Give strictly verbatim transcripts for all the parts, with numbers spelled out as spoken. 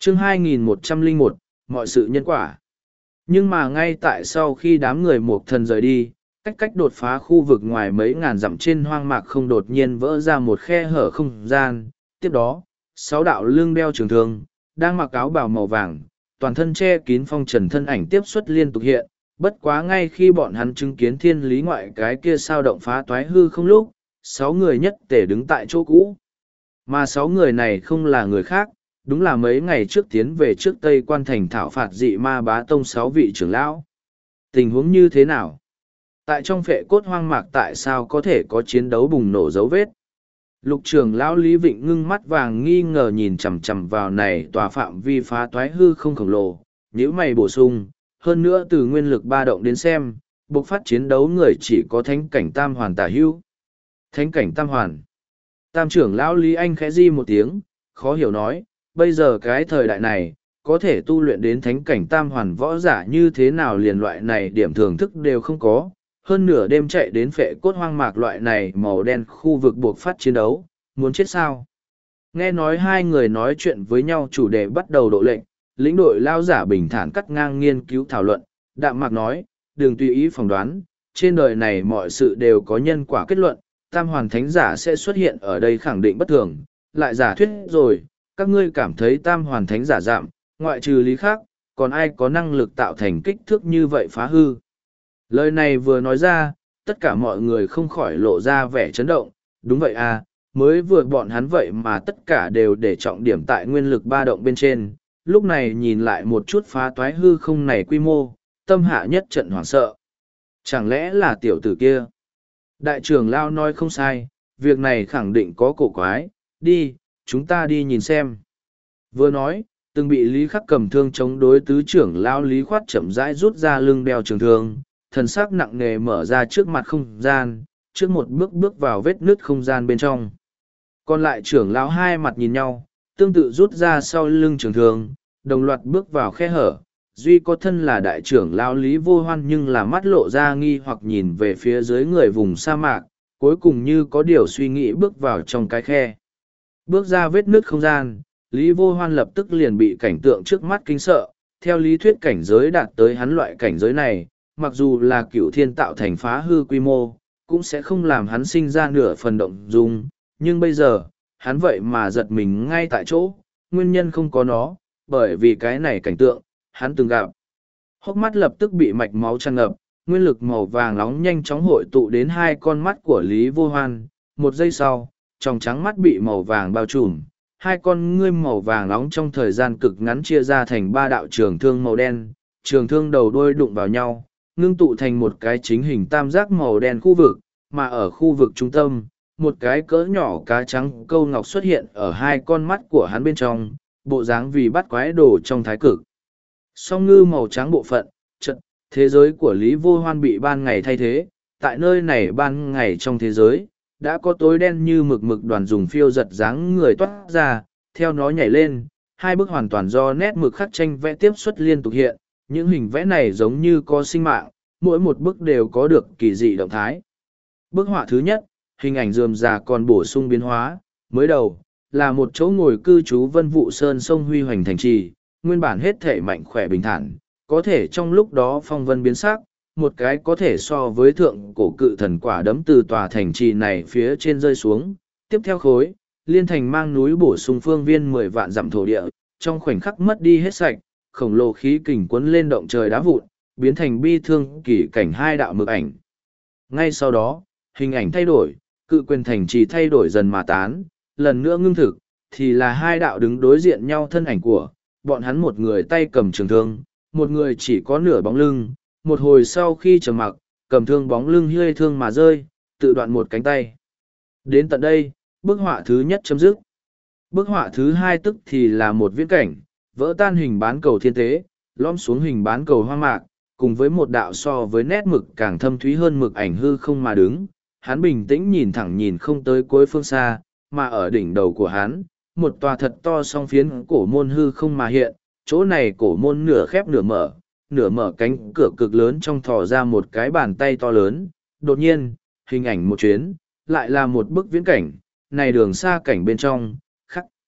chương hai nghìn một trăm lẻ một, mọi sự nhân quả. Nhưng mà ngay tại sau khi đám người Mộc Thần rời đi, cách cách đột phá khu vực ngoài mấy ngàn dặm trên hoang mạc không đột nhiên vỡ ra một khe hở không gian. Tiếp đó, sáu đạo lưng đeo trường thương, đang mặc áo bào màu vàng, toàn thân che kín phong trần thân ảnh tiếp xuất liên tục hiện. Bất quá ngay khi bọn hắn chứng kiến thiên lý ngoại cái kia sao động phá toái hư không lúc, sáu người nhất tể đứng tại chỗ cũ. Mà sáu người này không là người khác, đúng là mấy ngày trước tiến về trước Tây Quan Thành thảo phạt dị ma bá tông sáu vị trưởng lão. Tình huống như thế nào? Tại trong phệ cốt hoang mạc tại sao có thể có chiến đấu bùng nổ dấu vết? Lục trưởng lão Lý Vịnh ngưng mắt vàng nghi ngờ nhìn chằm chằm vào này tòa phạm vi phá toái hư không khổng lồ, nhíu mày bổ sung, hơn nữa từ nguyên lực ba động đến xem, buộc phát chiến đấu người chỉ có thánh cảnh tam hoàn tả hữu. Thánh cảnh tam hoàn. Tam trưởng lão Lý Anh khẽ di một tiếng, khó hiểu nói, bây giờ cái thời đại này, có thể tu luyện đến thánh cảnh tam hoàn võ giả như thế nào liền loại này điểm thưởng thức đều không có. Hơn nửa đêm chạy đến phệ cốt hoang mạc loại này màu đen khu vực buộc phát chiến đấu, muốn chết sao? Nghe nói hai người nói chuyện với nhau chủ đề bắt đầu độ lệnh, lĩnh đội lao giả bình thản cắt ngang nghiên cứu thảo luận, đạm mạc nói, đừng tùy ý phỏng đoán, trên đời này mọi sự đều có nhân quả kết luận, tam hoàn thánh giả sẽ xuất hiện ở đây khẳng định bất thường, lại giả thuyết rồi, các ngươi cảm thấy tam hoàn thánh giả giảm, ngoại trừ lý khác, còn ai có năng lực tạo thành kích thước như vậy phá hư. Lời này vừa nói ra, tất cả mọi người không khỏi lộ ra vẻ chấn động, đúng vậy à, mới vừa bọn hắn vậy mà tất cả đều để trọng điểm tại nguyên lực ba động bên trên, lúc này nhìn lại một chút phá toái hư không này quy mô, tâm hạ nhất trận hoảng sợ. Chẳng lẽ là tiểu tử kia? Đại trưởng Lao nói không sai, việc này khẳng định có cổ quái, đi, chúng ta đi nhìn xem. Vừa nói, từng bị Lý Khắc cầm thương chống đối tứ trưởng Lao Lý Khoát chậm rãi rút ra lưng đeo trường thương, thần sắc nặng nề mở ra trước mặt không gian, trước một bước bước vào vết nứt không gian bên trong. Còn lại trưởng lão hai mặt nhìn nhau, tương tự rút ra sau lưng trường thương, đồng loạt bước vào khe hở. Duy có thân là đại trưởng lão Lý Vô Hoan nhưng là mắt lộ ra nghi hoặc nhìn về phía dưới người vùng sa mạc, cuối cùng như có điều suy nghĩ bước vào trong cái khe. Bước ra vết nứt không gian, Lý Vô Hoan lập tức liền bị cảnh tượng trước mắt kinh sợ, theo lý thuyết cảnh giới đạt tới hắn loại cảnh giới này, mặc dù là cửu thiên tạo thành phá hư quy mô, cũng sẽ không làm hắn sinh ra nửa phần động dung, nhưng bây giờ, hắn vậy mà giật mình ngay tại chỗ, nguyên nhân không có nó, bởi vì cái này cảnh tượng, hắn từng gặp. Hốc mắt lập tức bị mạch máu tràn ngập, nguyên lực màu vàng nóng nhanh chóng hội tụ đến hai con mắt của Lý Vô Hoan, một giây sau, tròng trắng mắt bị màu vàng bao trùm, hai con ngươi màu vàng nóng trong thời gian cực ngắn chia ra thành ba đạo trường thương màu đen, trường thương đầu đuôi đụng vào nhau, ngưng tụ thành một cái chính hình tam giác màu đen khu vực, mà ở khu vực trung tâm, một cái cỡ nhỏ cá trắng câu ngọc xuất hiện ở hai con mắt của hắn bên trong, bộ dáng vì bắt quái đồ trong thái cực. Song ngư màu trắng bộ phận, trận, thế giới của Lý Vô Hoan bị ban ngày thay thế, tại nơi này ban ngày trong thế giới, đã có tối đen như mực mực đoàn dùng phiêu giật dáng người toát ra, theo nó nhảy lên, hai bức hoàn toàn do nét mực khắc tranh vẽ tiếp xuất liên tục hiện, những hình vẽ này giống như có sinh mạng, mỗi một bức đều có được kỳ dị động thái. Bức họa thứ nhất, hình ảnh rườm rà còn bổ sung biến hóa, mới đầu, là một chỗ ngồi cư trú vân vụ sơn sông huy hoành thành trì, nguyên bản hết thể mạnh khỏe bình thản, có thể trong lúc đó phong vân biến sắc, một cái có thể so với thượng cổ cự thần quả đấm từ tòa thành trì này phía trên rơi xuống, tiếp theo khối, liên thành mang núi bổ sung phương viên mười vạn dặm thổ địa, trong khoảnh khắc mất đi hết sạch, khổng lồ khí kình cuốn lên động trời đá vụn, biến thành bi thương kỳ cảnh hai đạo mực ảnh. Ngay sau đó, hình ảnh thay đổi, cự quyền thành trì thay đổi dần mà tán, lần nữa ngưng thực, thì là hai đạo đứng đối diện nhau thân ảnh của, bọn hắn một người tay cầm trường thương, một người chỉ có nửa bóng lưng, một hồi sau khi trầm mặc, cầm thương bóng lưng hơi thương mà rơi, tự đoạn một cánh tay. Đến tận đây, bức họa thứ nhất chấm dứt. Bức họa thứ hai tức thì là một viễn cảnh, vỡ tan hình bán cầu thiên tế, lõm xuống hình bán cầu hoang mạc, cùng với một đạo so với nét mực càng thâm thúy hơn mực ảnh hư không mà đứng. Hắn bình tĩnh nhìn thẳng nhìn không tới cuối phương xa, mà ở đỉnh đầu của hắn, một tòa thật to song phiến cổ môn hư không mà hiện, chỗ này cổ môn nửa khép nửa mở, nửa mở cánh cửa cực lớn trong thò ra một cái bàn tay to lớn. Đột nhiên, hình ảnh một chuyến, lại là một bức viễn cảnh, này đường xa cảnh bên trong, khắc.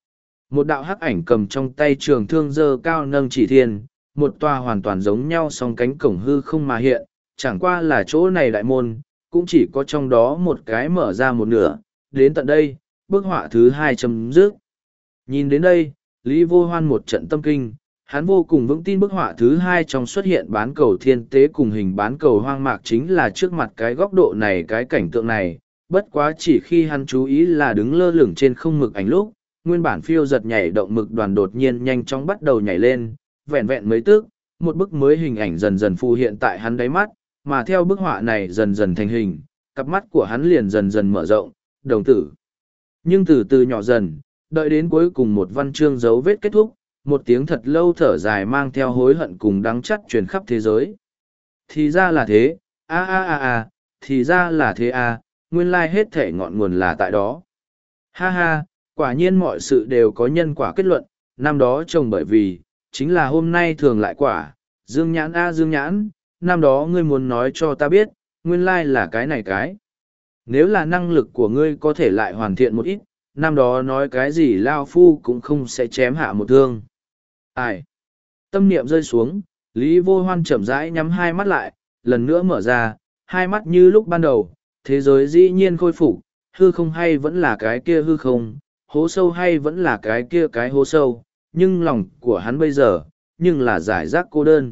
Một đạo hắc ảnh cầm trong tay trường thương dơ cao nâng chỉ thiên, một tòa hoàn toàn giống nhau song cánh cổng hư không mà hiện, chẳng qua là chỗ này đại môn, cũng chỉ có trong đó một cái mở ra một nửa, đến tận đây, bức họa thứ hai chấm dứt. Nhìn đến đây, Lý Vô Hoan một trận tâm kinh, hắn vô cùng vững tin bức họa thứ hai trong xuất hiện bán cầu thiên tế cùng hình bán cầu hoang mạc chính là trước mặt cái góc độ này cái cảnh tượng này, bất quá chỉ khi hắn chú ý là đứng lơ lửng trên không mực ảnh lúc, nguyên bản phiêu giật nhảy động mực đoàn đột nhiên nhanh chóng bắt đầu nhảy lên, vẹn vẹn mấy tức, một bức mới hình ảnh dần dần phù hiện tại hắn đáy mắt, mà theo bức họa này dần dần thành hình, cặp mắt của hắn liền dần dần mở rộng, đồng tử. Nhưng từ từ nhỏ dần, đợi đến cuối cùng một văn chương dấu vết kết thúc, một tiếng thật lâu thở dài mang theo hối hận cùng đắng chắt truyền khắp thế giới. Thì ra là thế, a a a a, thì ra là thế a, nguyên lai hết thể ngọn nguồn là tại đó. Ha ha, quả nhiên mọi sự đều có nhân quả kết luận, năm đó trồng bởi vì, chính là hôm nay thường lại quả, Dương Nhãn a Dương Nhãn, năm đó ngươi muốn nói cho ta biết, nguyên lai là cái này cái. Nếu là năng lực của ngươi có thể lại hoàn thiện một ít, năm đó nói cái gì Lao Phu cũng không sẽ chém hạ một thương. Ai? Tâm niệm rơi xuống, Lý Vô Hoan chậm rãi nhắm hai mắt lại, lần nữa mở ra, hai mắt như lúc ban đầu, thế giới dĩ nhiên khôi phục, hư không hay vẫn là cái kia hư không, hố sâu hay vẫn là cái kia cái hố sâu, nhưng lòng của hắn bây giờ, nhưng là giải rác cô đơn.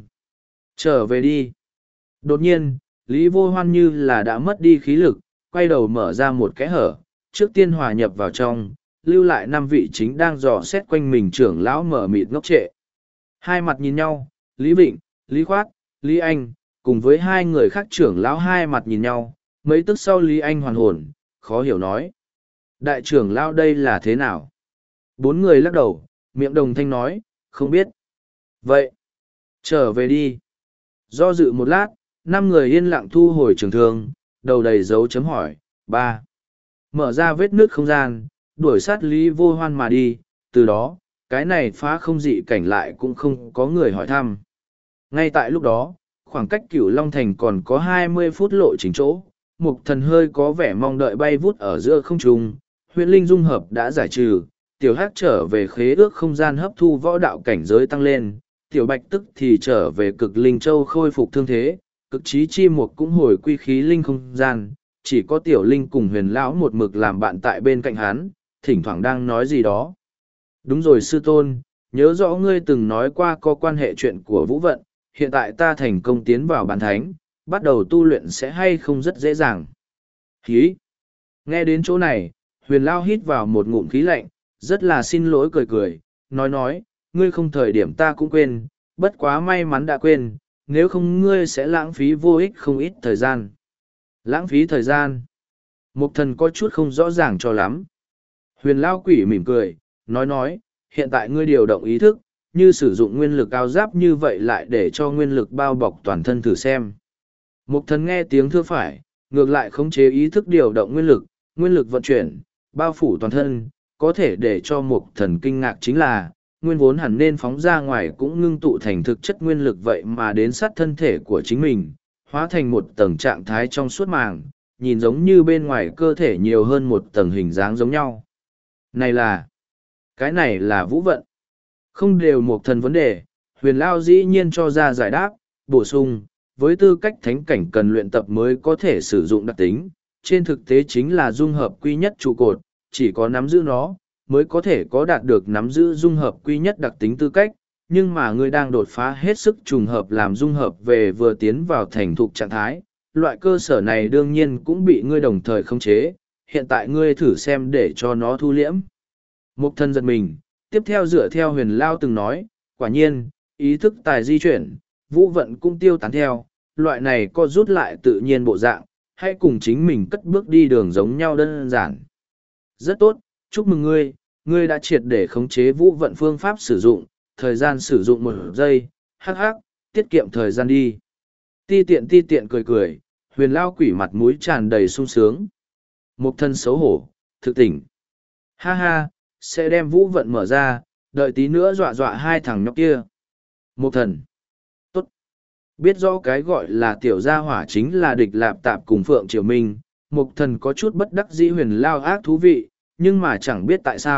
Trở về đi. Đột nhiên, Lý Vô Hoan như là đã mất đi khí lực, quay đầu mở ra một cái hở, trước tiên hòa nhập vào trong, lưu lại năm vị chính đang dò xét quanh mình trưởng lão mở mịt ngốc trệ. Hai mặt nhìn nhau, Lý Vịnh, Lý Khoát, Lý Anh, cùng với hai người khác trưởng lão hai mặt nhìn nhau, mấy tức sau Lý Anh hoàn hồn, khó hiểu nói. Đại trưởng lão đây là thế nào? Bốn người lắc đầu, miệng đồng thanh nói, không biết. Vậy, trở về đi. Do dự một lát, năm người yên lặng thu hồi trường thương, đầu đầy dấu chấm hỏi, ba. Mở ra vết nước không gian, đuổi sát Lý Vô Hoan mà đi, từ đó, cái này phá không dị cảnh lại cũng không có người hỏi thăm. Ngay tại lúc đó, khoảng cách Cửu Long Thành còn có hai mươi phút lộ trình chỗ, Mục Thần hơi có vẻ mong đợi bay vút ở giữa không trung, Huyền Linh dung hợp đã giải trừ, Tiểu Hắc trở về khế ước không gian hấp thu võ đạo cảnh giới tăng lên, Tiểu Bạch tức thì trở về cực linh châu khôi phục thương thế, cực trí chi mục cũng hồi quy khí linh không gian, chỉ có Tiểu Linh cùng Huyền Lão một mực làm bạn tại bên cạnh hắn, thỉnh thoảng đang nói gì đó. Đúng rồi sư tôn, nhớ rõ ngươi từng nói qua có quan hệ chuyện của Vũ Vận, hiện tại ta thành công tiến vào bán thánh, bắt đầu tu luyện sẽ hay không rất dễ dàng. Khí! Nghe đến chỗ này, Huyền Lão hít vào một ngụm khí lạnh, rất là xin lỗi cười cười, nói nói, ngươi không thời điểm ta cũng quên, bất quá may mắn đã quên, nếu không ngươi sẽ lãng phí vô ích không ít thời gian. Lãng phí thời gian. Mục Thần có chút không rõ ràng cho lắm. Huyền Lao Quỷ mỉm cười, nói nói, hiện tại ngươi điều động ý thức, như sử dụng nguyên lực cao giáp như vậy lại để cho nguyên lực bao bọc toàn thân thử xem. Mục Thần nghe tiếng thưa phải, ngược lại khống chế ý thức điều động nguyên lực, nguyên lực vận chuyển, bao phủ toàn thân, có thể để cho Mục Thần kinh ngạc chính là, nguyên vốn hẳn nên phóng ra ngoài cũng ngưng tụ thành thực chất nguyên lực vậy mà đến sát thân thể của chính mình, hóa thành một tầng trạng thái trong suốt màng, nhìn giống như bên ngoài cơ thể nhiều hơn một tầng hình dáng giống nhau. Này là, cái này là Vũ Vận. Không đều Mục Thần vấn đề, Huyền Lao dĩ nhiên cho ra giải đáp, bổ sung, với tư cách thánh cảnh cần luyện tập mới có thể sử dụng đặc tính, trên thực tế chính là dung hợp quy nhất trụ cột, chỉ có nắm giữ nó, mới có thể có đạt được nắm giữ dung hợp quy nhất đặc tính tư cách, nhưng mà ngươi đang đột phá hết sức trùng hợp làm dung hợp về vừa tiến vào thành thục trạng thái, loại cơ sở này đương nhiên cũng bị ngươi đồng thời khống chế, hiện tại ngươi thử xem để cho nó thu liễm. Mục Thần giật mình, tiếp theo dựa theo Huyền Lao từng nói, quả nhiên, ý thức tài di chuyển, Vũ Vận cũng tiêu tán theo, loại này có rút lại tự nhiên bộ dạng, hay cùng chính mình cất bước đi đường giống nhau đơn giản. Rất tốt, chúc mừng ngươi, ngươi đã triệt để khống chế Vũ Vận phương pháp sử dụng, thời gian sử dụng một giây, hắc hắc, tiết kiệm thời gian đi. Ti tiện ti tiện cười cười, Huyền Lao Quỷ mặt mũi tràn đầy sung sướng. Mục Thần xấu hổ, thực tỉnh. Ha ha, sẽ đem Vũ Vận mở ra, đợi tí nữa dọa dọa hai thằng nhóc kia. Mục Thần. Tốt. Biết rõ cái gọi là tiểu gia hỏa chính là địch lạp tạp cùng Phượng Triều Minh, Mục Thần có chút bất đắc dĩ Huyền Lao ác thú vị, nhưng mà chẳng biết tại sao,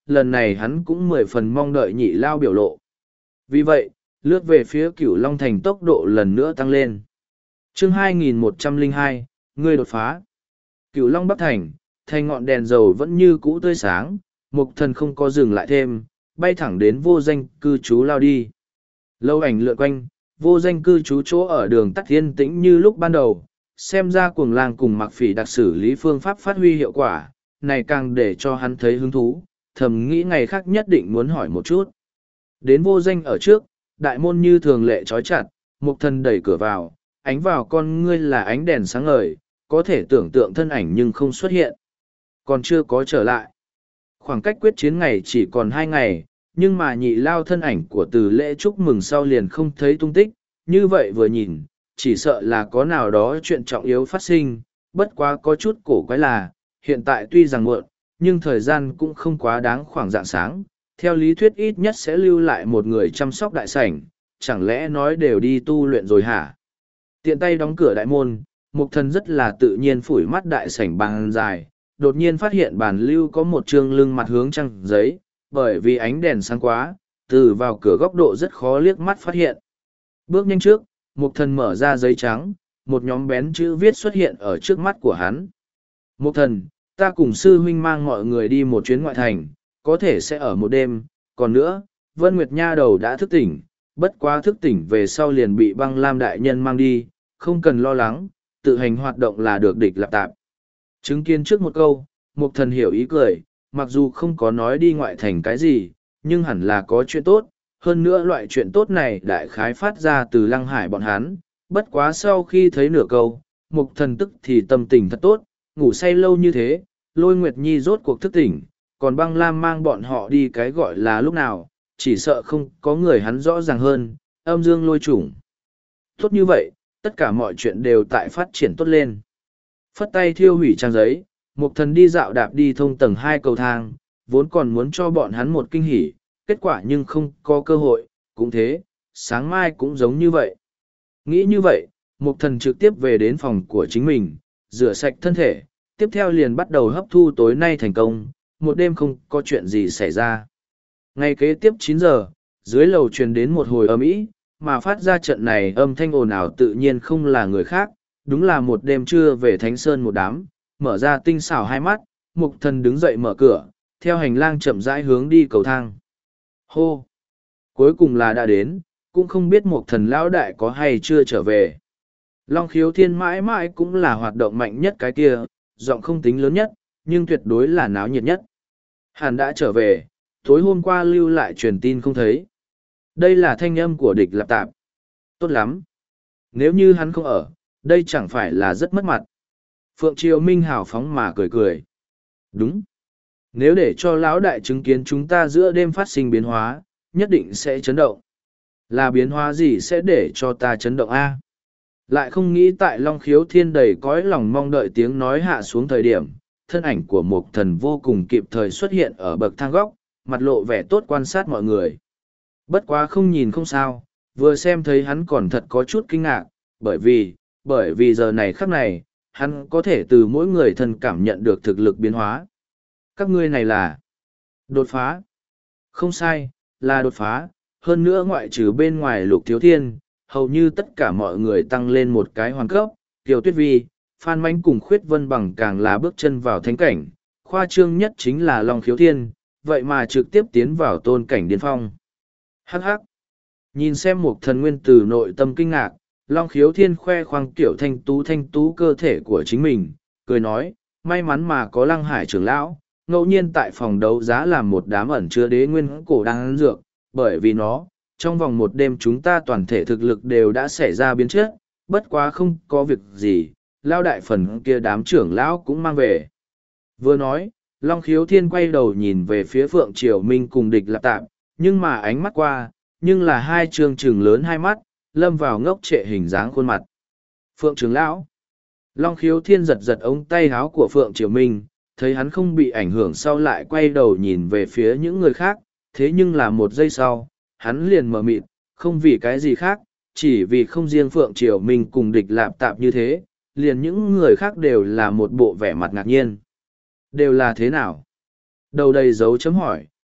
lần này hắn cũng mười phần mong đợi nhị lao biểu lộ. Vì vậy, lướt về phía Cửu Long Thành tốc độ lần nữa tăng lên. Chương hai nghìn một trăm lẻ hai, ngươi đột phá. Cửu Long Bắc Thành, thành ngọn đèn dầu vẫn như cũ tươi sáng, Mục Thần không có dừng lại thêm, bay thẳng đến vô danh cư trú lao đi. Lâu ảnh lượn quanh, vô danh cư trú chỗ ở đường tắt yên tĩnh như lúc ban đầu, xem ra cuồng lang cùng mặc phỉ đặc xử lý phương pháp phát huy hiệu quả, này càng để cho hắn thấy hứng thú, thầm nghĩ ngày khác nhất định muốn hỏi một chút. Đến vô danh ở trước, đại môn như thường lệ trói chặt, Mục Thần đẩy cửa vào, ánh vào con ngươi là ánh đèn sáng ngời, có thể tưởng tượng thân ảnh nhưng không xuất hiện. Còn chưa có trở lại. Khoảng cách quyết chiến ngày chỉ còn hai ngày, nhưng mà nhị lao thân ảnh của từ lễ chúc mừng sau liền không thấy tung tích, như vậy vừa nhìn, chỉ sợ là có nào đó chuyện trọng yếu phát sinh, bất quá có chút cổ quái là, hiện tại tuy rằng muộn, nhưng thời gian cũng không quá đáng khoảng rạng sáng, theo lý thuyết ít nhất sẽ lưu lại một người chăm sóc đại sảnh, chẳng lẽ nói đều đi tu luyện rồi hả? Tiện tay đóng cửa đại môn, Mục Thần rất là tự nhiên phủi mắt đại sảnh bàn dài, đột nhiên phát hiện bàn lưu có một chương lưng mặt hướng trăng giấy, bởi vì ánh đèn sáng quá, từ vào cửa góc độ rất khó liếc mắt phát hiện. Bước nhanh trước, Mục Thần mở ra giấy trắng, một nhóm bén chữ viết xuất hiện ở trước mắt của hắn. Mục Thần, ta cùng sư huynh mang mọi người đi một chuyến ngoại thành, có thể sẽ ở một đêm, còn nữa, Vân Nguyệt Nha đầu đã thức tỉnh, bất quá thức tỉnh về sau liền bị băng lam đại nhân mang đi, không cần lo lắng, tự hành hoạt động là được địch lạp tạp. Chứng kiến trước một câu, Mục Thần hiểu ý cười, mặc dù không có nói đi ngoại thành cái gì, nhưng hẳn là có chuyện tốt, hơn nữa loại chuyện tốt này đại khái phát ra từ Lăng Hải bọn hắn, bất quá sau khi thấy nửa câu, Mục Thần tức thì tâm tình thật tốt, ngủ say lâu như thế, Lôi Nguyệt Nhi rốt cuộc thức tỉnh, còn băng lam mang bọn họ đi cái gọi là lúc nào, chỉ sợ không có người hắn rõ ràng hơn, âm dương lôi chủng. Tốt như vậy, tất cả mọi chuyện đều tại phát triển tốt lên. Phất tay thiêu hủy trang giấy, Mục Thần đi dạo đạp đi thông tầng hai cầu thang, vốn còn muốn cho bọn hắn một kinh hỉ, kết quả nhưng không có cơ hội, cũng thế, sáng mai cũng giống như vậy. Nghĩ như vậy, Mục Thần trực tiếp về đến phòng của chính mình, rửa sạch thân thể, tiếp theo liền bắt đầu hấp thu tối nay thành công, một đêm không có chuyện gì xảy ra. Ngày kế tiếp chín giờ, dưới lầu truyền đến một hồi âm ĩ, mà phát ra trận này âm thanh ồn ào tự nhiên không là người khác, đúng là một đêm trưa về Thánh Sơn một đám, mở ra tinh xảo hai mắt, Mục Thần đứng dậy mở cửa, theo hành lang chậm rãi hướng đi cầu thang. Hô! Cuối cùng là đã đến, cũng không biết Mục Thần lão đại có hay chưa trở về. Long Khiếu Thiên mãi mãi cũng là hoạt động mạnh nhất cái kia, giọng không tính lớn nhất, nhưng tuyệt đối là náo nhiệt nhất. Hàn đã trở về, tối hôm qua lưu lại truyền tin không thấy. Đây là thanh âm của địch lạp tạp. Tốt lắm. Nếu như hắn không ở, đây chẳng phải là rất mất mặt. Phượng Triều Minh hào phóng mà cười cười. Đúng. Nếu để cho lão đại chứng kiến chúng ta giữa đêm phát sinh biến hóa, nhất định sẽ chấn động. Là biến hóa gì sẽ để cho ta chấn động a? Lại không nghĩ tại Long Khiếu Thiên đầy cõi lòng mong đợi tiếng nói hạ xuống thời điểm, thân ảnh của Mục Thần vô cùng kịp thời xuất hiện ở bậc thang góc, mặt lộ vẻ tốt quan sát mọi người. Bất quá không nhìn không sao, vừa xem thấy hắn còn thật có chút kinh ngạc, bởi vì, bởi vì giờ này khắc này, hắn có thể từ mỗi người thân cảm nhận được thực lực biến hóa. Các ngươi này là đột phá. Không sai, là đột phá, hơn nữa ngoại trừ bên ngoài Lục Thiếu Thiên, hầu như tất cả mọi người tăng lên một cái hoàn cấp, Kiều Tuyết Vi, Phan Mánh cùng Khuyết Vân Bằng càng là bước chân vào thánh cảnh, khoa trương nhất chính là Long Khiếu Thiên, vậy mà trực tiếp tiến vào tôn cảnh điên phong. Hắc hắc. Nhìn xem Mục Thần nguyên từ nội tâm kinh ngạc, Long Khiếu Thiên khoe khoang kiểu thanh tú thanh tú cơ thể của chính mình, cười nói, may mắn mà có Lăng Hải trưởng lão, ngẫu nhiên tại phòng đấu giá làm một đám ẩn chứa đế nguyên cổ đan dược, bởi vì nó, trong vòng một đêm chúng ta toàn thể thực lực đều đã xảy ra biến chất, bất quá không có việc gì, lao đại phần kia đám trưởng lão cũng mang về. Vừa nói, Long Khiếu Thiên quay đầu nhìn về phía Phượng Triều Minh cùng địch lạp tạp, nhưng mà ánh mắt qua, nhưng là hai trương trừng lớn hai mắt, lâm vào ngốc trệ hình dáng khuôn mặt. Phượng trưởng lão. Long Khiếu Thiên giật giật ống tay áo của Phượng Triều Minh, thấy hắn không bị ảnh hưởng sau lại quay đầu nhìn về phía những người khác, thế nhưng là một giây sau, hắn liền mở mịt, không vì cái gì khác, chỉ vì không riêng Phượng Triều Minh cùng địch lạp tạp như thế, liền những người khác đều là một bộ vẻ mặt ngạc nhiên. Đều là thế nào? Đầu đầy dấu chấm hỏi,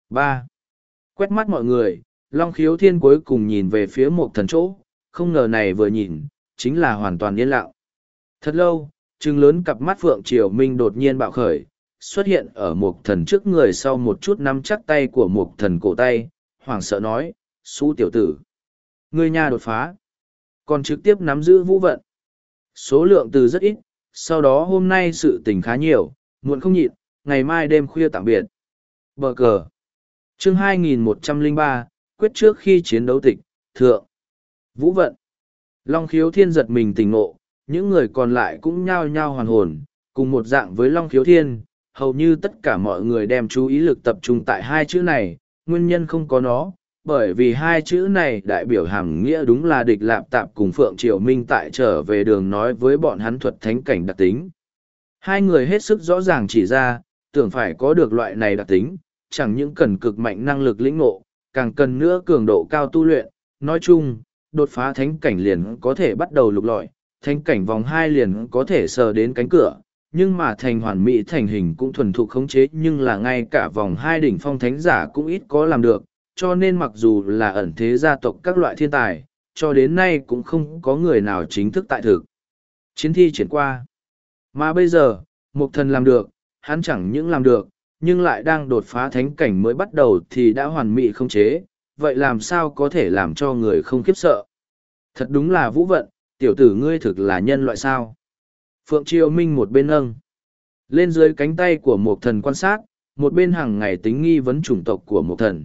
Ba. Quét mắt mọi người, Long Khiếu Thiên cuối cùng nhìn về phía một thần chỗ, không ngờ này vừa nhìn, chính là hoàn toàn yên lặng. Thật lâu, trừng lớn cặp mắt Phượng Triều Minh đột nhiên bạo khởi, xuất hiện ở một thần trước người sau một chút nắm chắc tay của một thần cổ tay, hoảng sợ nói, Xu tiểu tử. Ngươi nha đột phá. Còn trực tiếp nắm giữ vũ vận. Số lượng từ rất ít, sau đó hôm nay sự tình khá nhiều, muộn không nhịn, ngày mai đêm khuya tạm biệt. Bờ cờ. Chương hai nghìn một trăm lẻ ba, quyết trước khi chiến đấu tịch, thượng. Vũ vận. Long Khiếu Thiên giật mình tỉnh ngộ, những người còn lại cũng nhao nhao hoàn hồn, cùng một dạng với Long Khiếu Thiên, hầu như tất cả mọi người đem chú ý lực tập trung tại hai chữ này, nguyên nhân không có nó, bởi vì hai chữ này đại biểu hàm nghĩa đúng là địch lạp tạp cùng Phượng Triều Minh tại trở về đường nói với bọn hắn thuật thánh cảnh đặc tính. Hai người hết sức rõ ràng chỉ ra, tưởng phải có được loại này đặc tính, chẳng những cần cực mạnh năng lực lĩnh ngộ, càng cần nữa cường độ cao tu luyện, nói chung, đột phá thánh cảnh liền có thể bắt đầu lục lọi, thánh cảnh vòng hai liền có thể sờ đến cánh cửa, nhưng mà thành hoàn mỹ thành hình cũng thuần thục khống chế nhưng là ngay cả vòng hai đỉnh phong thánh giả cũng ít có làm được, cho nên mặc dù là ẩn thế gia tộc các loại thiên tài, cho đến nay cũng không có người nào chính thức tại thực. Chiến thi triển qua. Mà bây giờ, Mục Thần làm được, hắn chẳng những làm được, nhưng lại đang đột phá thánh cảnh mới bắt đầu thì đã hoàn mỹ khống chế, vậy làm sao có thể làm cho người không khiếp sợ. Thật đúng là vũ vận, tiểu tử ngươi thực là nhân loại sao. Phượng Triều Minh một bên nâng lên dưới cánh tay của Mục Thần quan sát, một bên hàng ngày tính nghi vấn chủng tộc của Mục Thần.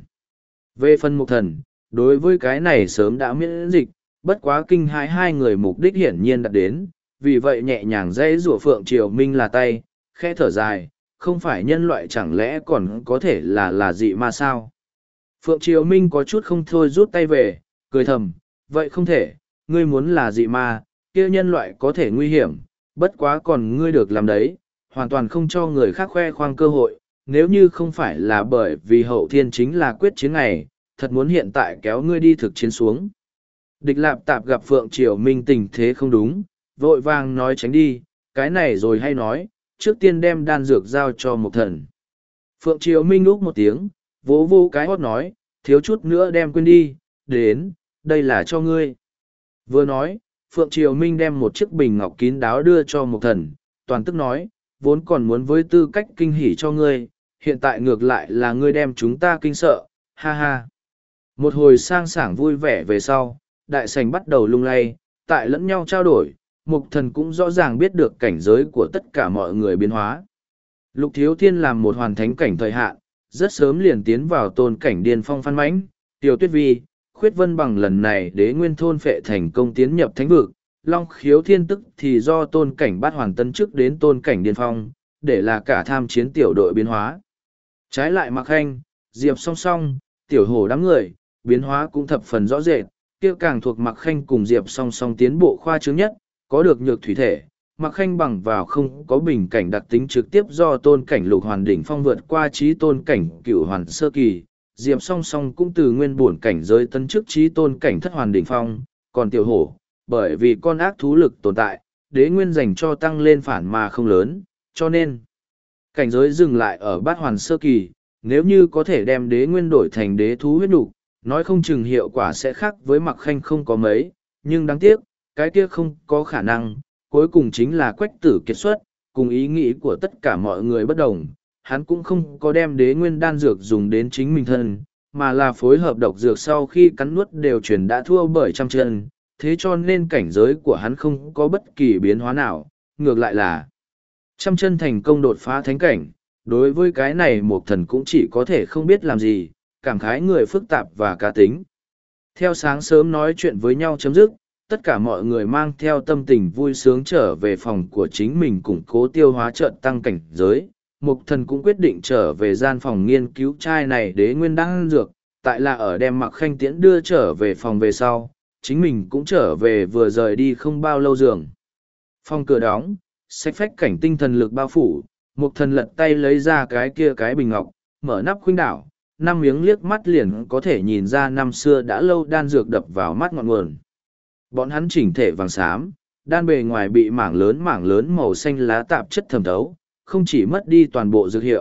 Về phần Mục Thần, đối với cái này sớm đã miễn dịch, bất quá kinh hãi hai người mục đích hiển nhiên đạt đến, vì vậy nhẹ nhàng dây rủa Phượng Triều Minh là tay, khẽ thở dài, không phải nhân loại chẳng lẽ còn có thể là là dị ma sao? Phượng Triều Minh có chút không thôi rút tay về, cười thầm, vậy không thể, ngươi muốn là dị ma, kia nhân loại có thể nguy hiểm, bất quá còn ngươi được làm đấy, hoàn toàn không cho người khác khoe khoang cơ hội, nếu như không phải là bởi vì hậu thiên chính là quyết chiến ngày, thật muốn hiện tại kéo ngươi đi thực chiến xuống. Địch Lạp Tạp gặp Phượng Triều Minh tình thế không đúng, vội vàng nói tránh đi, cái này rồi hay nói, trước tiên đem đan dược giao cho một thần. Phượng Triều Minh úc một tiếng, vỗ vô cái hót nói, thiếu chút nữa đem quên đi, đến, đây là cho ngươi. Vừa nói, Phượng Triều Minh đem một chiếc bình ngọc kín đáo đưa cho một thần, toàn tức nói, vốn còn muốn với tư cách kinh hỉ cho ngươi, hiện tại ngược lại là ngươi đem chúng ta kinh sợ, ha ha. Một hồi sang sảng vui vẻ về sau, đại sảnh bắt đầu lung lay, tại lẫn nhau trao đổi, Mục Thần cũng rõ ràng biết được cảnh giới của tất cả mọi người biến hóa. Lục Thiếu Thiên làm một hoàn thánh cảnh thời hạn, rất sớm liền tiến vào tôn cảnh điên phong phan mãnh, Tiểu Tuyết Vi, Khuyết Vân bằng lần này đế nguyên thôn phệ thành công tiến nhập thánh vực, Long Khiếu Thiên tức thì do tôn cảnh bát hoàn tân chức đến tôn cảnh điên phong, để là cả tham chiến tiểu đội biến hóa. Trái lại Mạc Khanh, Diệp song song, tiểu hổ đám người, biến hóa cũng thập phần rõ rệt, kia càng thuộc Mạc Khanh cùng Diệp song song tiến bộ khoa trương nhất, có được nhược thủy thể. Mạc Khanh bằng vào không có bình cảnh đặc tính trực tiếp do tôn cảnh lục hoàn đỉnh phong vượt qua trí tôn cảnh cửu hoàn sơ kỳ, Diệp song song cũng từ nguyên bổn cảnh giới tân chức trí tôn cảnh thất hoàn đỉnh phong, còn tiểu hổ, bởi vì con ác thú lực tồn tại, đế nguyên dành cho tăng lên phản mà không lớn, cho nên cảnh giới dừng lại ở bát hoàn sơ kỳ, nếu như có thể đem đế nguyên đổi thành đế thú huyết nục, nói không chừng hiệu quả sẽ khác với Mạc Khanh không có mấy, nhưng đáng tiếc, cái kia không có khả năng, cuối cùng chính là quách tử kiệt xuất, cùng ý nghĩ của tất cả mọi người bất đồng, hắn cũng không có đem đế nguyên đan dược dùng đến chính mình thân, mà là phối hợp độc dược sau khi cắn nuốt đều chuyển đã thua bởi trăm chân, thế cho nên cảnh giới của hắn không có bất kỳ biến hóa nào, ngược lại là trăm chân thành công đột phá thánh cảnh, đối với cái này một thần cũng chỉ có thể không biết làm gì, cảm khái người phức tạp và cá tính. Theo sáng sớm nói chuyện với nhau chấm dứt, tất cả mọi người mang theo tâm tình vui sướng trở về phòng của chính mình củng cố tiêu hóa trận tăng cảnh giới. Mục thần cũng quyết định trở về gian phòng nghiên cứu trai này đế nguyên đan dược, tại là ở đem Mạc Khanh Tiễn đưa trở về phòng về sau, chính mình cũng trở về vừa rời đi không bao lâu giường. Phòng cửa đóng, sách phách cảnh tinh thần lực bao phủ, Mục thần lật tay lấy ra cái kia cái bình ngọc, mở nắp khuynh đảo, năm miếng liếc mắt liền có thể nhìn ra năm xưa đã lâu đan dược đập vào mắt ngọn nguồn. Bọn hắn chỉnh thể vàng xám, đan bề ngoài bị mảng lớn mảng lớn màu xanh lá tạp chất thẩm thấu, không chỉ mất đi toàn bộ dược hiệu,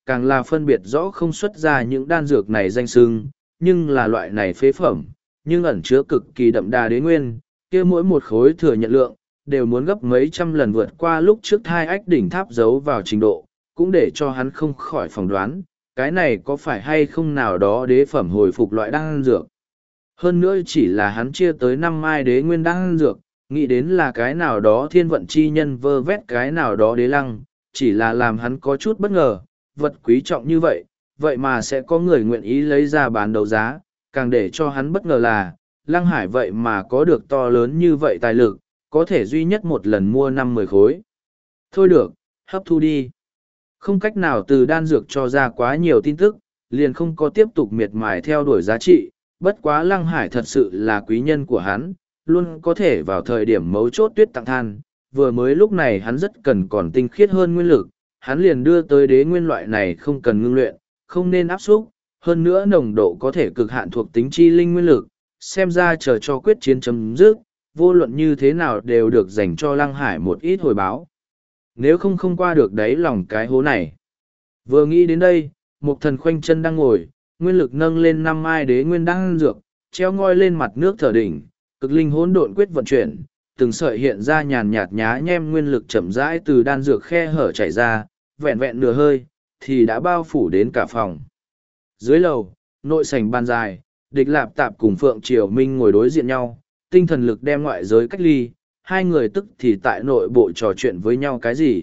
càng là phân biệt rõ không xuất ra những đan dược này danh xưng, nhưng là loại này phế phẩm, nhưng ẩn chứa cực kỳ đậm đà đế nguyên, kia mỗi một khối thừa nhận lượng, đều muốn gấp mấy trăm lần vượt qua lúc trước hai ách đỉnh tháp giấu vào trình độ, cũng để cho hắn không khỏi phỏng đoán, cái này có phải hay không nào đó đế phẩm hồi phục loại đan dược. Hơn nữa chỉ là hắn chia tới năm mai đế nguyên đan dược, nghĩ đến là cái nào đó thiên vận chi nhân vơ vét cái nào đó đế lăng, chỉ là làm hắn có chút bất ngờ, vật quý trọng như vậy, vậy mà sẽ có người nguyện ý lấy ra bán đấu giá, càng để cho hắn bất ngờ là, Lăng Hải vậy mà có được to lớn như vậy tài lực, có thể duy nhất một lần mua năm mười khối. Thôi được, hấp thu đi. Không cách nào từ đan dược cho ra quá nhiều tin tức, liền không có tiếp tục miệt mài theo đuổi giá trị, bất quá Lăng Hải thật sự là quý nhân của hắn, luôn có thể vào thời điểm mấu chốt tuyết tặng than, vừa mới lúc này hắn rất cần còn tinh khiết hơn nguyên lực, hắn liền đưa tới đế nguyên loại này không cần ngưng luyện, không nên áp xúc, hơn nữa nồng độ có thể cực hạn thuộc tính chi linh nguyên lực, xem ra chờ cho quyết chiến chấm dứt, vô luận như thế nào đều được dành cho Lăng Hải một ít hồi báo. Nếu không không qua được đáy lòng cái hố này. Vừa nghĩ đến đây, một thần khoanh chân đang ngồi, nguyên lực nâng lên năm mai đế nguyên đang dược, treo ngoi lên mặt nước thở đỉnh, cực linh hỗn độn quyết vận chuyển, từng sợi hiện ra nhàn nhạt nhá nhem nguyên lực chậm rãi từ đan dược khe hở chảy ra, vẹn vẹn nửa hơi, thì đã bao phủ đến cả phòng. Dưới lầu, nội sảnh bàn dài, Địch Lạp Tạp cùng Phượng Triều Minh ngồi đối diện nhau, tinh thần lực đem ngoại giới cách ly, hai người tức thì tại nội bộ trò chuyện với nhau cái gì.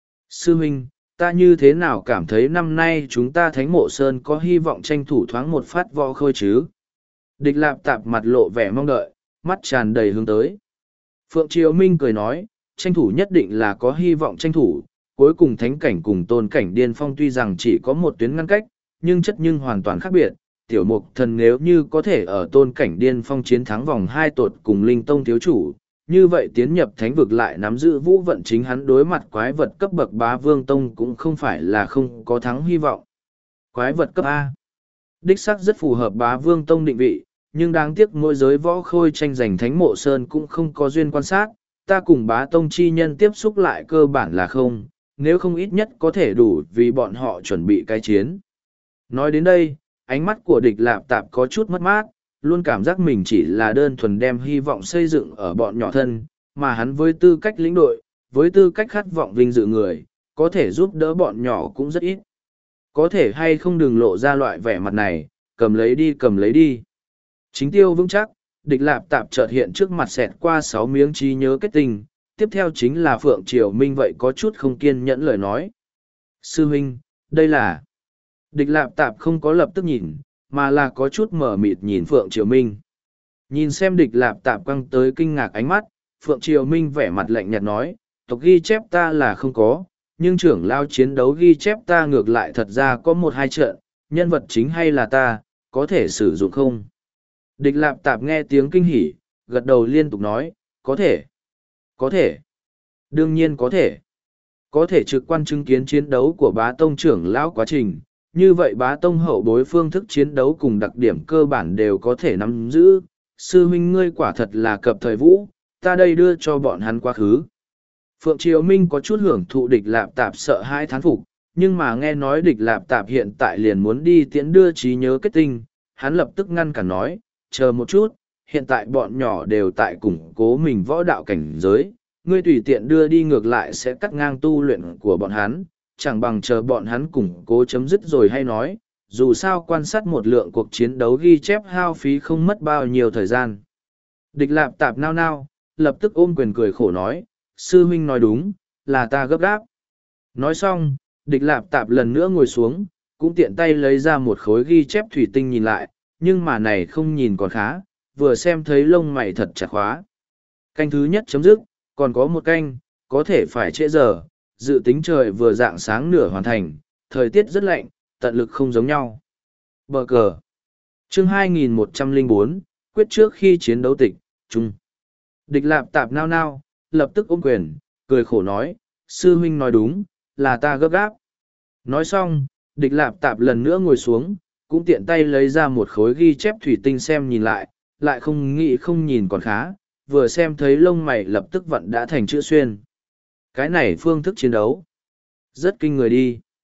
Sư huynh, ta như thế nào cảm thấy năm nay chúng ta Thánh Mộ Sơn có hy vọng tranh thủ thoáng một phát võ khôi chứ? Địch Lạp Tạp mặt lộ vẻ mong đợi, mắt tràn đầy hướng tới. Phượng Triều Minh cười nói, tranh thủ nhất định là có hy vọng tranh thủ, cuối cùng thánh cảnh cùng tôn cảnh điên phong tuy rằng chỉ có một tuyến ngăn cách, nhưng chất nhưng hoàn toàn khác biệt. Tiểu mục thần nếu như có thể ở tôn cảnh điên phong chiến thắng vòng hai tột cùng linh tông thiếu chủ, như vậy tiến nhập thánh vực lại nắm giữ vũ vận chính hắn đối mặt quái vật cấp bậc bá vương tông cũng không phải là không có thắng hy vọng. Quái vật cấp A đích sắc rất phù hợp bá vương tông định vị, nhưng đáng tiếc mỗi giới võ khôi tranh giành thánh mộ sơn cũng không có duyên quan sát, ta cùng bá tông chi nhân tiếp xúc lại cơ bản là không, nếu không ít nhất có thể đủ vì bọn họ chuẩn bị cái chiến. Nói đến đây, ánh mắt của Địch Lạp Tạp có chút mất mát, luôn cảm giác mình chỉ là đơn thuần đem hy vọng xây dựng ở bọn nhỏ thân, mà hắn với tư cách lĩnh đội, với tư cách khát vọng vinh dự người, có thể giúp đỡ bọn nhỏ cũng rất ít. Có thể hay không đừng lộ ra loại vẻ mặt này, cầm lấy đi cầm lấy đi. Chính tiêu vững chắc, Địch Lạp Tạp chợt hiện trước mặt xẹt qua sáu miếng trí nhớ kết tình, tiếp theo chính là Phượng Triều Minh vậy có chút không kiên nhẫn lời nói. Sư huynh, đây là... Địch Lạp Tạp không có lập tức nhìn, mà là có chút mở mịt nhìn Phượng Triều Minh. Nhìn xem Địch Lạp Tạp quăng tới kinh ngạc ánh mắt, Phượng Triều Minh vẻ mặt lạnh nhạt nói, tộc ghi chép ta là không có, nhưng trưởng lao chiến đấu ghi chép ta ngược lại thật ra có một hai trận, nhân vật chính hay là ta, có thể sử dụng không? Địch Lạp Tạp nghe tiếng kinh hỉ, gật đầu liên tục nói, có thể, có thể, đương nhiên có thể. Có thể trực quan chứng kiến chiến đấu của bá tông trưởng lão quá trình, như vậy bá tông hậu bối phương thức chiến đấu cùng đặc điểm cơ bản đều có thể nắm giữ. Sư huynh ngươi quả thật là cập thời vũ, ta đây đưa cho bọn hắn quá khứ. Phượng Triều Minh có chút hưởng thụ Địch Lạp Tạp sợ hai thán phục, nhưng mà nghe nói Địch Lạp Tạp hiện tại liền muốn đi tiễn đưa trí nhớ kết tinh, hắn lập tức ngăn cản nói, chờ một chút, hiện tại bọn nhỏ đều tại củng cố mình võ đạo cảnh giới, ngươi tùy tiện đưa đi ngược lại sẽ cắt ngang tu luyện của bọn hắn, chẳng bằng chờ bọn hắn củng cố chấm dứt rồi hay nói, dù sao quan sát một lượng cuộc chiến đấu ghi chép hao phí không mất bao nhiêu thời gian. Địch Lạp Tạp nao nao, lập tức ôm quyền cười khổ nói, sư huynh nói đúng, là ta gấp gáp. Nói xong, Địch Lạp Tạp lần nữa ngồi xuống, cũng tiện tay lấy ra một khối ghi chép thủy tinh nhìn lại, nhưng mà này không nhìn còn khá, vừa xem thấy lông mày thật chặt khóa. Canh thứ nhất chấm dứt, còn có một canh, có thể phải trễ giờ, dự tính trời vừa dạng sáng nửa hoàn thành, thời tiết rất lạnh, tận lực không giống nhau. Bờ cờ. Chương hai nghìn một trăm lẻ bốn, quyết trước khi chiến đấu tịch, chung. Địch Lạp Tạp nao nao, lập tức ôm quyền, cười khổ nói, sư huynh nói đúng, là ta gấp gáp. Nói xong, Địch Lạp Tạp lần nữa ngồi xuống, cũng tiện tay lấy ra một khối ghi chép thủy tinh xem nhìn lại, lại không nghĩ không nhìn còn khá, vừa xem thấy lông mày lập tức vận đã thành chữ xuyên. Cái này phương thức chiến đấu. Rất kinh người đi.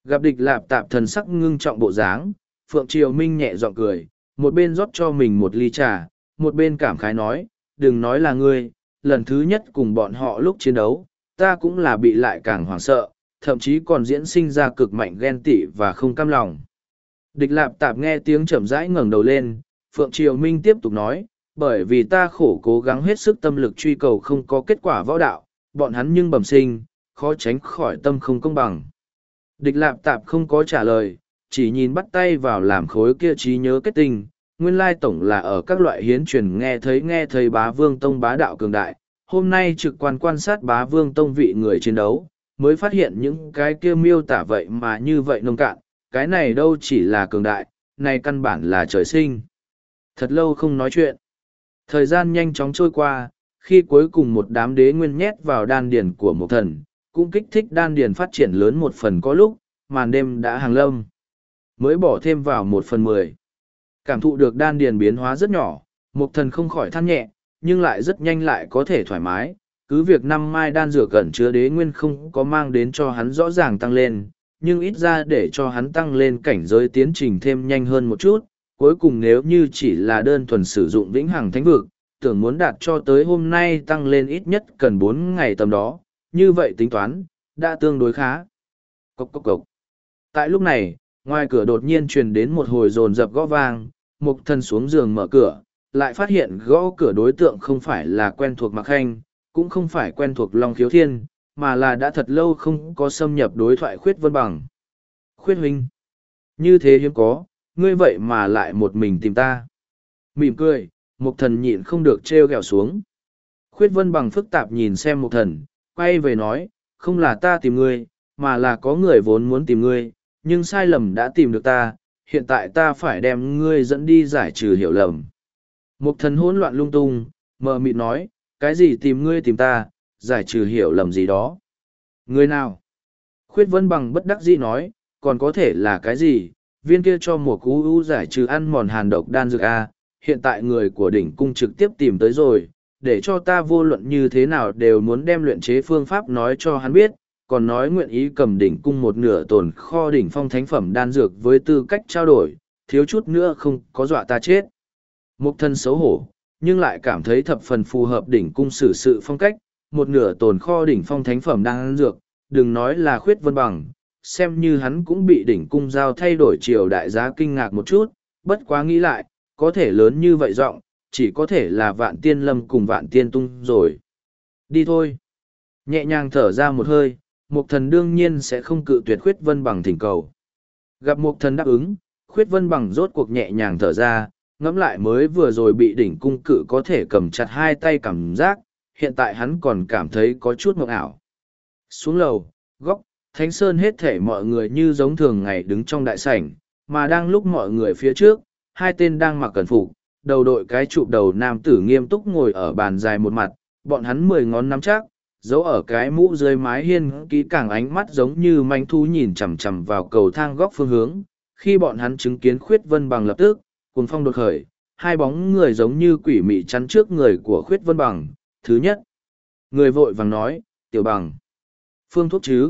Gặp địch lạp tạp thần sắc ngưng trọng bộ dáng, Phượng Triều Minh nhẹ giọng cười, một bên rót cho mình một ly trà, một bên cảm khái nói, đừng nói là ngươi, lần thứ nhất cùng bọn họ lúc chiến đấu, ta cũng là bị lại càng hoảng sợ, thậm chí còn diễn sinh ra cực mạnh ghen tị và không cam lòng. Địch lạp tạp nghe tiếng chậm rãi ngẩng đầu lên, Phượng Triều Minh tiếp tục nói, bởi vì ta khổ cố gắng hết sức tâm lực truy cầu không có kết quả võ đạo, bọn hắn nhưng bẩm sinh, khó tránh khỏi tâm không công bằng. Địch lạp tạp không có trả lời, chỉ nhìn bắt tay vào làm khối kia trí nhớ kết tình, nguyên lai tổng là ở các loại hiến truyền nghe thấy nghe thấy bá vương tông bá đạo cường đại, hôm nay trực quan quan sát bá vương tông vị người chiến đấu, mới phát hiện những cái kia miêu tả vậy mà như vậy nông cạn, cái này đâu chỉ là cường đại, này căn bản là trời sinh. Thật lâu không nói chuyện. Thời gian nhanh chóng trôi qua, khi cuối cùng một đám đế nguyên nhét vào đan điền của một thần, cũng kích thích đan điền phát triển lớn một phần có lúc, màn đêm đã hàng lâm. Mới bỏ thêm vào một phần mười. Cảm thụ được đan điền biến hóa rất nhỏ, một thần không khỏi than nhẹ, nhưng lại rất nhanh lại có thể thoải mái. Cứ việc năm mai đan dược cẩn chứa đế nguyên không có mang đến cho hắn rõ ràng tăng lên, nhưng ít ra để cho hắn tăng lên cảnh giới tiến trình thêm nhanh hơn một chút. Cuối cùng nếu như chỉ là đơn thuần sử dụng vĩnh hằng thánh vực, tưởng muốn đạt cho tới hôm nay tăng lên ít nhất cần bốn ngày tầm đó, như vậy tính toán, đã tương đối khá. Cốc cốc cốc. Tại lúc này, ngoài cửa đột nhiên truyền đến một hồi rồn rập gõ vang, Mục Thần xuống giường mở cửa, lại phát hiện gõ cửa đối tượng không phải là quen thuộc Mạc Khanh, cũng không phải quen thuộc Long Khiếu Thiên, mà là đã thật lâu không có xâm nhập đối thoại Khuyết Vân Bằng. Khuyết huynh, như thế hiếm có, ngươi vậy mà lại một mình tìm ta. Mỉm cười, Mục Thần nhịn không được trêu ghẹo xuống. Khuyết Vân Bằng phức tạp nhìn xem Mục Thần, quay về nói, không là ta tìm ngươi, mà là có người vốn muốn tìm ngươi, nhưng sai lầm đã tìm được ta, hiện tại ta phải đem ngươi dẫn đi giải trừ hiểu lầm. Mục Thần hỗn loạn lung tung, mờ mịt nói, cái gì tìm ngươi tìm ta, giải trừ hiểu lầm gì đó. Người nào? Khuyết Vân Bằng bất đắc dĩ nói, còn có thể là cái gì, viên kia cho một cú u giải trừ ăn mòn hàn độc đan dược A, hiện tại người của đỉnh cung trực tiếp tìm tới rồi, để cho ta vô luận như thế nào đều muốn đem luyện chế phương pháp nói cho hắn biết, còn nói nguyện ý cầm đỉnh cung một nửa tồn kho đỉnh phong thánh phẩm đan dược với tư cách trao đổi, thiếu chút nữa không có dọa ta chết. Mục Thần xấu hổ, nhưng lại cảm thấy thập phần phù hợp đỉnh cung xử sự phong cách, một nửa tồn kho đỉnh phong thánh phẩm đan dược, đừng nói là Khuyết Vân Bằng, xem như hắn cũng bị đỉnh cung giao thay đổi triều đại giá kinh ngạc một chút, bất quá nghĩ lại, có thể lớn như vậy rộng, chỉ có thể là Vạn Tiên Lâm cùng Vạn Tiên Tung rồi. Đi thôi. Nhẹ nhàng thở ra một hơi, Mục Thần đương nhiên sẽ không cự tuyệt Khuyết Vân Bằng thỉnh cầu. Gặp Mục Thần đáp ứng, Khuyết Vân Bằng rốt cuộc nhẹ nhàng thở ra, ngẫm lại mới vừa rồi bị đỉnh cung cự có thể cầm chặt hai tay cảm giác, hiện tại hắn còn cảm thấy có chút mộng ảo. Xuống lầu, góc, Thánh Sơn hết thể mọi người như giống thường ngày đứng trong đại sảnh, mà đang lúc mọi người phía trước, hai tên đang mặc cẩn phục, đầu đội cái chụp đầu nam tử nghiêm túc ngồi ở bàn dài một mặt, bọn hắn mười ngón nắm chắc, giấu ở cái mũ dưới mái hiên kỹ càng ánh mắt giống như manh thú nhìn chằm chằm vào cầu thang góc phương hướng. Khi bọn hắn chứng kiến Khuyết Vân Bằng lập tức, cuồng phong đột khởi, hai bóng người giống như quỷ mị chắn trước người của Khuyết Vân Bằng. Thứ nhất, người vội vàng nói, Tiểu Bằng, phương thuốc chứ?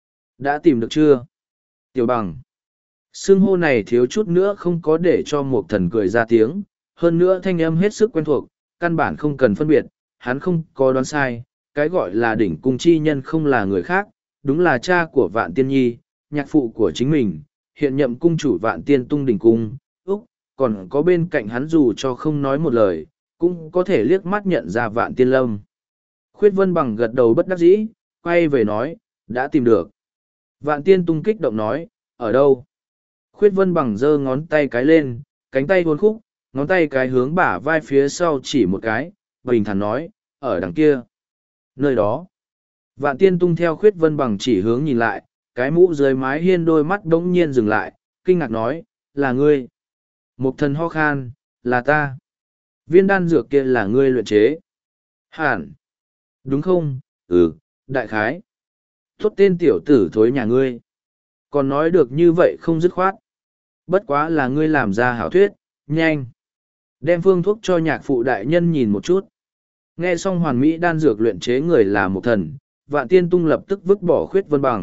Đã tìm được chưa? Tiểu Bằng. Xưng hô này thiếu chút nữa không có để cho Mục Thần cười ra tiếng, hơn nữa thanh âm hết sức quen thuộc, căn bản không cần phân biệt, hắn không có đoán sai, cái gọi là đỉnh cung chi nhân không là người khác, đúng là cha của Vạn Tiên Nhi, nhạc phụ của chính mình, hiện nhậm cung chủ Vạn Tiên Tung đỉnh cung, Úc, còn có bên cạnh hắn dù cho không nói một lời, cũng có thể liếc mắt nhận ra Vạn Tiên Lâm. Khuyết Vân Bằng gật đầu bất đắc dĩ, quay về nói, đã tìm được. Vạn Tiên Tung kích động nói, ở đâu? Khuyết Vân Bằng giơ ngón tay cái lên, cánh tay uốn khúc, ngón tay cái hướng bả vai phía sau chỉ một cái, bình thản nói, ở đằng kia. Nơi đó. Vạn Tiên Tung theo Khuyết Vân Bằng chỉ hướng nhìn lại, cái mũ dưới mái hiên đôi mắt đống nhiên dừng lại, kinh ngạc nói, là ngươi. Mục Thần ho khan, là ta. Viên đan dược kia là ngươi luyện chế. Hẳn. Đúng không? Ừ, đại khái. Tốt tên tiểu tử thối nhà ngươi. Còn nói được như vậy không dứt khoát. Bất quá là ngươi làm ra hảo thuyết, nhanh. Đem phương thuốc cho nhạc phụ đại nhân nhìn một chút. Nghe xong hoàn mỹ đan dược luyện chế người là một thần, Vạn Tiên Tung lập tức vứt bỏ Khuyết Vân Bằng,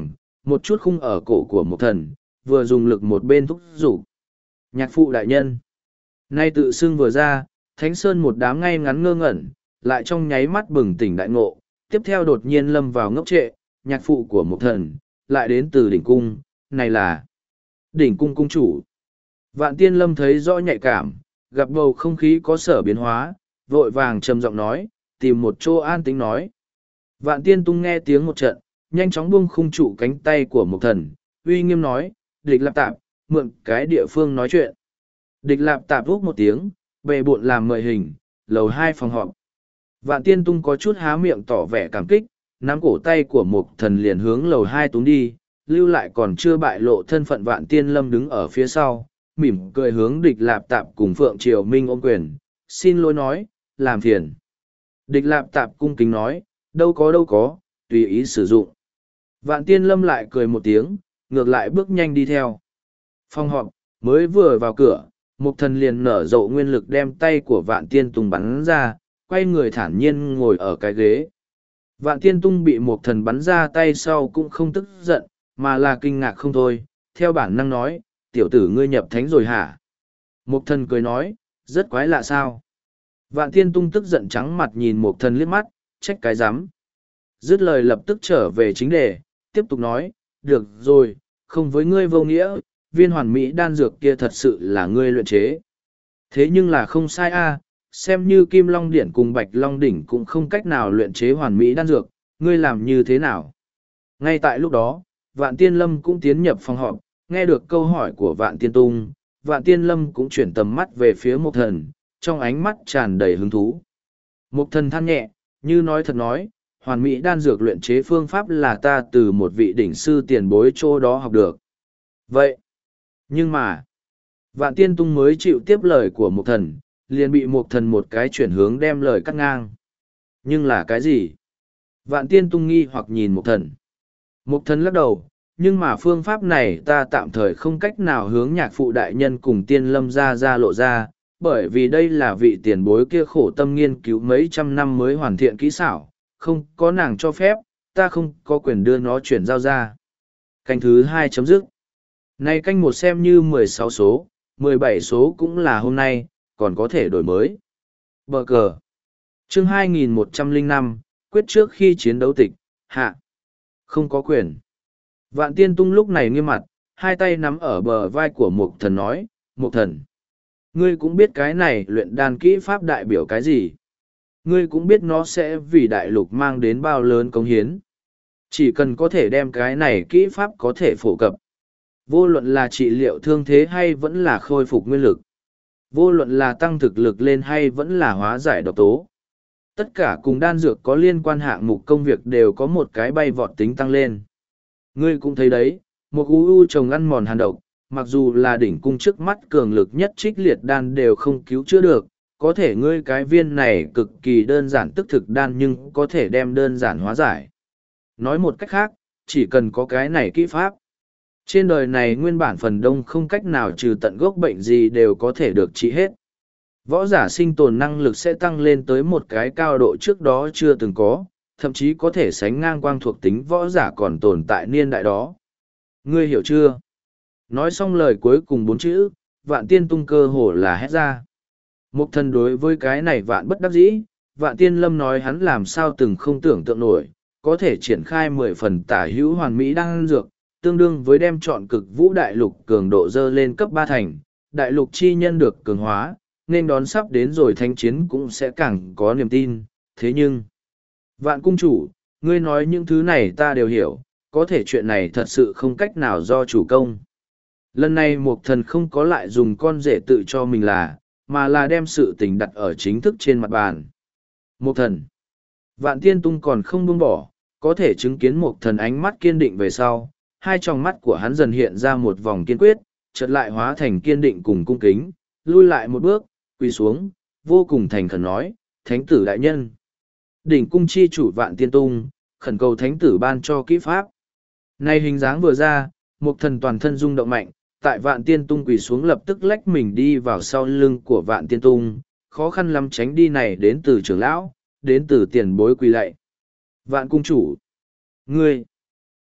một chút khung ở cổ của Mộc Thần, vừa dùng lực một bên thúc giục. Nhạc phụ đại nhân. Nay tự xưng vừa ra, Thánh Sơn một đám ngay ngắn ngơ ngẩn, lại trong nháy mắt bừng tỉnh đại ngộ, tiếp theo đột nhiên lâm vào ngốc trệ, nhạc phụ của Mộc Thần, lại đến từ đỉnh cung, này là đỉnh cung cung chủ. Vạn Tiên Lâm thấy rõ nhạy cảm, gặp bầu không khí có sở biến hóa, vội vàng trầm giọng nói, tìm một chỗ an tĩnh nói. Vạn Tiên Tung nghe tiếng một trận, nhanh chóng buông khung trụ cánh tay của Mộc Thần, uy nghiêm nói, địch lạp tạp, mượn cái địa phương nói chuyện. Địch lạp tạp rút một tiếng, bệ bộn làm mời hình, lầu hai phòng họp. Vạn Tiên Tung có chút há miệng tỏ vẻ cảm kích, nắm cổ tay của Mộc Thần liền hướng lầu hai túm đi, lưu lại còn chưa bại lộ thân phận Vạn Tiên Lâm đứng ở phía sau, mỉm cười hướng địch lạp tạp cùng Phượng Triều Minh ôm quyền, xin lỗi nói, làm phiền. Địch lạp tạp cung kính nói, đâu có đâu có, tùy ý sử dụng. Vạn Tiên Lâm lại cười một tiếng, ngược lại bước nhanh đi theo. Phòng họp, mới vừa vào cửa, Mộc Thần liền nở rộ nguyên lực đem tay của Vạn Tiên Tung bắn ra, quay người thản nhiên ngồi ở cái ghế. Vạn Tiên Tung bị Mộc Thần bắn ra tay sau cũng không tức giận, mà là kinh ngạc không thôi, theo bản năng nói, tiểu tử ngươi nhập thánh rồi hả? Mộc Thần cười nói, rất quái lạ sao? Vạn Tiên Tung tức giận trắng mặt nhìn Mộc Thần liếc mắt, trách cái rắm. Dứt lời lập tức trở về chính đề, tiếp tục nói, được rồi, không với ngươi vô nghĩa, viên hoàn mỹ đan dược kia thật sự là ngươi luyện chế. Thế nhưng là không sai a, xem như Kim Long Điển cùng Bạch Long Đỉnh cũng không cách nào luyện chế hoàn mỹ đan dược, ngươi làm như thế nào? Ngay tại lúc đó, Vạn Tiên Lâm cũng tiến nhập phòng họp, nghe được câu hỏi của Vạn Tiên Tung, Vạn Tiên Lâm cũng chuyển tầm mắt về phía Mộc Thần, trong ánh mắt tràn đầy hứng thú. Mộc Thần than nhẹ, như nói thật nói, hoàn mỹ đan dược luyện chế phương pháp là ta từ một vị đỉnh sư tiền bối chỗ đó học được. Vậy, nhưng mà, Vạn Tiên Tung mới chịu tiếp lời của Mộc Thần, liền bị Mộc Thần một cái chuyển hướng đem lời cắt ngang. Nhưng là cái gì? Vạn Tiên Tung nghi hoặc nhìn Mộc Thần. Mộc Thần lắc đầu, nhưng mà phương pháp này ta tạm thời không cách nào hướng nhạc phụ đại nhân cùng Tiên Lâm ra ra lộ ra, bởi vì đây là vị tiền bối kia khổ tâm nghiên cứu mấy trăm năm mới hoàn thiện kỹ xảo, không có nàng cho phép, ta không có quyền đưa nó chuyển giao ra. Canh thứ hai chấm dứt. Nay canh một xem như mười sáu số, mười bảy số cũng là hôm nay, còn có thể đổi mới. Bờ cờ. Chương hai nghìn một trăm lẻ năm, quyết trước khi chiến đấu tịch, hạ. Không có quyền. Vạn Tiên Tung lúc này nghiêm mặt, hai tay nắm ở bờ vai của Mộc Thần nói, Mộc Thần. Ngươi cũng biết cái này luyện đan kỹ pháp đại biểu cái gì. Ngươi cũng biết nó sẽ vì đại lục mang đến bao lớn cống hiến. Chỉ cần có thể đem cái này kỹ pháp có thể phổ cập. Vô luận là trị liệu thương thế hay vẫn là khôi phục nguyên lực. Vô luận là tăng thực lực lên hay vẫn là hóa giải độc tố. Tất cả cùng đan dược có liên quan hạng mục công việc đều có một cái bay vọt tính tăng lên. Ngươi cũng thấy đấy, một u u trồng ăn mòn hàn độc, mặc dù là đỉnh cung trước mắt cường lực nhất trích liệt đan đều không cứu chữa được, có thể ngươi cái viên này cực kỳ đơn giản tức thực đan nhưng có thể đem đơn giản hóa giải. Nói một cách khác, chỉ cần có cái này kỹ pháp. Trên đời này nguyên bản phần đông không cách nào trừ tận gốc bệnh gì đều có thể được trị hết. Võ giả sinh tồn năng lực sẽ tăng lên tới một cái cao độ trước đó chưa từng có, thậm chí có thể sánh ngang quang thuộc tính võ giả còn tồn tại niên đại đó. Ngươi hiểu chưa? Nói xong lời cuối cùng bốn chữ, Vạn Tiên Tung cơ hồ là hét ra. Mộc Thần đối với cái này vạn bất đắc dĩ, Vạn Tiên Lâm nói hắn làm sao từng không tưởng tượng nổi, có thể triển khai mười phần tả hữu hoàn mỹ đan dược, tương đương với đem chọn cực vũ đại lục cường độ dơ lên cấp ba thành, đại lục chi nhân được cường hóa, nên đón sắp đến rồi thanh chiến cũng sẽ càng có niềm tin. Thế nhưng, Vạn cung chủ, ngươi nói những thứ này ta đều hiểu, có thể chuyện này thật sự không cách nào do chủ công. Lần này Mộc Thần không có lại dùng con rể tự cho mình là, mà là đem sự tình đặt ở chính thức trên mặt bàn. Mộc Thần. Vạn Tiên Tung còn không buông bỏ, có thể chứng kiến Mộc Thần ánh mắt kiên định về sau, hai tròng mắt của hắn dần hiện ra một vòng kiên quyết, chợt lại hóa thành kiên định cùng cung kính, lui lại một bước, quỳ xuống, vô cùng thành khẩn nói, Thánh tử đại nhân. Đỉnh cung chi chủ Vạn Tiên Tung, khẩn cầu Thánh tử ban cho kỹ pháp. Nay hình dáng vừa ra, Mộc Thần toàn thân rung động mạnh, tại Vạn Tiên Tung quỳ xuống lập tức lách mình đi vào sau lưng của Vạn Tiên Tung, khó khăn lắm tránh đi này đến từ trưởng lão, đến từ tiền bối quỳ lạy. Vạn cung chủ. Ngươi.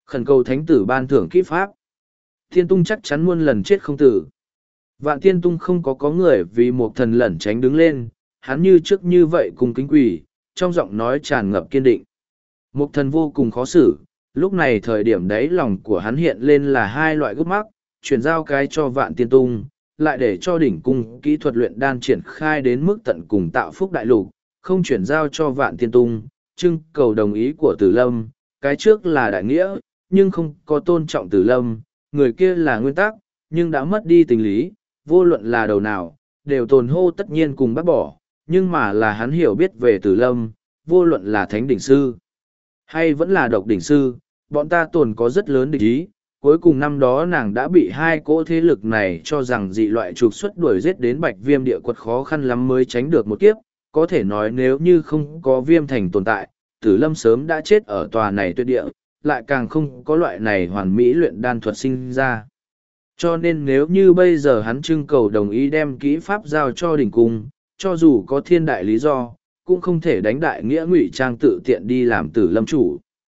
Khẩn cầu thánh tử ban thưởng kỹ pháp. Tiên tung chắc chắn muôn lần chết không tử. Vạn tiên tung không có có người vì một thần lẩn tránh đứng lên, hắn như trước như vậy cùng kính quỳ, trong giọng nói tràn ngập kiên định. Một thần vô cùng khó xử, lúc này thời điểm đấy lòng của hắn hiện lên là hai loại gốc mắc, chuyển giao cái cho vạn tiên tung, lại để cho đỉnh cung kỹ thuật luyện đan triển khai đến mức tận cùng tạo phúc đại lục, không chuyển giao cho vạn tiên tung, trưng cầu đồng ý của tử lâm, cái trước là đại nghĩa, nhưng không có tôn trọng tử lâm, người kia là nguyên tắc, nhưng đã mất đi tình lý, vô luận là đầu nào, đều tồn hô tất nhiên cùng bác bỏ, nhưng mà là hắn hiểu biết về tử lâm, vô luận là thánh đỉnh sư, hay vẫn là độc đỉnh sư, bọn ta tồn có rất lớn địch ý. Cuối cùng năm đó nàng đã bị hai cỗ thế lực này cho rằng dị loại trục xuất đuổi giết đến bạch viêm địa quật khó khăn lắm mới tránh được một kiếp. Có thể nói nếu như không có viêm thành tồn tại, tử lâm sớm đã chết ở tòa này tuyệt địa, lại càng không có loại này hoàn mỹ luyện đan thuật sinh ra. Cho nên nếu như bây giờ hắn trưng cầu đồng ý đem kỹ pháp giao cho đỉnh cung, cho dù có thiên đại lý do, cũng không thể đánh đại nghĩa ngụy trang tự tiện đi làm tử lâm chủ.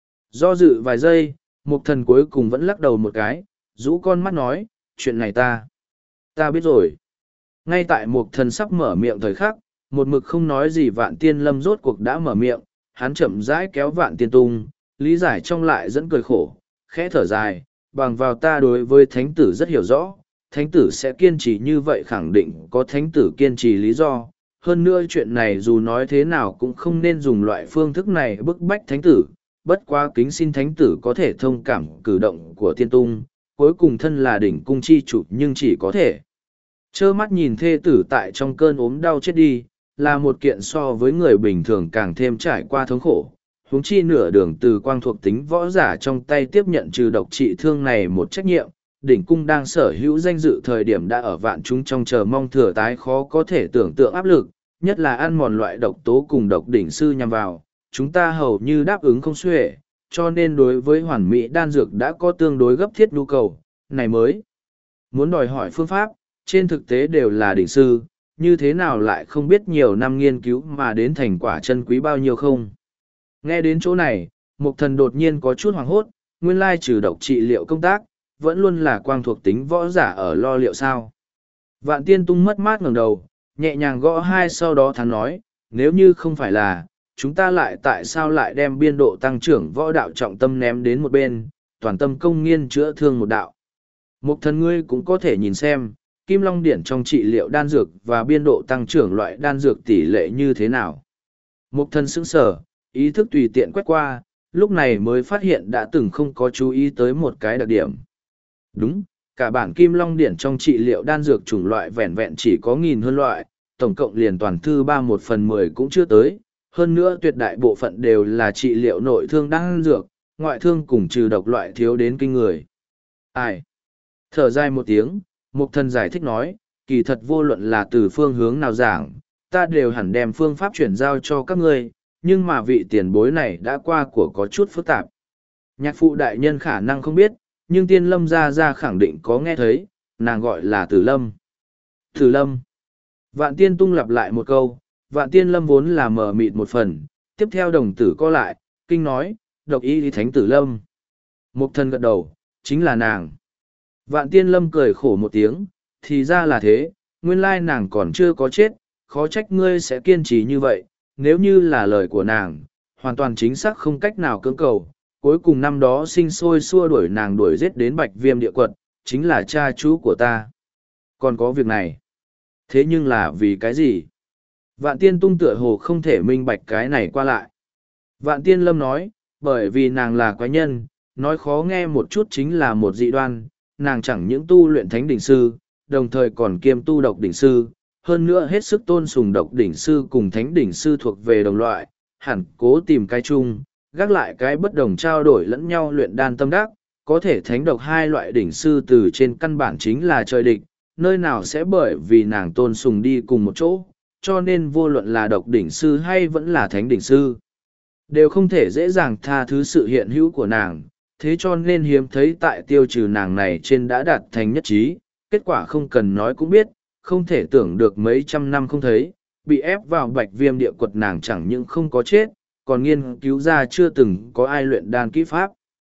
Do dự vài giây, Mục thần cuối cùng vẫn lắc đầu một cái, rũ con mắt nói, chuyện này ta, ta biết rồi. Ngay tại mục thần sắp mở miệng thời khắc, một mực không nói gì vạn tiên lâm rốt cuộc đã mở miệng, hắn chậm rãi kéo vạn tiên tung, lý giải trong lại dẫn cười khổ, khẽ thở dài, bằng vào ta đối với thánh tử rất hiểu rõ, thánh tử sẽ kiên trì như vậy khẳng định có thánh tử kiên trì lý do. Hơn nữa chuyện này dù nói thế nào cũng không nên dùng loại phương thức này bức bách thánh tử, bất quá kính xin thánh tử có thể thông cảm cử động của tiên tung, cuối cùng thân là đỉnh cung chi chủ nhưng chỉ có thể trơ mắt nhìn thê tử tại trong cơn ốm đau chết đi, là một kiện so với người bình thường càng thêm trải qua thống khổ. Huống chi nửa đường từ quang thuộc tính võ giả trong tay tiếp nhận trừ độc trị thương này một trách nhiệm, đỉnh cung đang sở hữu danh dự thời điểm đã ở vạn chúng trong chờ mong thừa tái khó có thể tưởng tượng áp lực, nhất là ăn mòn loại độc tố cùng độc đỉnh sư nhằm vào. Chúng ta hầu như đáp ứng không xuể, cho nên đối với hoàn mỹ đan dược đã có tương đối gấp thiết nhu cầu, này mới. Muốn đòi hỏi phương pháp, trên thực tế đều là đỉnh sư, như thế nào lại không biết nhiều năm nghiên cứu mà đến thành quả chân quý bao nhiêu không. Nghe đến chỗ này, Mục thần đột nhiên có chút hoảng hốt, nguyên lai trừ độc trị liệu công tác, vẫn luôn là quang thuộc tính võ giả ở lo liệu sao. Vạn tiên tung mất mát ngẩng đầu, nhẹ nhàng gõ hai sau đó thắn nói, nếu như không phải là, chúng ta lại tại sao lại đem biên độ tăng trưởng võ đạo trọng tâm ném đến một bên, toàn tâm công nghiên chữa thương một đạo. Một thần ngươi cũng có thể nhìn xem, Kim Long Điển trong trị liệu đan dược và biên độ tăng trưởng loại đan dược tỷ lệ như thế nào. Một thần sững sờ, ý thức tùy tiện quét qua, lúc này mới phát hiện đã từng không có chú ý tới một cái đặc điểm. Đúng, cả bản Kim Long Điển trong trị liệu đan dược chủng loại vẹn vẹn chỉ có nghìn hơn loại, tổng cộng liền toàn thư ba một phần mười cũng chưa tới. Hơn nữa tuyệt đại bộ phận đều là trị liệu nội thương đan dược, ngoại thương cùng trừ độc loại thiếu đến kinh người. Ai? Thở dài một tiếng, Mục thần giải thích nói, kỳ thật vô luận là từ phương hướng nào giảng, ta đều hẳn đem phương pháp chuyển giao cho các ngươi, nhưng mà vị tiền bối này đã qua của có chút phức tạp. Nhạc phụ đại nhân khả năng không biết, nhưng tiên lâm ra ra khẳng định có nghe thấy, nàng gọi là Tử Lâm. Tử Lâm. Vạn tiên tung lặp lại một câu, vạn tiên lâm vốn là mờ mịt một phần, tiếp theo đồng tử co lại, kinh nói, độc y lý thánh Tử Lâm. Mục thần gật đầu, chính là nàng. Vạn tiên lâm cười khổ một tiếng, thì ra là thế, nguyên lai nàng còn chưa có chết, khó trách ngươi sẽ kiên trì như vậy, nếu như là lời của nàng, hoàn toàn chính xác không cách nào cưỡng cầu. Cuối cùng năm đó sinh sôi xua đuổi nàng đuổi giết đến bạch viêm địa quật, chính là cha chú của ta. Còn có việc này. Thế nhưng là vì cái gì? Vạn tiên tung tựa hồ không thể minh bạch cái này qua lại. Vạn tiên lâm nói, bởi vì nàng là quái nhân, nói khó nghe một chút chính là một dị đoan, nàng chẳng những tu luyện thánh đỉnh sư, đồng thời còn kiêm tu độc đỉnh sư, hơn nữa hết sức tôn sùng độc đỉnh sư cùng thánh đỉnh sư thuộc về đồng loại, hẳn cố tìm cái chung, gác lại cái bất đồng trao đổi lẫn nhau luyện đan tâm đắc, có thể thánh độc hai loại đỉnh sư từ trên căn bản chính là trời địch, nơi nào sẽ bởi vì nàng tôn sùng đi cùng một chỗ, cho nên vô luận là độc đỉnh sư hay vẫn là thánh đỉnh sư, đều không thể dễ dàng tha thứ sự hiện hữu của nàng, thế cho nên hiếm thấy tại tiêu trừ nàng này trên đã đạt thành nhất trí, kết quả không cần nói cũng biết, không thể tưởng được mấy trăm năm không thấy, bị ép vào bạch viêm địa quật nàng chẳng những không có chết, còn nghiên cứu ra chưa từng có ai luyện đan kỹ pháp.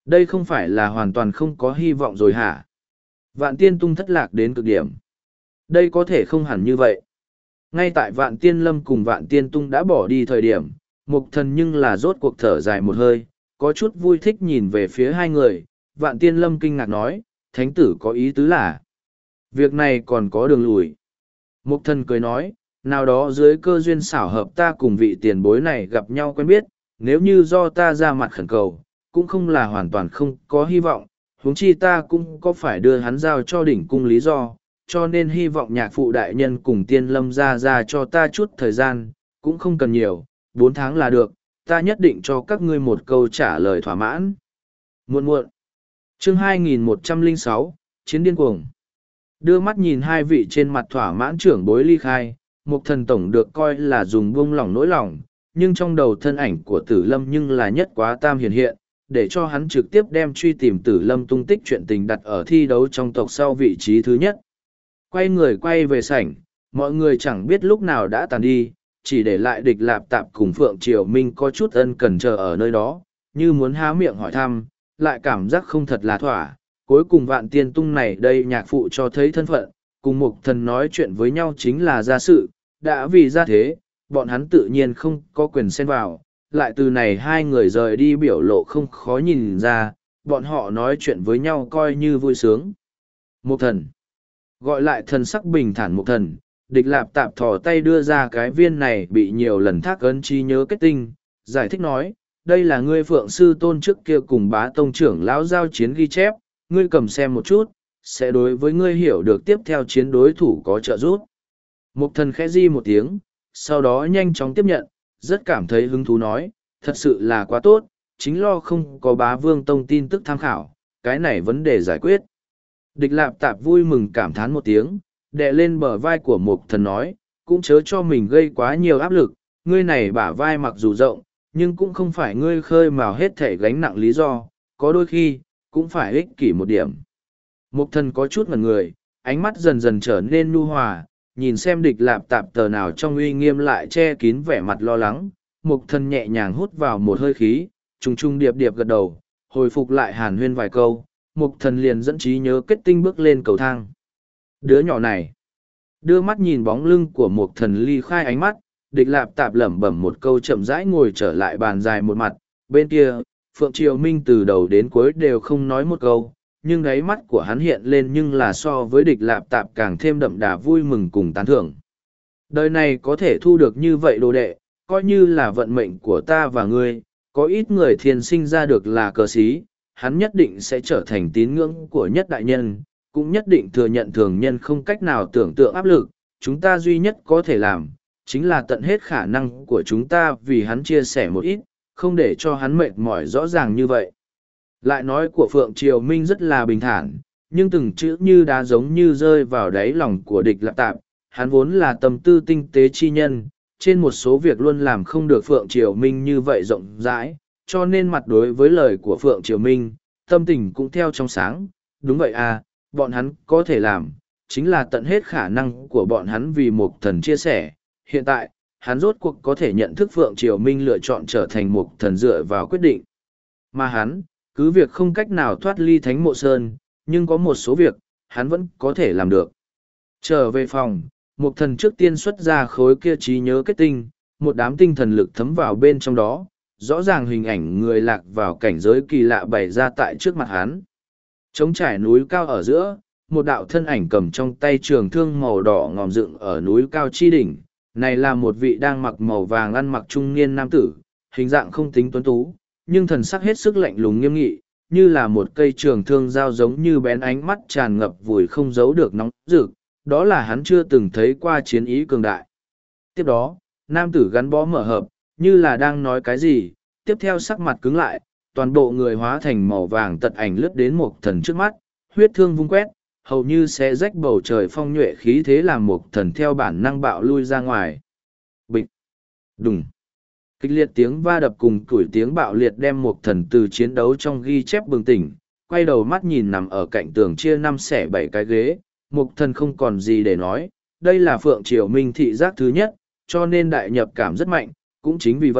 Đây không phải là hoàn toàn không có hy vọng rồi hả? Vạn tiên tung thất lạc đến cực điểm. Đây có thể không hẳn như vậy. Ngay tại vạn tiên lâm cùng vạn tiên tung đã bỏ đi thời điểm, mục thần nhưng là rốt cuộc thở dài một hơi, có chút vui thích nhìn về phía hai người. Vạn tiên lâm kinh ngạc nói, thánh tử có ý tứ là, việc này còn có đường lùi. Mục thần cười nói, nào đó dưới cơ duyên xảo hợp ta cùng vị tiền bối này gặp nhau quen biết, nếu như do ta ra mặt khẩn cầu, cũng không là hoàn toàn không có hy vọng, huống chi ta cũng có phải đưa hắn giao cho đỉnh cung lý do, cho nên hy vọng nhạc phụ đại nhân cùng tiên lâm ra ra cho ta chút thời gian, cũng không cần nhiều, bốn tháng là được, ta nhất định cho các ngươi một câu trả lời thỏa mãn. Muộn muộn. Chương hai nghìn một trăm lẻ sáu, Chiến điên cuồng. Đưa mắt nhìn hai vị trên mặt thỏa mãn trưởng bối ly khai, Mục thần tổng được coi là dùng buông lỏng nỗi lòng, nhưng trong đầu thân ảnh của tử lâm nhưng là nhất quá tam hiện hiện, để cho hắn trực tiếp đem truy tìm tử lâm tung tích chuyện tình đặt ở thi đấu trong tộc sau vị trí thứ nhất. Quay người quay về sảnh, mọi người chẳng biết lúc nào đã tàn đi, chỉ để lại địch lạp tạp cùng Phượng Triều Minh có chút ân cần chờ ở nơi đó, như muốn há miệng hỏi thăm, lại cảm giác không thật là thỏa. Cuối cùng vạn tiên tung này đây nhạc phụ cho thấy thân phận, cùng mục thần nói chuyện với nhau chính là gia sự, đã vì ra thế, bọn hắn tự nhiên không có quyền xen vào, lại từ này hai người rời đi biểu lộ không khó nhìn ra, bọn họ nói chuyện với nhau coi như vui sướng. Mục thần. Gọi lại thần sắc bình thản mục thần, địch lạp tạp thò tay đưa ra cái viên này bị nhiều lần thác ấn trí nhớ kết tinh, giải thích nói, đây là ngươi phượng sư tôn trước kia cùng bá tông trưởng lão giao chiến ghi chép, ngươi cầm xem một chút, sẽ đối với ngươi hiểu được tiếp theo chiến đối thủ có trợ giúp. Mục thần khẽ di một tiếng, sau đó nhanh chóng tiếp nhận, rất cảm thấy hứng thú nói, thật sự là quá tốt, chính lo không có bá vương tông tin tức tham khảo, cái này vấn đề giải quyết. Địch lạp tạp vui mừng cảm thán một tiếng, đè lên bờ vai của mục thần nói, cũng chớ cho mình gây quá nhiều áp lực, ngươi này bả vai mặc dù rộng, nhưng cũng không phải ngươi khơi mào hết thể gánh nặng lý do, có đôi khi, cũng phải ích kỷ một điểm. Mục thần có chút ngẩn người, ánh mắt dần dần trở nên nhu hòa, nhìn xem địch lạp tạp tờ nào trong uy nghiêm lại che kín vẻ mặt lo lắng, mục thần nhẹ nhàng hút vào một hơi khí, trùng trùng điệp điệp gật đầu, hồi phục lại hàn huyên vài câu, mục thần liền dẫn trí nhớ kết tinh bước lên cầu thang. Đứa nhỏ này, đưa mắt nhìn bóng lưng của mục thần ly khai ánh mắt, địch lạp tạp lẩm bẩm một câu chậm rãi ngồi trở lại bàn dài một mặt, bên kia, Phượng Triều Minh từ đầu đến cuối đều không nói một câu, nhưng đáy mắt của hắn hiện lên nhưng là so với địch lạp tạp càng thêm đậm đà vui mừng cùng tán thưởng. Đời này có thể thu được như vậy đồ đệ, coi như là vận mệnh của ta và ngươi, có ít người thiên sinh ra được là cờ sĩ, hắn nhất định sẽ trở thành tín ngưỡng của nhất đại nhân, cũng nhất định thừa nhận thường nhân không cách nào tưởng tượng áp lực, chúng ta duy nhất có thể làm, chính là tận hết khả năng của chúng ta vì hắn chia sẻ một ít, không để cho hắn mệt mỏi rõ ràng như vậy. Lại nói của Phượng Triều Minh rất là bình thản, nhưng từng chữ như đá giống như rơi vào đáy lòng của địch lạp tạp, hắn vốn là tâm tư tinh tế chi nhân, trên một số việc luôn làm không được Phượng Triều Minh như vậy rộng rãi, cho nên mặt đối với lời của Phượng Triều Minh, tâm tình cũng theo trong sáng, đúng vậy à, bọn hắn có thể làm, chính là tận hết khả năng của bọn hắn vì một thần chia sẻ, hiện tại, hắn rốt cuộc có thể nhận thức Phượng Triều Minh lựa chọn trở thành một thần dựa vào quyết định. Mà hắn, cứ việc không cách nào thoát ly thánh mộ sơn, nhưng có một số việc, hắn vẫn có thể làm được. Trở về phòng, một thần trước tiên xuất ra khối kia trí nhớ kết tinh, một đám tinh thần lực thấm vào bên trong đó, rõ ràng hình ảnh người lạc vào cảnh giới kỳ lạ bày ra tại trước mặt hắn. Trống trải núi cao ở giữa, một đạo thân ảnh cầm trong tay trường thương màu đỏ ngòm dựng ở núi cao chi đỉnh. Này là một vị đang mặc màu vàng ăn mặc trung niên nam tử, hình dạng không tính tuấn tú, nhưng thần sắc hết sức lạnh lùng nghiêm nghị, như là một cây trường thương dao giống như bén ánh mắt tràn ngập vùi không giấu được nóng rực, đó là hắn chưa từng thấy qua chiến ý cường đại. Tiếp đó, nam tử gắn bó mở hợp, như là đang nói cái gì, tiếp theo sắc mặt cứng lại, toàn bộ người hóa thành màu vàng tật ảnh lướt đến một thần trước mắt, huyết thương vung quét, hầu như sẽ rách bầu trời phong nhuệ khí thế làm một thần theo bản năng bạo lui ra ngoài. Bịch! Đùng! Kịch liệt tiếng va đập cùng củi tiếng bạo liệt đem một thần từ chiến đấu trong ghi chép bừng tỉnh, quay đầu mắt nhìn nằm ở cạnh tường chia năm xẻ bảy cái ghế, một thần không còn gì để nói, đây là Phượng Triều Minh thị giác thứ nhất, cho nên đại nhập cảm rất mạnh, cũng chính vì vậy,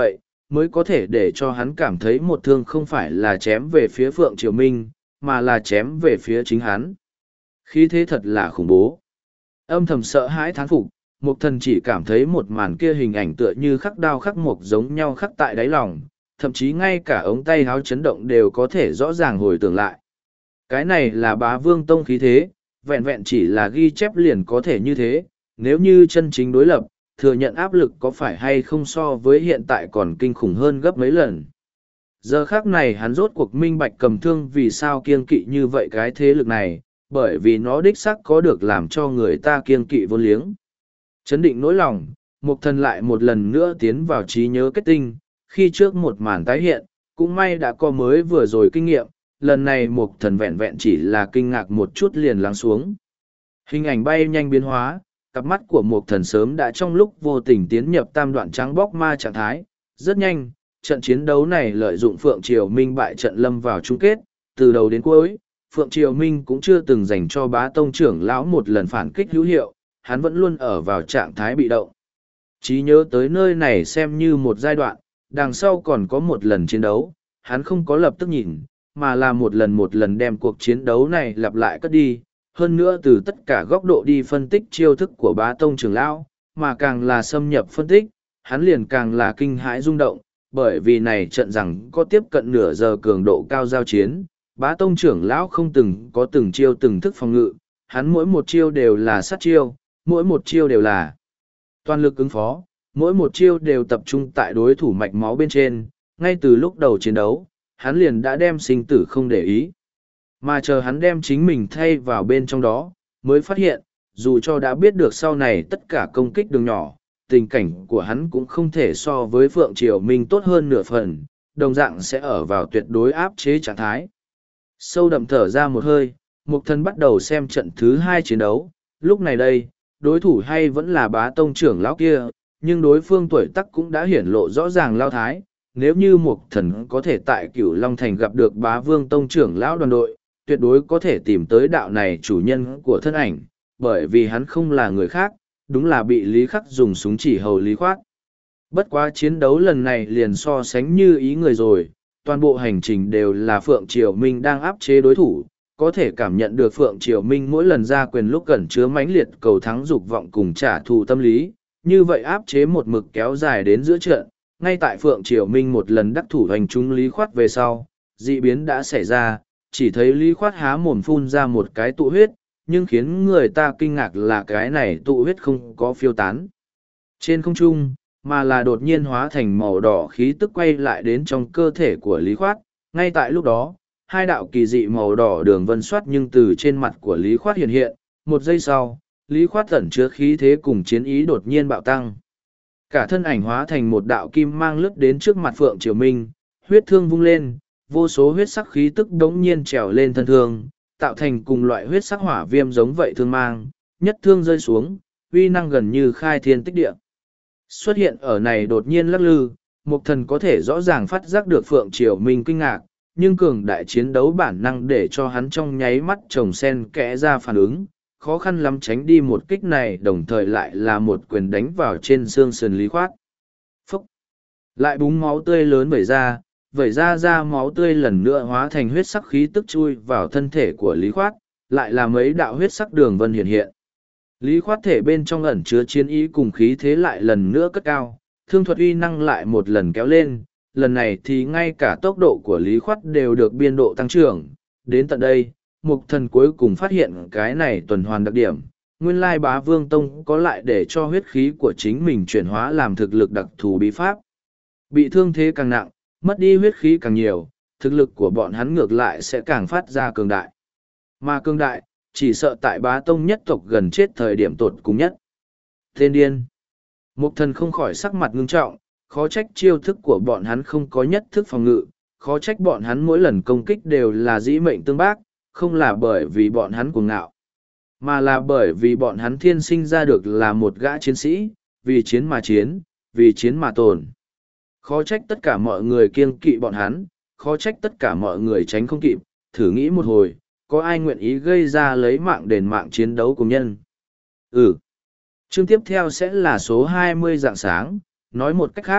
mới có thể để cho hắn cảm thấy một thương không phải là chém về phía Phượng Triều Minh, mà là chém về phía chính hắn. Khí thế thật là khủng bố. Âm thầm sợ hãi thán phục, Mục Thần chỉ cảm thấy một màn kia hình ảnh tựa như khắc đao khắc mộc giống nhau khắc tại đáy lòng, thậm chí ngay cả ống tay háo chấn động đều có thể rõ ràng hồi tưởng lại. Cái này là Bá Vương Tông khí thế, vẹn vẹn chỉ là ghi chép liền có thể như thế, nếu như chân chính đối lập, thừa nhận áp lực có phải hay không so với hiện tại còn kinh khủng hơn gấp mấy lần. Giờ khác này hắn rốt cuộc minh bạch Cầm Thương vì sao kiêng kỵ như vậy cái thế lực này, bởi vì nó đích xác có được làm cho người ta kiêng kỵ vô liếng. Chấn định nỗi lòng, Mục Thần lại một lần nữa tiến vào trí nhớ kết tinh, khi trước một màn tái hiện, cũng may đã có mới vừa rồi kinh nghiệm, lần này Mục Thần vẹn vẹn chỉ là kinh ngạc một chút liền lắng xuống. Hình ảnh bay nhanh biến hóa, cặp mắt của Mục Thần sớm đã trong lúc vô tình tiến nhập tam đoạn trắng bóc ma trạng thái, rất nhanh, trận chiến đấu này lợi dụng Phượng Triều Minh bại trận lâm vào chung kết, từ đầu đến cuối, Phượng Triều Minh cũng chưa từng dành cho Bá Tông trưởng lão một lần phản kích hữu hiệu, hắn vẫn luôn ở vào trạng thái bị động. Chí nhớ tới nơi này xem như một giai đoạn, đằng sau còn có một lần chiến đấu, hắn không có lập tức nhìn, mà là một lần một lần đem cuộc chiến đấu này lặp lại cất đi, hơn nữa từ tất cả góc độ đi phân tích chiêu thức của Bá Tông trưởng lão, mà càng là xâm nhập phân tích, hắn liền càng là kinh hãi rung động, bởi vì này trận rằng có tiếp cận nửa giờ cường độ cao giao chiến, Bá Tông trưởng lão không từng có từng chiêu từng thức phòng ngự, hắn mỗi một chiêu đều là sát chiêu, mỗi một chiêu đều là toàn lực ứng phó, mỗi một chiêu đều tập trung tại đối thủ mạch máu bên trên, ngay từ lúc đầu chiến đấu, hắn liền đã đem sinh tử không để ý. Mà chờ hắn đem chính mình thay vào bên trong đó, mới phát hiện, dù cho đã biết được sau này tất cả công kích đường nhỏ, tình cảnh của hắn cũng không thể so với Phượng Triều Minh tốt hơn nửa phần, đồng dạng sẽ ở vào tuyệt đối áp chế trạng thái. Sâu đậm thở ra một hơi, Mục Thần bắt đầu xem trận thứ hai chiến đấu, lúc này đây, đối thủ hay vẫn là Bá Tông trưởng lão kia, nhưng đối phương tuổi tác cũng đã hiển lộ rõ ràng lao thái. Nếu như Mục Thần có thể tại Cửu Long Thành gặp được Bá Vương Tông trưởng lão đoàn đội, tuyệt đối có thể tìm tới đạo này chủ nhân của thân ảnh, bởi vì hắn không là người khác, đúng là bị Lý Khắc dùng súng chỉ hầu Lý Khoát. Bất quá chiến đấu lần này liền so sánh như ý người rồi, toàn bộ hành trình đều là Phượng Triều Minh đang áp chế đối thủ, có thể cảm nhận được Phượng Triều Minh mỗi lần ra quyền lúc gần chứa mãnh liệt cầu thắng dục vọng cùng trả thù tâm lý, như vậy áp chế một mực kéo dài đến giữa trận, ngay tại Phượng Triều Minh một lần đắc thủ hành chúng Lý Khoát về sau, dị biến đã xảy ra, chỉ thấy Lý Khoát há mồm phun ra một cái tụ huyết, nhưng khiến người ta kinh ngạc là cái này tụ huyết không có phiêu tán trên không trung, mà là đột nhiên hóa thành màu đỏ khí tức quay lại đến trong cơ thể của Lý Khoát. Ngay tại lúc đó, hai đạo kỳ dị màu đỏ đường vân soát nhưng từ trên mặt của Lý Khoát hiện hiện, một giây sau, Lý Khoát tẩn chứa khí thế cùng chiến ý đột nhiên bạo tăng. Cả thân ảnh hóa thành một đạo kim mang lướt đến trước mặt Phượng Triều Minh, huyết thương vung lên, vô số huyết sắc khí tức đống nhiên trèo lên thân thương, tạo thành cùng loại huyết sắc hỏa viêm giống vậy thương mang, nhất thương rơi xuống, uy năng gần như khai thiên tích địa. Xuất hiện ở này đột nhiên lắc lư, Mục Thần có thể rõ ràng phát giác được Phượng Triều Minh kinh ngạc, nhưng cường đại chiến đấu bản năng để cho hắn trong nháy mắt trồng sen kẽ ra phản ứng, khó khăn lắm tránh đi một kích này, đồng thời lại là một quyền đánh vào trên xương sườn Lý Khoát. Phúc! Lại búng máu tươi lớn vẩy ra, vẩy ra ra máu tươi lần nữa hóa thành huyết sắc khí tức chui vào thân thể của Lý Khoát, lại là mấy đạo huyết sắc đường vân hiện hiện. Lý Khoát thể bên trong ẩn chứa chiến ý cùng khí thế lại lần nữa cất cao, thương thuật uy năng lại một lần kéo lên, lần này thì ngay cả tốc độ của Lý Khoát đều được biên độ tăng trưởng. Đến tận đây, Mục Thần cuối cùng phát hiện cái này tuần hoàn đặc điểm, nguyên lai Bá Vương Tông có lại để cho huyết khí của chính mình chuyển hóa làm thực lực đặc thù bí pháp. Bị thương thế càng nặng, mất đi huyết khí càng nhiều, thực lực của bọn hắn ngược lại sẽ càng phát ra cường đại. Mà cường đại, chỉ sợ tại Bá Tông nhất tộc gần chết thời điểm tột cùng nhất. Tên điên. Mục Thần không khỏi sắc mặt ngưng trọng, khó trách chiêu thức của bọn hắn không có nhất thức phòng ngự, khó trách bọn hắn mỗi lần công kích đều là dĩ mệnh tương bác, không là bởi vì bọn hắn cuồng ngạo, mà là bởi vì bọn hắn thiên sinh ra được là một gã chiến sĩ, vì chiến mà chiến, vì chiến mà tồn. Khó trách tất cả mọi người kiêng kỵ bọn hắn, khó trách tất cả mọi người tránh không kịp, thử nghĩ một hồi, có ai nguyện ý gây ra lấy mạng đền mạng chiến đấu cùng nhân. Ừ. Chương tiếp theo sẽ là số hai mươi rạng sáng, nói một cách khác,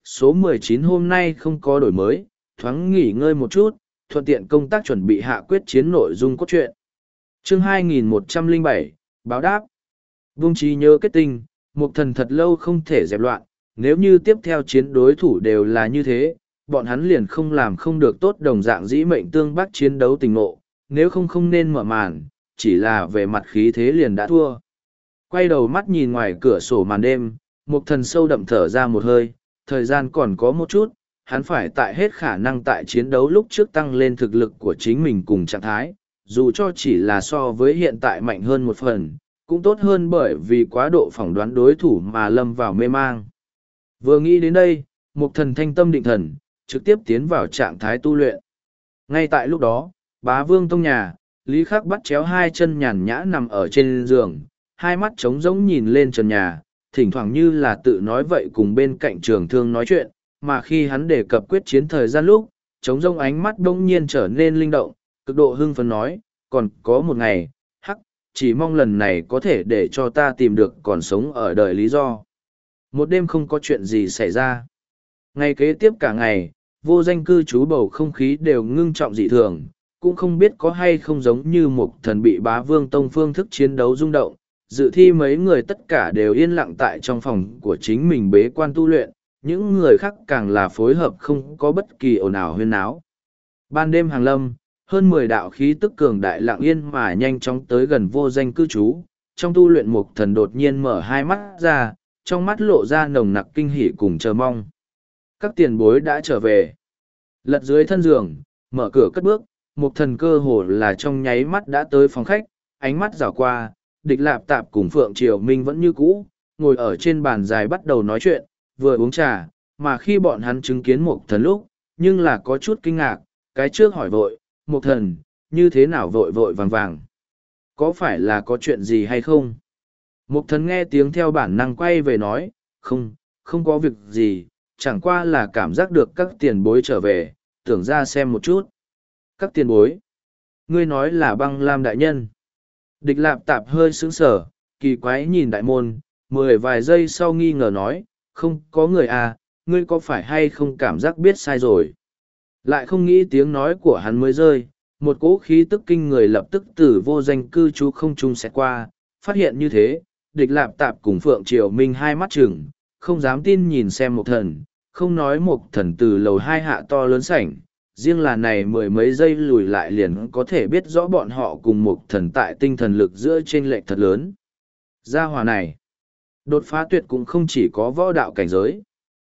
số mười chín hôm nay không có đổi mới, thoáng nghỉ ngơi một chút, thuận tiện công tác chuẩn bị hạ quyết chiến nội dung cốt truyện. Chương hai nghìn một trăm lẻ bảy, báo đáp. Vung trí nhớ kết tinh, Mục Thần thật lâu không thể dẹp loạn, nếu như tiếp theo chiến đối thủ đều là như thế, bọn hắn liền không làm không được tốt đồng dạng dĩ mệnh tương bắc chiến đấu tình ngộ, nếu không không nên mở màn, chỉ là về mặt khí thế liền đã thua. Quay đầu mắt nhìn ngoài cửa sổ màn đêm, Mục Thần sâu đậm thở ra một hơi, thời gian còn có một chút, hắn phải tại hết khả năng tại chiến đấu lúc trước tăng lên thực lực của chính mình cùng trạng thái, dù cho chỉ là so với hiện tại mạnh hơn một phần, cũng tốt hơn bởi vì quá độ phỏng đoán đối thủ mà lâm vào mê mang. Vừa nghĩ đến đây, Mục Thần thanh tâm định thần, trực tiếp tiến vào trạng thái tu luyện. Ngay tại lúc đó, Bá Vương tông nhà, Lý Khắc bắt chéo hai chân nhàn nhã nằm ở trên giường, hai mắt trống rỗng nhìn lên trần nhà, thỉnh thoảng như là tự nói vậy cùng bên cạnh trường thương nói chuyện, mà khi hắn đề cập quyết chiến thời gian lúc, trống rỗng ánh mắt đông nhiên trở nên linh động, cực độ hưng phấn nói, còn có một ngày, hắc, chỉ mong lần này có thể để cho ta tìm được còn sống ở đời lý do. Một đêm không có chuyện gì xảy ra. Ngày kế tiếp cả ngày, vô danh cư trú bầu không khí đều ngưng trọng dị thường, cũng không biết có hay không giống như một thần bị Bá Vương tông phương thức chiến đấu rung động. Dự thi mấy người tất cả đều yên lặng tại trong phòng của chính mình bế quan tu luyện, những người khác càng là phối hợp không có bất kỳ ồn ào huyên náo. Ban đêm hàng lâm, hơn mười đạo khí tức cường đại lặng yên mà nhanh chóng tới gần vô danh cư trú, trong tu luyện mục thần đột nhiên mở hai mắt ra, trong mắt lộ ra nồng nặc kinh hỉ cùng chờ mong. Các tiền bối đã trở về. Lật dưới thân giường, mở cửa cất bước, mục thần cơ hồ là trong nháy mắt đã tới phòng khách, ánh mắt rảo qua, Địch Lạp Tạp cùng Phượng Triều Minh vẫn như cũ, ngồi ở trên bàn dài bắt đầu nói chuyện, vừa uống trà, mà khi bọn hắn chứng kiến Mục Thần lúc, nhưng là có chút kinh ngạc, cái trước hỏi vội, Mục Thần, như thế nào vội vội vàng vàng? Có phải là có chuyện gì hay không? Mục Thần nghe tiếng theo bản năng quay về nói, không, không có việc gì, chẳng qua là cảm giác được các tiền bối trở về, tưởng ra xem một chút. Các tiền bối? Ngươi nói là Băng Lam đại nhân. Địch Lạp Tạp hơi sững sờ, kỳ quái nhìn đại môn, mười vài giây sau nghi ngờ nói, không có người à, ngươi có phải hay không cảm giác biết sai rồi. Lại không nghĩ tiếng nói của hắn mới rơi, một cỗ khí tức kinh người lập tức từ vô danh cư trú không trung xẹt qua, phát hiện như thế, Địch Lạp Tạp cùng Phượng Triều Minh hai mắt chừng, không dám tin nhìn xem một thần, không nói một thần từ lầu hai hạ to lớn sảnh. Riêng là này mười mấy giây lùi lại liền có thể biết rõ bọn họ cùng một thần tại tinh thần lực giữa chênh lệch thật lớn. Gia hòa này, đột phá tuyệt cũng không chỉ có võ đạo cảnh giới.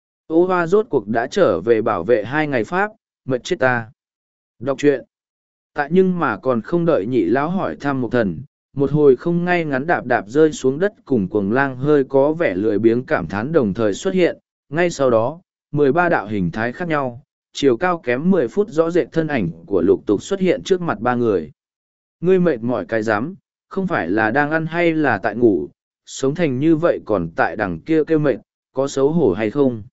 Ô hoa rốt cuộc đã trở về bảo vệ hai ngày Pháp, mệt chết ta. Đọc truyện. Tại nhưng mà còn không đợi nhị lão hỏi thăm một thần, một hồi không ngay ngắn đạp đạp rơi xuống đất cùng cuồng lang hơi có vẻ lười biếng cảm thán đồng thời xuất hiện. Ngay sau đó, mười ba đạo hình thái khác nhau. Chiều cao kém mười phút rõ rệt thân ảnh của lục tục xuất hiện trước mặt ba người. Ngươi mệt mỏi cái rắm không phải là đang ăn hay là tại ngủ, sống thành như vậy còn tại đằng kia kêu mệt, có xấu hổ hay không?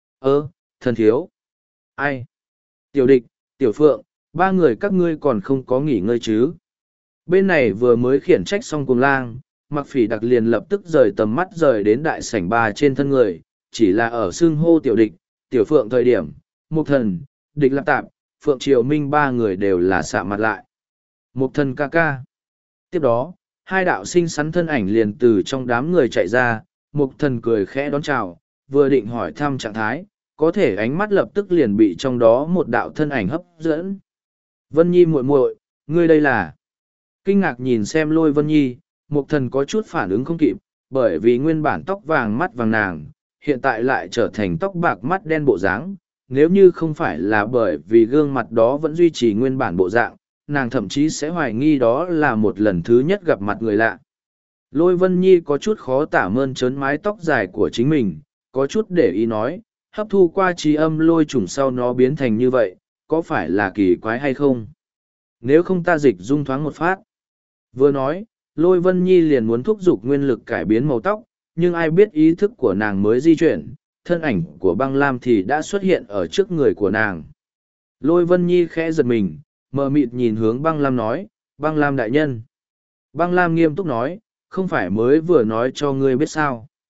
Ơ, thần thiếu. Ai? Tiểu địch, tiểu phượng, ba người các ngươi còn không có nghỉ ngơi chứ? Bên này vừa mới khiển trách xong cùng lang, mặc phỉ đặc liền lập tức rời tầm mắt rời đến đại sảnh ba trên thân người, chỉ là ở xưng hô tiểu địch, tiểu phượng thời điểm. Mục thần, Địch Lạp Tạp, Phượng Triều Minh ba người đều là sạ mặt lại. Mục thần ca ca. Tiếp đó, hai đạo sinh sắn thân ảnh liền từ trong đám người chạy ra, mục thần cười khẽ đón chào, vừa định hỏi thăm trạng thái, có thể ánh mắt lập tức liền bị trong đó một đạo thân ảnh hấp dẫn. Vân Nhi muội muội, ngươi đây là? Kinh ngạc nhìn xem Lôi Vân Nhi, mục thần có chút phản ứng không kịp, bởi vì nguyên bản tóc vàng mắt vàng nàng, hiện tại lại trở thành tóc bạc mắt đen bộ dáng. Nếu như không phải là bởi vì gương mặt đó vẫn duy trì nguyên bản bộ dạng, nàng thậm chí sẽ hoài nghi đó là một lần thứ nhất gặp mặt người lạ. Lôi Vân Nhi có chút khó tả mơn trớn mái tóc dài của chính mình, có chút để ý nói, hấp thu qua trí âm lôi trùng sau nó biến thành như vậy, có phải là kỳ quái hay không? Nếu không ta dịch dung thoáng một phát. Vừa nói, Lôi Vân Nhi liền muốn thúc giục nguyên lực cải biến màu tóc, nhưng ai biết ý thức của nàng mới di chuyển. Thân ảnh của băng lam thì đã xuất hiện ở trước người của nàng. Lôi Vân Nhi khẽ giật mình, mờ mịt nhìn hướng băng lam nói, băng lam đại nhân. Băng lam nghiêm túc nói, không phải mới vừa nói cho ngươi biết sao.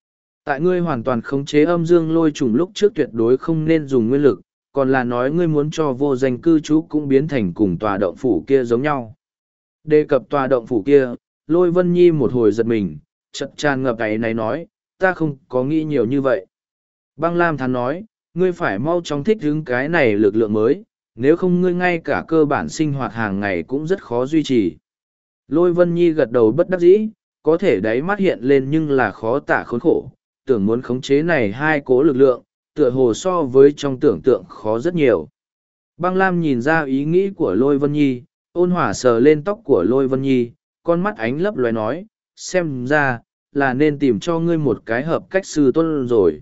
Tại ngươi hoàn toàn khống chế âm dương lôi trùng lúc trước tuyệt đối không nên dùng nguyên lực, còn là nói ngươi muốn cho vô danh cư trú cũng biến thành cùng tòa động phủ kia giống nhau. Đề cập tòa động phủ kia, Lôi Vân Nhi một hồi giật mình, chật tràn ngập ấy này nói, ta không có nghĩ nhiều như vậy. Băng Lam thắn nói, ngươi phải mau chóng thích ứng cái này lực lượng mới, nếu không ngươi ngay cả cơ bản sinh hoạt hàng ngày cũng rất khó duy trì. Lôi Vân Nhi gật đầu bất đắc dĩ, có thể đáy mắt hiện lên nhưng là khó tả khốn khổ, tưởng muốn khống chế này hai cố lực lượng, tựa hồ so với trong tưởng tượng khó rất nhiều. Băng Lam nhìn ra ý nghĩ của Lôi Vân Nhi, ôn hỏa sờ lên tóc của Lôi Vân Nhi, con mắt ánh lấp loé nói, xem ra, là nên tìm cho ngươi một cái hợp cách sư tôn rồi.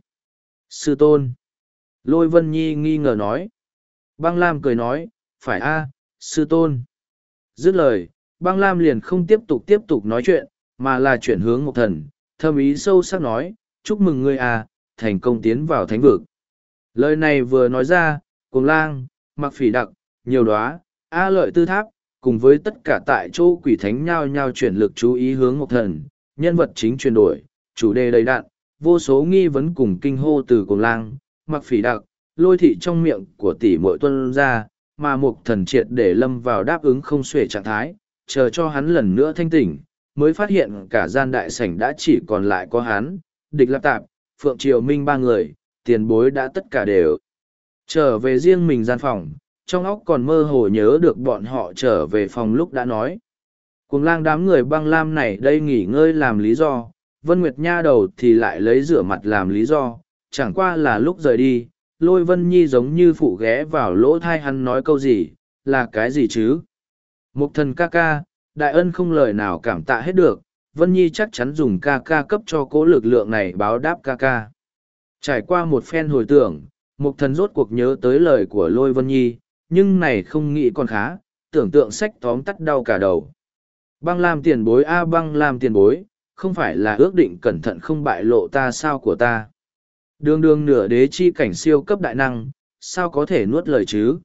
Sư tôn. Lôi Vân Nhi nghi ngờ nói. Băng Lam cười nói, phải a, sư tôn. Dứt lời, Băng Lam liền không tiếp tục tiếp tục nói chuyện, mà là chuyển hướng Mộc Thần, thâm ý sâu sắc nói, chúc mừng ngươi à, thành công tiến vào thánh vực. Lời này vừa nói ra, Cuồng Lang, Mặc Phỉ Đặc, nhiều đóa, A Lợi Tư Tháp, cùng với tất cả tại chỗ quỷ thánh nhao nhao chuyển lực chú ý hướng Mộc Thần, nhân vật chính chuyển đổi, chủ đề đầy đặn, vô số nghi vấn cùng kinh hô từ Cuồng Lang, Mặc Phỉ Đặc, Lôi Thị trong miệng của tỷ muội tuân ra, mà Mộc Thần triệt để lâm vào đáp ứng không xuể trạng thái, chờ cho hắn lần nữa thanh tỉnh, mới phát hiện cả gian đại sảnh đã chỉ còn lại có hắn, Địch Lạp Tạp, Phượng Triều Minh ba người, tiền bối đã tất cả đều trở về riêng mình gian phòng, trong óc còn mơ hồ nhớ được bọn họ trở về phòng lúc đã nói. Cuồng Lang đám người Băng Lam này đây nghỉ ngơi làm lý do, Vân Nguyệt Nha đầu thì lại lấy rửa mặt làm lý do, chẳng qua là lúc rời đi, Lôi Vân Nhi giống như phụ ghé vào lỗ thai hắn nói câu gì, là cái gì chứ? Mục Thần ca ca, đại ân không lời nào cảm tạ hết được, Vân Nhi chắc chắn dùng ca ca cấp cho cố lực lượng này báo đáp ca ca. Trải qua một phen hồi tưởng, Mục Thần rốt cuộc nhớ tới lời của Lôi Vân Nhi, nhưng này không nghĩ còn khá, tưởng tượng sách tóm tắt đau cả đầu. Băng Lam tiền bối a Băng Lam tiền bối, không phải là ước định cẩn thận không bại lộ ta sao của ta. Đường đường nửa đế chi cảnh siêu cấp đại năng, sao có thể nuốt lời chứ?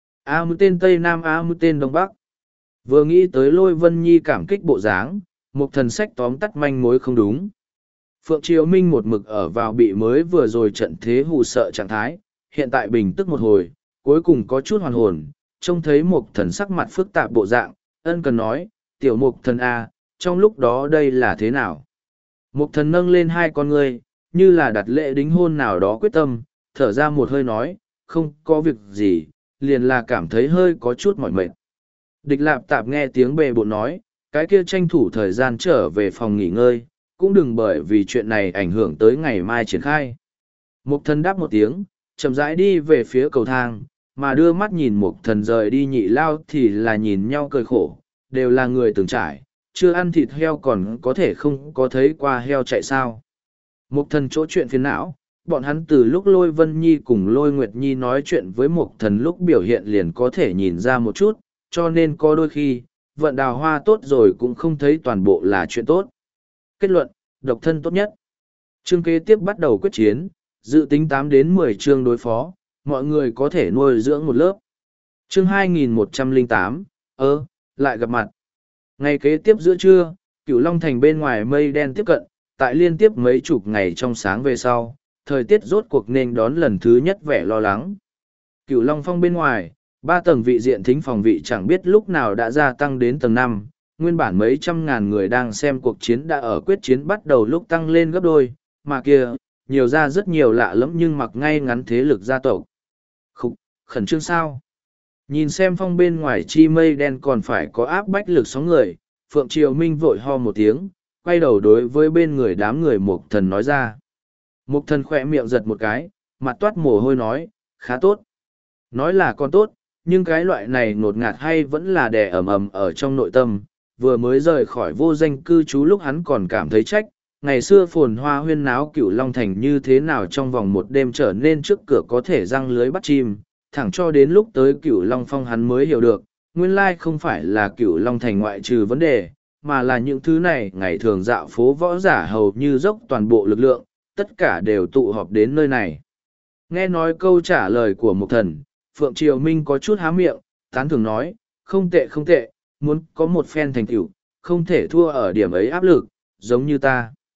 A mũi tên Tây Nam A mũi tên Đông Bắc. Vừa nghĩ tới Lôi Vân Nhi cảm kích bộ dáng, một thần sách tóm tắt manh mối không đúng. Phượng Triều Minh một mực ở vào bị mới vừa rồi trận thế hù sợ trạng thái, hiện tại bình tức một hồi, cuối cùng có chút hoàn hồn, trông thấy một thần sắc mặt phức tạp bộ dạng, ân cần nói, tiểu mục thần A, trong lúc đó đây là thế nào? Mục thần nâng lên hai con ngươi, như là đặt lễ đính hôn nào đó quyết tâm, thở ra một hơi nói, không có việc gì, liền là cảm thấy hơi có chút mỏi mệt. Địch Lạp Tạp nghe tiếng bề bộn nói, cái kia tranh thủ thời gian trở về phòng nghỉ ngơi, cũng đừng bởi vì chuyện này ảnh hưởng tới ngày mai triển khai. Mục thần đáp một tiếng, chậm rãi đi về phía cầu thang, mà đưa mắt nhìn mục thần rời đi nhị lao thì là nhìn nhau cười khổ, đều là người từng trải, chưa ăn thịt heo còn có thể không có thấy qua heo chạy sao. Mục thần chỗ chuyện phiền não, bọn hắn từ lúc Lôi Vân Nhi cùng Lôi Nguyệt Nhi nói chuyện với mục thần lúc biểu hiện liền có thể nhìn ra một chút, cho nên có đôi khi, vận đào hoa tốt rồi cũng không thấy toàn bộ là chuyện tốt. Kết luận, độc thân tốt nhất. Chương kế tiếp bắt đầu quyết chiến, dự tính tám đến mười chương đối phó, mọi người có thể nuôi dưỡng một lớp. Chương hai nghìn một trăm lẻ tám, ơ, lại gặp mặt. Ngày kế tiếp giữa trưa, Cửu Long Thành bên ngoài mây đen tiếp cận, tại liên tiếp mấy chục ngày trong sáng về sau, thời tiết rốt cuộc nên đón lần thứ nhất vẻ lo lắng. Cửu Long Phong bên ngoài, ba tầng vị diện thính phòng vị chẳng biết lúc nào đã gia tăng đến tầng năm, nguyên bản mấy trăm ngàn người đang xem cuộc chiến đã ở quyết chiến bắt đầu lúc tăng lên gấp đôi, mà kia, nhiều ra rất nhiều lạ lẫm nhưng mặc ngay ngắn thế lực gia tộc. Khúc, khẩn trương sao? Nhìn xem phong bên ngoài chi mây đen còn phải có áp bách lực sóng người, Phượng Triều Minh vội ho một tiếng, quay đầu đối với bên người đám người Mục Thần nói ra. Mục Thần khỏe miệng giật một cái, mặt toát mồ hôi nói, khá tốt. Nói là con tốt, nhưng cái loại này ngột ngạt hay vẫn là đè ẩm ẩm ở trong nội tâm, vừa mới rời khỏi vô danh cư trú lúc hắn còn cảm thấy trách, ngày xưa phồn hoa huyên náo Cửu Long Thành như thế nào trong vòng một đêm trở nên trước cửa có thể răng lưới bắt chim, thẳng cho đến lúc tới Cửu Long Phong hắn mới hiểu được, nguyên lai không phải là Cửu Long Thành ngoại trừ vấn đề, mà là những thứ này ngày thường dạo phố võ giả hầu như dốc toàn bộ lực lượng, tất cả đều tụ họp đến nơi này. Nghe nói câu trả lời của Mục Thần, Phượng Triều Minh có chút há miệng, tán thường nói, không tệ không tệ, muốn có một phen thành tựu, không thể thua ở điểm ấy áp lực, giống như ta.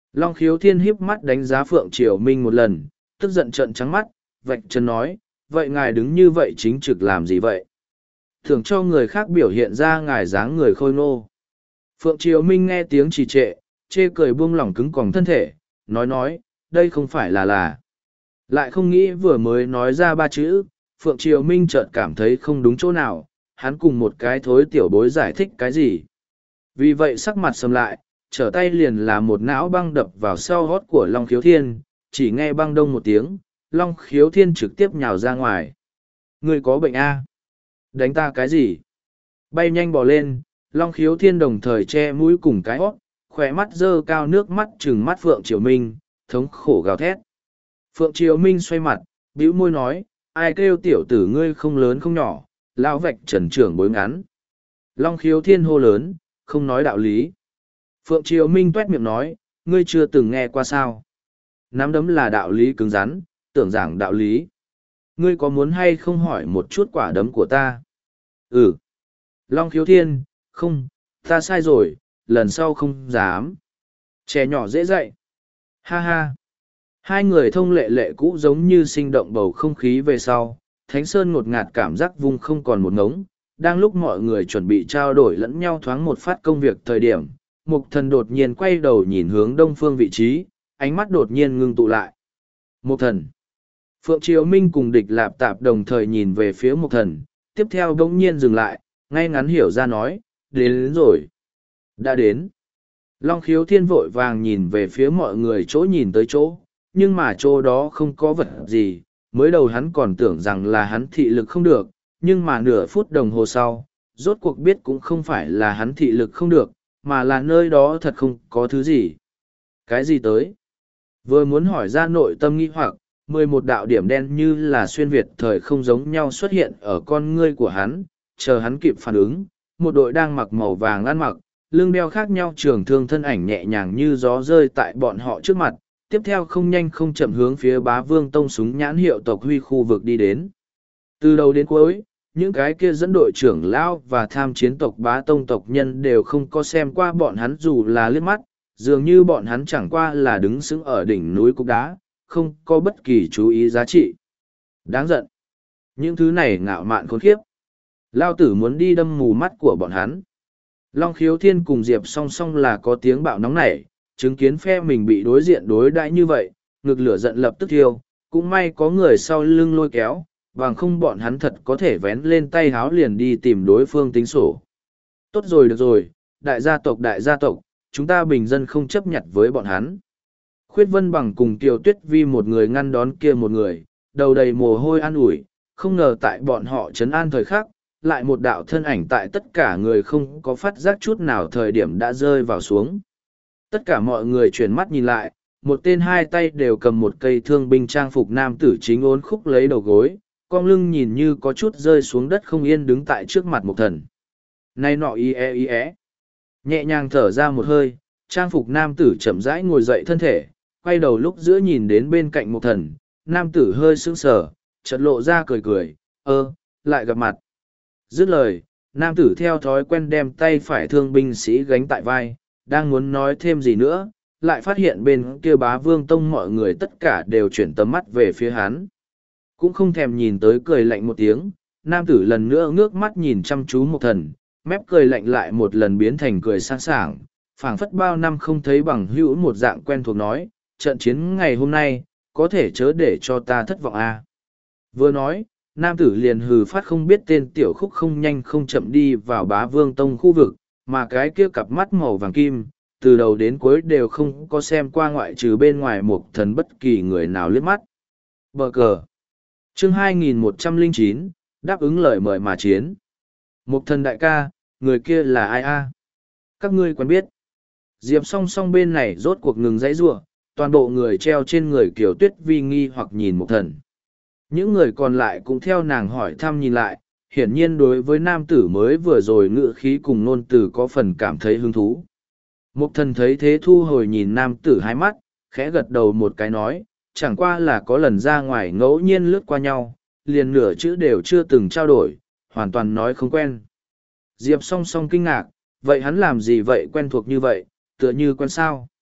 Long Khiếu Thiên híp mắt đánh giá Phượng Triều Minh một lần, tức giận trợn trắng mắt, vạch chân nói, vậy ngài đứng như vậy chính trực làm gì vậy? Thường cho người khác biểu hiện ra ngài dáng người khôi ngô. Phượng Triều Minh nghe tiếng trì trệ, chê cười buông lỏng cứng còng thân thể, nói nói, đây không phải là là. Lại không nghĩ vừa mới nói ra ba chữ, Phượng Triều Minh chợt cảm thấy không đúng chỗ nào, hắn cùng một cái thối tiểu bối giải thích cái gì. Vì vậy sắc mặt sầm lại, trở tay liền là một não băng đập vào sau hót của Long Khiếu Thiên, chỉ nghe băng đông một tiếng, Long Khiếu Thiên trực tiếp nhào ra ngoài. Ngươi có bệnh a? Đánh ta cái gì? Bay nhanh bỏ lên, Long Khiếu Thiên đồng thời che mũi cùng cái hót, khỏe mắt dơ cao nước mắt trừng mắt Phượng Triều Minh, thống khổ gào thét. Phượng Triều Minh xoay mặt, bĩu môi nói, ai kêu tiểu tử ngươi không lớn không nhỏ, lão vạch trần trưởng bối ngắn. Long Khiếu Thiên hô lớn, không nói đạo lý. Phượng Triều Minh tuét miệng nói, ngươi chưa từng nghe qua sao. Nắm đấm là đạo lý cứng rắn, tưởng giảng đạo lý. Ngươi có muốn hay không hỏi một chút quả đấm của ta? Ừ. Long Khiếu Thiên, không, ta sai rồi, lần sau không dám. Trẻ nhỏ dễ dạy. Ha ha. Hai người thông lệ lệ cũ giống như sinh động bầu không khí về sau, Thánh Sơn ngột ngạt cảm giác vung không còn một ngống. Đang lúc mọi người chuẩn bị trao đổi lẫn nhau thoáng một phát công việc thời điểm, Mục Thần đột nhiên quay đầu nhìn hướng đông phương vị trí, ánh mắt đột nhiên ngưng tụ lại. Mục Thần. Phượng Triều Minh cùng Địch Lạp Tạp đồng thời nhìn về phía Mục Thần, tiếp theo đống nhiên dừng lại, ngay ngắn hiểu ra nói, đến, đến rồi. Đã đến. Long Khiếu Thiên vội vàng nhìn về phía mọi người chỗ nhìn tới chỗ, nhưng mà chỗ đó không có vật gì, mới đầu hắn còn tưởng rằng là hắn thị lực không được, nhưng mà nửa phút đồng hồ sau, rốt cuộc biết cũng không phải là hắn thị lực không được, mà là nơi đó thật không có thứ gì. Cái gì tới? Vừa muốn hỏi ra nội tâm nghi hoặc, mười một đạo điểm đen như là xuyên việt thời không giống nhau xuất hiện ở con ngươi của hắn, chờ hắn kịp phản ứng, một đội đang mặc màu vàng ăn mặc, lưng đeo khác nhau trường thương thân ảnh nhẹ nhàng như gió rơi tại bọn họ trước mặt, tiếp theo không nhanh không chậm hướng phía Bá Vương Tông súng nhãn hiệu tộc Huy khu vực đi đến. Từ đầu đến cuối, những cái kia dẫn đội trưởng lão và tham chiến tộc Bá Tông tộc nhân đều không có xem qua bọn hắn dù là liếc mắt, dường như bọn hắn chẳng qua là đứng sững ở đỉnh núi cục đá, không có bất kỳ chú ý giá trị. Đáng giận. Những thứ này ngạo mạn khốn khiếp. Lao tử muốn đi đâm mù mắt của bọn hắn. Long Khiếu Thiên cùng Diệp song song là có tiếng bạo nóng nảy, chứng kiến phe mình bị đối diện đối đãi như vậy, ngực lửa giận lập tức thiêu, cũng may có người sau lưng lôi kéo, bằng không bọn hắn thật có thể vén lên tay háo liền đi tìm đối phương tính sổ. Tốt rồi được rồi, đại gia tộc đại gia tộc, chúng ta bình dân không chấp nhận với bọn hắn. Khuyết Vân Bằng cùng Kiều Tuyết Vi một người ngăn đón kia một người, đầu đầy mồ hôi an ủi, không ngờ tại bọn họ trấn an thời khắc, lại một đạo thân ảnh tại tất cả người không có phát giác chút nào thời điểm đã rơi vào xuống. Tất cả mọi người chuyển mắt nhìn lại, một tên hai tay đều cầm một cây thương binh trang phục nam tử chính ốn khúc lấy đầu gối, con lưng nhìn như có chút rơi xuống đất không yên đứng tại trước mặt Mục Thần. Này nọ y e y é. Nhẹ nhàng thở ra một hơi, trang phục nam tử chậm rãi ngồi dậy thân thể, quay đầu lúc giữa nhìn đến bên cạnh Mục Thần, nam tử hơi sững sờ, chợt lộ ra cười cười, ơ, lại gặp mặt. Dứt lời, nam tử theo thói quen đem tay phải thương binh sĩ gánh tại vai, đang muốn nói thêm gì nữa, lại phát hiện bên kia Bá Vương Tông mọi người tất cả đều chuyển tầm mắt về phía hắn. Cũng không thèm nhìn tới cười lạnh một tiếng, nam tử lần nữa ngước mắt nhìn chăm chú Mục Thần, mép cười lạnh lại một lần biến thành cười sang sảng, phảng phất bao năm không thấy bằng hữu một dạng quen thuộc nói, trận chiến ngày hôm nay, có thể chớ để cho ta thất vọng à. Vừa nói, nam tử liền hừ phát không biết tên tiểu khúc không nhanh không chậm đi vào Bá Vương Tông khu vực, mà cái kia cặp mắt màu vàng kim, từ đầu đến cuối đều không có xem qua ngoại trừ bên ngoài Mục Thần bất kỳ người nào liếc mắt. Bờ cờ. Chương hai nghìn một trăm lẻ chín, đáp ứng lời mời mà chiến. Mục Thần đại ca, người kia là ai a? Các ngươi quen biết. Diệp song song bên này rốt cuộc ngừng dãy giụa, toàn bộ người treo trên người Kiều Tuyết Vi nghi hoặc nhìn Mục Thần. Những người còn lại cũng theo nàng hỏi thăm nhìn lại, hiển nhiên đối với nam tử mới vừa rồi ngự khí cùng nôn từ có phần cảm thấy hứng thú. Mục Thần thấy thế thu hồi nhìn nam tử hai mắt, khẽ gật đầu một cái nói, chẳng qua là có lần ra ngoài ngẫu nhiên lướt qua nhau, liền nửa chữ đều chưa từng trao đổi, hoàn toàn nói không quen. Diệp song song kinh ngạc, vậy hắn làm gì vậy quen thuộc như vậy, tựa như quen sao?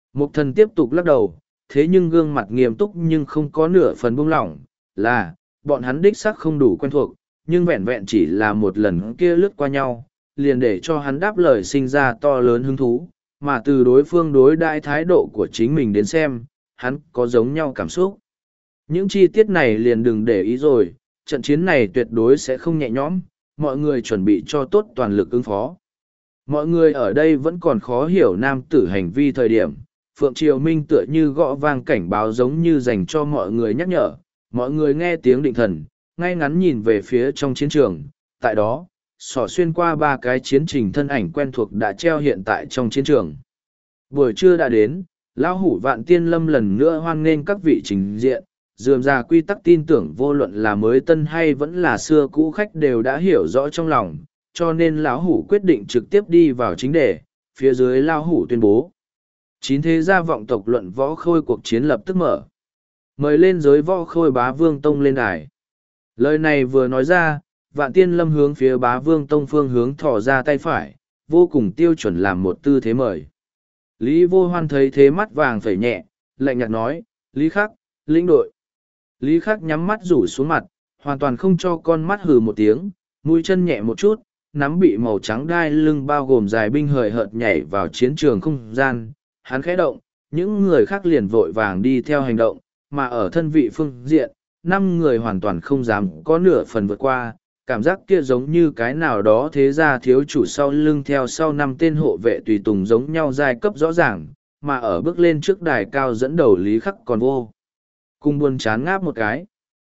Mục thần tiếp tục lắc đầu, thế nhưng gương mặt nghiêm túc nhưng không có nửa phần buông lỏng, là, bọn hắn đích xác không đủ quen thuộc, nhưng vẹn vẹn chỉ là một lần kia lướt qua nhau, liền để cho hắn đáp lời sinh ra to lớn hứng thú, mà từ đối phương đối đãi thái độ của chính mình đến xem, hắn có giống nhau cảm xúc. Những chi tiết này liền đừng để ý rồi, trận chiến này tuyệt đối sẽ không nhẹ nhõm, mọi người chuẩn bị cho tốt toàn lực ứng phó. Mọi người ở đây vẫn còn khó hiểu nam tử hành vi thời điểm, Phượng Triều Minh tựa như gõ vang cảnh báo giống như dành cho mọi người nhắc nhở, mọi người nghe tiếng định thần, ngay ngắn nhìn về phía trong chiến trường, tại đó, xỏ xuyên qua ba cái chiến trình thân ảnh quen thuộc đã treo hiện tại trong chiến trường. Buổi trưa đã đến, Lão Hủ Vạn Tiên Lâm lần nữa hoan nghênh các vị trình diện, dườm ra quy tắc tin tưởng vô luận là mới tân hay vẫn là xưa cũ khách đều đã hiểu rõ trong lòng, cho nên Lão Hủ quyết định trực tiếp đi vào chính đề, phía dưới Lão Hủ tuyên bố. Chín thế gia vọng tộc luận võ khôi cuộc chiến lập tức mở. Mời lên giới võ khôi Bá Vương Tông lên đài. Lời này vừa nói ra, Vạn Tiên Lâm hướng phía Bá Vương Tông phương hướng thò ra tay phải, vô cùng tiêu chuẩn làm một tư thế mời. Lý Vô Hoan thấy thế mắt vàng phẩy nhẹ, lạnh nhạt nói, Lý Khắc, lĩnh đội. Lý Khắc nhắm mắt rủ xuống mặt, hoàn toàn không cho con mắt hừ một tiếng, mũi chân nhẹ một chút, nắm bị màu trắng đai lưng bao gồm dài binh hời hợt nhảy vào chiến trường không gian. Hắn khẽ động, những người khác liền vội vàng đi theo hành động, mà ở thân vị phương diện, năm người hoàn toàn không dám có nửa phần vượt qua, cảm giác kia giống như cái nào đó thế ra thiếu chủ sau lưng theo sau năm tên hộ vệ tùy tùng giống nhau giai cấp rõ ràng, mà ở bước lên trước đài cao dẫn đầu Lý Khắc còn vô. Cùng buồn chán ngáp một cái.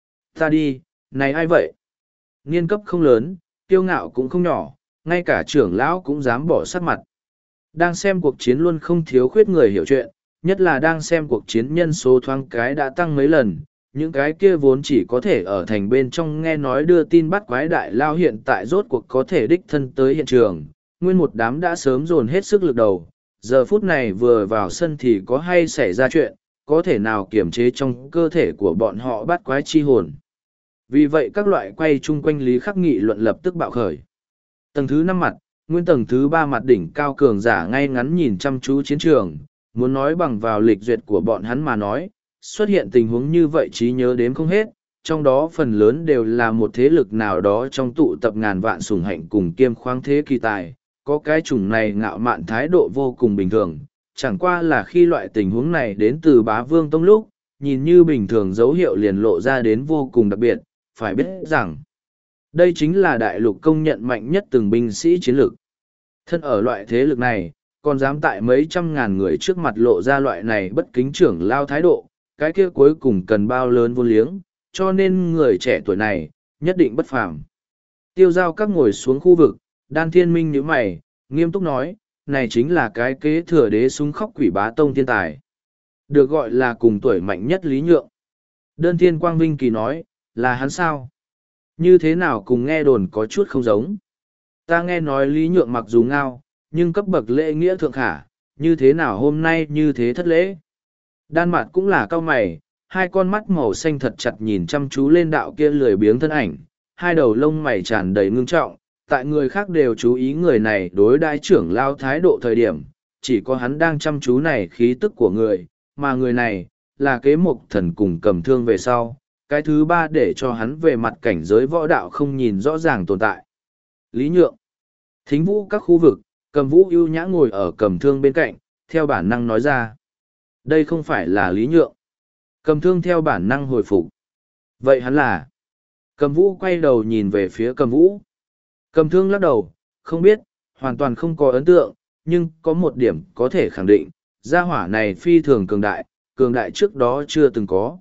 Ta đi, này ai vậy? Niên cấp không lớn, kiêu ngạo cũng không nhỏ, ngay cả trưởng lão cũng dám bỏ sắc mặt. Đang xem cuộc chiến luôn không thiếu khuyết người hiểu chuyện, nhất là đang xem cuộc chiến nhân số thoáng cái đã tăng mấy lần, những cái kia vốn chỉ có thể ở thành bên trong nghe nói đưa tin bắt quái đại lao hiện tại rốt cuộc có thể đích thân tới hiện trường, nguyên một đám đã sớm dồn hết sức lực đầu, giờ phút này vừa vào sân thì có hay xảy ra chuyện, có thể nào kiềm chế trong cơ thể của bọn họ bắt quái chi hồn. Vì vậy các loại quay chung quanh Lý Khắc nghị luận lập tức bạo khởi. Tầng thứ năm mặt, nguyên tầng thứ ba mặt đỉnh cao cường giả ngay ngắn nhìn chăm chú chiến trường, muốn nói bằng vào lịch duyệt của bọn hắn mà nói, xuất hiện tình huống như vậy trí nhớ đếm không hết, trong đó phần lớn đều là một thế lực nào đó trong tụ tập ngàn vạn sủng hạnh cùng kiêm khoáng thế kỳ tài, có cái chủng này ngạo mạn thái độ vô cùng bình thường, chẳng qua là khi loại tình huống này đến từ Bá Vương Tông lúc, nhìn như bình thường dấu hiệu liền lộ ra đến vô cùng đặc biệt, phải biết rằng, đây chính là đại lục công nhận mạnh nhất từng binh sĩ chiến lược. Thân ở loại thế lực này, còn dám tại mấy trăm ngàn người trước mặt lộ ra loại này bất kính trưởng lao thái độ, cái kia cuối cùng cần bao lớn vô liếng, cho nên người trẻ tuổi này, nhất định bất phàm. Tiêu giao các ngồi xuống khu vực, đan thiên minh nhíu mày, nghiêm túc nói, này chính là cái kế thừa đế súng khóc quỷ Bá Tông thiên tài. Được gọi là cùng tuổi mạnh nhất Lý Nhượng. Đơn thiên quang vinh kỳ nói, là hắn sao? Như thế nào cùng nghe đồn có chút không giống. Ta nghe nói Lý Nhượng mặc dù ngao, nhưng cấp bậc lễ nghĩa thượng khả, như thế nào hôm nay như thế thất lễ. Đan Mạt cũng là cao mày, hai con mắt màu xanh thật chặt nhìn chăm chú lên đạo kia lười biếng thân ảnh, hai đầu lông mày tràn đầy ngưng trọng, tại người khác đều chú ý người này đối đãi trưởng lao thái độ thời điểm, chỉ có hắn đang chăm chú này khí tức của người, mà người này, là kế mục thần cùng cầm thương về sau, cái thứ ba để cho hắn về mặt cảnh giới võ đạo không nhìn rõ ràng tồn tại. Lý Nhượng. Thính vũ các khu vực, cầm vũ ưu nhã ngồi ở cầm thương bên cạnh, theo bản năng nói ra. Đây không phải là Lý Nhượng. Cầm thương theo bản năng hồi phục. Vậy hắn là? Cầm vũ quay đầu nhìn về phía cầm vũ. Cầm thương lắc đầu, không biết, hoàn toàn không có ấn tượng, nhưng có một điểm có thể khẳng định, gia hỏa này phi thường cường đại, cường đại trước đó chưa từng có.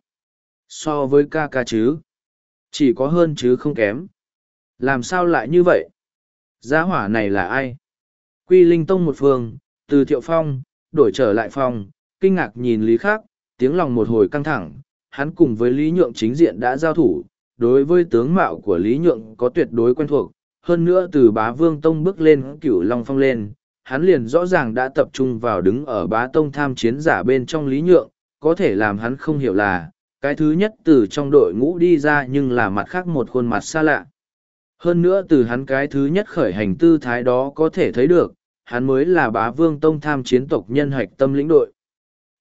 So với ca ca chứ, chỉ có hơn chứ không kém. Làm sao lại như vậy? Gia hỏa này là ai? Quy Linh Tông một phương, từ Thiệu Phong, đổi trở lại phòng, kinh ngạc nhìn Lý Khắc, tiếng lòng một hồi căng thẳng, hắn cùng với Lý Nhượng chính diện đã giao thủ, đối với tướng mạo của Lý Nhượng có tuyệt đối quen thuộc, hơn nữa từ Bá Vương Tông bước lên Cửu Long Phong lên, hắn liền rõ ràng đã tập trung vào đứng ở Bá Tông tham chiến giả bên trong Lý Nhượng, có thể làm hắn không hiểu là, cái thứ nhất từ trong đội ngũ đi ra nhưng là mặt khác một khuôn mặt xa lạ. Hơn nữa từ hắn cái thứ nhất khởi hành tư thái đó có thể thấy được, hắn mới là Bá Vương Tông tham chiến tộc nhân hạch tâm lĩnh đội.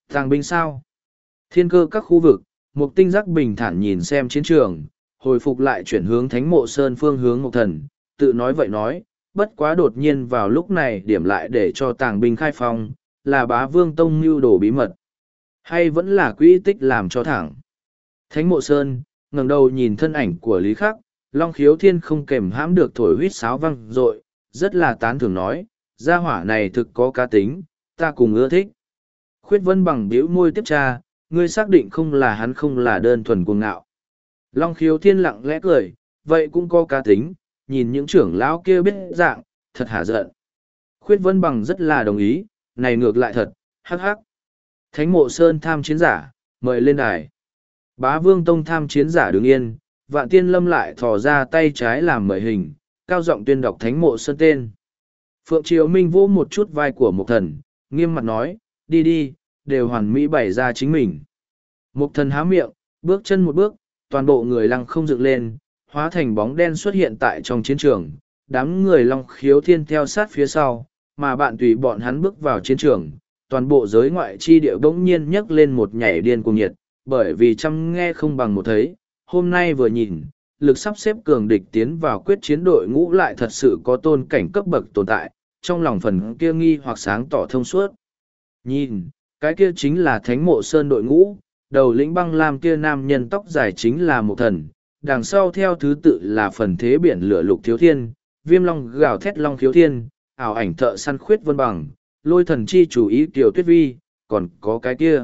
Tàng binh sao? Thiên cơ các khu vực, Mục Tinh Giác bình thản nhìn xem chiến trường, hồi phục lại chuyển hướng Thánh Mộ Sơn phương hướng Mộc Thần, tự nói vậy nói, bất quá đột nhiên vào lúc này điểm lại để cho tàng binh khai phong, là Bá Vương Tông mưu đồ bí mật, hay vẫn là quỹ tích làm cho thẳng. Thánh Mộ Sơn, ngẩng đầu nhìn thân ảnh của Lý Khắc, Long Khiếu Thiên không kềm hãm được thổi huýt sáo vang dội, rất là tán thưởng nói, gia hỏa này thực có cá tính, ta cùng ưa thích. Khuyết Vân bằng bĩu môi tiếp tra, ngươi xác định không là hắn không là đơn thuần cuồng ngạo. Long Khiếu Thiên lặng lẽ cười, vậy cũng có cá tính, nhìn những trưởng lão kia biết dạng, thật hả giận. Khuyết Vân bằng rất là đồng ý, này ngược lại thật, hắc hắc. Thánh Mộ Sơn tham chiến giả, mời lên đài. Bá Vương Tông tham chiến giả đứng yên, Vạn Tiên Lâm lại thò ra tay trái làm mời hình, cao giọng tuyên đọc Thánh Mộ Sơn tên. Phượng Triều Minh vỗ một chút vai của Mục Thần, nghiêm mặt nói, đi đi, đều hoàn mỹ bày ra chính mình. Mục Thần há miệng, bước chân một bước, toàn bộ người lăng không dựng lên, hóa thành bóng đen xuất hiện tại trong chiến trường. Đám người Long Khiếu Thiên theo sát phía sau, mà bạn tùy bọn hắn bước vào chiến trường. Toàn bộ giới ngoại chi địa bỗng nhiên nhấc lên một nhảy điên cuồng nhiệt, bởi vì chăm nghe không bằng một thấy. Hôm nay vừa nhìn, lực sắp xếp cường địch tiến vào quyết chiến đội ngũ lại thật sự có tôn cảnh cấp bậc tồn tại, trong lòng phần kia nghi hoặc sáng tỏ thông suốt. Nhìn, cái kia chính là Thánh Mộ Sơn đội ngũ, đầu lĩnh băng lam kia nam nhân tóc dài chính là một thần, đằng sau theo thứ tự là phần thế biển lửa Lục Thiếu Thiên, Viêm Long gào thét Long Khiếu Thiên, ảo ảnh thợ săn Khuyết Vân bằng, lôi thần chi chủ ý Kiều Tuyết Vi, còn có cái kia.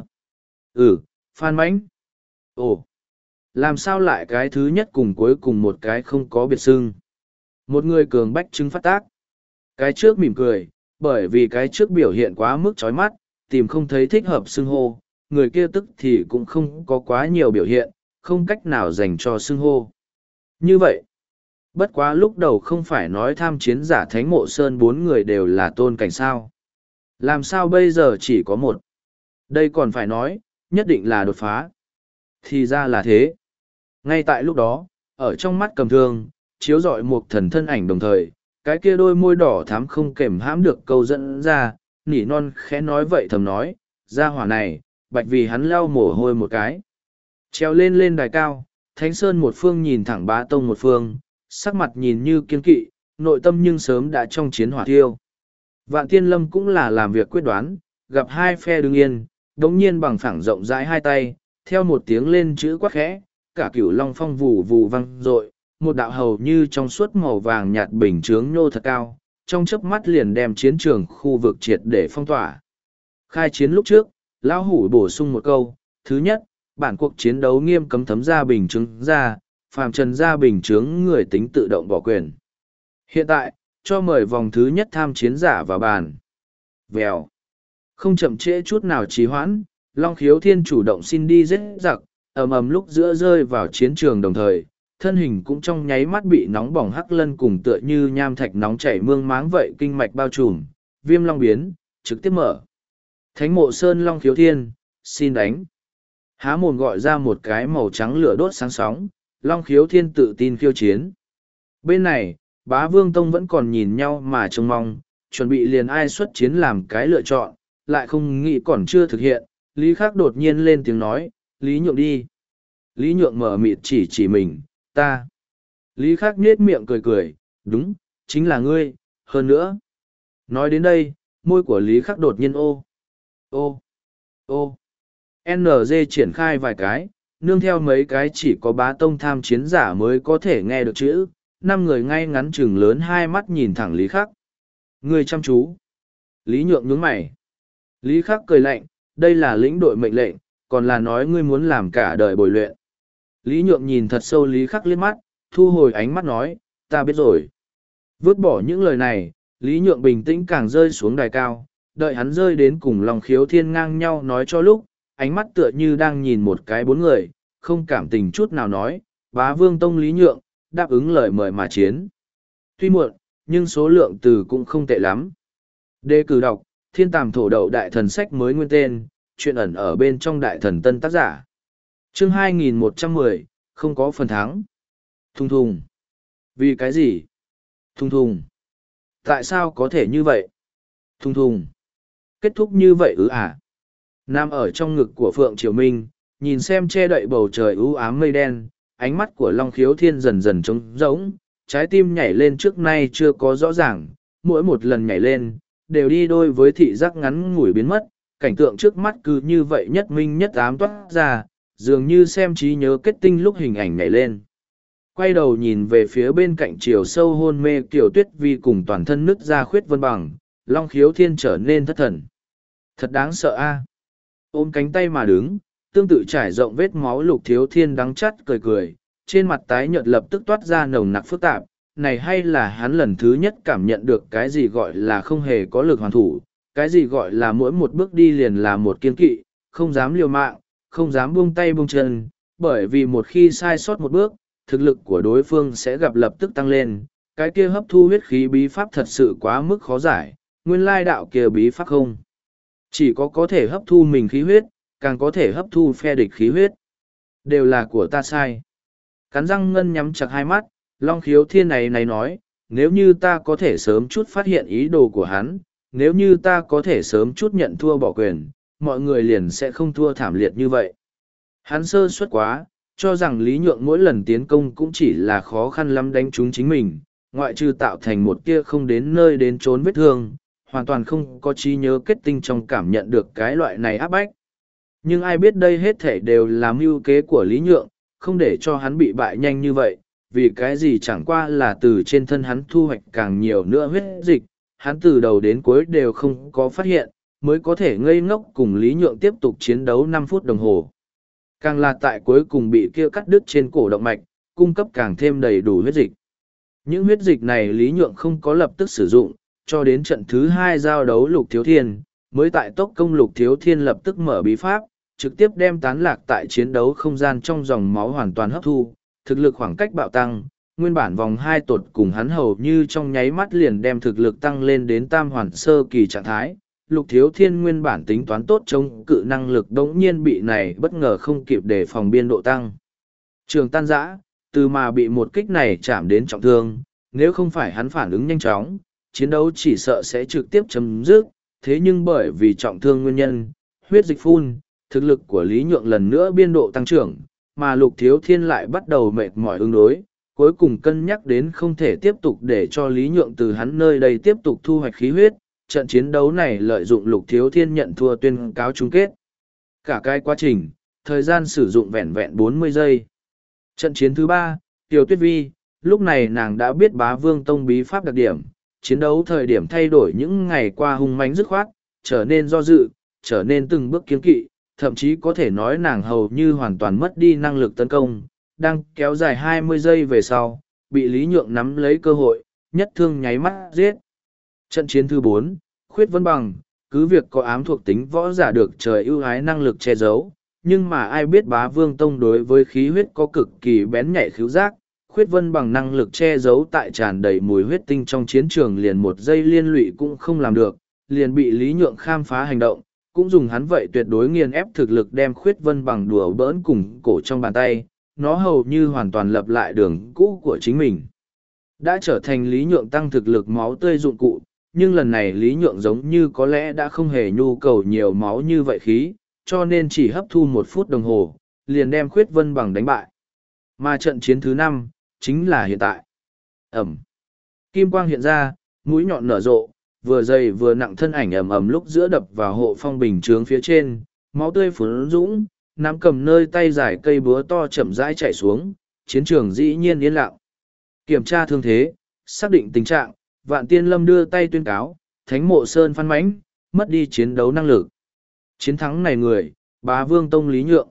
Ừ, Phan Mãnh. Ồ, làm sao lại cái thứ nhất cùng cuối cùng một cái không có biệt xưng. Một người cường bách chứng phát tác. Cái trước mỉm cười, bởi vì cái trước biểu hiện quá mức chói mắt, tìm không thấy thích hợp xưng hô, người kia tức thì cũng không có quá nhiều biểu hiện, không cách nào dành cho xưng hô. Như vậy, bất quá lúc đầu không phải nói tham chiến giả Thánh Mộ Sơn bốn người đều là tôn cảnh sao. Làm sao bây giờ chỉ có một? Đây còn phải nói, nhất định là đột phá. Thì ra là thế. Ngay tại lúc đó, ở trong mắt cầm thương, chiếu rọi một thần thân ảnh đồng thời, cái kia đôi môi đỏ thắm không kềm hãm được câu dẫn ra, nỉ non khẽ nói vậy thầm nói, ra hỏa này, bạch vì hắn lau mồ hôi một cái. Treo lên lên đài cao, Thánh Sơn một phương nhìn thẳng Bá Tông một phương, sắc mặt nhìn như kiên kỵ, nội tâm nhưng sớm đã trong chiến hỏa thiêu. Vạn Tiên Lâm cũng là làm việc quyết đoán, gặp hai phe đứng yên, đống nhiên bằng phẳng rộng rãi hai tay, theo một tiếng lên chữ quát khẽ, cả cửu long phong vù vù vang dội, một đạo hầu như trong suốt màu vàng nhạt bình chướng nhô thật cao, trong chớp mắt liền đem chiến trường khu vực triệt để phong tỏa. Khai chiến lúc trước, Lão Hủ bổ sung một câu, thứ nhất, bản cuộc chiến đấu nghiêm cấm thấm ra bình chướng ra, phàm trần ra bình chướng người tính tự động bỏ quyền. Hiện tại, cho mời vòng thứ nhất tham chiến giả vào bàn. Vèo. Không chậm trễ chút nào trì hoãn, Long Khiếu Thiên chủ động xin đi giết giặc, ầm ầm lúc giữa rơi vào chiến trường đồng thời, thân hình cũng trong nháy mắt bị nóng bỏng hắc lân cùng tựa như nham thạch nóng chảy mương máng vậy kinh mạch bao trùm, viêm long biến, trực tiếp mở. Thánh Mộ Sơn Long Khiếu Thiên, xin đánh. Há mồm gọi ra một cái màu trắng lửa đốt sáng sóng, Long Khiếu Thiên tự tin khiêu chiến. Bên này, Bá Vương Tông vẫn còn nhìn nhau mà trông mong, chuẩn bị liền ai xuất chiến làm cái lựa chọn, lại không nghĩ còn chưa thực hiện, Lý Khắc đột nhiên lên tiếng nói, Lý Nhượng đi. Lý Nhượng mở mịt chỉ chỉ mình, ta. Lý Khắc nhết miệng cười cười, đúng, chính là ngươi, hơn nữa. Nói đến đây, môi của Lý Khắc đột nhiên ô, ô, ô. en giê triển khai vài cái, nương theo mấy cái chỉ có Bá Tông tham chiến giả mới có thể nghe được chữ, năm người ngay ngắn chừng lớn hai mắt nhìn thẳng Lý Khắc. Ngươi chăm chú. Lý Nhượng nhướng mày. Lý Khắc cười lạnh, đây là lĩnh đội mệnh lệnh, còn là nói ngươi muốn làm cả đời bồi luyện. Lý Nhượng nhìn thật sâu Lý Khắc liếc mắt, thu hồi ánh mắt nói, ta biết rồi. Vứt bỏ những lời này, Lý Nhượng bình tĩnh càng rơi xuống đài cao, đợi hắn rơi đến cùng Long Khiếu Thiên ngang nhau nói cho lúc, ánh mắt tựa như đang nhìn một cái bốn người, không cảm tình chút nào nói, Bá Vương Tông Lý Nhượng, đáp ứng lời mời mà chiến. Tuy muộn, nhưng số lượng từ cũng không tệ lắm. Đề cử đọc, Thiên Tàm Thổ Đậu Đại Thần Sách mới nguyên tên, chuyện ẩn ở bên trong Đại Thần Tân tác giả. Chương hai nghìn một trăm mười, không có phần thắng. Thùng thùng. Vì cái gì? Thùng thùng. Tại sao có thể như vậy? Thùng thùng. Kết thúc như vậy ư à? Nam ở trong ngực của Phượng Triều Minh, nhìn xem che đậy bầu trời u ám mây đen, ánh mắt của Long Khiếu Thiên dần dần trống rỗng, trái tim nhảy lên trước nay chưa có rõ ràng, mỗi một lần nhảy lên, đều đi đôi với thị giác ngắn ngủi biến mất, cảnh tượng trước mắt cứ như vậy nhất minh nhất ám toát ra, dường như xem trí nhớ kết tinh lúc hình ảnh nhảy lên. Quay đầu nhìn về phía bên cạnh chiều sâu hôn mê Kiều Tuyết Vi cùng toàn thân nứt ra Khuyết Vân Bằng, Long Khiếu Thiên trở nên thất thần. Thật đáng sợ a. Ôm cánh tay mà đứng, tương tự trải rộng vết máu Lục Thiếu Thiên đắng chắt cười cười, trên mặt tái nhợt lập tức toát ra nồng nặc phức tạp, này hay là hắn lần thứ nhất cảm nhận được cái gì gọi là không hề có lực hoàn thủ, cái gì gọi là mỗi một bước đi liền là một kiên kỵ, không dám liều mạng, không dám buông tay buông chân, bởi vì một khi sai sót một bước, thực lực của đối phương sẽ gặp lập tức tăng lên, cái kia hấp thu huyết khí bí pháp thật sự quá mức khó giải, nguyên lai đạo kia bí pháp không. Chỉ có có thể hấp thu mình khí huyết, càng có thể hấp thu phe địch khí huyết. Đều là của ta sai. Cắn răng ngân nhắm chặt hai mắt, Long Khiếu Thiên này này nói, nếu như ta có thể sớm chút phát hiện ý đồ của hắn, nếu như ta có thể sớm chút nhận thua bỏ quyền, mọi người liền sẽ không thua thảm liệt như vậy. Hắn sơ suất quá, cho rằng Lý Nhượng mỗi lần tiến công cũng chỉ là khó khăn lắm đánh trúng chính mình, ngoại trừ tạo thành một tia không đến nơi đến trốn vết thương, hoàn toàn không có trí nhớ kết tinh trong cảm nhận được cái loại này áp bách. Nhưng ai biết đây hết thể đều là mưu kế của Lý Nhượng, không để cho hắn bị bại nhanh như vậy, vì cái gì chẳng qua là từ trên thân hắn thu hoạch càng nhiều nữa huyết dịch, hắn từ đầu đến cuối đều không có phát hiện, mới có thể ngây ngốc cùng Lý Nhượng tiếp tục chiến đấu năm phút đồng hồ. Càng là tại cuối cùng bị kia cắt đứt trên cổ động mạch, cung cấp càng thêm đầy đủ huyết dịch. Những huyết dịch này Lý Nhượng không có lập tức sử dụng, cho đến trận thứ hai giao đấu Lục Thiếu Thiên, mới tại tốc công Lục Thiếu Thiên lập tức mở bí pháp, trực tiếp đem tán lạc tại chiến đấu không gian trong dòng máu hoàn toàn hấp thu, thực lực khoảng cách bạo tăng, nguyên bản vòng hai tột cùng hắn hầu như trong nháy mắt liền đem thực lực tăng lên đến tam hoàn sơ kỳ trạng thái. Lục Thiếu Thiên nguyên bản tính toán tốt chống cự năng lực đống nhiên bị này bất ngờ không kịp để phòng biên độ tăng. Trường tan rã, từ mà bị một kích này chạm đến trọng thương, nếu không phải hắn phản ứng nhanh chóng, chiến đấu chỉ sợ sẽ trực tiếp chấm dứt, thế nhưng bởi vì trọng thương nguyên nhân, huyết dịch phun, thực lực của Lý Nhượng lần nữa biên độ tăng trưởng, mà Lục Thiếu Thiên lại bắt đầu mệt mỏi ứng đối, cuối cùng cân nhắc đến không thể tiếp tục để cho Lý Nhượng từ hắn nơi đây tiếp tục thu hoạch khí huyết, trận chiến đấu này lợi dụng Lục Thiếu Thiên nhận thua tuyên cáo chung kết. Cả cái quá trình, thời gian sử dụng vẹn vẹn bốn mươi giây. Trận chiến thứ ba, Tiểu Tuyết Vi, lúc này nàng đã biết Bá Vương Tông bí pháp đặc điểm, chiến đấu thời điểm thay đổi những ngày qua hung mãnh dứt khoát, trở nên do dự, trở nên từng bước kiên kỵ, thậm chí có thể nói nàng hầu như hoàn toàn mất đi năng lực tấn công, đang kéo dài hai mươi giây về sau, bị Lý Nhượng nắm lấy cơ hội, nhất thương nháy mắt giết. Trận chiến thứ bốn, Khuyết Vân Bằng, cứ việc có ám thuộc tính võ giả được trời ưu ái năng lực che giấu, nhưng mà ai biết Bá Vương Tông đối với khí huyết có cực kỳ bén nhạy khứu giác, Khuyết Vân Bằng năng lực che giấu tại tràn đầy mùi huyết tinh trong chiến trường liền một giây liên lụy cũng không làm được, liền bị Lý Nhượng khám phá hành động, cũng dùng hắn vậy tuyệt đối nghiền ép thực lực đem Khuyết Vân Bằng đùa bỡn cùng cổ trong bàn tay, nó hầu như hoàn toàn lập lại đường cũ của chính mình. Đã trở thành Lý Nhượng tăng thực lực máu tươi dụng cụ, nhưng lần này Lý Nhượng giống như có lẽ đã không hề nhu cầu nhiều máu như vậy khí, cho nên chỉ hấp thu một phút đồng hồ, liền đem Khuyết Vân Bằng đánh bại. Mà trận chiến thứ năm, chính là hiện tại. Ẩm. Kim quang hiện ra, mũi nhọn nở rộ, vừa dày vừa nặng thân ảnh ầm ầm lúc giữa đập vào hộ phong bình chướng phía trên, máu tươi phun dũng, nắm cầm nơi tay giải cây búa to chậm rãi chạy xuống, chiến trường dĩ nhiên yên lặng. Kiểm tra thương thế, xác định tình trạng, Vạn Tiên Lâm đưa tay tuyên cáo, Thánh Mộ Sơn phan mãnh, mất đi chiến đấu năng lực. Chiến thắng này người, Bá Vương Tông Lý Nhượng.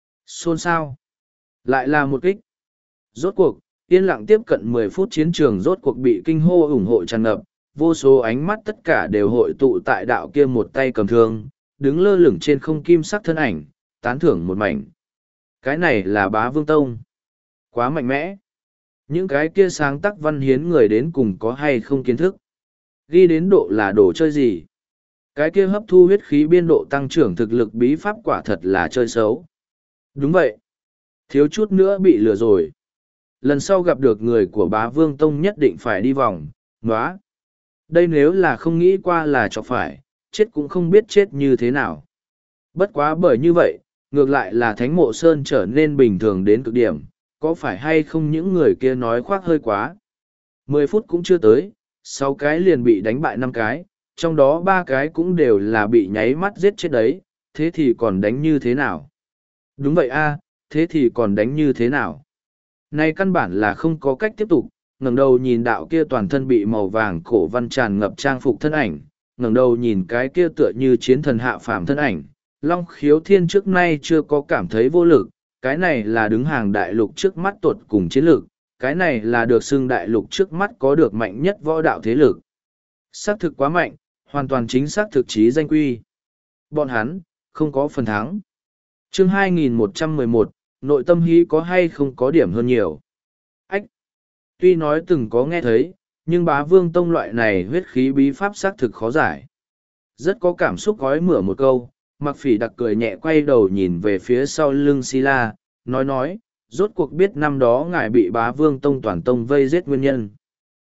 Xôn xao. Lại là một kích. Rốt cuộc, yên lặng tiếp cận mười phút chiến trường rốt cuộc bị kinh hô ủng hộ tràn ngập, vô số ánh mắt tất cả đều hội tụ tại đạo kia một tay cầm thương, đứng lơ lửng trên không kim sắc thân ảnh, tán thưởng một mảnh. Cái này là Bá Vương Tông. Quá mạnh mẽ. Những cái kia sáng tác văn hiến người đến cùng có hay không kiến thức. Ghi đến độ là đồ chơi gì. Cái kia hấp thu huyết khí biên độ tăng trưởng thực lực bí pháp quả thật là chơi xấu. Đúng vậy. Thiếu chút nữa bị lừa rồi. Lần sau gặp được người của Bá Vương Tông nhất định phải đi vòng, nóa. Đây nếu là không nghĩ qua là cho phải, chết cũng không biết chết như thế nào. Bất quá bởi như vậy, ngược lại là Thánh Mộ Sơn trở nên bình thường đến cực điểm, có phải hay không những người kia nói khoác hơi quá. Mười phút cũng chưa tới, sáu cái liền bị đánh bại năm cái, trong đó ba cái cũng đều là bị nháy mắt giết chết đấy, thế thì còn đánh như thế nào? Đúng vậy a, thế thì còn đánh như thế nào? Này căn bản là không có cách tiếp tục, ngẩng đầu nhìn đạo kia toàn thân bị màu vàng cổ văn tràn ngập trang phục thân ảnh, ngẩng đầu nhìn cái kia tựa như chiến thần hạ phàm thân ảnh, Long Khiếu Thiên trước nay chưa có cảm thấy vô lực, cái này là đứng hàng đại lục trước mắt tột cùng chiến lược, cái này là được xưng đại lục trước mắt có được mạnh nhất võ đạo thế lực. Xác thực quá mạnh, hoàn toàn chính xác thực chí danh quy. Bọn hắn, không có phần thắng. Chương hai nghìn một trăm mười một, nội tâm hí có hay không có điểm hơn nhiều. Ách! Tuy nói từng có nghe thấy, nhưng bá vương tông loại này huyết khí bí pháp xác thực khó giải. Rất có cảm xúc gói mửa một câu, Mặc Phỉ Đặc cười nhẹ quay đầu nhìn về phía sau lưng Sila, nói nói, rốt cuộc biết năm đó ngài bị bá vương tông toàn tông vây giết nguyên nhân.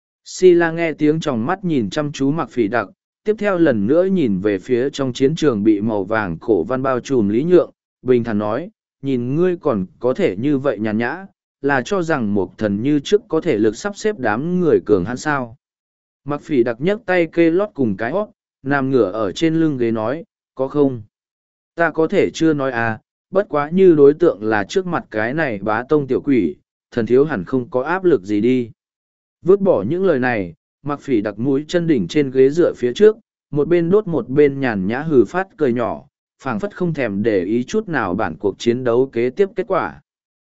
Sila nghe tiếng tròng mắt nhìn chăm chú Mặc Phỉ Đặc, tiếp theo lần nữa nhìn về phía trong chiến trường bị màu vàng cổ văn bao trùm Lý Nhượng, bình thản nói, nhìn ngươi còn có thể như vậy nhàn nhã, là cho rằng một thần như trước có thể lực sắp xếp đám người cường hắn sao. Mặc Phỉ Đặc nhấc tay kê lót cùng cái hót, nằm ngửa ở trên lưng ghế nói, có không? Ta có thể chưa nói à, bất quá như đối tượng là trước mặt cái này bá tông tiểu quỷ, thần thiếu hẳn không có áp lực gì đi. Vứt bỏ những lời này, Mặc Phỉ Đặc mũi chân đỉnh trên ghế dựa phía trước, một bên đốt một bên nhàn nhã hừ phát cười nhỏ, phảng phất không thèm để ý chút nào bản cuộc chiến đấu kế tiếp kết quả.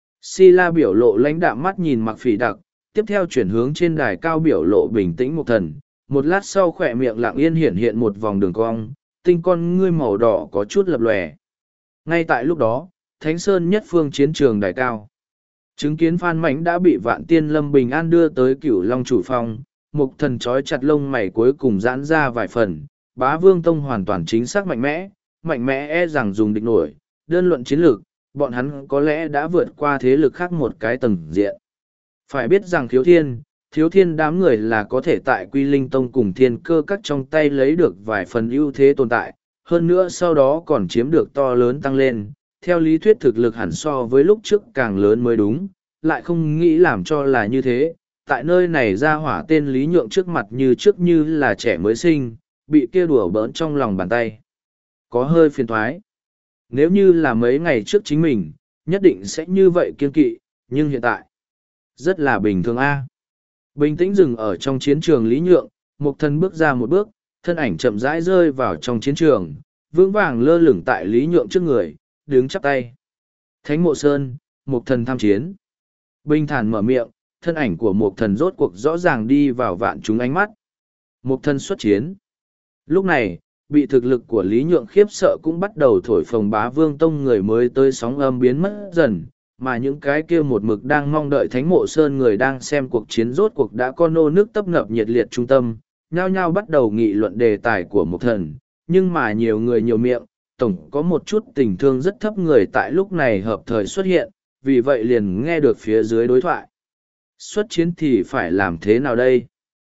Sila biểu lộ lãnh đạm mắt nhìn Mặc Phỉ Đặc, tiếp theo chuyển hướng trên đài cao biểu lộ bình tĩnh một thần, một lát sau khỏe miệng lặng yên hiện hiện một vòng đường cong, tinh con ngươi màu đỏ có chút lập lòe. Ngay tại lúc đó, Thánh Sơn nhất phương chiến trường đài cao. Chứng kiến Phan Mãnh đã bị Vạn Tiên Lâm bình an đưa tới Cửu Long chủ phong, Mục Thần trói chặt lông mày cuối cùng giãn ra vài phần, Bá Vương Tông hoàn toàn chính xác mạnh mẽ, mạnh mẽ e rằng dùng địch nổi, đơn luận chiến lược, bọn hắn có lẽ đã vượt qua thế lực khác một cái tầng diện. Phải biết rằng Thiếu Thiên, Thiếu Thiên đám người là có thể tại Quy Linh Tông cùng Thiên Cơ Các trong tay lấy được vài phần ưu thế tồn tại, hơn nữa sau đó còn chiếm được to lớn tăng lên, theo lý thuyết thực lực hẳn so với lúc trước càng lớn mới đúng, lại không nghĩ làm cho là như thế. Tại nơi này ra hỏa tên Lý Nhượng trước mặt như trước như là trẻ mới sinh, bị kia đùa bỡn trong lòng bàn tay. Có hơi phiền thoái. Nếu như là mấy ngày trước chính mình, nhất định sẽ như vậy kiên kỵ, nhưng hiện tại, rất là bình thường a. Bình tĩnh dừng ở trong chiến trường Lý Nhượng, Mục Thần bước ra một bước, thân ảnh chậm rãi rơi vào trong chiến trường, vững vàng lơ lửng tại Lý Nhượng trước người, đứng chắp tay. Thánh Mộ Sơn, Mục Thần tham chiến. Bình thản mở miệng, thân ảnh của Mục Thần rốt cuộc rõ ràng đi vào vạn chúng ánh mắt. Mục Thần xuất chiến. Lúc này, bị thực lực của Lý Nhượng khiếp sợ cũng bắt đầu thổi phồng Bá Vương Tông người mới tới sóng âm biến mất dần, mà những cái kia một mực đang mong đợi Thánh Mộ Sơn người đang xem cuộc chiến rốt cuộc đã có nô nước tấp nập nhiệt liệt trung tâm, nhao nhao bắt đầu nghị luận đề tài của Mục Thần, nhưng mà nhiều người nhiều miệng, tổng có một chút tình thương rất thấp người tại lúc này hợp thời xuất hiện, vì vậy liền nghe được phía dưới đối thoại. Xuất chiến thì phải làm thế nào đây?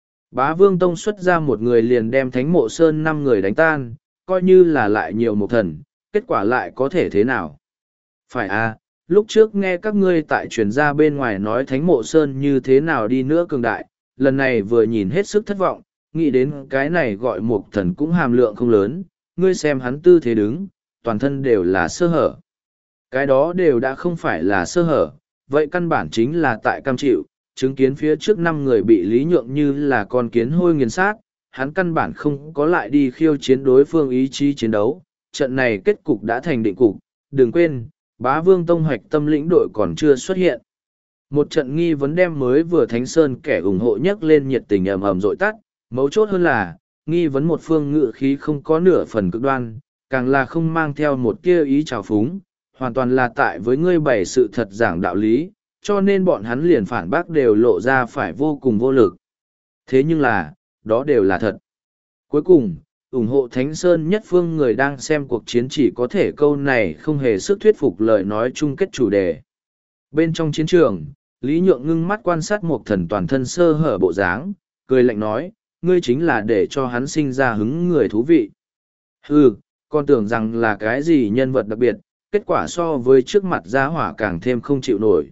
Bá Vương Tông xuất ra một người liền đem Thánh Mộ Sơn năm người đánh tan, coi như là lại nhiều Mục Thần, kết quả lại có thể thế nào? Phải à, lúc trước nghe các ngươi tại truyền ra bên ngoài nói Thánh Mộ Sơn như thế nào đi nữa cường đại, lần này vừa nhìn hết sức thất vọng, nghĩ đến cái này gọi Mục Thần cũng hàm lượng không lớn, ngươi xem hắn tư thế đứng, toàn thân đều là sơ hở. Cái đó đều đã không phải là sơ hở, vậy căn bản chính là tại cam chịu, chứng kiến phía trước năm người bị Lý Nhượng như là con kiến hôi nghiền sát, hắn căn bản không có lại đi khiêu chiến đối phương ý chí chiến đấu, trận này kết cục đã thành định cục, đừng quên, Bá Vương Tông hoạch tâm lĩnh đội còn chưa xuất hiện. Một trận nghi vấn đem mới vừa Thánh Sơn kẻ ủng hộ nhấc lên nhiệt tình ầm ầm dội tắt, mấu chốt hơn là, nghi vấn một phương ngự khí không có nửa phần cực đoan, càng là không mang theo một kia ý trào phúng, hoàn toàn là tại với ngươi bày sự thật giảng đạo lý, cho nên bọn hắn liền phản bác đều lộ ra phải vô cùng vô lực. Thế nhưng là, đó đều là thật. Cuối cùng, ủng hộ Thánh Sơn nhất phương người đang xem cuộc chiến chỉ có thể câu này không hề sức thuyết phục lời nói chung kết chủ đề. Bên trong chiến trường, Lý Nhượng ngưng mắt quan sát một thần toàn thân sơ hở bộ dáng, cười lạnh nói, ngươi chính là để cho hắn sinh ra hứng người thú vị. Hừ, còn tưởng rằng là cái gì nhân vật đặc biệt, kết quả so với trước mặt gia hỏa càng thêm không chịu nổi.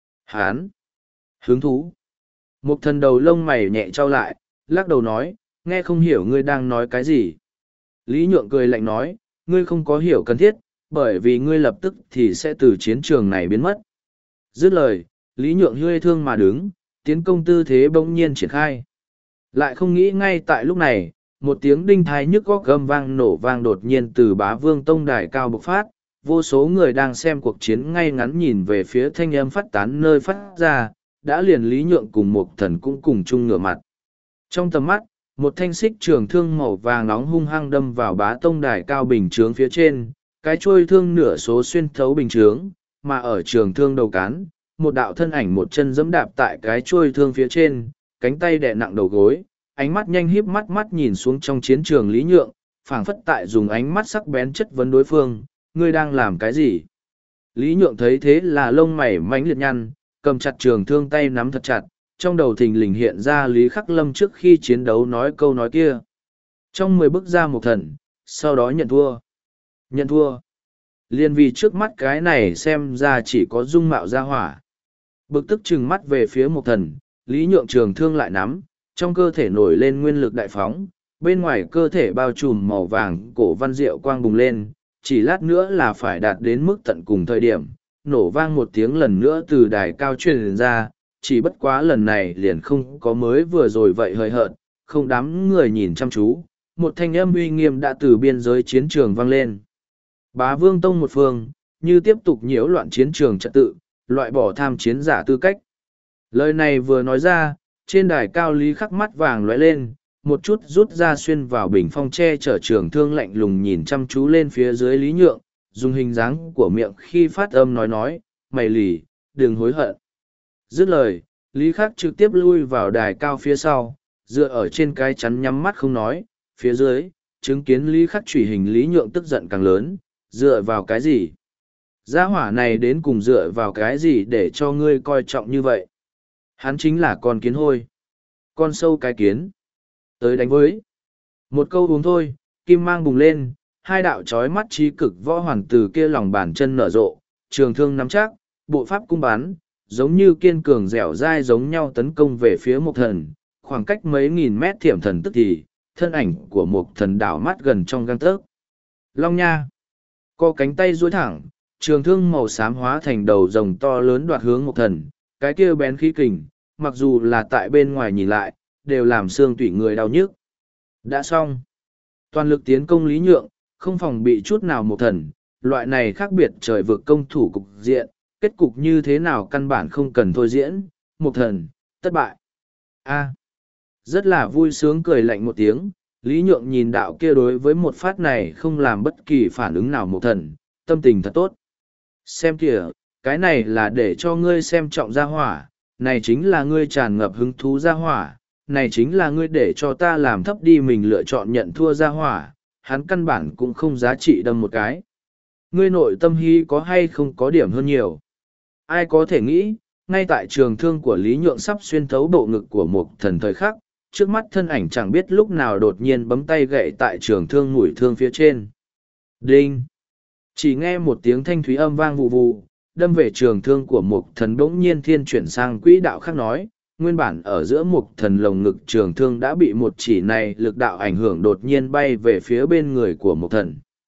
Hán! Hứng thú! Một thần đầu lông mày nhẹ trao lại, lắc đầu nói, nghe không hiểu ngươi đang nói cái gì. Lý Nhượng cười lạnh nói, ngươi không có hiểu cần thiết, bởi vì ngươi lập tức thì sẽ từ chiến trường này biến mất. Dứt lời, Lý Nhượng hơi thương mà đứng, tiến công tư thế bỗng nhiên triển khai. Lại không nghĩ ngay tại lúc này, một tiếng đinh thái nhức góc gầm vang nổ vang đột nhiên từ Bá Vương Tông đài cao bộc phát, vô số người đang xem cuộc chiến ngay ngắn nhìn về phía thanh âm phát tán nơi phát ra, đã liền Lý Nhượng cùng một thần cũng cùng chung ngửa mặt. Trong tầm mắt, một thanh xích trường thương màu vàng nóng hung hăng đâm vào Bá Tông đài cao bình chướng phía trên, cái chuôi thương nửa số xuyên thấu bình chướng, mà ở trường thương đầu cán, một đạo thân ảnh một chân giẫm đạp tại cái chuôi thương phía trên, cánh tay đè nặng đầu gối, ánh mắt nhanh híp mắt mắt nhìn xuống trong chiến trường Lý Nhượng, phảng phất tại dùng ánh mắt sắc bén chất vấn đối phương, ngươi đang làm cái gì? Lý Nhượng thấy thế là lông mày mánh liệt nhăn, cầm chặt trường thương tay nắm thật chặt, trong đầu thình lình hiện ra Lý Khắc Lâm trước khi chiến đấu nói câu nói kia. Trong mười bước ra một thần, sau đó nhận thua. Nhận thua. Liên vì trước mắt cái này xem ra chỉ có dung mạo ra hỏa. Bực tức trừng mắt về phía một thần, Lý Nhượng trường thương lại nắm, trong cơ thể nổi lên nguyên lực đại phóng, bên ngoài cơ thể bao trùm màu vàng cổ văn diệu quang bùng lên, chỉ lát nữa là phải đạt đến mức tận cùng thời điểm, nổ vang một tiếng lần nữa từ đài cao truyền ra, chỉ bất quá lần này liền không có mới vừa rồi vậy hời hợt, không đám người nhìn chăm chú, một thanh âm uy nghiêm đã từ biên giới chiến trường vang lên. Bá Vương Tông một phương, như tiếp tục nhiễu loạn chiến trường trật tự, loại bỏ tham chiến giả tư cách. Lời này vừa nói ra, trên đài cao Lý Khắc mắt vàng lóe lên, một chút rút ra xuyên vào bình phong che chở trường thương lạnh lùng nhìn chăm chú lên phía dưới Lý Nhượng, dùng hình dáng của miệng khi phát âm nói nói, mày lì, đừng hối hận. Dứt lời, Lý Khắc trực tiếp lui vào đài cao phía sau, dựa ở trên cái chắn nhắm mắt không nói, phía dưới, chứng kiến Lý Khắc chủy hình Lý Nhượng tức giận càng lớn, dựa vào cái gì? Gia hỏa này đến cùng dựa vào cái gì để cho ngươi coi trọng như vậy? Hắn chính là con kiến hôi. Con sâu cái kiến. Tới đánh với. Một câu uống thôi, kim mang bùng lên, hai đạo trói mắt trí cực võ hoàn từ kia lòng bàn chân nở rộ, trường thương nắm chắc, bộ pháp cung bắn, giống như kiên cường dẻo dai giống nhau tấn công về phía một thần, khoảng cách mấy nghìn mét thiểm thần tức thì, thân ảnh của một thần đảo mắt gần trong găng tớc. Long nha! Co cánh tay duỗi thẳng, trường thương màu xám hóa thành đầu rồng to lớn đoạt hướng một thần, cái kia bén khí kình, mặc dù là tại bên ngoài nhìn lại, đều làm xương tủy người đau nhức. Đã xong. Toàn lực tiến công Lý Nhượng, không phòng bị chút nào một thần, loại này khác biệt trời vực công thủ cục diện, kết cục như thế nào căn bản không cần thôi diễn, một thần, thất bại. A. Rất là vui sướng cười lạnh một tiếng, Lý Nhượng nhìn đạo kia đối với một phát này không làm bất kỳ phản ứng nào một thần, tâm tình thật tốt. Xem kìa, cái này là để cho ngươi xem trọng gia hỏa, này chính là ngươi tràn ngập hứng thú gia hỏa, này chính là ngươi để cho ta làm thấp đi mình lựa chọn nhận thua gia hỏa, hắn căn bản cũng không giá trị đâm một cái. Ngươi nội tâm hy có hay không có điểm hơn nhiều. Ai có thể nghĩ, ngay tại trường thương của Lý Nhượng sắp xuyên thấu bộ ngực của một thần thời khắc, trước mắt thân ảnh chẳng biết lúc nào đột nhiên bấm tay gậy tại trường thương mũi thương phía trên. Đinh! Chỉ nghe một tiếng thanh thúy âm vang vù vù, đâm về trường thương của một thần bỗng nhiên thiên chuyển sang quỹ đạo khác nói, nguyên bản ở giữa một thần lồng ngực trường thương đã bị một chỉ này lực đạo ảnh hưởng đột nhiên bay về phía bên người của một thần.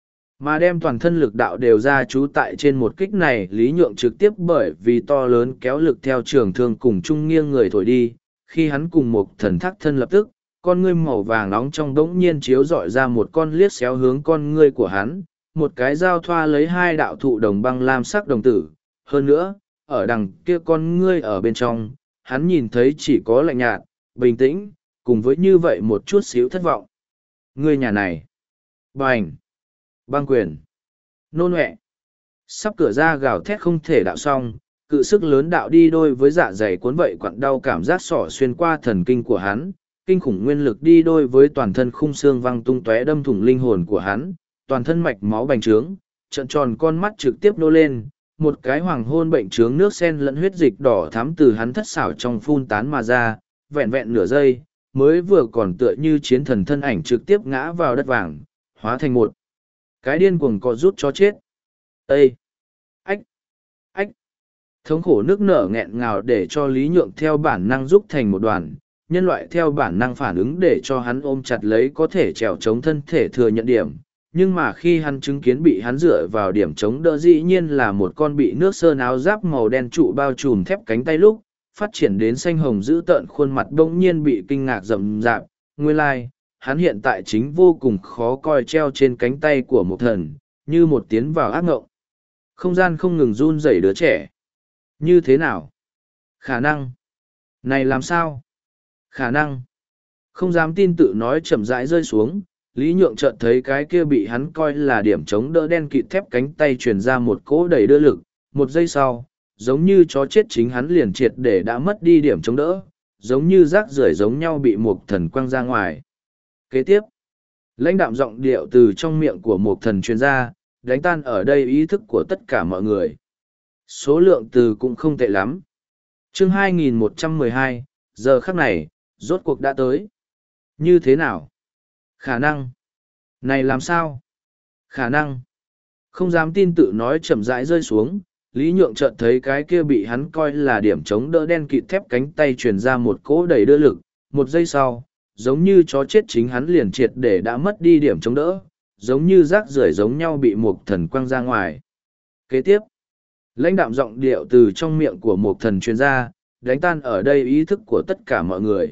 Mà đem toàn thân lực đạo đều ra trú tại trên một kích này Lý Nhượng trực tiếp bởi vì to lớn kéo lực theo trường thương cùng chung nghiêng người thổi đi, khi hắn cùng một thần thác thân lập tức, con ngươi màu vàng nóng trong đống nhiên chiếu dọi ra một con liếc xéo hướng con ngươi của hắn, một cái dao thoa lấy hai đạo thụ đồng băng lam sắc đồng tử. Hơn nữa, ở đằng kia con ngươi ở bên trong, hắn nhìn thấy chỉ có lạnh nhạt, bình tĩnh, cùng với như vậy một chút xíu thất vọng. Ngươi nhà này. Bành. Băng quyền. Nôn ọe. Sắp cửa ra gào thét không thể đạo xong, cự sức lớn đạo đi đôi với dạ dày cuốn vậy quặn đau cảm giác sỏ xuyên qua thần kinh của hắn, kinh khủng nguyên lực đi đôi với toàn thân khung xương văng tung tóe đâm thủng linh hồn của hắn, toàn thân mạch máu bành trướng, trợn tròn con mắt trực tiếp nô lên, một cái hoàng hôn bệnh trướng nước sen lẫn huyết dịch đỏ thắm từ hắn thất xảo trong phun tán mà ra, vẹn vẹn nửa giây, mới vừa còn tựa như chiến thần thân ảnh trực tiếp ngã vào đất vàng, hóa thành một Cái điên cuồng có rút cho chết. Ê! Ách! Ách! Thống khổ nước nở nghẹn ngào để cho Lý Nhượng theo bản năng rút thành một đoàn, nhân loại theo bản năng phản ứng để cho hắn ôm chặt lấy có thể trèo chống thân thể thừa nhận điểm. Nhưng mà khi hắn chứng kiến bị hắn dựa vào điểm chống đỡ dĩ nhiên là một con bị nước sơn áo giáp màu đen trụ bao trùm thép cánh tay lúc, phát triển đến xanh hồng dữ tợn khuôn mặt bỗng nhiên bị kinh ngạc rậm rạp, nguyên lai, hắn hiện tại chính vô cùng khó coi treo trên cánh tay của một thần, như một tiến vào ác ngộng. Không gian không ngừng run rẩy đứa trẻ. Như thế nào? Khả năng. Này làm sao? Khả năng. Không dám tin tự nói chậm rãi rơi xuống, Lý Nhượng chợt thấy cái kia bị hắn coi là điểm chống đỡ đen kịt thép cánh tay truyền ra một cỗ đầy đưa lực, một giây sau, giống như chó chết chính hắn liền triệt để đã mất đi điểm chống đỡ, giống như rác rưởi giống nhau bị một thần quăng ra ngoài. Kế tiếp, lãnh đạm giọng điệu từ trong miệng của một thần truyền ra, đánh tan ở đây ý thức của tất cả mọi người. Số lượng từ cũng không tệ lắm. Chương hai nghìn một trăm mười hai, giờ khắc này, rốt cuộc đã tới. Như thế nào? Khả năng. Này làm sao? Khả năng. Không dám tin tự nói chậm rãi rơi xuống, Lý Nhượng chợt thấy cái kia bị hắn coi là điểm chống đỡ đen kịt thép cánh tay truyền ra một cỗ đầy đưa lực, một giây sau, giống như chó chết chính hắn liền triệt để đã mất đi điểm chống đỡ, giống như rác rưởi giống nhau bị một thần quăng ra ngoài. Kế tiếp, lãnh đạm giọng điệu từ trong miệng của một thần truyền ra, đánh tan ở đây ý thức của tất cả mọi người.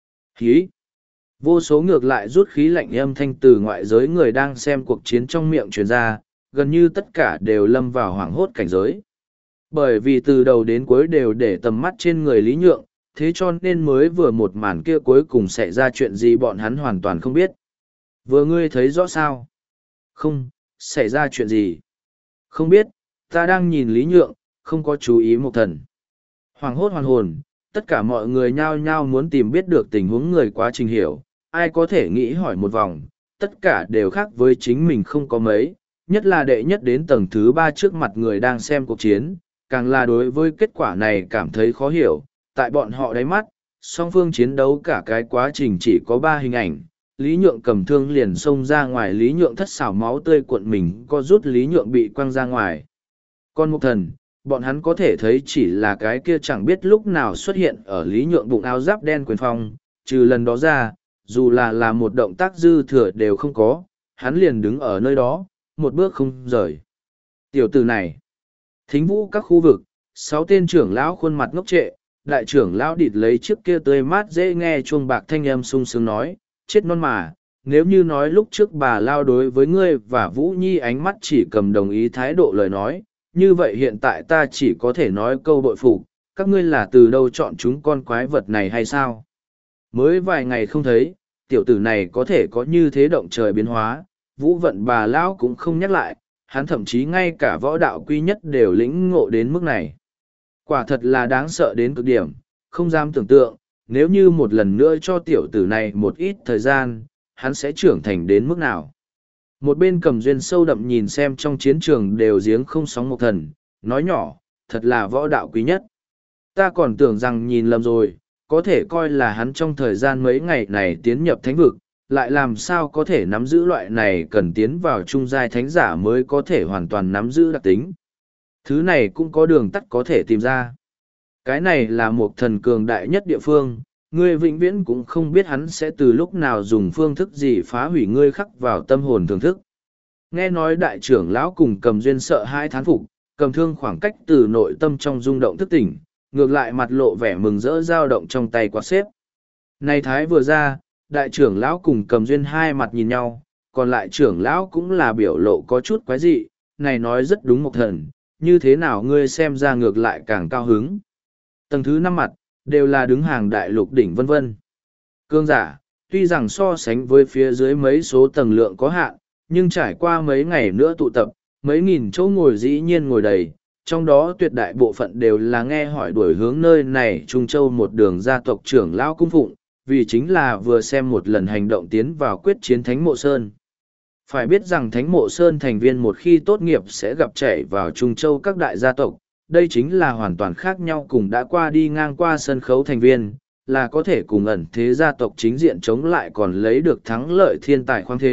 Hí! Vô số ngược lại rút khí lạnh âm thanh từ ngoại giới người đang xem cuộc chiến trong miệng truyền ra, gần như tất cả đều lâm vào hoảng hốt cảnh giới. Bởi vì từ đầu đến cuối đều để tầm mắt trên người Lý Nhượng, thế cho nên mới vừa một màn kia cuối cùng xảy ra chuyện gì bọn hắn hoàn toàn không biết. Vừa ngươi thấy rõ sao? Không, xảy ra chuyện gì? Không biết, ta đang nhìn Lý Nhượng, không có chú ý một thần. Hoàng hốt hoàn hồn, tất cả mọi người nhao nhao muốn tìm biết được tình huống người quá trình hiểu, ai có thể nghĩ hỏi một vòng, tất cả đều khác với chính mình không có mấy, nhất là đệ nhất đến tầng thứ ba trước mặt người đang xem cuộc chiến, càng là đối với kết quả này cảm thấy khó hiểu, tại bọn họ đáy mắt, song phương chiến đấu cả cái quá trình chỉ có ba hình ảnh, Lý Nhượng cầm thương liền xông ra ngoài, Lý Nhượng thất xảo máu tươi cuộn mình có rút, Lý Nhượng bị quăng ra ngoài. Còn một thần, bọn hắn có thể thấy chỉ là cái kia chẳng biết lúc nào xuất hiện ở Lý Nhượng bụng áo giáp đen quyền phong, trừ lần đó ra, dù là là một động tác dư thừa đều không có, hắn liền đứng ở nơi đó, một bước không rời. Tiểu tử này, thính vũ các khu vực, sáu tên trưởng lão khuôn mặt ngốc trệ, đại trưởng lão địt lấy chiếc kia tươi mát dễ nghe chuông bạc thanh âm sung sướng nói, chết non mà, nếu như nói lúc trước bà lao đối với ngươi và Vũ Nhi ánh mắt chỉ cầm đồng ý thái độ lời nói, như vậy hiện tại ta chỉ có thể nói câu bội phục, các ngươi là từ đâu chọn chúng con quái vật này hay sao? Mới vài ngày không thấy, tiểu tử này có thể có như thế động trời biến hóa, Vũ vận bà lão cũng không nhắc lại, hắn thậm chí ngay cả võ đạo quy nhất đều lĩnh ngộ đến mức này. Quả thật là đáng sợ đến cực điểm, không dám tưởng tượng, nếu như một lần nữa cho tiểu tử này một ít thời gian, hắn sẽ trưởng thành đến mức nào. Một bên cầm duyên sâu đậm nhìn xem trong chiến trường đều giếng không sóng một thần, nói nhỏ, thật là võ đạo quý nhất. Ta còn tưởng rằng nhìn lầm rồi, có thể coi là hắn trong thời gian mấy ngày này tiến nhập thánh vực, lại làm sao có thể nắm giữ loại này cần tiến vào trung giai thánh giả mới có thể hoàn toàn nắm giữ đặc tính. Thứ này cũng có đường tắt có thể tìm ra. Cái này là một thần cường đại nhất địa phương, ngươi vĩnh viễn cũng không biết hắn sẽ từ lúc nào dùng phương thức gì phá hủy ngươi khắc vào tâm hồn thưởng thức. Nghe nói đại trưởng lão cùng cầm duyên sợ hai thán phục, cầm thương khoảng cách từ nội tâm trong rung động thức tỉnh, ngược lại mặt lộ vẻ mừng rỡ dao động trong tay quạt xếp. Này thái vừa ra, đại trưởng lão cùng cầm duyên hai mặt nhìn nhau, còn lại trưởng lão cũng là biểu lộ có chút quái dị, này nói rất đúng một thần, như thế nào ngươi xem ra ngược lại càng cao hứng. Tầng thứ năm mặt, đều là đứng hàng đại lục đỉnh vân vân. Cương giả, tuy rằng so sánh với phía dưới mấy số tầng lượng có hạn, nhưng trải qua mấy ngày nữa tụ tập, mấy nghìn chỗ ngồi dĩ nhiên ngồi đầy, trong đó tuyệt đại bộ phận đều là nghe hỏi đuổi hướng nơi này Trung Châu một đường gia tộc trưởng lão cung phụng, vì chính là vừa xem một lần hành động tiến vào quyết chiến Thánh Mộ Sơn. Phải biết rằng Thánh Mộ Sơn thành viên một khi tốt nghiệp sẽ gặp chảy vào Trung Châu các đại gia tộc, đây chính là hoàn toàn khác nhau cùng đã qua đi ngang qua sân khấu thành viên, là có thể cùng ẩn thế gia tộc chính diện chống lại còn lấy được thắng lợi thiên tài khoáng thế,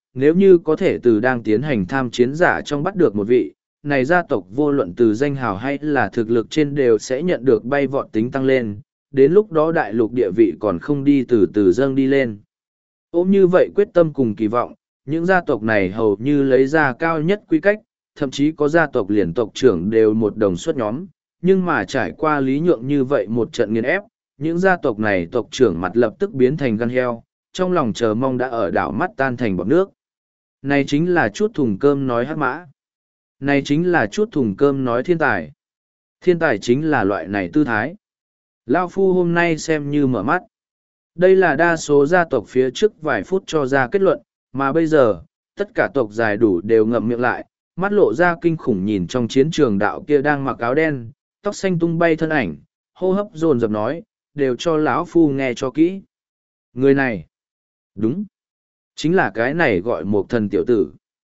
nếu như có thể từ đang tiến hành tham chiến giả trong bắt được một vị, này gia tộc vô luận từ danh hào hay là thực lực trên đều sẽ nhận được bay vọt tính tăng lên, đến lúc đó đại lục địa vị còn không đi từ từ dâng đi lên. Ôm như vậy quyết tâm cùng kỳ vọng, những gia tộc này hầu như lấy ra cao nhất quy cách, thậm chí có gia tộc liền tộc trưởng đều một đồng xuất nhóm, nhưng mà trải qua lý nhượng như vậy một trận nghiền ép, những gia tộc này tộc trưởng mặt lập tức biến thành gan heo, trong lòng chờ mong đã ở đảo mắt tan thành bọt nước. Này chính là chút thùng cơm nói hắc mã. Này chính là chút thùng cơm nói thiên tài. Thiên tài chính là loại này tư thái. Lao Phu hôm nay xem như mở mắt. Đây là đa số gia tộc phía trước vài phút cho ra kết luận, mà bây giờ, tất cả tộc dài đủ đều ngậm miệng lại, mắt lộ ra kinh khủng nhìn trong chiến trường đạo kia đang mặc áo đen, tóc xanh tung bay thân ảnh, hô hấp dồn dập nói, đều cho lão Phu nghe cho kỹ. Người này, đúng, chính là cái này gọi một thần tiểu tử.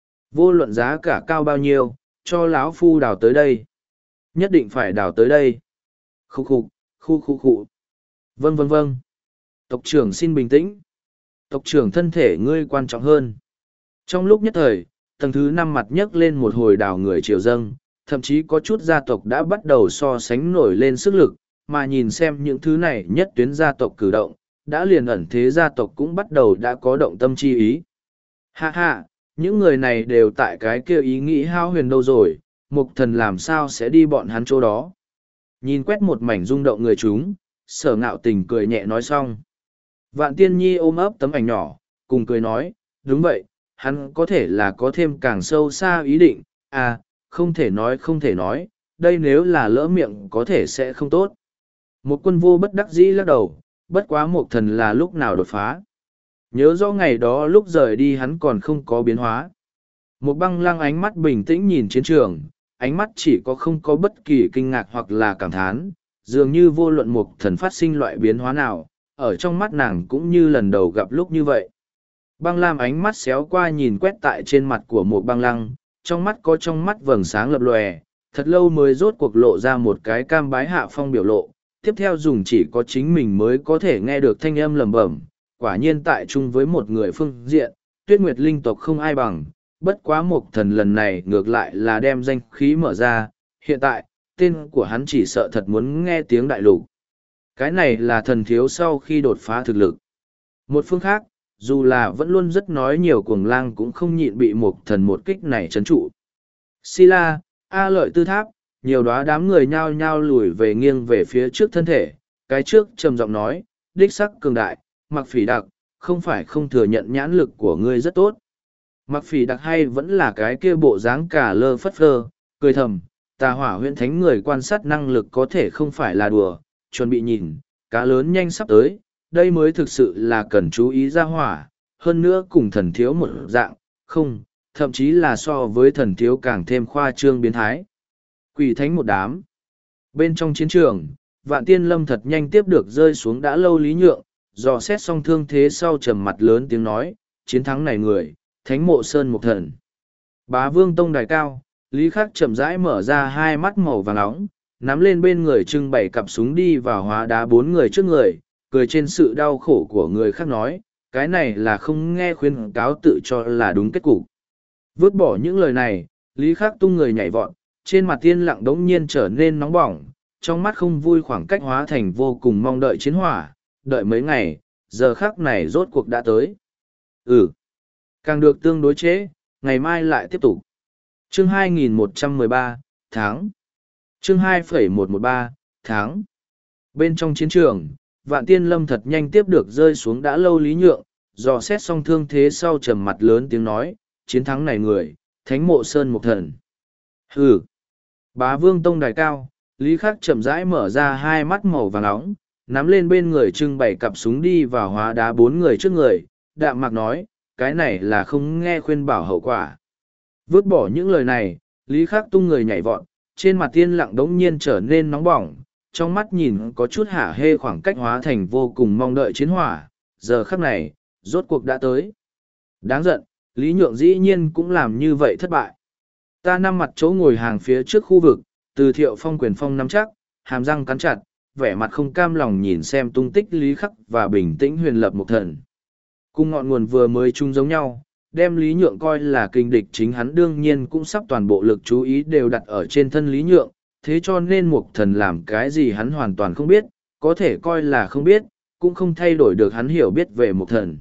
Vô luận giá cả cao bao nhiêu, cho lão Phu đào tới đây. Nhất định phải đào tới đây. Khúc khục, khu khu khu. Vâng vâng vâng. Tộc trưởng xin bình tĩnh. Tộc trưởng thân thể ngươi quan trọng hơn. Trong lúc nhất thời, tầng thứ năm mặt nhấc lên một hồi đào người triều dâng, thậm chí có chút gia tộc đã bắt đầu so sánh nổi lên sức lực, mà nhìn xem những thứ này nhất tuyến gia tộc cử động, đã liền ẩn thế gia tộc cũng bắt đầu đã có động tâm chi ý. Ha ha, những người này đều tại cái kia ý nghĩ hao huyền đâu rồi, mục thần làm sao sẽ đi bọn hắn chỗ đó. Nhìn quét một mảnh rung động người chúng, sở ngạo tình cười nhẹ nói xong. Vạn tiên nhi ôm ấp tấm ảnh nhỏ, cùng cười nói, đúng vậy, hắn có thể là có thêm càng sâu xa ý định, à, không thể nói không thể nói, đây nếu là lỡ miệng có thể sẽ không tốt. Một quân vô bất đắc dĩ lắc đầu, bất quá một thần là lúc nào đột phá. Nhớ rõ ngày đó lúc rời đi hắn còn không có biến hóa. Một băng lăng ánh mắt bình tĩnh nhìn chiến trường, ánh mắt chỉ có không có bất kỳ kinh ngạc hoặc là cảm thán, dường như vô luận một thần phát sinh loại biến hóa nào, ở trong mắt nàng cũng như lần đầu gặp lúc như vậy. Băng lam ánh mắt xéo qua nhìn quét tại trên mặt của một băng lăng, trong mắt có trong mắt vầng sáng lập lòe, thật lâu mới rốt cuộc lộ ra một cái cam bái hạ phong biểu lộ, tiếp theo dùng chỉ có chính mình mới có thể nghe được thanh âm lẩm bẩm, quả nhiên tại chung với một người phương diện, tuyết nguyệt linh tộc không ai bằng, bất quá một thần lần này ngược lại là đem danh khí mở ra, hiện tại, tên của hắn chỉ sợ thật muốn nghe tiếng đại lục. Cái này là thần thiếu sau khi đột phá thực lực. Một phương khác, dù là vẫn luôn rất nói nhiều cuồng lang cũng không nhịn bị một thần một kích này trấn trụ. Sila, A lợi tư tháp, nhiều đóa đám người nhao nhao lùi về nghiêng về phía trước thân thể, cái trước trầm giọng nói, đích sắc cường đại, mặc phỉ đặc, không phải không thừa nhận nhãn lực của ngươi rất tốt. Mặc phỉ đặc hay vẫn là cái kia bộ dáng cả lơ phất phơ, cười thầm, tà hỏa huyện thánh người quan sát năng lực có thể không phải là đùa, chuẩn bị nhìn, cá lớn nhanh sắp tới, đây mới thực sự là cần chú ý ra hỏa, hơn nữa cùng thần thiếu một dạng, không, thậm chí là so với thần thiếu càng thêm khoa trương biến thái. Quỷ thánh một đám. Bên trong chiến trường, vạn tiên lâm thật nhanh tiếp được rơi xuống đã lâu lý nhượng, dò xét xong thương thế sau trầm mặt lớn tiếng nói, chiến thắng này người, thánh mộ sơn một thần. Bá vương tông đài cao, lý khắc chậm rãi mở ra hai mắt màu vàng nóng, nắm lên bên người trưng bày cặp súng đi vào hóa đá bốn người trước người, cười trên sự đau khổ của người khác nói, cái này là không nghe khuyên cáo tự cho là đúng kết cục. Vứt bỏ những lời này, lý khắc tung người nhảy vọt, trên mặt tiên lặng đống nhiên trở nên nóng bỏng, trong mắt không vui khoảng cách hóa thành vô cùng mong đợi chiến hỏa, đợi mấy ngày, giờ khắc này rốt cuộc đã tới. Ừ, càng được tương đối chế, ngày mai lại tiếp tục. Chương hai nghìn một trăm mười ba, tháng. Chương hai phẩy một một ba, tháng. Bên trong chiến trường, vạn tiên lâm thật nhanh tiếp được rơi xuống đã lâu lý nhượng, dò xét xong thương thế sau trầm mặt lớn tiếng nói, chiến thắng này người, thánh mộ sơn một thần. Hừ. Bá vương tông đài cao, lý khắc chậm rãi mở ra hai mắt màu vàng nóng, nắm lên bên người trưng bày cặp súng đi vào hóa đá bốn người trước người, đạm mạc nói, cái này là không nghe khuyên bảo hậu quả. Vứt bỏ những lời này, lý khắc tung người nhảy vọt, trên mặt tiên lặng đống nhiên trở nên nóng bỏng, trong mắt nhìn có chút hả hê khoảng cách hóa thành vô cùng mong đợi chiến hỏa, giờ khắc này, rốt cuộc đã tới. Đáng giận, Lý Nhượng dĩ nhiên cũng làm như vậy thất bại. Ta năm mặt chỗ ngồi hàng phía trước khu vực, từ thiệu phong quyền phong nắm chắc, hàm răng cắn chặt, vẻ mặt không cam lòng nhìn xem tung tích Lý Khắc và bình tĩnh huyền lập một thần. Cùng ngọn nguồn vừa mới chung giống nhau, đem Lý Nhượng coi là kình địch chính hắn đương nhiên cũng sắp toàn bộ lực chú ý đều đặt ở trên thân Lý Nhượng, thế cho nên Mục Thần làm cái gì hắn hoàn toàn không biết, có thể coi là không biết, cũng không thay đổi được hắn hiểu biết về Mục Thần.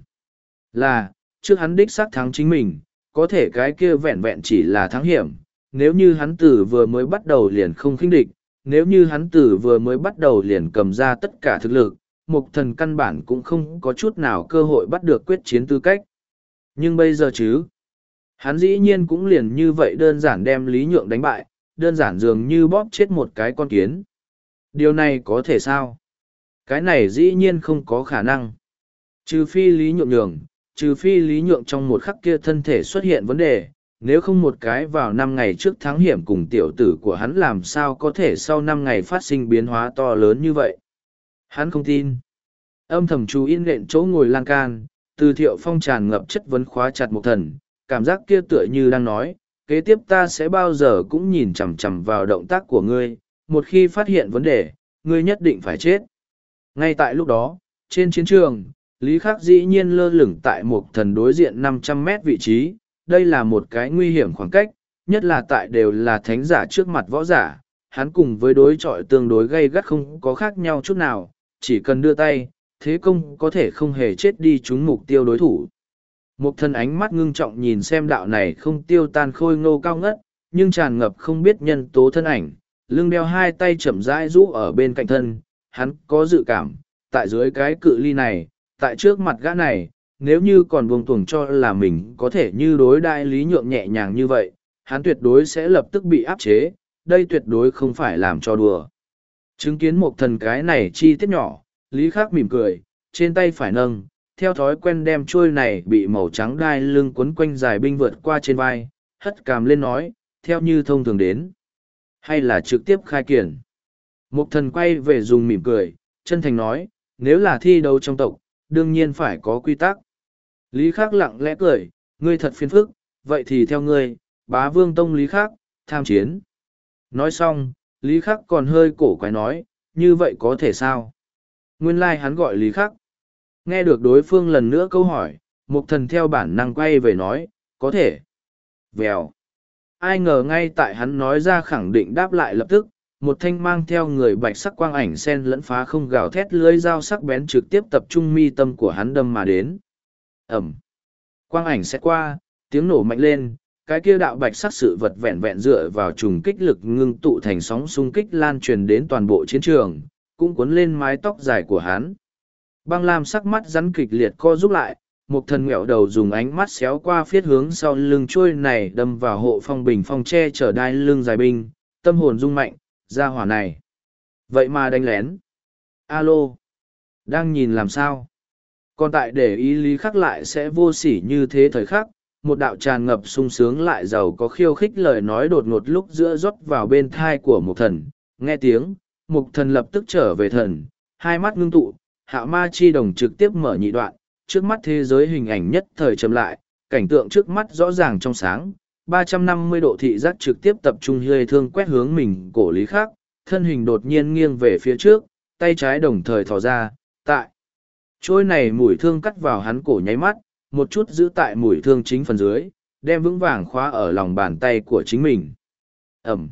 Là, trước hắn đích xác thắng chính mình, có thể cái kia vẹn vẹn chỉ là thắng hiểm, nếu như hắn từ vừa mới bắt đầu liền không khinh địch, nếu như hắn từ vừa mới bắt đầu liền cầm ra tất cả thực lực, Mục Thần căn bản cũng không có chút nào cơ hội bắt được quyết chiến tư cách. Nhưng bây giờ chứ, hắn dĩ nhiên cũng liền như vậy đơn giản đem Lý Nhượng đánh bại, đơn giản dường như bóp chết một cái con kiến. Điều này có thể sao? Cái này dĩ nhiên không có khả năng. Trừ phi Lý Nhượng nhường, trừ phi Lý Nhượng trong một khắc kia thân thể xuất hiện vấn đề, nếu không một cái vào năm ngày trước thắng hiểm cùng tiểu tử của hắn làm sao có thể sau năm ngày phát sinh biến hóa to lớn như vậy. Hắn không tin. Âm thầm chú in lện chỗ ngồi lan can, từ Thiệu Phong tràn ngập chất vấn khóa chặt Mục Thần, cảm giác kia tựa như đang nói, kế tiếp ta sẽ bao giờ cũng nhìn chằm chằm vào động tác của ngươi, một khi phát hiện vấn đề, ngươi nhất định phải chết. Ngay tại lúc đó, trên chiến trường, Lý Khắc dĩ nhiên lơ lửng tại Mục Thần đối diện năm trăm mét vị trí, đây là một cái nguy hiểm khoảng cách, nhất là tại đều là thánh giả trước mặt võ giả, hắn cùng với đối chọi tương đối gay gắt không có khác nhau chút nào, chỉ cần đưa tay, thế công có thể không hề chết đi trúng mục tiêu đối thủ. Mục Thần ánh mắt ngưng trọng nhìn xem đạo này không tiêu tan khôi ngô cao ngất, nhưng tràn ngập không biết nhân tố thân ảnh, lưng đeo hai tay chậm rãi rũ ở bên cạnh thân, hắn có dự cảm, tại dưới cái cự ly này, tại trước mặt gã này, nếu như còn buông tuồng cho là mình có thể như đối đại Lý Nhượng nhẹ nhàng như vậy, hắn tuyệt đối sẽ lập tức bị áp chế, đây tuyệt đối không phải làm cho đùa. Chứng kiến Mục Thần cái này chi tiết nhỏ, Lý Khắc mỉm cười, trên tay phải nâng, theo thói quen đem chuôi này bị màu trắng đai lưng quấn quanh dài binh vượt qua trên vai, hất cằm lên nói, theo như thông thường đến. Hay là trực tiếp khai kiển. Mục Thần quay về dùng mỉm cười, chân thành nói, nếu là thi đấu trong tộc, đương nhiên phải có quy tắc. Lý Khắc lặng lẽ cười, ngươi thật phiền phức, vậy thì theo ngươi, Bá Vương Tông Lý Khắc, tham chiến. Nói xong, Lý Khắc còn hơi cổ quái nói, như vậy có thể sao? Nguyên lai like hắn gọi Lý Khắc. Nghe được đối phương lần nữa câu hỏi, Mục Thần theo bản năng quay về nói, có thể. Vèo. Ai ngờ ngay tại hắn nói ra khẳng định đáp lại lập tức, một thanh mang theo người bạch sắc quang ảnh sen lẫn phá không gào thét lưới dao sắc bén trực tiếp tập trung mi tâm của hắn đâm mà đến. Ẩm. Quang ảnh xét qua, tiếng nổ mạnh lên, cái kia đạo bạch sắc sự vật vẹn vẹn dựa vào trùng kích lực ngưng tụ thành sóng xung kích lan truyền đến toàn bộ chiến trường, cũng cuốn lên mái tóc dài của hắn. Băng lam sắc mắt rắn kịch liệt co rút lại, Mục Thần ngẹo đầu dùng ánh mắt xéo qua phiết hướng sau lưng trôi này đâm vào hộ phong bình phong che chở đai lưng dài binh, tâm hồn rung mạnh, ra hỏa này. Vậy mà đánh lén. Alo. Đang nhìn làm sao? Còn tại để ý Lý Khắc lại sẽ vô sỉ như thế thời khắc, một đạo tràn ngập sung sướng lại giàu có khiêu khích lời nói đột ngột lúc giữa rót vào bên thai của Mục Thần. Nghe tiếng, Mục Thần lập tức trở về thần, hai mắt ngưng tụ, hạo ma chi đồng trực tiếp mở nhị đoạn, trước mắt thế giới hình ảnh nhất thời chậm lại, cảnh tượng trước mắt rõ ràng trong sáng, ba trăm năm mươi độ thị giác trực tiếp tập trung hơi thương quét hướng mình cổ Lý Khắc, thân hình đột nhiên nghiêng về phía trước, tay trái đồng thời thò ra, tại. Trôi này mũi thương cắt vào hắn cổ nháy mắt, một chút giữ tại mũi thương chính phần dưới, đem vững vàng khóa ở lòng bàn tay của chính mình. Ẩm.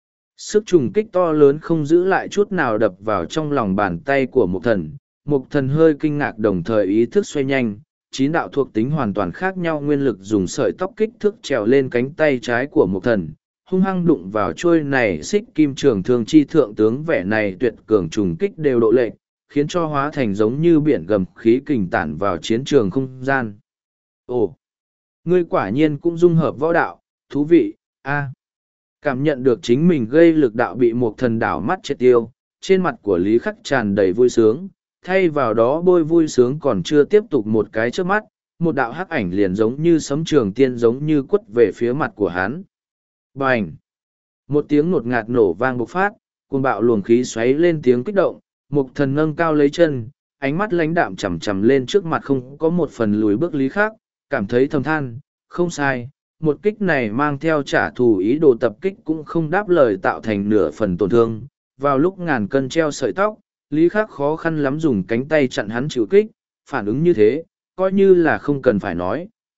Sức trùng kích to lớn không giữ lại chút nào đập vào trong lòng bàn tay của Mục Thần. Mục Thần hơi kinh ngạc đồng thời ý thức xoay nhanh, chín đạo thuộc tính hoàn toàn khác nhau nguyên lực dùng sợi tóc kích thước trèo lên cánh tay trái của Mục Thần, hung hăng đụng vào trôi này xích kim trường thương chi thượng tướng vẻ này tuyệt cường trùng kích đều độ lệch, khiến cho hóa thành giống như biển gầm khí kình tản vào chiến trường không gian. Ồ! Ngươi quả nhiên cũng dung hợp võ đạo, thú vị, a. Cảm nhận được chính mình gây lực đạo bị Mục Thần đảo mắt triệt tiêu, trên mặt của Lý Khắc tràn đầy vui sướng, thay vào đó bôi vui sướng còn chưa tiếp tục một cái trước mắt, một đạo hắc ảnh liền giống như sấm trường tiên giống như quất về phía mặt của hắn. Bành! Một tiếng nột ngạt nổ vang bộc phát, cuồng bạo luồng khí xoáy lên tiếng kích động, Mục Thần nâng cao lấy chân, ánh mắt lãnh đạm chằm chằm lên trước mặt không có một phần lùi bước Lý Khắc, cảm thấy thầm than, không sai, một kích này mang theo trả thù ý đồ tập kích cũng không đáp lời tạo thành nửa phần tổn thương. Vào lúc ngàn cân treo sợi tóc, Lý Khắc khó khăn lắm dùng cánh tay chặn hắn chịu kích, phản ứng như thế, coi như là không cần phải nói,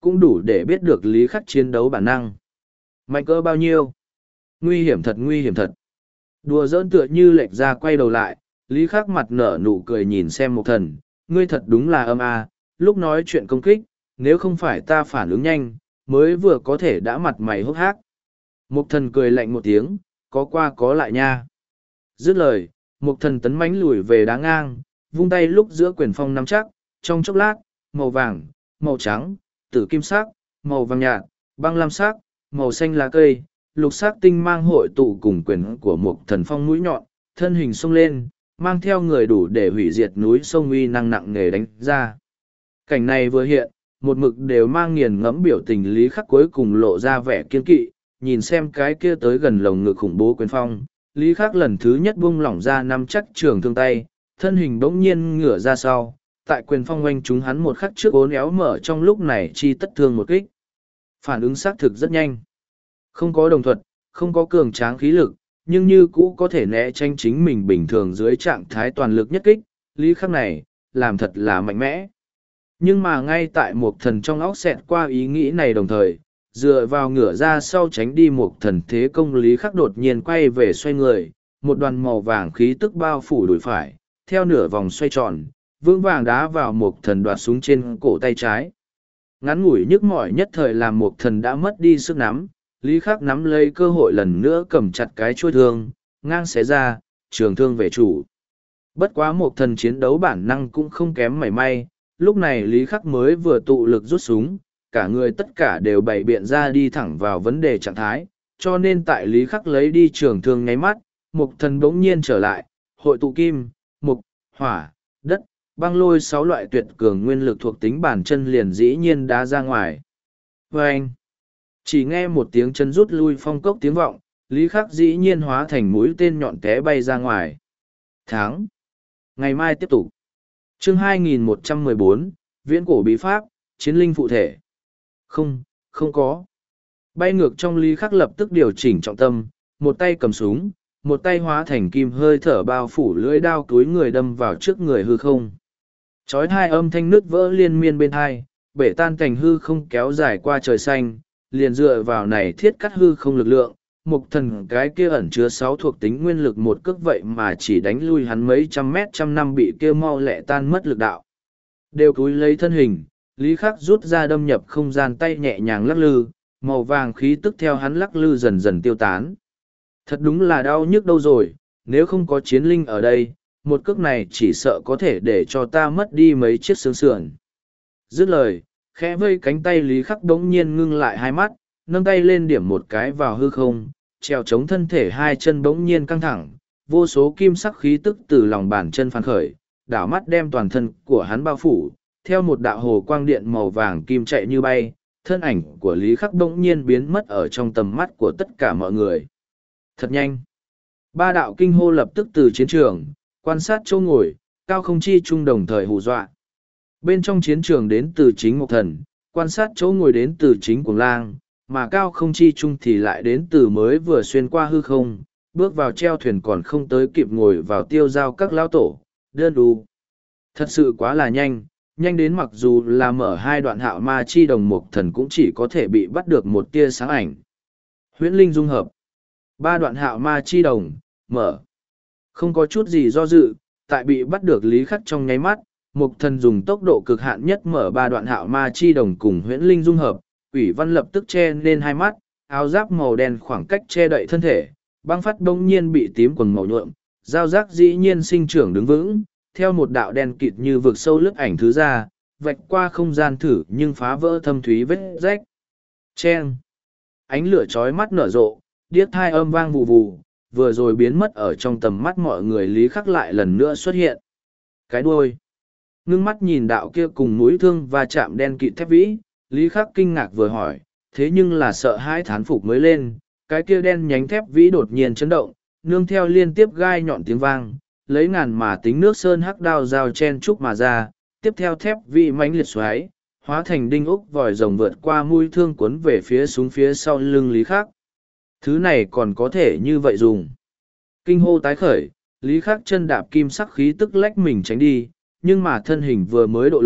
cũng đủ để biết được Lý Khắc chiến đấu bản năng. Mạnh cỡ bao nhiêu? Nguy hiểm thật, nguy hiểm thật. Đùa giỡn tựa như lệch ra quay đầu lại, Lý Khắc mặt nở nụ cười nhìn xem Mộc Thần, ngươi thật đúng là âm a, lúc nói chuyện công kích, nếu không phải ta phản ứng nhanh, mới vừa có thể đã mặt mày hốc hác. Mộc Thần cười lạnh một tiếng, có qua có lại nha. Dứt lời, Mộc Thần tấn mãnh lùi về đá ngang, vung tay lúc giữa quyền phong nắm chắc, trong chốc lát, màu vàng, màu trắng, tử kim sắc, màu vàng nhạt, băng lam sắc, màu xanh lá cây, lục sắc tinh mang hội tụ cùng quyền của Mộc Thần phong mũi nhọn, thân hình xông lên, mang theo người đủ để hủy diệt núi sông uy năng nặng nề đánh ra. Cảnh này vừa hiện, một mực đều mang nghiền ngẫm biểu tình Lý Khắc cuối cùng lộ ra vẻ kiên kỵ, nhìn xem cái kia tới gần lồng ngực khủng bố quyền phong, Lý Khắc lần thứ nhất buông lỏng ra nắm chắc trường thương tay, thân hình bỗng nhiên ngửa ra sau, tại quyền phong oanh chúng hắn một khắc trước ốn éo mở trong lúc này chi tất thương một kích. Phản ứng xác thực rất nhanh. Không có đồng thuật, không có cường tráng khí lực, nhưng như cũ có thể né tránh chính mình bình thường dưới trạng thái toàn lực nhất kích, Lý Khắc này, làm thật là mạnh mẽ. Nhưng mà ngay tại một thần trong óc xẹt qua ý nghĩ này đồng thời, dựa vào ngửa ra sau tránh đi một thần thế công Lý Khắc đột nhiên quay về xoay người, một đoàn màu vàng khí tức bao phủ đùi phải, theo nửa vòng xoay tròn, vững vàng đá vào một thần đoạt súng trên cổ tay trái. Ngắn ngủi nhức mỏi nhất thời làm một thần đã mất đi sức nắm, Lý Khắc nắm lấy cơ hội lần nữa cầm chặt cái chuôi thương, ngang xé ra, trường thương về chủ. Bất quá một thần chiến đấu bản năng cũng không kém mảy may, lúc này Lý Khắc mới vừa tụ lực rút súng, cả người tất cả đều bày biện ra đi thẳng vào vấn đề trạng thái, cho nên tại Lý Khắc lấy đi trường thương nháy mắt, một thần bỗng nhiên trở lại, hội tụ kim, mục, hỏa, đất, băng lôi sáu loại tuyệt cường nguyên lực thuộc tính bản chân liền dĩ nhiên đá ra ngoài. Và anh, chỉ nghe một tiếng chân rút lui phong cốc tiếng vọng, Lý Khắc dĩ nhiên hóa thành mũi tên nhọn té bay ra ngoài. Tháng. Ngày mai tiếp tục. Chương hai nghìn một trăm mười bốn, Viễn cổ bí pháp, chiến linh phụ thể. Không, không có. Bay ngược trong Lý Khắc lập tức điều chỉnh trọng tâm, một tay cầm súng, một tay hóa thành kim hơi thở bao phủ lưỡi đao túi người đâm vào trước người hư không. Chói hai âm thanh nứt vỡ liên miên bên hai, bể tan cảnh hư không kéo dài qua trời xanh, liền dựa vào này thiết cắt hư không lực lượng, mục thần cái kia ẩn chứa sáu thuộc tính nguyên lực một cước vậy mà chỉ đánh lui hắn mấy trăm mét trăm năm bị kia mau lẹ tan mất lực đạo. Đều cúi lấy thân hình, Lý Khắc rút ra đâm nhập không gian tay nhẹ nhàng lắc lư, màu vàng khí tức theo hắn lắc lư dần dần tiêu tán. Thật đúng là đau nhức đâu rồi, nếu không có chiến linh ở đây, một cước này chỉ sợ có thể để cho ta mất đi mấy chiếc xương sườn. Dứt lời, khẽ vây cánh tay Lý Khắc đống nhiên ngưng lại hai mắt, nâng tay lên điểm một cái vào hư không, treo chống thân thể hai chân bỗng nhiên căng thẳng, vô số kim sắc khí tức từ lòng bàn chân phản khởi, đảo mắt đem toàn thân của hắn bao phủ, theo một đạo hồ quang điện màu vàng kim chạy như bay, thân ảnh của Lý Khắc bỗng nhiên biến mất ở trong tầm mắt của tất cả mọi người. Thật nhanh! Ba đạo kinh hô lập tức từ chiến trường, quan sát châu ngồi, cao không chi trung đồng thời hù dọa. Bên trong chiến trường đến từ chính Mộc Thần, quan sát chỗ ngồi đến từ chính Cuồng Lang, mà cao không chi trung thì lại đến từ mới vừa xuyên qua hư không, bước vào treo thuyền còn không tới kịp ngồi vào tiêu giao các lao tổ, đơn đu. Thật sự quá là nhanh, nhanh đến mặc dù là mở hai đoạn hạo ma chi đồng Mộc Thần cũng chỉ có thể bị bắt được một tia sáng ảnh. Huyễn linh dung hợp. Ba đoạn hạo ma chi đồng, mở. Không có chút gì do dự, tại bị bắt được Lý Khắc trong nháy mắt, Mộc Thần dùng tốc độ cực hạn nhất mở ba đoạn hạo ma chi đồng cùng huyễn linh dung hợp, Quỷ Văn lập tức che lên hai mắt, áo giáp màu đen khoảng cách che đậy thân thể, băng phát bỗng nhiên bị tím quần màu nhuộm, giao giác dĩ nhiên sinh trưởng đứng vững, theo một đạo đen kịt như vực sâu lướt ảnh thứ ra, vạch qua không gian thử nhưng phá vỡ thâm thúy vết rách. Chen! Ánh lửa chói mắt nở rộ, điếc thai âm vang vù vù, vừa rồi biến mất ở trong tầm mắt mọi người Lý Khắc lại lần nữa xuất hiện. Cái đuôi! Ngưng mắt nhìn đạo kia cùng mũi thương và chạm đen kịt thép vĩ, Lý Khắc kinh ngạc vừa hỏi, thế nhưng là sợ hãi thán phục mới lên, cái kia đen nhánh thép vĩ đột nhiên chấn động, nương theo liên tiếp gai nhọn tiếng vang, lấy ngàn mà tính nước sơn hắc đao dao chen trúc mà ra, tiếp theo thép vĩ mãnh liệt xoáy, hóa thành đinh úc vòi rồng vượt qua mũi thương cuốn về phía súng phía sau lưng Lý Khắc. Thứ này còn có thể như vậy dùng. Kinh hô tái khởi, Lý Khắc chân đạp kim sắc khí tức lách mình tránh đi, nhưng mà thân hình vừa mới độ lệnh,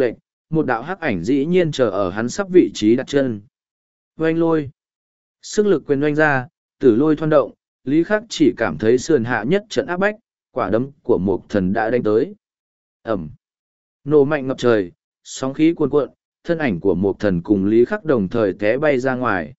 một đạo hắc ảnh dĩ nhiên chờ ở hắn sắp vị trí đặt chân. Oanh lôi. Sức lực quyền oanh ra, tử lôi thoăn động, Lý Khắc chỉ cảm thấy sườn hạ nhất trận áp bách, quả đấm của một thần đã đánh tới. Ẩm. Nổ mạnh ngập trời, sóng khí cuồn cuộn, thân ảnh của một thần cùng Lý Khắc đồng thời té bay ra ngoài.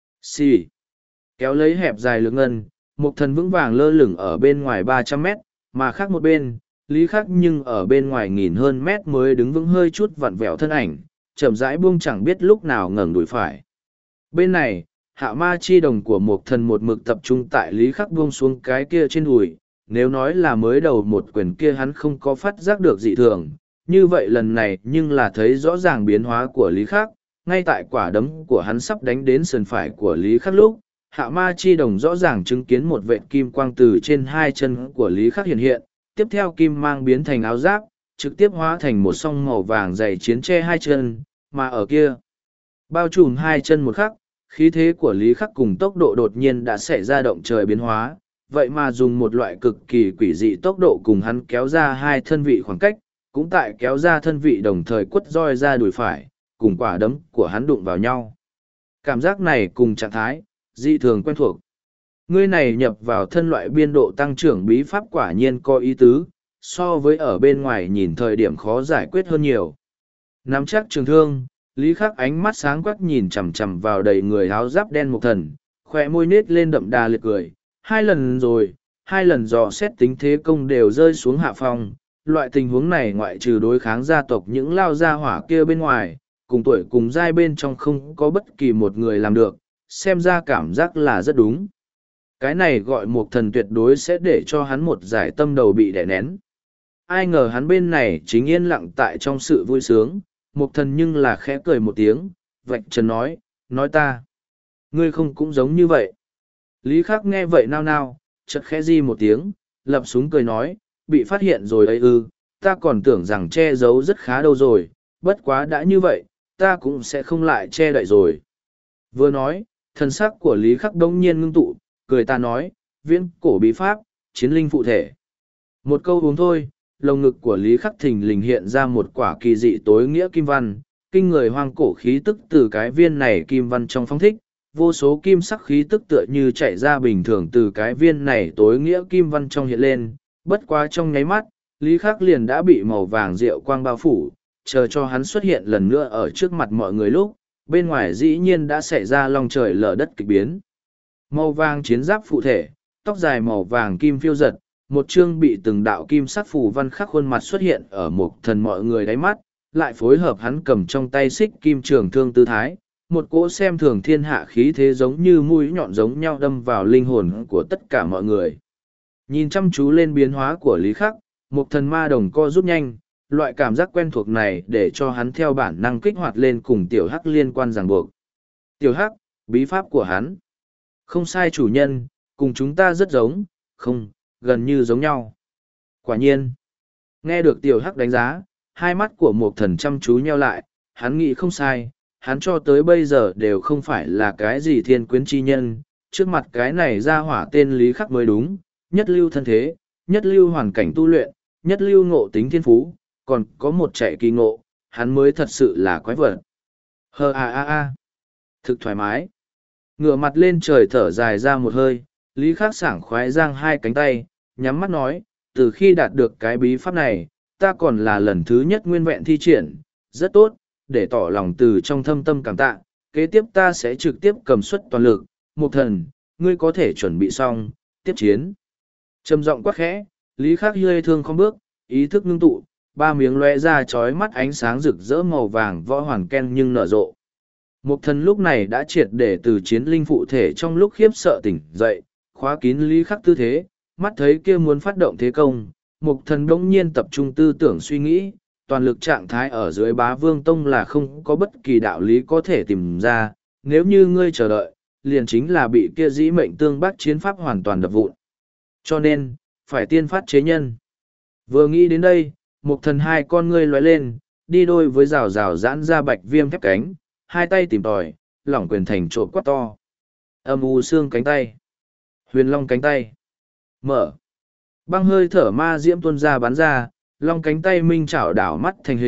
Xì. Kéo lấy hẹp dài lực ngân, một thần vững vàng lơ lửng ở bên ngoài ba trăm mét, mà khác một bên, Lý Khắc nhưng ở bên ngoài nghìn hơn mét mới đứng vững hơi chút vặn vẹo thân ảnh, chậm rãi buông chẳng biết lúc nào ngẩng đùi phải. Bên này, hạ ma chi đồng của một thần một mực tập trung tại Lý Khắc buông xuống cái kia trên đùi, nếu nói là mới đầu một quyền kia hắn không có phát giác được dị thường, như vậy lần này nhưng là thấy rõ ràng biến hóa của Lý Khắc, ngay tại quả đấm của hắn sắp đánh đến sườn phải của Lý Khắc lúc, hạ ma chi đồng rõ ràng chứng kiến một vệt kim quang từ trên hai chân của Lý Khắc hiện hiện, tiếp theo kim mang biến thành áo giáp, trực tiếp hóa thành một song màu vàng dày chiến che hai chân, mà ở kia, bao trùm hai chân một khắc, khí thế của Lý Khắc cùng tốc độ đột nhiên đã xảy ra động trời biến hóa, vậy mà dùng một loại cực kỳ quỷ dị tốc độ cùng hắn kéo ra hai thân vị khoảng cách, cũng tại kéo ra thân vị đồng thời quất roi ra đùi phải, cùng quả đấm của hắn đụng vào nhau. Cảm giác này cùng trạng thái, dị thường quen thuộc. Ngươi này nhập vào thân loại biên độ tăng trưởng bí pháp quả nhiên có ý tứ, so với ở bên ngoài nhìn thời điểm khó giải quyết hơn nhiều. Nắm chắc trường thương, Lý Khắc ánh mắt sáng quắc nhìn chằm chằm vào đầy người áo giáp đen một thần, khỏe môi nết lên đậm đà liệt cười. Hai lần rồi, hai lần dò xét tính thế công đều rơi xuống hạ phong. Loại tình huống này ngoại trừ đối kháng gia tộc những lao gia hỏa kia bên ngoài, cùng tuổi cùng giai bên trong không có bất kỳ một người làm được, xem ra cảm giác là rất đúng. Cái này gọi một thần tuyệt đối sẽ để cho hắn một giải tâm đầu bị đè nén. Ai ngờ hắn bên này chính yên lặng tại trong sự vui sướng, một thần nhưng là khẽ cười một tiếng, vạch trần nói, nói ta. Ngươi không cũng giống như vậy. Lý Khắc nghe vậy nao nao, chợt khẽ di một tiếng, lập súng cười nói, bị phát hiện rồi ấy ư, ta còn tưởng rằng che giấu rất khá đâu rồi, bất quá đã như vậy, ta cũng sẽ không lại che đậy rồi. Vừa nói, thần sắc của Lý Khắc đông nhiên ngưng tụ, cười ta nói, viễn cổ bí pháp, chiến linh phụ thể. Một câu uống thôi, lồng ngực của Lý Khắc thình lình hiện ra một quả kỳ dị tối nghĩa kim văn, kinh người hoang cổ khí tức từ cái viên này kim văn trong phong thích, vô số kim sắc khí tức tựa như chạy ra bình thường từ cái viên này tối nghĩa kim văn trong hiện lên, bất quá trong nháy mắt, Lý Khắc liền đã bị màu vàng rượu quang bao phủ, chờ cho hắn xuất hiện lần nữa ở trước mặt mọi người lúc, bên ngoài dĩ nhiên đã xảy ra long trời lở đất kịch biến. Màu vàng chiến giáp phụ thể, tóc dài màu vàng kim phiêu giật, một chương bị từng đạo kim sắc phù văn khắc khuôn mặt xuất hiện ở một thần mọi người đáy mắt, lại phối hợp hắn cầm trong tay xích kim trường thương tư thái, một cỗ xem thường thiên hạ khí thế giống như mũi nhọn giống nhau đâm vào linh hồn của tất cả mọi người. Nhìn chăm chú lên biến hóa của Lý Khắc, một thần ma đồng co rút nhanh, loại cảm giác quen thuộc này để cho hắn theo bản năng kích hoạt lên cùng tiểu hắc liên quan ràng buộc. Tiểu hắc, bí pháp của hắn. Không sai chủ nhân, cùng chúng ta rất giống, không, gần như giống nhau. Quả nhiên, nghe được tiểu hắc đánh giá, hai mắt của một thần chăm chú nheo lại, hắn nghĩ không sai, hắn cho tới bây giờ đều không phải là cái gì thiên quyến chi nhân, trước mặt cái này ra hỏa tên Lý Khắc mới đúng, nhất lưu thân thế, nhất lưu hoàn cảnh tu luyện, nhất lưu ngộ tính thiên phú, còn có một chạy kỳ ngộ, hắn mới thật sự là quái vật. Hơ a a a, thực thoải mái. Ngửa mặt lên trời thở dài ra một hơi, Lý Khắc sảng khoái giang hai cánh tay, nhắm mắt nói, từ khi đạt được cái bí pháp này, ta còn là lần thứ nhất nguyên vẹn thi triển, rất tốt, để tỏ lòng từ trong thâm tâm cảm tạ, kế tiếp ta sẽ trực tiếp cầm suất toàn lực, một thần, ngươi có thể chuẩn bị xong, tiếp chiến. Trầm giọng quát khẽ, Lý Khắc hơi thương không bước, ý thức ngưng tụ, ba miếng lóe ra chói mắt ánh sáng rực rỡ màu vàng võ hoàn ken nhưng nở rộ. Một thần lúc này đã triệt để từ chiến linh phụ thể trong lúc khiếp sợ tỉnh dậy, khóa kín Lý Khắc tư thế, mắt thấy kia muốn phát động thế công, một thần đống nhiên tập trung tư tưởng suy nghĩ, toàn lực trạng thái ở dưới bá vương tông là không có bất kỳ đạo lý có thể tìm ra, nếu như ngươi chờ đợi, liền chính là bị kia dĩ mệnh tương bác chiến pháp hoàn toàn đập vụn. Cho nên, phải tiên phát chế nhân. Vừa nghĩ đến đây, một thần hai con ngươi lóe lên, đi đôi với rào rào giãn ra bạch viêm thép cánh, hai tay tìm tòi, lỏng quyền thành trộn quát to. Âm u xương cánh tay. Huyền long cánh tay. Mở. Băng hơi thở ma diễm tuôn ra bắn ra, long cánh tay minh chảo đảo mắt thành hình,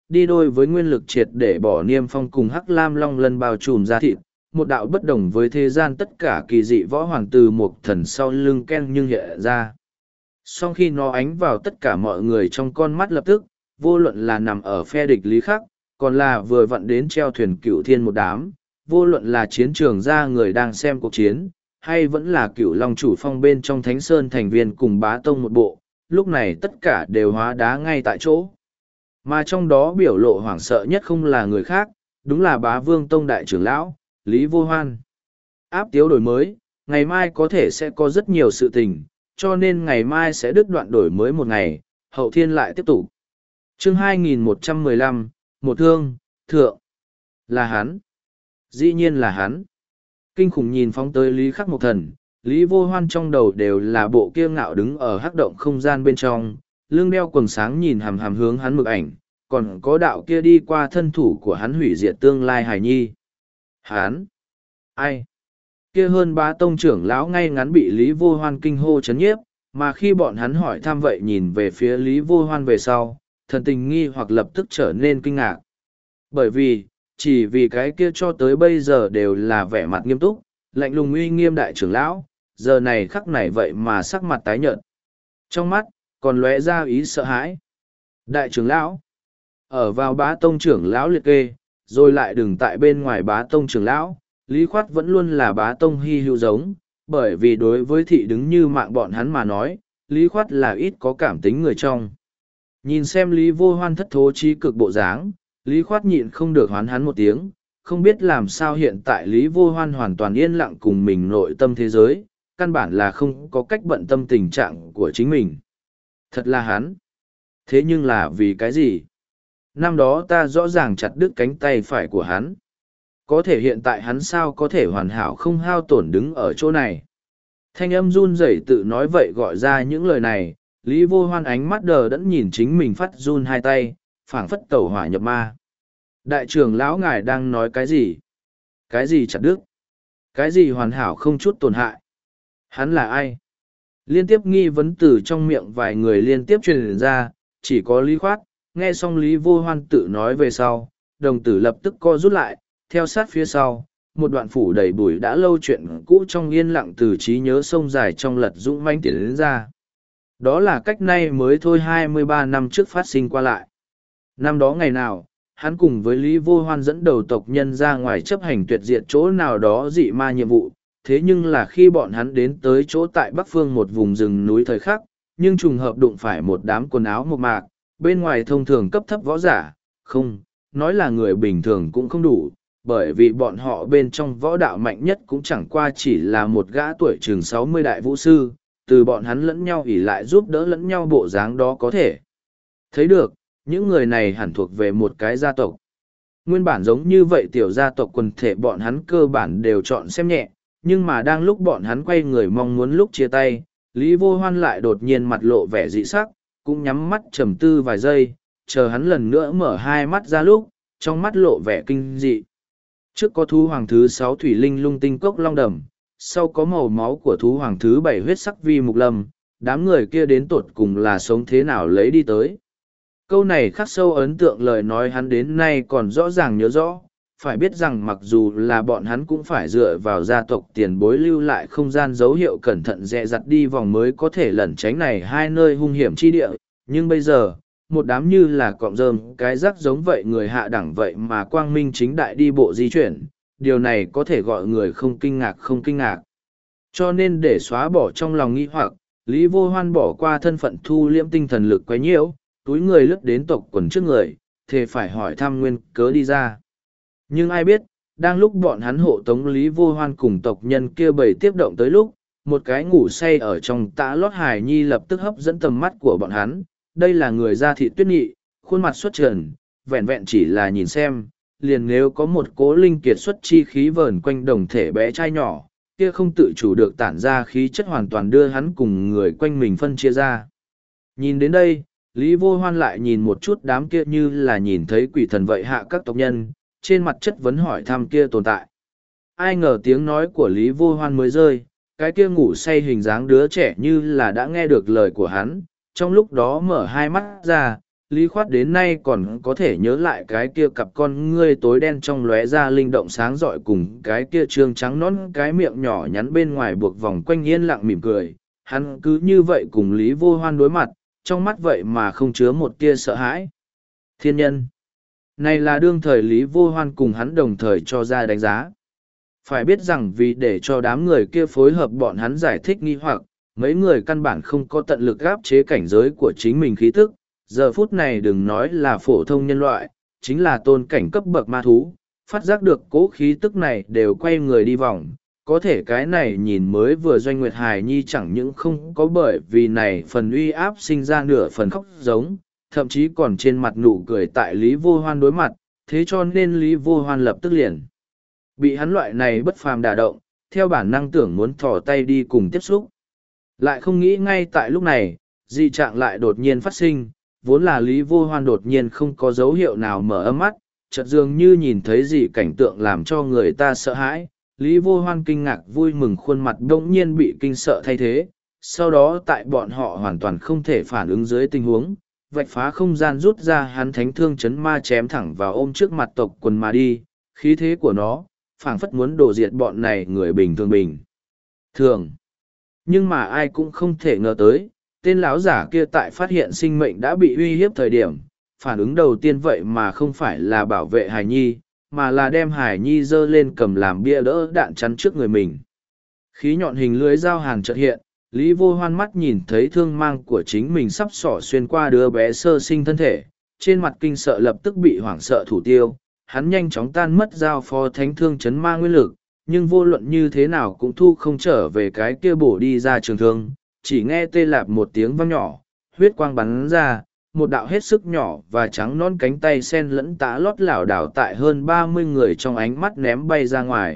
đi đôi với nguyên lực triệt để bỏ niêm phong cùng hắc lam long lân bao trùm ra thịt, một đạo bất đồng với thế gian tất cả kỳ dị võ hoàng từ một thần sau lưng Ken nhưng hiện ra. Sau khi nó ánh vào tất cả mọi người trong con mắt lập tức, vô luận là nằm ở phe địch Lý Khắc, còn là vừa vặn đến treo thuyền cửu thiên một đám, vô luận là chiến trường ra người đang xem cuộc chiến, hay vẫn là cửu long chủ phong bên trong Thánh Sơn thành viên cùng bá tông một bộ, lúc này tất cả đều hóa đá ngay tại chỗ. Mà trong đó biểu lộ hoảng sợ nhất không là người khác, đúng là bá vương tông đại trưởng lão, Lý Vô Hoan. Áp tiếu đổi mới, ngày mai có thể sẽ có rất nhiều sự tình, cho nên ngày mai sẽ đứt đoạn đổi mới một ngày, hậu thiên lại tiếp tục. Chương hai nghìn một trăm mười lăm, một thương, thượng. Là hắn. Dĩ nhiên là hắn. Kinh khủng nhìn phóng tới Lý Khắc Mộc Thần, Lý Vô Hoan trong đầu đều là bộ kia ngạo đứng ở hắc động không gian bên trong, lưng đeo quần sáng nhìn hàm hàm hướng hắn mực ảnh, còn có đạo kia đi qua thân thủ của hắn hủy diệt tương lai hài nhi. Hắn? Ai? Kia hơn bá tông trưởng lão ngay ngắn bị Lý Vô Hoan kinh hô chấn nhiếp, mà khi bọn hắn hỏi thăm vậy nhìn về phía Lý Vô Hoan về sau, thần tình nghi hoặc lập tức trở nên kinh ngạc. Bởi vì, chỉ vì cái kia cho tới bây giờ đều là vẻ mặt nghiêm túc, lạnh lùng uy nghiêm đại trưởng lão, giờ này khắc này vậy mà sắc mặt tái nhợt. Trong mắt, còn lóe ra ý sợ hãi. Đại trưởng lão, ở vào bá tông trưởng lão liệt kê, rồi lại đừng tại bên ngoài bá tông trưởng lão, Lý Khoát vẫn luôn là bá tông hy hữu giống, bởi vì đối với thị đứng như mạng bọn hắn mà nói, Lý Khoát là ít có cảm tính người trong. Nhìn xem Lý Vô Hoan thất thố trí cực bộ dáng, Lý Khoát nhịn không được hoán hắn một tiếng, không biết làm sao hiện tại Lý Vô Hoan hoàn toàn yên lặng cùng mình nội tâm thế giới, căn bản là không có cách bận tâm tình trạng của chính mình. Thật là hắn. Thế nhưng là vì cái gì? Năm đó ta rõ ràng chặt đứt cánh tay phải của hắn. Có thể hiện tại hắn sao có thể hoàn hảo không hao tổn đứng ở chỗ này. Thanh âm run rẩy tự nói vậy gọi ra những lời này, Lý Vô Hoan ánh mắt đờ đẫn nhìn chính mình phát run hai tay, phảng phất tẩu hỏa nhập ma. Đại trưởng lão ngài đang nói cái gì? Cái gì chặt đứt? Cái gì hoàn hảo không chút tổn hại? Hắn là ai? Liên tiếp nghi vấn từ trong miệng vài người liên tiếp truyền ra, chỉ có Lý Khoát, nghe xong Lý Vô Hoan tự nói về sau, đồng tử lập tức co rút lại, theo sát phía sau, một đoạn phủ đầy bụi đã lâu chuyện cũ trong yên lặng từ trí nhớ sông dài trong lật dũng manh tiến đến ra. Đó là cách nay mới thôi hai mươi ba năm trước phát sinh qua lại. Năm đó ngày nào, hắn cùng với Lý Vô Hoan dẫn đầu tộc nhân ra ngoài chấp hành tuyệt diệt chỗ nào đó dị ma nhiệm vụ, thế nhưng là khi bọn hắn đến tới chỗ tại Bắc Phương một vùng rừng núi thời khắc, nhưng trùng hợp đụng phải một đám quần áo mộc mạc, bên ngoài thông thường cấp thấp võ giả, không, nói là người bình thường cũng không đủ, bởi vì bọn họ bên trong võ đạo mạnh nhất cũng chẳng qua chỉ là một gã tuổi chừng sáu mươi đại vũ sư, từ bọn hắn lẫn nhau ỉ lại giúp đỡ lẫn nhau bộ dáng đó có thể. Thấy được, những người này hẳn thuộc về một cái gia tộc. Nguyên bản giống như vậy tiểu gia tộc quần thể bọn hắn cơ bản đều chọn xem nhẹ, nhưng mà đang lúc bọn hắn quay người mong muốn lúc chia tay, Lý Vô Hoan lại đột nhiên mặt lộ vẻ dị sắc, cũng nhắm mắt trầm tư vài giây, chờ hắn lần nữa mở hai mắt ra lúc, trong mắt lộ vẻ kinh dị. Trước có thú hoàng thứ sáu thủy linh lung tinh cốc long đầm, sau có màu máu của thú hoàng thứ bảy huyết sắc vi mục lâm, đám người kia đến tột cùng là sống thế nào lấy đi tới. Câu này khắc sâu ấn tượng lời nói hắn đến nay còn rõ ràng nhớ rõ, phải biết rằng mặc dù là bọn hắn cũng phải dựa vào gia tộc tiền bối lưu lại không gian dấu hiệu cẩn thận dè dặt đi vòng mới có thể lẩn tránh này hai nơi hung hiểm chi địa, nhưng bây giờ, một đám như là cọng rơm cái rắc giống vậy người hạ đẳng vậy mà quang minh chính đại đi bộ di chuyển, điều này có thể gọi người không kinh ngạc không kinh ngạc. Cho nên để xóa bỏ trong lòng nghi hoặc, Lý Vô Hoan bỏ qua thân phận thu liễm tinh thần lực quấy nhiễu, túi người lướt đến tộc quần trước người, thề phải hỏi thăm nguyên cớ đi ra. Nhưng ai biết, đang lúc bọn hắn hộ tống Lý Vô Hoan cùng tộc nhân kia bầy tiếp động tới lúc, một cái ngủ say ở trong tã lót hài nhi lập tức hấp dẫn tầm mắt của bọn hắn. Đây là người da thịt tuyết nghị, khuôn mặt xuất trần, vẹn vẹn chỉ là nhìn xem, liền nếu có một cố linh kiệt xuất chi khí vờn quanh đồng thể bé trai nhỏ, kia không tự chủ được tản ra khí chất hoàn toàn đưa hắn cùng người quanh mình phân chia ra. Nhìn đến đây, Lý Vô Hoan lại nhìn một chút đám kia như là nhìn thấy quỷ thần vậy hạ các tộc nhân, trên mặt chất vấn hỏi thăm kia tồn tại. Ai ngờ tiếng nói của Lý Vô Hoan mới rơi, cái kia ngủ say hình dáng đứa trẻ như là đã nghe được lời của hắn, trong lúc đó mở hai mắt ra, Lý Khoát đến nay còn có thể nhớ lại cái kia cặp con ngươi tối đen trong lóe ra linh động sáng rọi cùng cái kia trương trắng nón cái miệng nhỏ nhắn bên ngoài buộc vòng quanh yên lặng mỉm cười. Hắn cứ như vậy cùng Lý Vô Hoan đối mặt, trong mắt vậy mà không chứa một tia sợ hãi. Thiên nhân. Này là đương thời Lý Vô Hoan cùng hắn đồng thời cho ra đánh giá. Phải biết rằng vì để cho đám người kia phối hợp bọn hắn giải thích nghi hoặc, mấy người căn bản không có tận lực gáp chế cảnh giới của chính mình khí tức. Giờ phút này đừng nói là phổ thông nhân loại, chính là tôn cảnh cấp bậc ma thú, phát giác được cố khí tức này đều quay người đi vòng. Có thể cái này nhìn mới vừa Doanh Nguyệt Hải Nhi chẳng những không có bởi vì này phần uy áp sinh ra nửa phần khóc giống, thậm chí còn trên mặt nụ cười tại Lý Vô Hoan đối mặt, thế cho nên Lý Vô Hoan lập tức liền bị hắn loại này bất phàm đả động, theo bản năng tưởng muốn thò tay đi cùng tiếp xúc. Lại không nghĩ ngay tại lúc này, dị trạng lại đột nhiên phát sinh, vốn là Lý Vô Hoan đột nhiên không có dấu hiệu nào mở ấm mắt, chợt dường như nhìn thấy gì cảnh tượng làm cho người ta sợ hãi. Lý Vô Hoan kinh ngạc vui mừng khuôn mặt đông nhiên bị kinh sợ thay thế, sau đó tại bọn họ hoàn toàn không thể phản ứng dưới tình huống, vạch phá không gian rút ra hắn thánh thương chấn ma chém thẳng vào ôm trước mặt tộc quần mà đi, khí thế của nó, phảng phất muốn đổ diệt bọn này người bình thường bình. Thường. Nhưng mà ai cũng không thể ngờ tới, tên lão giả kia tại phát hiện sinh mệnh đã bị uy hiếp thời điểm, phản ứng đầu tiên vậy mà không phải là bảo vệ Hải Nhi, mà là đem Hải Nhi giơ lên cầm làm bia đỡ đạn chắn trước người mình. Khí nhọn hình lưới dao hàn chợt hiện, Lý Vô Hoan mắt nhìn thấy thương mang của chính mình sắp xỏ xuyên qua đứa bé sơ sinh thân thể, trên mặt kinh sợ lập tức bị hoảng sợ thủ tiêu, hắn nhanh chóng tan mất giao phó thánh thương chấn ma nguyên lực, nhưng vô luận như thế nào cũng thu không trở về cái kia bổ đi ra trường thương, chỉ nghe tê lạp một tiếng vang nhỏ, huyết quang bắn ra, một đạo hết sức nhỏ và trắng non cánh tay sen lẫn tá lót lảo đảo tại hơn ba mươi người trong ánh mắt ném bay ra ngoài.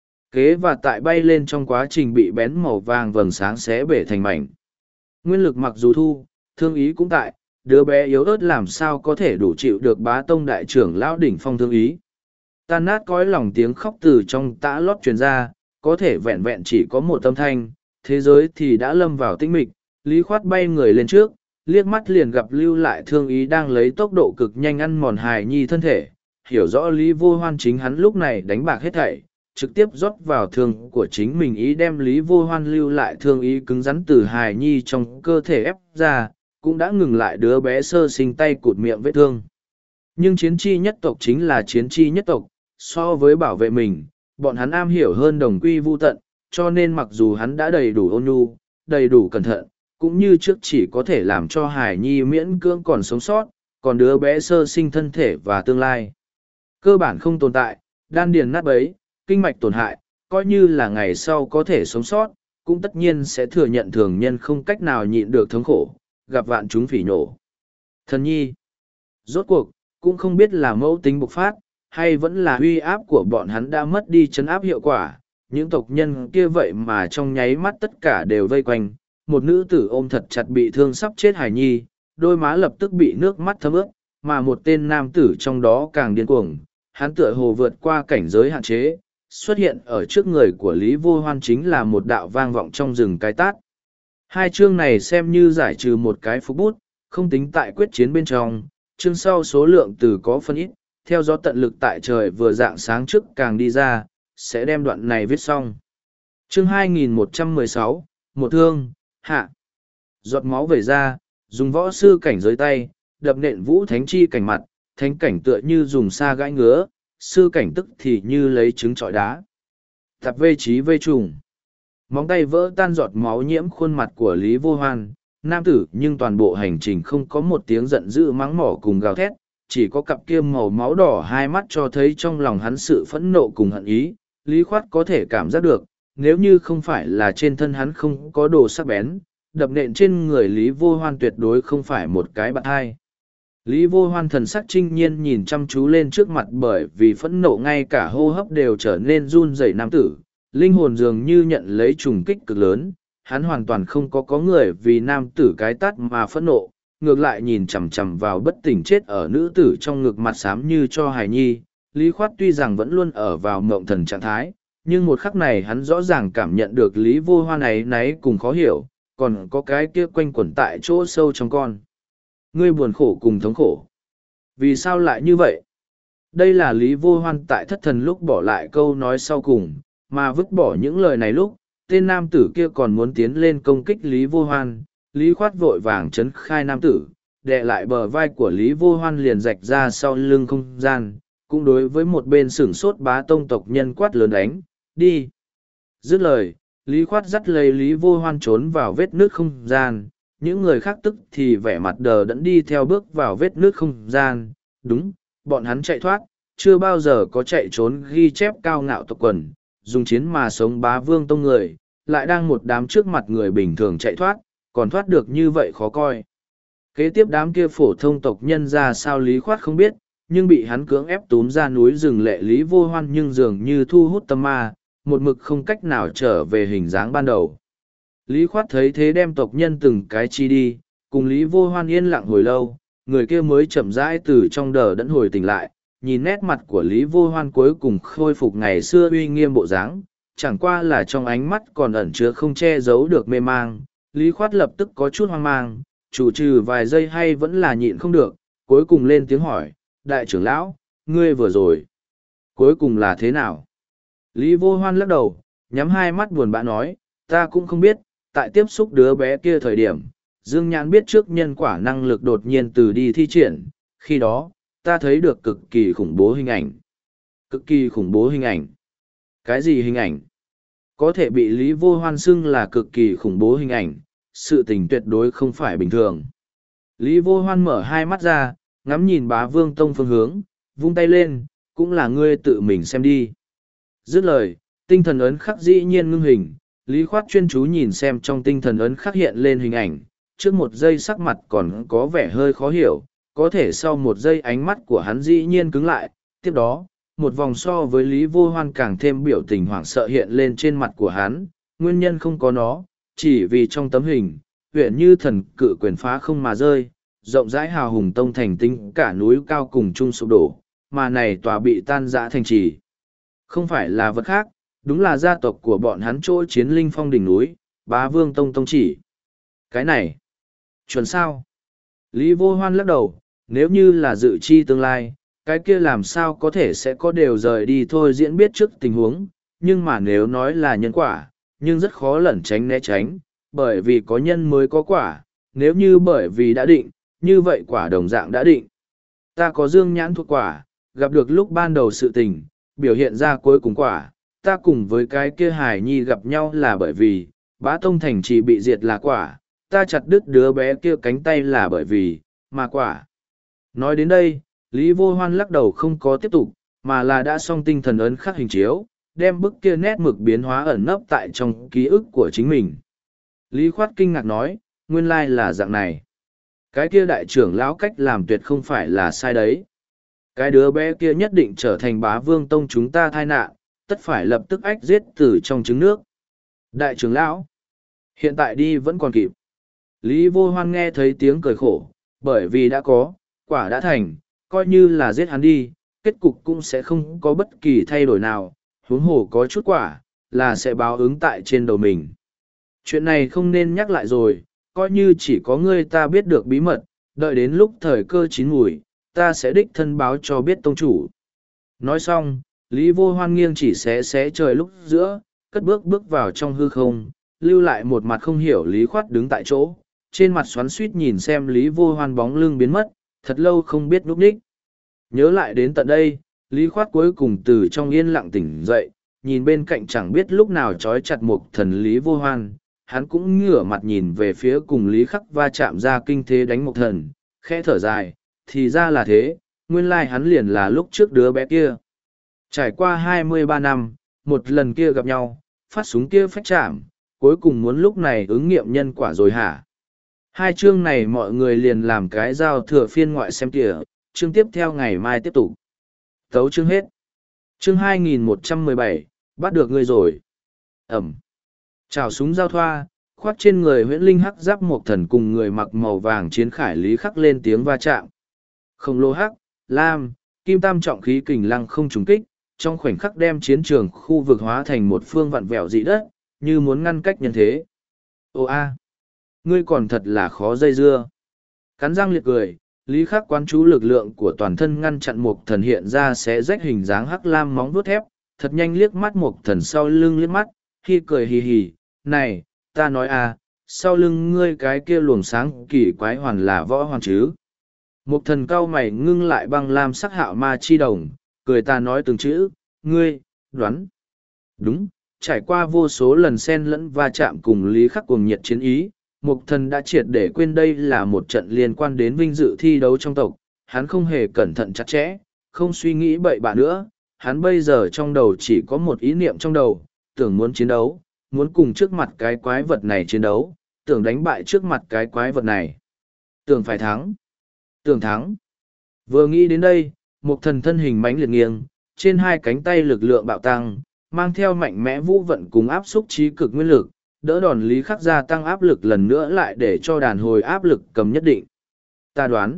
Kế và tại bay lên trong quá trình bị bén màu vàng vầng sáng xé bể thành mảnh. Nguyên lực mặc dù thu, thương ý cũng tại, đứa bé yếu ớt làm sao có thể đủ chịu được bá tông đại trưởng lão đỉnh phong thương ý. Tan nát cõi lòng tiếng khóc từ trong tã lót truyền ra, có thể vẹn vẹn chỉ có một âm thanh, thế giới thì đã lâm vào tĩnh mịch. Lý Khoát bay người lên trước, liếc mắt liền gặp lưu lại thương ý đang lấy tốc độ cực nhanh ăn mòn Hài Nhi thân thể, hiểu rõ Lý Vô Hoan chính hắn lúc này đánh bạc hết thảy, trực tiếp rót vào thương của chính mình ý đem Lý Vô Hoan lưu lại thương ý cứng rắn từ Hài Nhi trong cơ thể ép ra, cũng đã ngừng lại đứa bé sơ sinh tay cụt miệng vết thương. Nhưng chiến chi nhất tộc chính là chiến chi nhất tộc, so với bảo vệ mình, bọn hắn am hiểu hơn đồng quy vu tận, cho nên mặc dù hắn đã đầy đủ ôn nhu, đầy đủ cẩn thận, cũng như trước chỉ có thể làm cho Hải Nhi miễn cưỡng còn sống sót, còn đứa bé sơ sinh thân thể và tương lai. Cơ bản không tồn tại, đan điền nát bấy, kinh mạch tổn hại, coi như là ngày sau có thể sống sót, cũng tất nhiên sẽ thừa nhận thường nhân không cách nào nhịn được thống khổ, gặp vạn chúng phỉ nhổ. Thần Nhi, rốt cuộc, cũng không biết là mẫu tính bộc phát, hay vẫn là uy áp của bọn hắn đã mất đi chấn áp hiệu quả, những tộc nhân kia vậy mà trong nháy mắt tất cả đều vây quanh, một nữ tử ôm thật chặt bị thương sắp chết Hải Nhi, đôi má lập tức bị nước mắt thấm ướt, mà một tên nam tử trong đó càng điên cuồng, hắn tựa hồ vượt qua cảnh giới hạn chế, xuất hiện ở trước người của Lý Vô Hoan chính là một đạo vang vọng trong rừng cái tát. Hai chương này xem như giải trừ một cái phúc bút, không tính tại quyết chiến bên trong, chương sau số lượng từ có phân ít, theo gió tận lực tại trời vừa dạng sáng trước càng đi ra, sẽ đem đoạn này viết xong. Chương hai nghìn một trăm mười sáu, một thương, hạ. Giọt máu vẩy ra, dùng võ sư cảnh giới tay, đập nện vũ thánh chi cảnh mặt, thánh cảnh tựa như dùng sa gãi ngứa, sư cảnh tức thì như lấy trứng trọi đá. Tập vê trí vê trùng. Móng tay vỡ tan giọt máu nhiễm khuôn mặt của Lý Vô Hoan, nam tử nhưng toàn bộ hành trình không có một tiếng giận dữ mắng mỏ cùng gào thét, chỉ có cặp kia màu máu đỏ hai mắt cho thấy trong lòng hắn sự phẫn nộ cùng hận ý. Lý Khoát có thể cảm giác được, nếu như không phải là trên thân hắn không có đồ sắc bén, đập nện trên người Lý Vô Hoan tuyệt đối không phải một cái bạn hai. Lý Vô Hoan thần sắc trinh nhiên nhìn chăm chú lên trước mặt bởi vì phẫn nộ ngay cả hô hấp đều trở nên run rẩy nam tử, linh hồn dường như nhận lấy trùng kích cực lớn, hắn hoàn toàn không có có người vì nam tử cái tát mà phẫn nộ, ngược lại nhìn chằm chằm vào bất tỉnh chết ở nữ tử trong ngực mặt xám như cho hài nhi. Lý Khoát tuy rằng vẫn luôn ở vào mộng thần trạng thái, nhưng một khắc này hắn rõ ràng cảm nhận được Lý Vô Hoan ấy náy cùng khó hiểu, còn có cái kia quanh quẩn tại chỗ sâu trong con Ngươi buồn khổ cùng thống khổ. Vì sao lại như vậy? Đây là Lý Vô Hoan tại thất thần lúc bỏ lại câu nói sau cùng, mà vứt bỏ những lời này lúc, tên nam tử kia còn muốn tiến lên công kích Lý Vô Hoan. Lý Khoát vội vàng chấn khai nam tử, đè lại bờ vai của Lý Vô Hoan liền rạch ra sau lưng không gian, cũng đối với một bên sửng sốt bá tông tộc nhân quát lớn đánh, đi. Dứt lời, Lý Khoát dắt lấy Lý Vô Hoan trốn vào vết nước không gian, những người khác tức thì vẻ mặt đờ đẫn đi theo bước vào vết nước không gian. Đúng, bọn hắn chạy thoát, chưa bao giờ có chạy trốn ghi chép cao ngạo tộc quần, dùng chiến mà sống bá vương tông người, lại đang một đám trước mặt người bình thường chạy thoát, còn thoát được như vậy khó coi. Kế tiếp đám kia phổ thông tộc nhân ra sao Lý Khoát không biết, nhưng bị hắn cưỡng ép túm ra núi rừng lệ Lý Vô Hoan nhưng dường như thu hút tâm ma, một mực không cách nào trở về hình dáng ban đầu. Lý Khoát thấy thế đem tộc nhân từng cái chi đi, cùng Lý Vô Hoan yên lặng hồi lâu, người kia mới chậm rãi từ trong đờ đẫn hồi tỉnh lại, nhìn nét mặt của Lý Vô Hoan cuối cùng khôi phục ngày xưa uy nghiêm bộ dáng, chẳng qua là trong ánh mắt còn ẩn chứa không che giấu được mê mang. Lý Khoát lập tức có chút hoang mang, chủ trừ vài giây hay vẫn là nhịn không được, cuối cùng lên tiếng hỏi, đại trưởng lão, ngươi vừa rồi, cuối cùng là thế nào? Lý Vô Hoan lắc đầu, nhắm hai mắt buồn bã nói, ta cũng không biết, tại tiếp xúc đứa bé kia thời điểm, Dương Nhãn biết trước nhân quả năng lực đột nhiên từ đi thi triển, khi đó, ta thấy được cực kỳ khủng bố hình ảnh. Cực kỳ khủng bố hình ảnh. Cái gì hình ảnh? Có thể bị Lý Vô Hoan xưng là cực kỳ khủng bố hình ảnh, sự tình tuyệt đối không phải bình thường. Lý Vô Hoan mở hai mắt ra, ngắm nhìn bá vương tông phương hướng, vung tay lên, cũng là ngươi tự mình xem đi. Dứt lời, tinh thần ấn khắc dĩ nhiên ngưng hình, Lý Khoát chuyên chú nhìn xem trong tinh thần ấn khắc hiện lên hình ảnh, trước một giây sắc mặt còn có vẻ hơi khó hiểu, có thể sau một giây ánh mắt của hắn dĩ nhiên cứng lại, tiếp đó, một vòng so với Lý Vô Hoan càng thêm biểu tình hoảng sợ hiện lên trên mặt của hắn, nguyên nhân không có nó, chỉ vì trong tấm hình, huyện như thần cự quyền phá không mà rơi, rộng rãi hào hùng tông thành tinh cả núi cao cùng chung sụp đổ, mà này tòa bị tan rã thành trì. Không phải là vật khác, đúng là gia tộc của bọn hắn chỗ chiến linh phong đỉnh núi, bá vương tông tông chỉ. Cái này, chuẩn sao? Lý Vô Hoan lắc đầu, nếu như là dự chi tương lai, cái kia làm sao có thể sẽ có đều rời đi thôi diễn biết trước tình huống, nhưng mà nếu nói là nhân quả, nhưng rất khó lẩn tránh né tránh, bởi vì có nhân mới có quả, nếu như bởi vì đã định, như vậy quả đồng dạng đã định. Ta có dương nhãn thuộc quả, gặp được lúc ban đầu sự tình, biểu hiện ra cuối cùng quả, ta cùng với cái kia Hải Nhi gặp nhau là bởi vì, bá tông thành trì bị diệt là quả, ta chặt đứt đứa bé kia cánh tay là bởi vì, mà quả. Nói đến đây, Lý Vô Hoan lắc đầu không có tiếp tục, mà là đã xong tinh thần ấn khắc hình chiếu, đem bức kia nét mực biến hóa ẩn nấp tại trong ký ức của chính mình. Lý Khoát kinh ngạc nói, nguyên lai là dạng này. Cái kia đại trưởng lão cách làm tuyệt không phải là sai đấy. Cái đứa bé kia nhất định trở thành bá vương tông chúng ta thai nạn, tất phải lập tức ách giết từ trong trứng nước. Đại trưởng lão, hiện tại đi vẫn còn kịp. Lý Vô Hoan nghe thấy tiếng cười khổ, bởi vì đã có, quả đã thành, coi như là giết hắn đi, kết cục cũng sẽ không có bất kỳ thay đổi nào, huống hồ có chút quả, là sẽ báo ứng tại trên đầu mình. Chuyện này không nên nhắc lại rồi, coi như chỉ có ngươi ta biết được bí mật, đợi đến lúc thời cơ chín mùi, ta sẽ đích thân báo cho biết tông chủ. Nói xong, Lý Vô Hoan nghiêng chỉ xé xé trời lúc giữa, cất bước bước vào trong hư không, lưu lại một mặt không hiểu Lý Khoát đứng tại chỗ, trên mặt xoắn suýt nhìn xem Lý Vô Hoan bóng lưng biến mất, thật lâu không biết núp ních. Nhớ lại đến tận đây, Lý Khoát cuối cùng từ trong yên lặng tỉnh dậy, nhìn bên cạnh chẳng biết lúc nào trói chặt một thần Lý Vô Hoan, hắn cũng ngửa mặt nhìn về phía cùng Lý Khắc va chạm ra kinh thế đánh một thần, khẽ thở dài, thì ra là thế, nguyên lai hắn liền là lúc trước đứa bé kia. Trải qua hai mươi ba năm, một lần kia gặp nhau, phát súng kia phách chạm, cuối cùng muốn lúc này ứng nghiệm nhân quả rồi hả? Hai chương này mọi người liền làm cái giao thừa phiên ngoại xem kìa, chương tiếp theo ngày mai tiếp tục. Tấu chương hết. Chương hai nghìn một trăm mười bảy, bắt được ngươi rồi. Ẩm. Chào súng giao thoa, khoác trên người huyễn linh hắc giáp một thần cùng người mặc màu vàng chiến khải Lý Khắc lên tiếng va chạm. Khổng lồ hắc, lam, kim tam trọng khí kình lăng không trùng kích, trong khoảnh khắc đem chiến trường khu vực hóa thành một phương vặn vẹo dị đất, như muốn ngăn cách nhân thế. Ô a, ngươi còn thật là khó dây dưa. Cắn răng liệt cười, Lý Khắc quán chú lực lượng của toàn thân ngăn chặn Mục Thần hiện ra sẽ rách hình dáng hắc lam móng vuốt thép, thật nhanh liếc mắt Mục Thần sau lưng liếc mắt, khi cười hì hì, này, ta nói à, sau lưng ngươi cái kia luồng sáng kỳ quái hoàn là võ hoàn chứ. Mục Thần cau mày ngưng lại băng lam sắc hạo ma chi đồng, cười ta nói từng chữ, ngươi, đoán. Đúng, trải qua vô số lần xen lẫn va chạm cùng Lý Khắc cuồng nhiệt chiến ý, Mục Thần đã triệt để quên đây là một trận liên quan đến vinh dự thi đấu trong tộc, hắn không hề cẩn thận chặt chẽ, không suy nghĩ bậy bạ nữa, hắn bây giờ trong đầu chỉ có một ý niệm trong đầu, tưởng muốn chiến đấu, muốn cùng trước mặt cái quái vật này chiến đấu, tưởng đánh bại trước mặt cái quái vật này. Tưởng phải thắng. Tưởng thắng. Vừa nghĩ đến đây, Mục Thần thân hình mãnh liệt nghiêng, trên hai cánh tay lực lượng bạo tăng, mang theo mạnh mẽ vũ vận cùng áp xúc trí cực nguyên lực, đỡ đòn Lý Khắc gia tăng áp lực lần nữa lại để cho đàn hồi áp lực cầm nhất định. Ta đoán.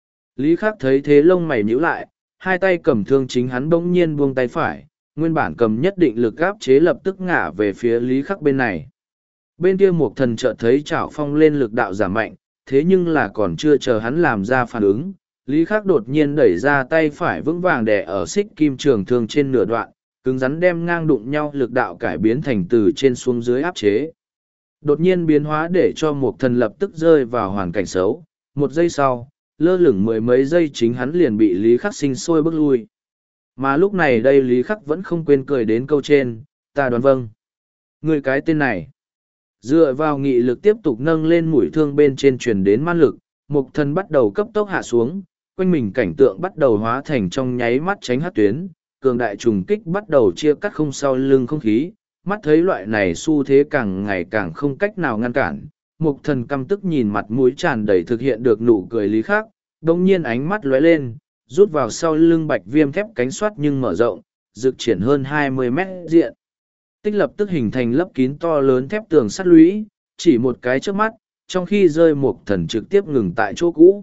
Lý Khắc thấy thế lông mày nhíu lại, hai tay cầm thương chính hắn bỗng nhiên buông tay phải, nguyên bản cầm nhất định lực áp chế lập tức ngả về phía Lý Khắc bên này. Bên kia Mục Thần chợt thấy chảo phong lên lực đạo giảm mạnh, thế nhưng là còn chưa chờ hắn làm ra phản ứng, Lý Khắc đột nhiên đẩy ra tay phải vững vàng đè ở xích kim trường thương trên nửa đoạn, cứng rắn đem ngang đụng nhau lực đạo cải biến thành từ trên xuống dưới áp chế. Đột nhiên biến hóa để cho Mục Thần lập tức rơi vào hoàn cảnh xấu, một giây sau, lơ lửng mười mấy giây chính hắn liền bị Lý Khắc sinh sôi bước lui. Mà lúc này đây Lý Khắc vẫn không quên cười đến câu trên, ta đoán vâng. Người cái tên này. Dựa vào nghị lực tiếp tục nâng lên mũi thương bên trên truyền đến man lực, Mục Thần bắt đầu cấp tốc hạ xuống, quanh mình cảnh tượng bắt đầu hóa thành trong nháy mắt tránh hát tuyến, cường đại trùng kích bắt đầu chia cắt không sau lưng không khí, mắt thấy loại này xu thế càng ngày càng không cách nào ngăn cản. Mục Thần căm tức nhìn mặt mũi tràn đầy thực hiện được nụ cười Lý Khắc, đồng nhiên ánh mắt lóe lên, rút vào sau lưng bạch viêm thép cánh soát nhưng mở rộng, dực triển hơn hai mươi mét diện. Tích lập tức hình thành lấp kín to lớn thép tường sắt lũy, chỉ một cái trước mắt, trong khi rơi Mục Thần trực tiếp ngừng tại chỗ cũ.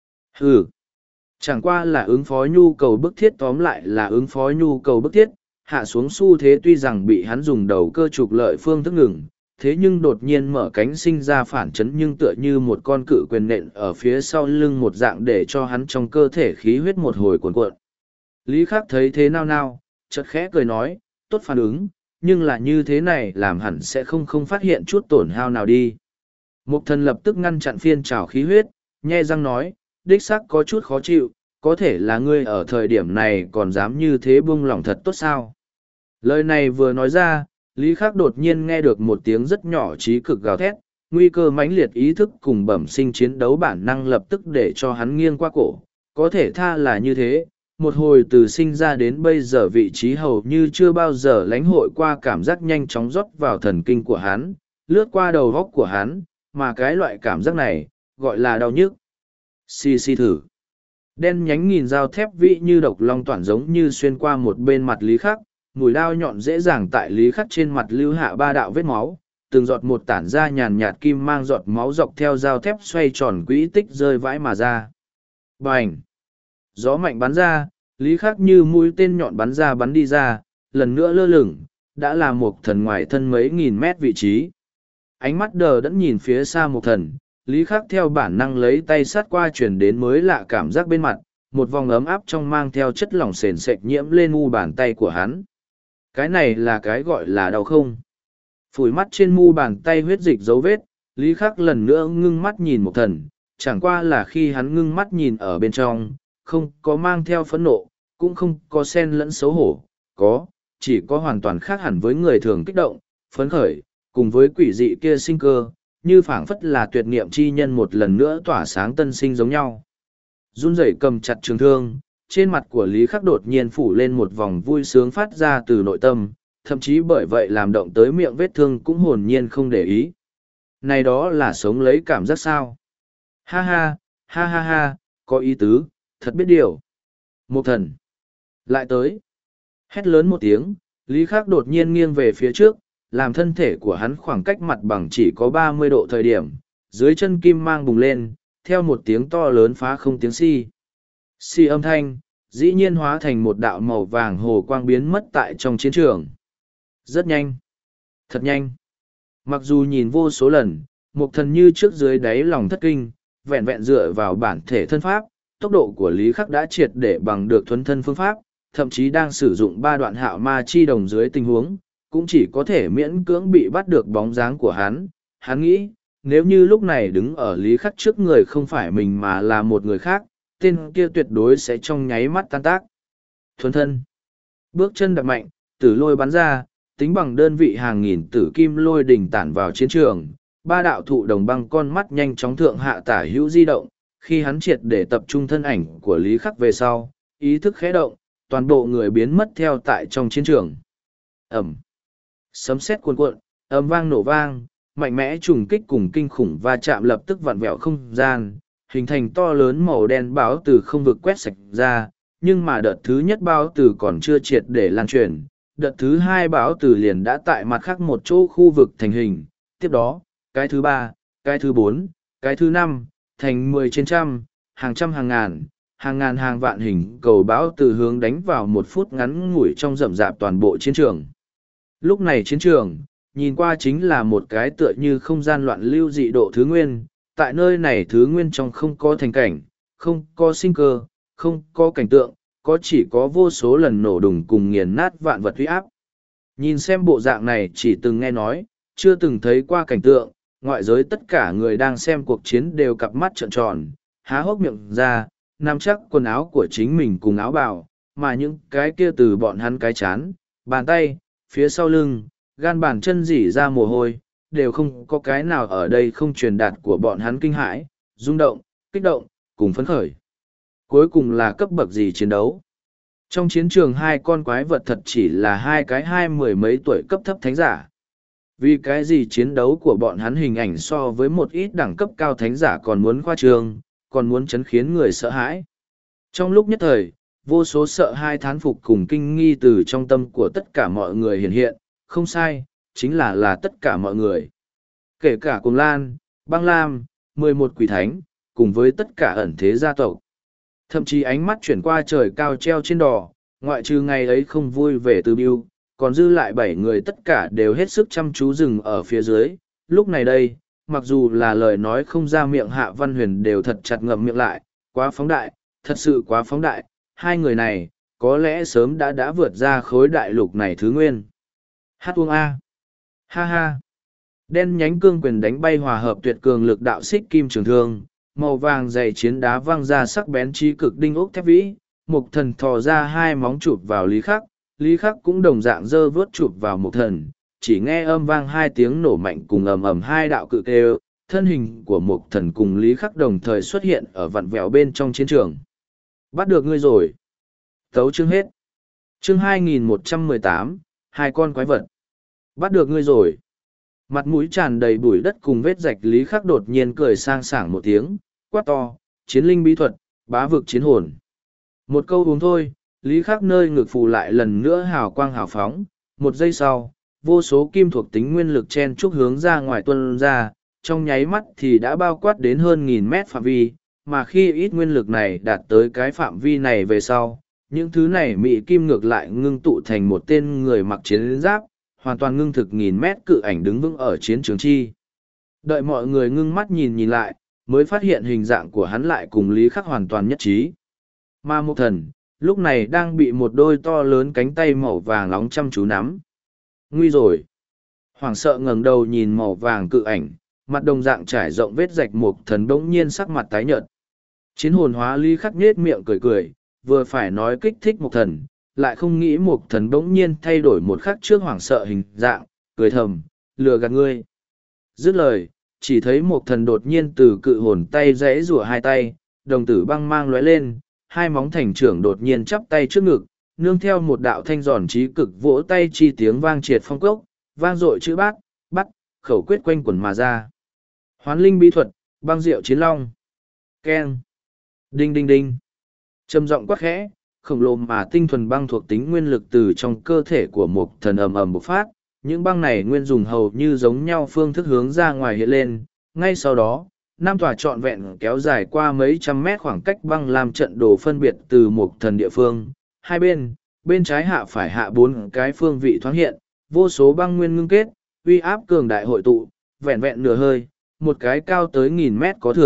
Hừ! Chẳng qua là ứng phó nhu cầu bức thiết tóm lại là ứng phó nhu cầu bức thiết, hạ xuống xu thế tuy rằng bị hắn dùng đầu cơ trục lợi phương thức ngừng, thế nhưng đột nhiên mở cánh sinh ra phản chấn nhưng tựa như một con cự quyền nện ở phía sau lưng một dạng để cho hắn trong cơ thể khí huyết một hồi cuồn cuộn. Lý Khắc thấy thế nao nao, chợt khẽ cười nói, tốt phản ứng, nhưng là như thế này làm hẳn sẽ không không phát hiện chút tổn hao nào đi. Mục Thần lập tức ngăn chặn phiên trào khí huyết, nhe răng nói, đích xác có chút khó chịu, có thể là ngươi ở thời điểm này còn dám như thế buông lỏng thật tốt sao. Lời này vừa nói ra, Lý Khắc đột nhiên nghe được một tiếng rất nhỏ trí cực gào thét, nguy cơ mãnh liệt ý thức cùng bẩm sinh chiến đấu bản năng lập tức để cho hắn nghiêng qua cổ, có thể tha là như thế. Một hồi từ sinh ra đến bây giờ vị trí hầu như chưa bao giờ lãnh hội qua cảm giác nhanh chóng rót vào thần kinh của hắn, lướt qua đầu góc của hắn, mà cái loại cảm giác này, gọi là đau nhức. Xì xì thử. Đen nhánh nghìn dao thép vị như độc long toản giống như xuyên qua một bên mặt Lý Khắc, mùi đao nhọn dễ dàng tại Lý Khắc trên mặt lưu hạ ba đạo vết máu, từng giọt một tản ra nhàn nhạt kim mang giọt máu dọc theo dao thép xoay tròn quỹ tích rơi vãi mà ra. Bành! Gió mạnh bắn ra, Lý Khắc như mũi tên nhọn bắn ra bắn đi ra, lần nữa lơ lửng, đã là một thần ngoài thân mấy nghìn mét vị trí. Ánh mắt đờ đẫn nhìn phía xa một thần, Lý Khắc theo bản năng lấy tay sát qua chuyển đến mới lạ cảm giác bên mặt, một vòng ấm áp trong mang theo chất lỏng sền sệt nhiễm lên mu bàn tay của hắn. Cái này là cái gọi là đau không? Phủi mắt trên mu bàn tay huyết dịch dấu vết, Lý Khắc lần nữa ngưng mắt nhìn một thần, chẳng qua là khi hắn ngưng mắt nhìn ở bên trong, không có mang theo phẫn nộ, cũng không có sen lẫn xấu hổ, có, chỉ có hoàn toàn khác hẳn với người thường kích động, phấn khởi, cùng với quỷ dị kia sinh cơ, như phảng phất là tuyệt niệm chi nhân một lần nữa tỏa sáng tân sinh giống nhau. Run rẩy cầm chặt trường thương, trên mặt của Lý Khắc đột nhiên phủ lên một vòng vui sướng phát ra từ nội tâm, thậm chí bởi vậy làm động tới miệng vết thương cũng hồn nhiên không để ý. Này đó là sống lấy cảm giác sao? Ha ha, ha ha ha, có ý tứ, thật biết điều. Một thần. Lại tới. Hét lớn một tiếng, Lý Khắc đột nhiên nghiêng về phía trước, làm thân thể của hắn khoảng cách mặt bằng chỉ có ba mươi độ thời điểm, dưới chân kim mang bùng lên, theo một tiếng to lớn phá không tiếng si. Si âm thanh, dĩ nhiên hóa thành một đạo màu vàng hồ quang biến mất tại trong chiến trường. Rất nhanh. Thật nhanh. Mặc dù nhìn vô số lần, một thần như trước dưới đáy lòng thất kinh, vẹn vẹn dựa vào bản thể thân pháp, tốc độ của Lý Khắc đã triệt để bằng được thuấn thân phương pháp, thậm chí đang sử dụng ba đoạn hạo ma chi đồng dưới tình huống, cũng chỉ có thể miễn cưỡng bị bắt được bóng dáng của hắn. Hắn nghĩ, nếu như lúc này đứng ở Lý Khắc trước người không phải mình mà là một người khác, tên kia tuyệt đối sẽ trong nháy mắt tan tác. Thuấn thân. Bước chân đạp mạnh, tử lôi bắn ra, tính bằng đơn vị hàng nghìn tử kim lôi đỉnh tản vào chiến trường. Ba đạo thụ đồng băng con mắt nhanh chóng thượng hạ tả hữu di động, khi hắn triệt để tập trung thân ảnh của Lý Khắc về sau, ý thức khẽ động, toàn bộ người biến mất theo tại trong chiến trường. Ẩm. Sấm sét cuồn cuộn, âm vang nổ vang, mạnh mẽ trùng kích cùng kinh khủng va chạm lập tức vặn vẹo không gian, hình thành to lớn màu đen báo từ không vực quét sạch ra, nhưng mà đợt thứ nhất báo từ còn chưa triệt để lan truyền, đợt thứ hai báo từ liền đã tại mặt khác một chỗ khu vực thành hình, tiếp đó, cái thứ ba, cái thứ bốn, cái thứ năm, thành mười trên trăm, hàng trăm hàng ngàn, hàng ngàn hàng vạn hình cầu báo từ hướng đánh vào một phút ngắn ngủi trong rậm rạp toàn bộ chiến trường. Lúc này chiến trường, nhìn qua chính là một cái tựa như không gian loạn lưu dị độ thứ nguyên, tại nơi này thứ nguyên trong không có thành cảnh, không có sinh cơ, không có cảnh tượng, có chỉ có vô số lần nổ đùng cùng nghiền nát vạn vật uy áp. Nhìn xem bộ dạng này chỉ từng nghe nói, chưa từng thấy qua cảnh tượng, ngoại giới tất cả người đang xem cuộc chiến đều cặp mắt trợn tròn, há hốc miệng ra, nắm chắc quần áo của chính mình cùng áo bào, mà những cái kia từ bọn hắn cái chán, bàn tay, phía sau lưng, gan bàn chân rỉ ra mồ hôi, đều không có cái nào ở đây không truyền đạt của bọn hắn kinh hãi, rung động, kích động, cùng phấn khởi. Cuối cùng là cấp bậc gì chiến đấu? Trong chiến trường hai con quái vật thật chỉ là hai cái hai mười mấy tuổi cấp thấp thánh giả. Vì cái gì chiến đấu của bọn hắn hình ảnh so với một ít đẳng cấp cao thánh giả còn muốn khoa trương, còn muốn chấn khiến người sợ hãi. Trong lúc nhất thời, vô số sợ hai thán phục cùng kinh nghi từ trong tâm của tất cả mọi người hiện hiện, không sai, chính là là tất cả mọi người. Kể cả Cùng Lan, Băng Lam, mười một quỷ thánh, cùng với tất cả ẩn thế gia tộc. Thậm chí ánh mắt chuyển qua trời cao treo trên đỏ, ngoại trừ ngày ấy không vui về từ biêu, còn dư lại bảy người tất cả đều hết sức chăm chú dừng ở phía dưới. Lúc này đây, mặc dù là lời nói không ra miệng Hạ Văn Huyền đều thật chặt ngậm miệng lại, quá phóng đại, thật sự quá phóng đại, hai người này, có lẽ sớm đã đã vượt ra khối đại lục này thứ nguyên. Hát uông A. Ha ha. Đen nhánh cương quyền đánh bay hòa hợp tuyệt cường lực đạo xích kim trường thương, màu vàng dày chiến đá văng ra sắc bén trí cực đinh ốc thép vĩ, mục thần thò ra hai móng chụp vào Lý Khắc, Lý Khắc cũng đồng dạng dơ vớt chụp vào mục thần, chỉ nghe âm vang hai tiếng nổ mạnh cùng ầm ầm hai đạo cự kêu, thân hình của mục thần cùng Lý Khắc đồng thời xuất hiện ở vặn vẹo bên trong chiến trường. Bắt được ngươi rồi. Tấu chương hết. Chương hai nghìn một trăm mười tám, hai con quái vật. Bắt được ngươi rồi. Mặt mũi tràn đầy bụi đất cùng vết rạch Lý Khắc đột nhiên cười sang sảng một tiếng, quát to, chiến linh bí thuật, bá vực chiến hồn. Một câu uống thôi, Lý Khắc nơi ngực phù lại lần nữa hào quang hào phóng, một giây sau, vô số kim thuộc tính nguyên lực chen chúc hướng ra ngoài tuân ra, trong nháy mắt thì đã bao quát đến hơn nghìn mét phạm vi, mà khi ít nguyên lực này đạt tới cái phạm vi này về sau, những thứ này mị kim ngược lại ngưng tụ thành một tên người mặc chiến giáp, hoàn toàn ngưng thực nghìn mét cự ảnh đứng vững ở chiến trường chi. Đợi mọi người ngưng mắt nhìn nhìn lại, mới phát hiện hình dạng của hắn lại cùng Lý Khắc hoàn toàn nhất trí. Ma Mục Thần, lúc này đang bị một đôi to lớn cánh tay màu vàng nóng chăm chú nắm. Nguy rồi! Hoảng sợ ngẩng đầu nhìn màu vàng cự ảnh, mặt đồng dạng trải rộng vết rạch Mục Thần bỗng nhiên sắc mặt tái nhợt. Chiến hồn hóa Lý Khắc nhết miệng cười cười, vừa phải nói kích thích Mục Thần, lại không nghĩ Mục Thần bỗng nhiên thay đổi một khắc trước hoảng sợ hình dạng, cười thầm, lừa gạt ngươi. Dứt lời, chỉ thấy Mục Thần đột nhiên từ cự hồn tay rẽ rủa hai tay, đồng tử băng mang lóe lên, hai móng thành trưởng đột nhiên chắp tay trước ngực, nương theo một đạo thanh giòn trí cực vỗ tay chi tiếng vang triệt phong cốc, vang dội chữ bát, bắt, khẩu quyết quanh quẩn mà ra. Hoán linh bí thuật, băng diệu chiến long. Keng. Đinh đinh đinh. Trầm giọng quát khẽ, khổng lồ mà tinh thuần băng thuộc tính nguyên lực từ trong cơ thể của Mục Thần ầm ầm bộc phát, những băng này nguyên dùng hầu như giống nhau phương thức hướng ra ngoài hiện lên, ngay sau đó, năm tòa trọn vẹn kéo dài qua mấy trăm mét khoảng cách băng làm trận đồ phân biệt từ Mục Thần địa phương, hai bên, bên trái hạ phải hạ bốn cái phương vị thoáng hiện, vô số băng nguyên ngưng kết, uy áp cường đại hội tụ, vẹn vẹn nửa hơi, một cái cao tới nghìn mét có thừa,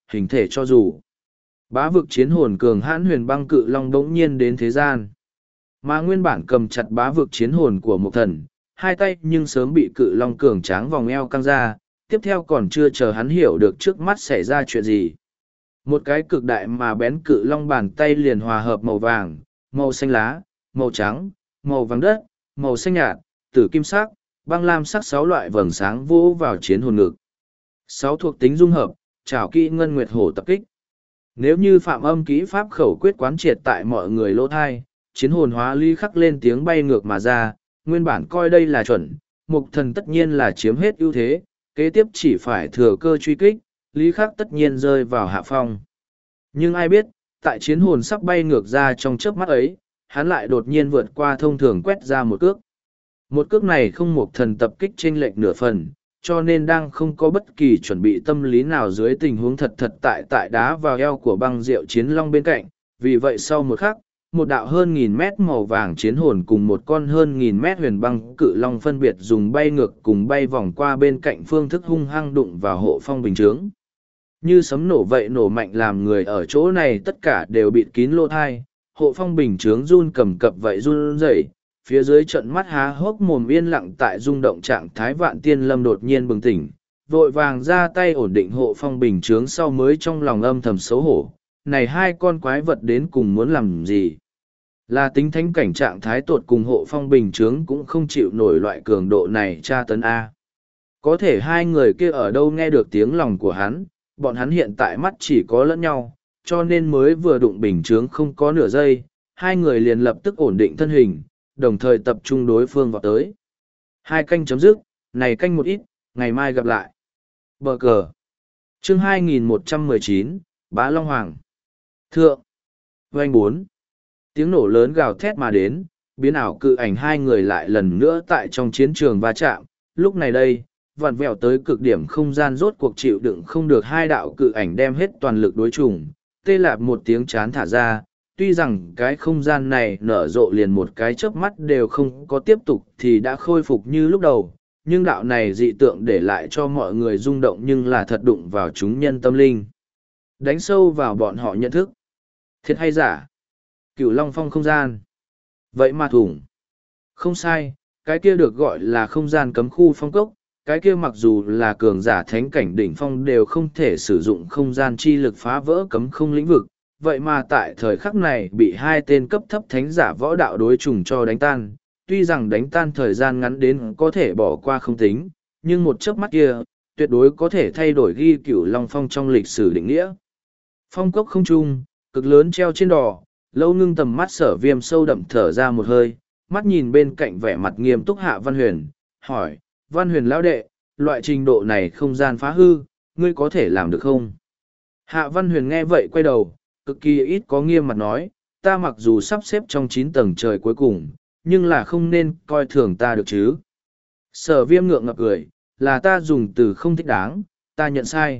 hình thể cho dù. Bá vực chiến hồn cường hãn huyền băng cự long đống nhiên đến thế gian. Mà nguyên bản cầm chặt bá vực chiến hồn của một thần, hai tay nhưng sớm bị cự long cường tráng vòng eo căng ra, tiếp theo còn chưa chờ hắn hiểu được trước mắt xảy ra chuyện gì. Một cái cực đại mà bén cự long bàn tay liền hòa hợp màu vàng, màu xanh lá, màu trắng, màu vàng đất, màu xanh nhạt, tử kim sắc, băng lam sắc sáu loại vầng sáng vỗ vào chiến hồn ngực. Sáu thuộc tính dung hợp, trảo kỹ ngân nguyệt hổ tập kích. Nếu như phạm âm kỹ pháp khẩu quyết quán triệt tại mọi người lỗ thai, chiến hồn hóa ly khắc lên tiếng bay ngược mà ra, nguyên bản coi đây là chuẩn, mục thần tất nhiên là chiếm hết ưu thế, kế tiếp chỉ phải thừa cơ truy kích, lý khắc tất nhiên rơi vào hạ phong. Nhưng ai biết, tại chiến hồn sắp bay ngược ra trong chớp mắt ấy, hắn lại đột nhiên vượt qua thông thường quét ra một cước. Một cước này không mục thần tập kích chênh lệch nửa phần, cho nên đang không có bất kỳ chuẩn bị tâm lý nào dưới tình huống thật thật tại tại đá vào eo của băng diệu chiến long bên cạnh. Vì vậy sau một khắc, một đạo hơn nghìn mét màu vàng chiến hồn cùng một con hơn nghìn mét huyền băng cự long phân biệt dùng bay ngược cùng bay vòng qua bên cạnh phương thức hung hăng đụng vào hộ phong bình chướng. Như sấm nổ vậy nổ mạnh làm người ở chỗ này tất cả đều bịt kín lỗ thai, hộ phong bình chướng run cầm cập vậy run rẩy, phía dưới trận mắt há hốc mồm yên lặng tại rung động trạng thái Vạn Tiên Lâm đột nhiên bừng tỉnh, vội vàng ra tay ổn định hộ phong bình chướng sau mới trong lòng âm thầm xấu hổ. Này hai con quái vật đến cùng muốn làm gì? Là tính thánh cảnh trạng thái tột cùng hộ phong bình chướng cũng không chịu nổi loại cường độ này tra tấn A. Có thể hai người kia ở đâu nghe được tiếng lòng của hắn, bọn hắn hiện tại mắt chỉ có lẫn nhau, cho nên mới vừa đụng bình chướng không có nửa giây, hai người liền lập tức ổn định thân hình, đồng thời tập trung đối phương vào tới. Hai canh chấm dứt, này canh một ít, ngày mai gặp lại. Bờ cờ. Chương hai nghìn một trăm mười chín, Bá Long Hoàng. Thượng. Vành bốn. Tiếng nổ lớn gào thét mà đến, biến ảo cự ảnh hai người lại lần nữa tại trong chiến trường va chạm. Lúc này đây, vặn vẹo tới cực điểm không gian rốt cuộc chịu đựng không được hai đạo cự ảnh đem hết toàn lực đối chủng. Tê lạp một tiếng chán thả ra, tuy rằng cái không gian này nở rộ liền một cái chớp mắt đều không có tiếp tục thì đã khôi phục như lúc đầu, nhưng đạo này dị tượng để lại cho mọi người rung động nhưng là thật đụng vào chúng nhân tâm linh. Đánh sâu vào bọn họ nhận thức. Thiệt hay giả? Cửu Long Phong không gian. Vậy mà thủng. Không sai, cái kia được gọi là không gian cấm khu phong cốc, cái kia mặc dù là cường giả thánh cảnh đỉnh phong đều không thể sử dụng không gian chi lực phá vỡ cấm không lĩnh vực. Vậy mà tại thời khắc này bị hai tên cấp thấp thánh giả võ đạo đối trùng cho đánh tan, tuy rằng đánh tan thời gian ngắn đến có thể bỏ qua không tính, nhưng một chớp mắt kia, tuyệt đối có thể thay đổi ghi Cửu Long Phong trong lịch sử định nghĩa. Phong cốc không trung, cực lớn treo trên đỏ, lâu ngưng tầm mắt Sở Viêm sâu đậm thở ra một hơi, mắt nhìn bên cạnh vẻ mặt nghiêm túc Hạ Văn Huyền, hỏi, Văn Huyền lão đệ, loại trình độ này không gian phá hư, ngươi có thể làm được không? Hạ Văn Huyền nghe vậy quay đầu, cực kỳ ít có nghiêm mặt nói, ta mặc dù sắp xếp trong chín tầng trời cuối cùng, nhưng là không nên coi thường ta được chứ. Sở Viêm ngượng ngập cười, là ta dùng từ không thích đáng, ta nhận sai.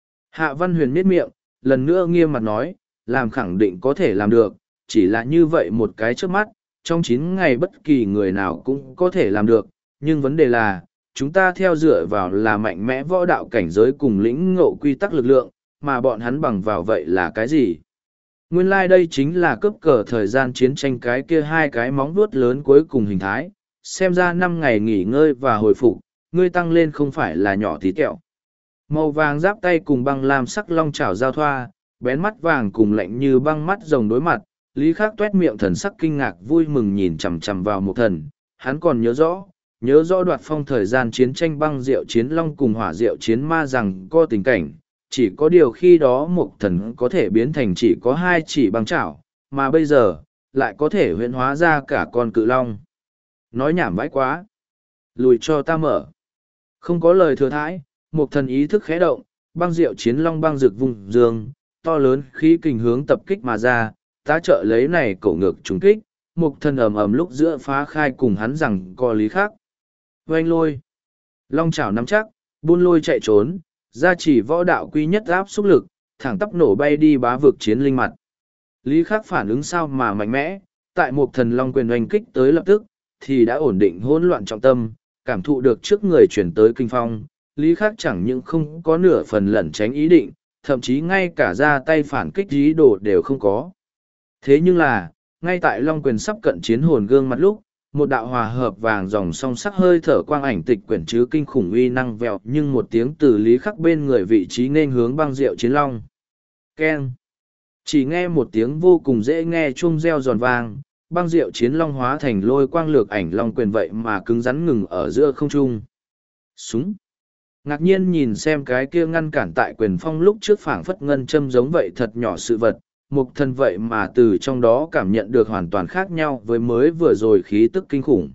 Hạ Văn Huyền miết miệng, lần nữa nghiêm mặt nói, làm khẳng định có thể làm được, chỉ là như vậy một cái trước mắt, trong chín ngày bất kỳ người nào cũng có thể làm được, nhưng vấn đề là, chúng ta theo dựa vào là mạnh mẽ võ đạo cảnh giới cùng lĩnh ngộ quy tắc lực lượng, mà bọn hắn bằng vào vậy là cái gì? Nguyên lai like đây chính là cướp cờ thời gian chiến tranh cái kia hai cái móng vuốt lớn cuối cùng hình thái, xem ra năm ngày nghỉ ngơi và hồi phục, ngươi tăng lên không phải là nhỏ tí tẹo. Màu vàng giáp tay cùng băng lam sắc long chảo giao thoa, bén mắt vàng cùng lạnh như băng mắt rồng đối mặt, Lý Khắc tuét miệng thần sắc kinh ngạc vui mừng nhìn chằm chằm vào một thần, hắn còn nhớ rõ, nhớ rõ đoạt phong thời gian chiến tranh băng diệu chiến long cùng hỏa diệu chiến ma rằng có tình cảnh, chỉ có điều khi đó một thần có thể biến thành chỉ có hai chỉ băng chảo, mà bây giờ, lại có thể huyễn hóa ra cả con cự long. Nói nhảm vãi quá. Lùi cho ta mở. Không có lời thừa thãi, một thần ý thức khẽ động, băng diệu chiến long băng rực vùng dương, to lớn khí kình hướng tập kích mà ra, tá trợ lấy này cổ ngược trúng kích, một thần ầm ầm lúc giữa phá khai cùng hắn rằng co Lý Khắc. Oanh lôi. Long chảo nắm chắc, buôn lôi chạy trốn, gia chỉ võ đạo quy nhất áp xúc lực, thẳng tắp nổ bay đi bá vực chiến linh mặt. Lý Khắc phản ứng sao mà mạnh mẽ, tại một thần long quyền oanh kích tới lập tức, thì đã ổn định hỗn loạn trọng tâm, cảm thụ được trước người chuyển tới kinh phong. Lý Khắc chẳng những không có nửa phần lẩn tránh ý định, thậm chí ngay cả ra tay phản kích ý đồ đều không có. Thế nhưng là, ngay tại Long Quyền sắp cận chiến hồn gương mặt lúc, một đạo hòa hợp vàng dòng song sắc hơi thở quang ảnh tịch quyển chứ kinh khủng uy năng vẹo nhưng một tiếng từ lý khắc bên người vị trí nên hướng băng diệu chiến long. Keng! Chỉ nghe một tiếng vô cùng dễ nghe chuông reo giòn vang, băng diệu chiến long hóa thành lôi quang lược ảnh long quyền vậy mà cứng rắn ngừng ở giữa không trung. Súng! Ngạc nhiên nhìn xem cái kia ngăn cản tại quyền phong lúc trước phảng phất ngân châm giống vậy thật nhỏ sự vật, mục thần vậy mà từ trong đó cảm nhận được hoàn toàn khác nhau với mới vừa rồi khí tức kinh khủng.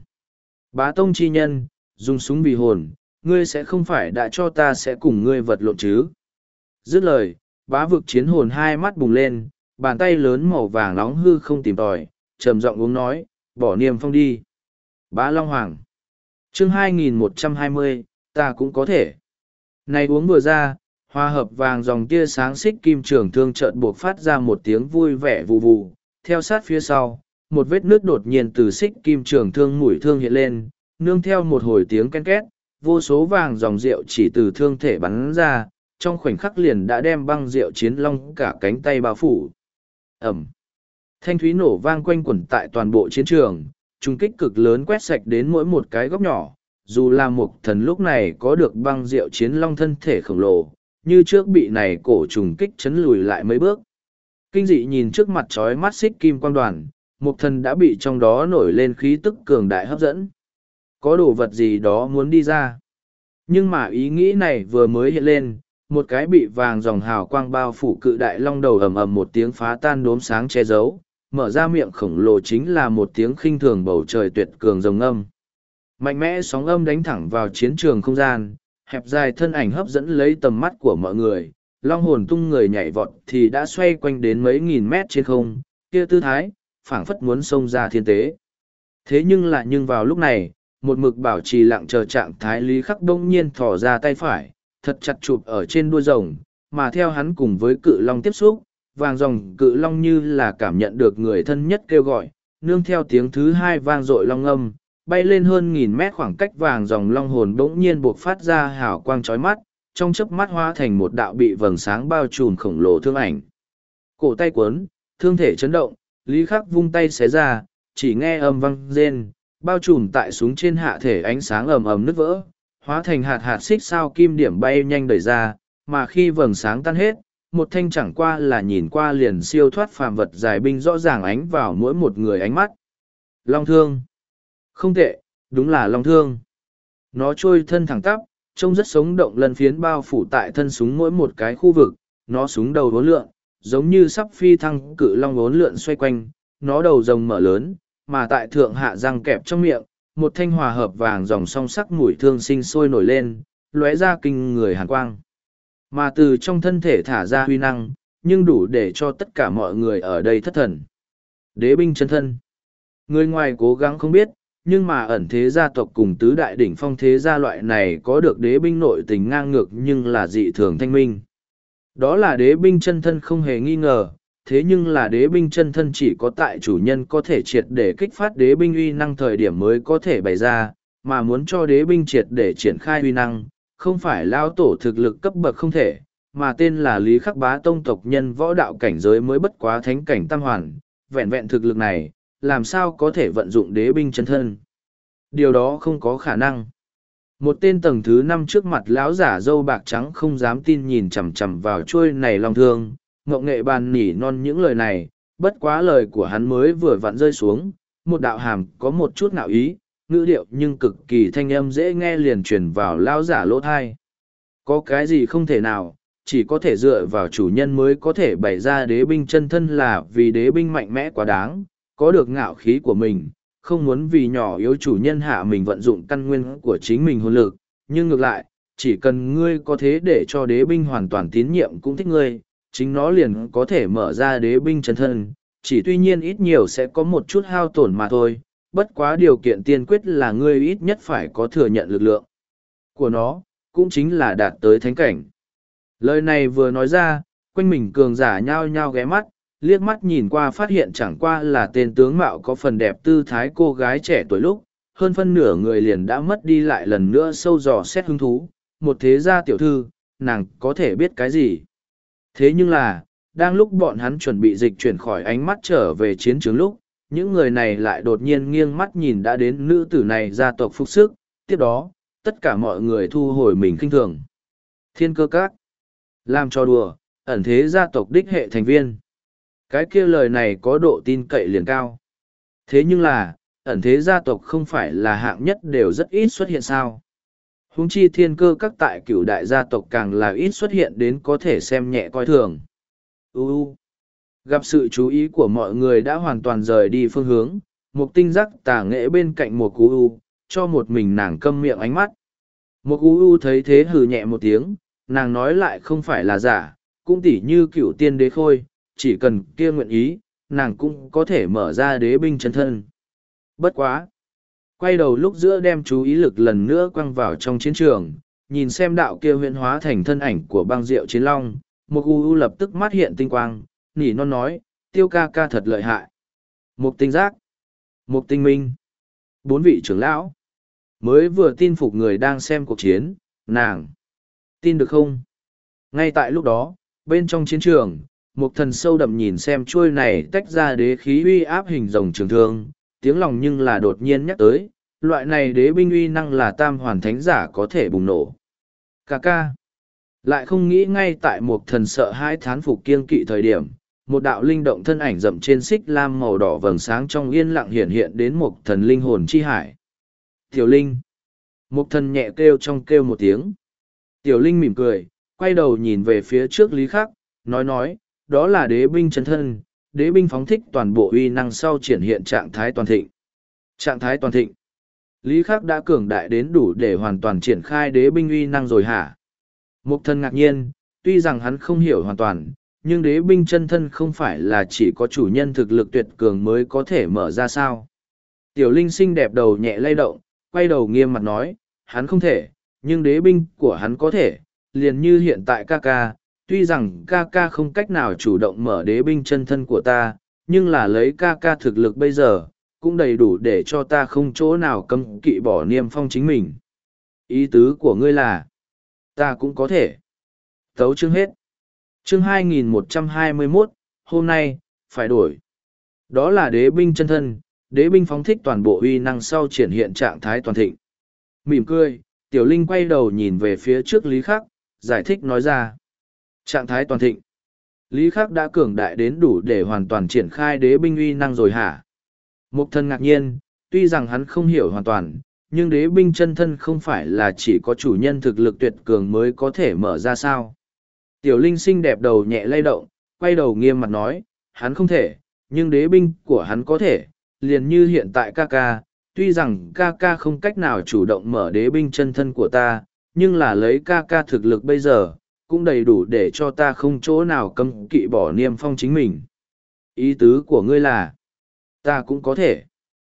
Bá tông chi nhân, dùng súng vì hồn, ngươi sẽ không phải đã cho ta sẽ cùng ngươi vật lộn chứ. Dứt lời, bá vực chiến hồn hai mắt bùng lên, bàn tay lớn màu vàng nóng hư không tìm tòi, trầm giọng uống nói, bỏ niềm phong đi. Bá Long Hoàng. Chương hai nghìn một trăm hai mươi, ta cũng có thể. Này uống vừa ra, hòa hợp vàng dòng tia sáng xích kim trường thương chợt buộc phát ra một tiếng vui vẻ vù vù, theo sát phía sau, một vết nước đột nhiên từ xích kim trường thương mũi thương hiện lên, nương theo một hồi tiếng ken két, vô số vàng dòng rượu chỉ từ thương thể bắn ra, trong khoảnh khắc liền đã đem băng rượu chiến long cả cánh tay bao phủ. Ẩm. Thanh thúy nổ vang quanh quẩn tại toàn bộ chiến trường, trung kích cực lớn quét sạch đến mỗi một cái góc nhỏ, dù là một thần lúc này có được băng rượu chiến long thân thể khổng lồ, như trước bị này cổ trùng kích chấn lùi lại mấy bước. Kinh dị nhìn trước mặt trói mắt xích kim quang đoàn, một thần đã bị trong đó nổi lên khí tức cường đại hấp dẫn. Có đồ vật gì đó muốn đi ra. Nhưng mà ý nghĩ này vừa mới hiện lên, một cái bị vàng dòng hào quang bao phủ cự đại long đầu ầm ầm một tiếng phá tan đốm sáng che giấu, mở ra miệng khổng lồ chính là một tiếng khinh thường bầu trời tuyệt cường rồng âm. Mạnh mẽ sóng âm đánh thẳng vào chiến trường không gian, hẹp dài thân ảnh hấp dẫn lấy tầm mắt của mọi người, long hồn tung người nhảy vọt thì đã xoay quanh đến mấy nghìn mét trên không, kia tư thái, phảng phất muốn xông ra thiên tế. Thế nhưng lại nhưng vào lúc này, một mực bảo trì lặng chờ trạng thái lý khắc đông nhiên thỏ ra tay phải, thật chặt chụp ở trên đuôi rồng, mà theo hắn cùng với cự long tiếp xúc, vàng dòng cự long như là cảm nhận được người thân nhất kêu gọi, nương theo tiếng thứ hai vang dội long âm, bay lên hơn nghìn mét khoảng cách vàng dòng long hồn bỗng nhiên buộc phát ra hào quang chói mắt, trong chớp mắt hóa thành một đạo bị vầng sáng bao trùm khổng lồ thương ảnh. Cổ tay cuốn, thương thể chấn động, Lý Khắc vung tay xé ra, chỉ nghe âm vang rên, bao trùm tại súng trên hạ thể ánh sáng ầm ầm nứt vỡ, hóa thành hạt hạt xích sao kim điểm bay nhanh đẩy ra, mà khi vầng sáng tan hết, một thanh chẳng qua là nhìn qua liền siêu thoát phàm vật dài binh rõ ràng ánh vào mỗi một người ánh mắt. Long thương. Không tệ, đúng là long thương. Nó trôi thân thẳng tắp, trông rất sống động lân phiến bao phủ tại thân súng mỗi một cái khu vực, nó súng đầu vốn lượn, giống như sắp phi thăng cự long vốn lượn xoay quanh, nó đầu rồng mở lớn, mà tại thượng hạ răng kẹp trong miệng, một thanh hòa hợp vàng dòng song sắc mũi thương sinh sôi nổi lên, lóe ra kinh người hàn quang. Mà từ trong thân thể thả ra huy năng, nhưng đủ để cho tất cả mọi người ở đây thất thần. Đế binh chân thân. Người ngoài cố gắng không biết, nhưng mà ẩn thế gia tộc cùng tứ đại đỉnh phong thế gia loại này có được đế binh nội tình ngang ngược nhưng là dị thường thanh minh. Đó là đế binh chân thân không hề nghi ngờ, thế nhưng là đế binh chân thân chỉ có tại chủ nhân có thể triệt để kích phát đế binh uy năng thời điểm mới có thể bày ra, mà muốn cho đế binh triệt để triển khai uy năng, không phải lao tổ thực lực cấp bậc không thể, mà tên là Lý Khắc Bá tông tộc nhân võ đạo cảnh giới mới bất quá thánh cảnh tam hoàn, vẹn vẹn thực lực này, làm sao có thể vận dụng đế binh chân thân. Điều đó không có khả năng. Một tên tầng thứ năm trước mặt lão giả dâu bạc trắng không dám tin nhìn chằm chằm vào chuôi này long thương, ngộng nghệ bàn nỉ non những lời này, bất quá lời của hắn mới vừa vặn rơi xuống, một đạo hàm có một chút ngạo ý, ngữ điệu nhưng cực kỳ thanh âm dễ nghe liền truyền vào lão giả lỗ thai. Có cái gì không thể nào, chỉ có thể dựa vào chủ nhân mới có thể bày ra đế binh chân thân là vì đế binh mạnh mẽ quá đáng, có được ngạo khí của mình, không muốn vì nhỏ yếu chủ nhân hạ mình vận dụng căn nguyên của chính mình hồn lực, nhưng ngược lại, chỉ cần ngươi có thế để cho đế binh hoàn toàn tín nhiệm cũng thích ngươi, chính nó liền có thể mở ra đế binh chân thân, chỉ tuy nhiên ít nhiều sẽ có một chút hao tổn mà thôi, bất quá điều kiện tiên quyết là ngươi ít nhất phải có thừa nhận lực lượng của nó, cũng chính là đạt tới thánh cảnh. Lời này vừa nói ra, quanh mình cường giả nhao nhao ghé mắt, liếc mắt nhìn qua phát hiện chẳng qua là tên tướng mạo có phần đẹp tư thái cô gái trẻ tuổi lúc, hơn phân nửa người liền đã mất đi lại lần nữa sâu dò xét hứng thú, một thế gia tiểu thư, nàng có thể biết cái gì. Thế nhưng là, đang lúc bọn hắn chuẩn bị dịch chuyển khỏi ánh mắt trở về chiến trường lúc, những người này lại đột nhiên nghiêng mắt nhìn đã đến nữ tử này gia tộc phục sức, tiếp đó, tất cả mọi người thu hồi mình khinh thường. Thiên cơ các. Làm cho đùa, ẩn thế gia tộc đích hệ thành viên. Cái kia lời này có độ tin cậy liền cao. Thế nhưng là, ẩn thế gia tộc không phải là hạng nhất đều rất ít xuất hiện sao. Huống chi thiên cơ các tại cửu đại gia tộc càng là ít xuất hiện đến có thể xem nhẹ coi thường. Uu. Gặp sự chú ý của mọi người đã hoàn toàn rời đi phương hướng, một tinh giác tà nghệ bên cạnh một cú u, cho một mình nàng câm miệng ánh mắt. Một cú u thấy thế hừ nhẹ một tiếng, nàng nói lại không phải là giả, cũng tỉ như cửu tiên đế khôi, chỉ cần kia nguyện ý, nàng cũng có thể mở ra đế binh chân thân. Bất quá. Quay đầu lúc giữa đem chú ý lực lần nữa quăng vào trong chiến trường, nhìn xem đạo kia huyễn hóa thành thân ảnh của băng diệu chiến long, một u u lập tức mắt hiện tinh quang, nỉ non nói, tiêu ca ca thật lợi hại. Một tinh giác, một tinh minh, bốn vị trưởng lão, mới vừa tin phục người đang xem cuộc chiến, nàng, tin được không? Ngay tại lúc đó, bên trong chiến trường, một thần sâu đậm nhìn xem chuôi này tách ra đế khí uy áp hình rồng trường thương, tiếng lòng nhưng là đột nhiên nhắc tới, loại này đế binh uy năng là tam hoàn thánh giả có thể bùng nổ. Cà ca. Lại không nghĩ ngay tại một thần sợ hai thán phục kiên kỵ thời điểm, một đạo linh động thân ảnh rậm trên xích lam màu đỏ vầng sáng trong yên lặng hiện hiện đến một thần linh hồn chi hải. Tiểu Linh. Một thần nhẹ kêu trong kêu một tiếng. Tiểu Linh mỉm cười, quay đầu nhìn về phía trước Lý Khắc, nói nói, đó là đế binh chân thân, đế binh phóng thích toàn bộ uy năng sau triển hiện trạng thái toàn thịnh. Trạng thái toàn thịnh. Lý Khắc đã cường đại đến đủ để hoàn toàn triển khai đế binh uy năng rồi hả? Mục thần ngạc nhiên, tuy rằng hắn không hiểu hoàn toàn, nhưng đế binh chân thân không phải là chỉ có chủ nhân thực lực tuyệt cường mới có thể mở ra sao. Tiểu Linh xinh đẹp đầu nhẹ lay động, quay đầu nghiêm mặt nói, hắn không thể, nhưng đế binh của hắn có thể, liền như hiện tại ca ca, tuy rằng ca ca không cách nào chủ động mở đế binh chân thân của ta, nhưng là lấy ca ca thực lực bây giờ, cũng đầy đủ để cho ta không chỗ nào cấm kỵ bỏ niêm phong chính mình. Ý tứ của ngươi là, ta cũng có thể. Tấu chương hết. Chương hai nghìn một trăm hai mươi mốt, hôm nay, phải đổi. Đó là đế binh chân thân, đế binh phóng thích toàn bộ uy năng sau triển hiện trạng thái toàn thịnh. Mỉm cười, Tiểu Linh quay đầu nhìn về phía trước Lý Khắc, giải thích nói ra. Trạng thái toàn thịnh. Lý Khắc đã cường đại đến đủ để hoàn toàn triển khai đế binh uy năng rồi hả? Mục thần ngạc nhiên, tuy rằng hắn không hiểu hoàn toàn, nhưng đế binh chân thân không phải là chỉ có chủ nhân thực lực tuyệt cường mới có thể mở ra sao. Tiểu Linh xinh đẹp đầu nhẹ lay động, quay đầu nghiêm mặt nói, hắn không thể, nhưng đế binh của hắn có thể, liền như hiện tại ca ca, tuy rằng ca ca không cách nào chủ động mở đế binh chân thân của ta, nhưng là lấy ca ca thực lực bây giờ, cũng đầy đủ để cho ta không chỗ nào cấm kỵ bỏ niêm phong chính mình. Ý tứ của ngươi là, ta cũng có thể.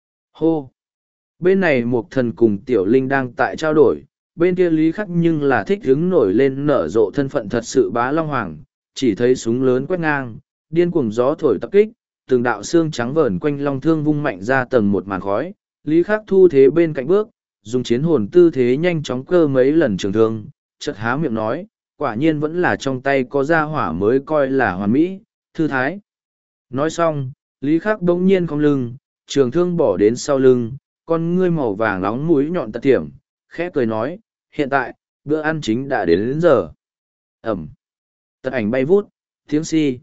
Hô! Bên này một thần cùng Tiểu Linh đang tại trao đổi, bên kia Lý Khắc nhưng là thích hứng nổi lên nở rộ thân phận thật sự bá long hoàng, chỉ thấy súng lớn quét ngang, điên cuồng gió thổi tập kích, từng đạo xương trắng vờn quanh long thương vung mạnh ra tầng một màn khói, Lý Khắc thu thế bên cạnh bước, dùng chiến hồn tư thế nhanh chóng cơ mấy lần trường thương, chợt há miệng nói, quả nhiên vẫn là trong tay có ra hỏa mới coi là hoàn mỹ, thư thái. Nói xong, Lý Khắc bỗng nhiên cong lưng, trường thương bỏ đến sau lưng, con ngươi màu vàng nóng mũi nhọn tật tiểm, khẽ cười nói, hiện tại, bữa ăn chính đã đến, đến giờ. Ẩm. Tật ảnh bay vút, tiếng si.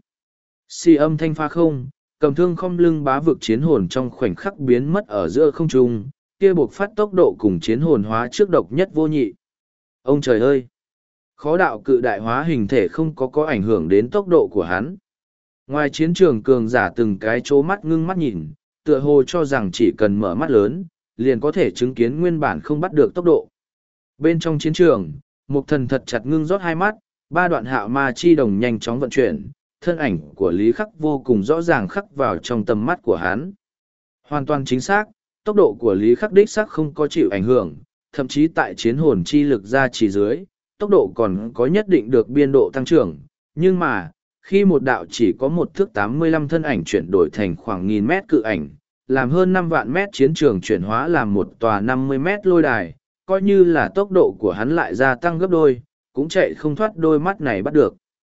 Si âm thanh pha không, cầm thương không lưng bá vực chiến hồn trong khoảnh khắc biến mất ở giữa không trung, kia buộc phát tốc độ cùng chiến hồn hóa trước độc nhất vô nhị. Ông trời ơi! Khó đạo cự đại hóa hình thể không có có ảnh hưởng đến tốc độ của hắn. Ngoài chiến trường cường giả từng cái chố mắt ngưng mắt nhìn, tựa hồ cho rằng chỉ cần mở mắt lớn, liền có thể chứng kiến nguyên bản không bắt được tốc độ. Bên trong chiến trường, Mục Thần thật chặt ngưng rót hai mắt, ba đoạn hạo ma chi đồng nhanh chóng vận chuyển, thân ảnh của Lý Khắc vô cùng rõ ràng khắc vào trong tầm mắt của hắn. Hoàn toàn chính xác, tốc độ của Lý Khắc đích xác không có chịu ảnh hưởng, thậm chí tại chiến hồn chi lực ra chỉ dưới, tốc độ còn có nhất định được biên độ tăng trưởng, nhưng mà, khi một đạo chỉ có một thước tám mươi lăm thân ảnh chuyển đổi thành khoảng nghìn mét cự ảnh, làm hơn năm vạn mét chiến trường chuyển hóa làm một tòa năm mươi mét lôi đài, coi như là tốc độ của hắn lại gia tăng gấp đôi, cũng chạy không thoát đôi mắt này bắt được.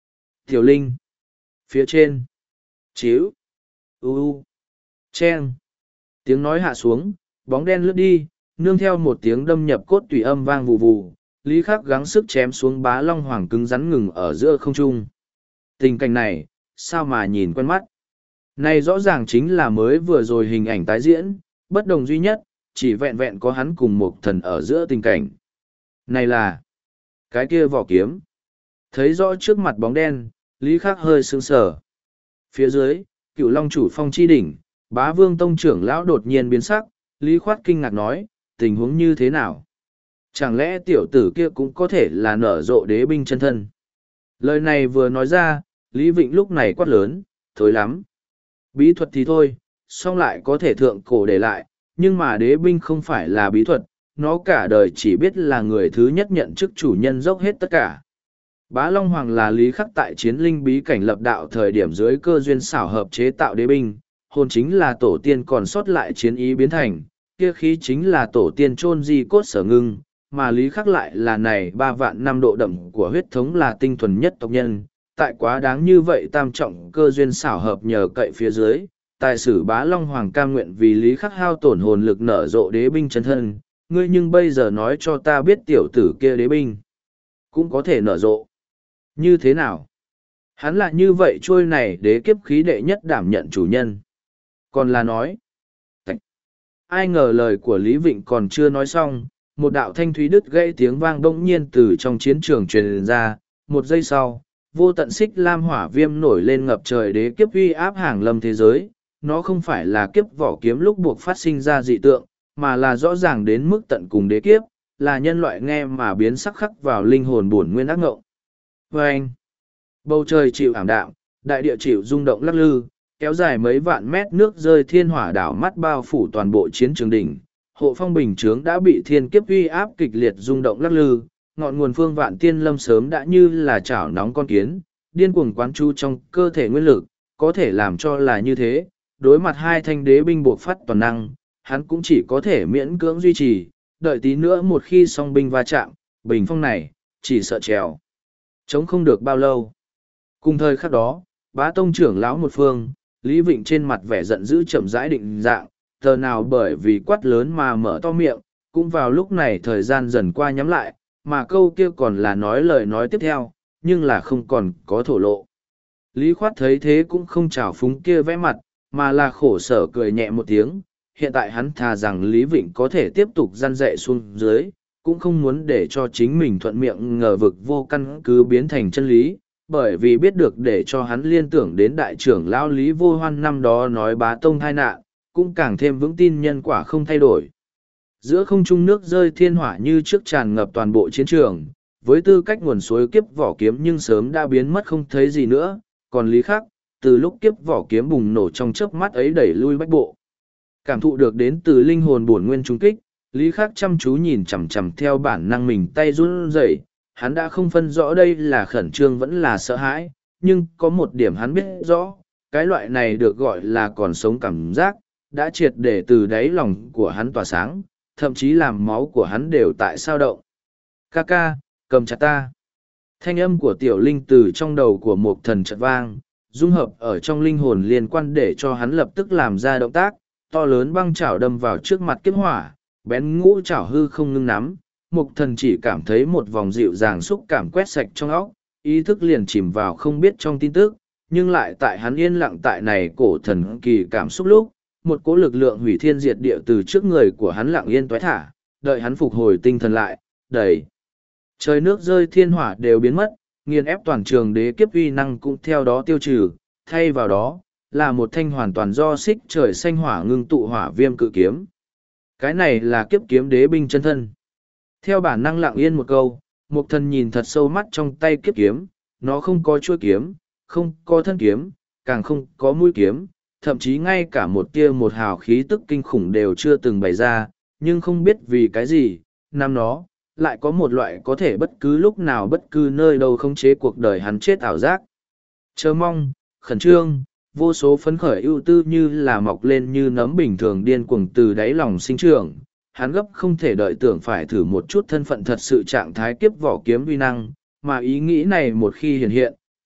Tiểu Linh. Phía trên. Chíu. U u. Chen. Tiếng nói hạ xuống, bóng đen lướt đi, nương theo một tiếng đâm nhập cốt tủy âm vang vù vù, Lý Khắc gắng sức chém xuống Bá Long Hoàng cứng rắn ngừng ở giữa không trung. Tình cảnh này, sao mà nhìn quen mắt. Này rõ ràng chính là mới vừa rồi hình ảnh tái diễn, bất đồng duy nhất, chỉ vẹn vẹn có hắn cùng một thần ở giữa tình cảnh. Này là cái kia vỏ kiếm. Thấy rõ trước mặt bóng đen, Lý Khắc hơi sững sờ. Phía dưới, Cựu Long chủ phong chi đỉnh, Bá Vương tông trưởng lão đột nhiên biến sắc, Lý Khoát kinh ngạc nói, tình huống như thế nào? Chẳng lẽ tiểu tử kia cũng có thể là nở rộ đế binh chân thân? Lời này vừa nói ra, Lý Vịnh lúc này quát lớn, thối lắm. Bí thuật thì thôi, song lại có thể thượng cổ để lại, nhưng mà đế binh không phải là bí thuật, nó cả đời chỉ biết là người thứ nhất nhận chức chủ nhân dốc hết tất cả. Bá Long Hoàng là Lý Khắc tại chiến linh bí cảnh lập đạo thời điểm dưới cơ duyên xảo hợp chế tạo đế binh, hồn chính là tổ tiên còn sót lại chiến ý biến thành, kia khí chính là tổ tiên chôn di cốt sở ngưng, mà Lý Khắc lại là này ba vạn năm độ đậm của huyết thống là tinh thuần nhất tộc nhân. Tại quá đáng như vậy tam trọng cơ duyên xảo hợp nhờ cậy phía dưới, tài sử Bá Long Hoàng cam nguyện vì Lý Khắc hao tổn hồn lực nở rộ đế binh chân thân, ngươi nhưng bây giờ nói cho ta biết tiểu tử kia đế binh cũng có thể nở rộ. Như thế nào? Hắn lại như vậy trôi này đế kiếp khí đệ nhất đảm nhận chủ nhân. Còn là nói, Tạch. Ai ngờ lời của Lý Vịnh còn chưa nói xong, một đạo thanh thúy đứt gãy tiếng vang bỗng nhiên từ trong chiến trường truyền ra, một giây sau, vô tận xích lam hỏa viêm nổi lên ngập trời đế kiếp uy áp hàng lâm thế giới. Nó không phải là kiếp vỏ kiếm lúc buộc phát sinh ra dị tượng, mà là rõ ràng đến mức tận cùng đế kiếp, là nhân loại nghe mà biến sắc khắc vào linh hồn buồn nguyên ác ngộng. Và anh, bầu trời chịu ảm đạm, đại địa chịu rung động lắc lư, kéo dài mấy vạn mét nước rơi thiên hỏa đảo mắt bao phủ toàn bộ chiến trường đỉnh. Hộ phong bình chướng đã bị thiên kiếp uy áp kịch liệt rung động lắc lư, ngọn nguồn phương vạn tiên lâm sớm đã như là chảo nóng con kiến, điên cuồng quán chu trong cơ thể nguyên lực, có thể làm cho là như thế. Đối mặt hai thanh đế binh buộc phát toàn năng, hắn cũng chỉ có thể miễn cưỡng duy trì, đợi tí nữa một khi song binh va chạm, bình phong này, chỉ sợ trèo. Chống không được bao lâu. Cùng thời khắc đó, Bá tông trưởng lão một phương, Lý Vịnh trên mặt vẻ giận dữ chậm rãi định dạng, tờ nào bởi vì quát lớn mà mở to miệng, cũng vào lúc này thời gian dần qua nhắm lại, mà câu kia còn là nói lời nói tiếp theo, nhưng là không còn có thổ lộ. Lý Khoát thấy thế cũng không trào phúng kia vẽ mặt, mà là khổ sở cười nhẹ một tiếng. Hiện tại hắn thà rằng Lý Vịnh có thể tiếp tục gian dạy xuống dưới, cũng không muốn để cho chính mình thuận miệng ngờ vực vô căn cứ biến thành chân lý, bởi vì biết được để cho hắn liên tưởng đến đại trưởng lão Lý Vô Hoan năm đó nói Bá tông tai nạn, cũng càng thêm vững tin nhân quả không thay đổi. Giữa không trung nước rơi thiên hỏa như trước tràn ngập toàn bộ chiến trường, với tư cách nguồn suối kiếp vỏ kiếm nhưng sớm đã biến mất không thấy gì nữa, còn Lý Khắc, từ lúc kiếp vỏ kiếm bùng nổ trong chớp mắt ấy đẩy lui bách bộ. Cảm thụ được đến từ linh hồn bổn nguyên trung kích, Lý Khắc chăm chú nhìn chằm chằm theo bản năng mình tay run rẩy, hắn đã không phân rõ đây là khẩn trương vẫn là sợ hãi, nhưng có một điểm hắn biết rõ, cái loại này được gọi là còn sống cảm giác, đã triệt để từ đáy lòng của hắn tỏa sáng, thậm chí làm máu của hắn đều tại sao động. Ca ca, cầm chặt ta. Thanh âm của tiểu linh từ trong đầu của một thần chợt vang, dung hợp ở trong linh hồn liên quan để cho hắn lập tức làm ra động tác, to lớn băng chảo đâm vào trước mặt kiếp hỏa, bén ngũ chảo hư không ngưng nắm. Mục thần chỉ cảm thấy một vòng dịu dàng xúc cảm quét sạch trong óc, ý thức liền chìm vào không biết trong tin tức, nhưng lại tại hắn yên lặng tại này cổ thần kỳ cảm xúc lúc, một cỗ lực lượng hủy thiên diệt địa từ trước người của hắn lặng yên toái thả, đợi hắn phục hồi tinh thần lại, đẩy. Trời nước rơi thiên hỏa đều biến mất, nghiền ép toàn trường đế kiếp uy năng cũng theo đó tiêu trừ, thay vào đó, là một thanh hoàn toàn do xích trời xanh hỏa ngưng tụ hỏa viêm cự kiếm. Cái này là kiếp kiếm đế binh chân thân. Theo bản năng lặng yên một câu, Mục thần nhìn thật sâu mắt trong tay kiếp kiếm, nó không có chuôi kiếm, không có thân kiếm, càng không có mũi kiếm, thậm chí ngay cả một tia một hào khí tức kinh khủng đều chưa từng bày ra, nhưng không biết vì cái gì, năm nó, lại có một loại có thể bất cứ lúc nào bất cứ nơi đâu khống chế cuộc đời hắn chết ảo giác. Chờ mong, khẩn trương, vô số phấn khởi ưu tư như là mọc lên như nấm bình thường điên cuồng từ đáy lòng sinh trưởng. Hắn gấp không thể đợi tưởng phải thử một chút thân phận thật sự trạng thái kiếp vỏ kiếm uy năng, mà ý nghĩ này một khi hiện hiện,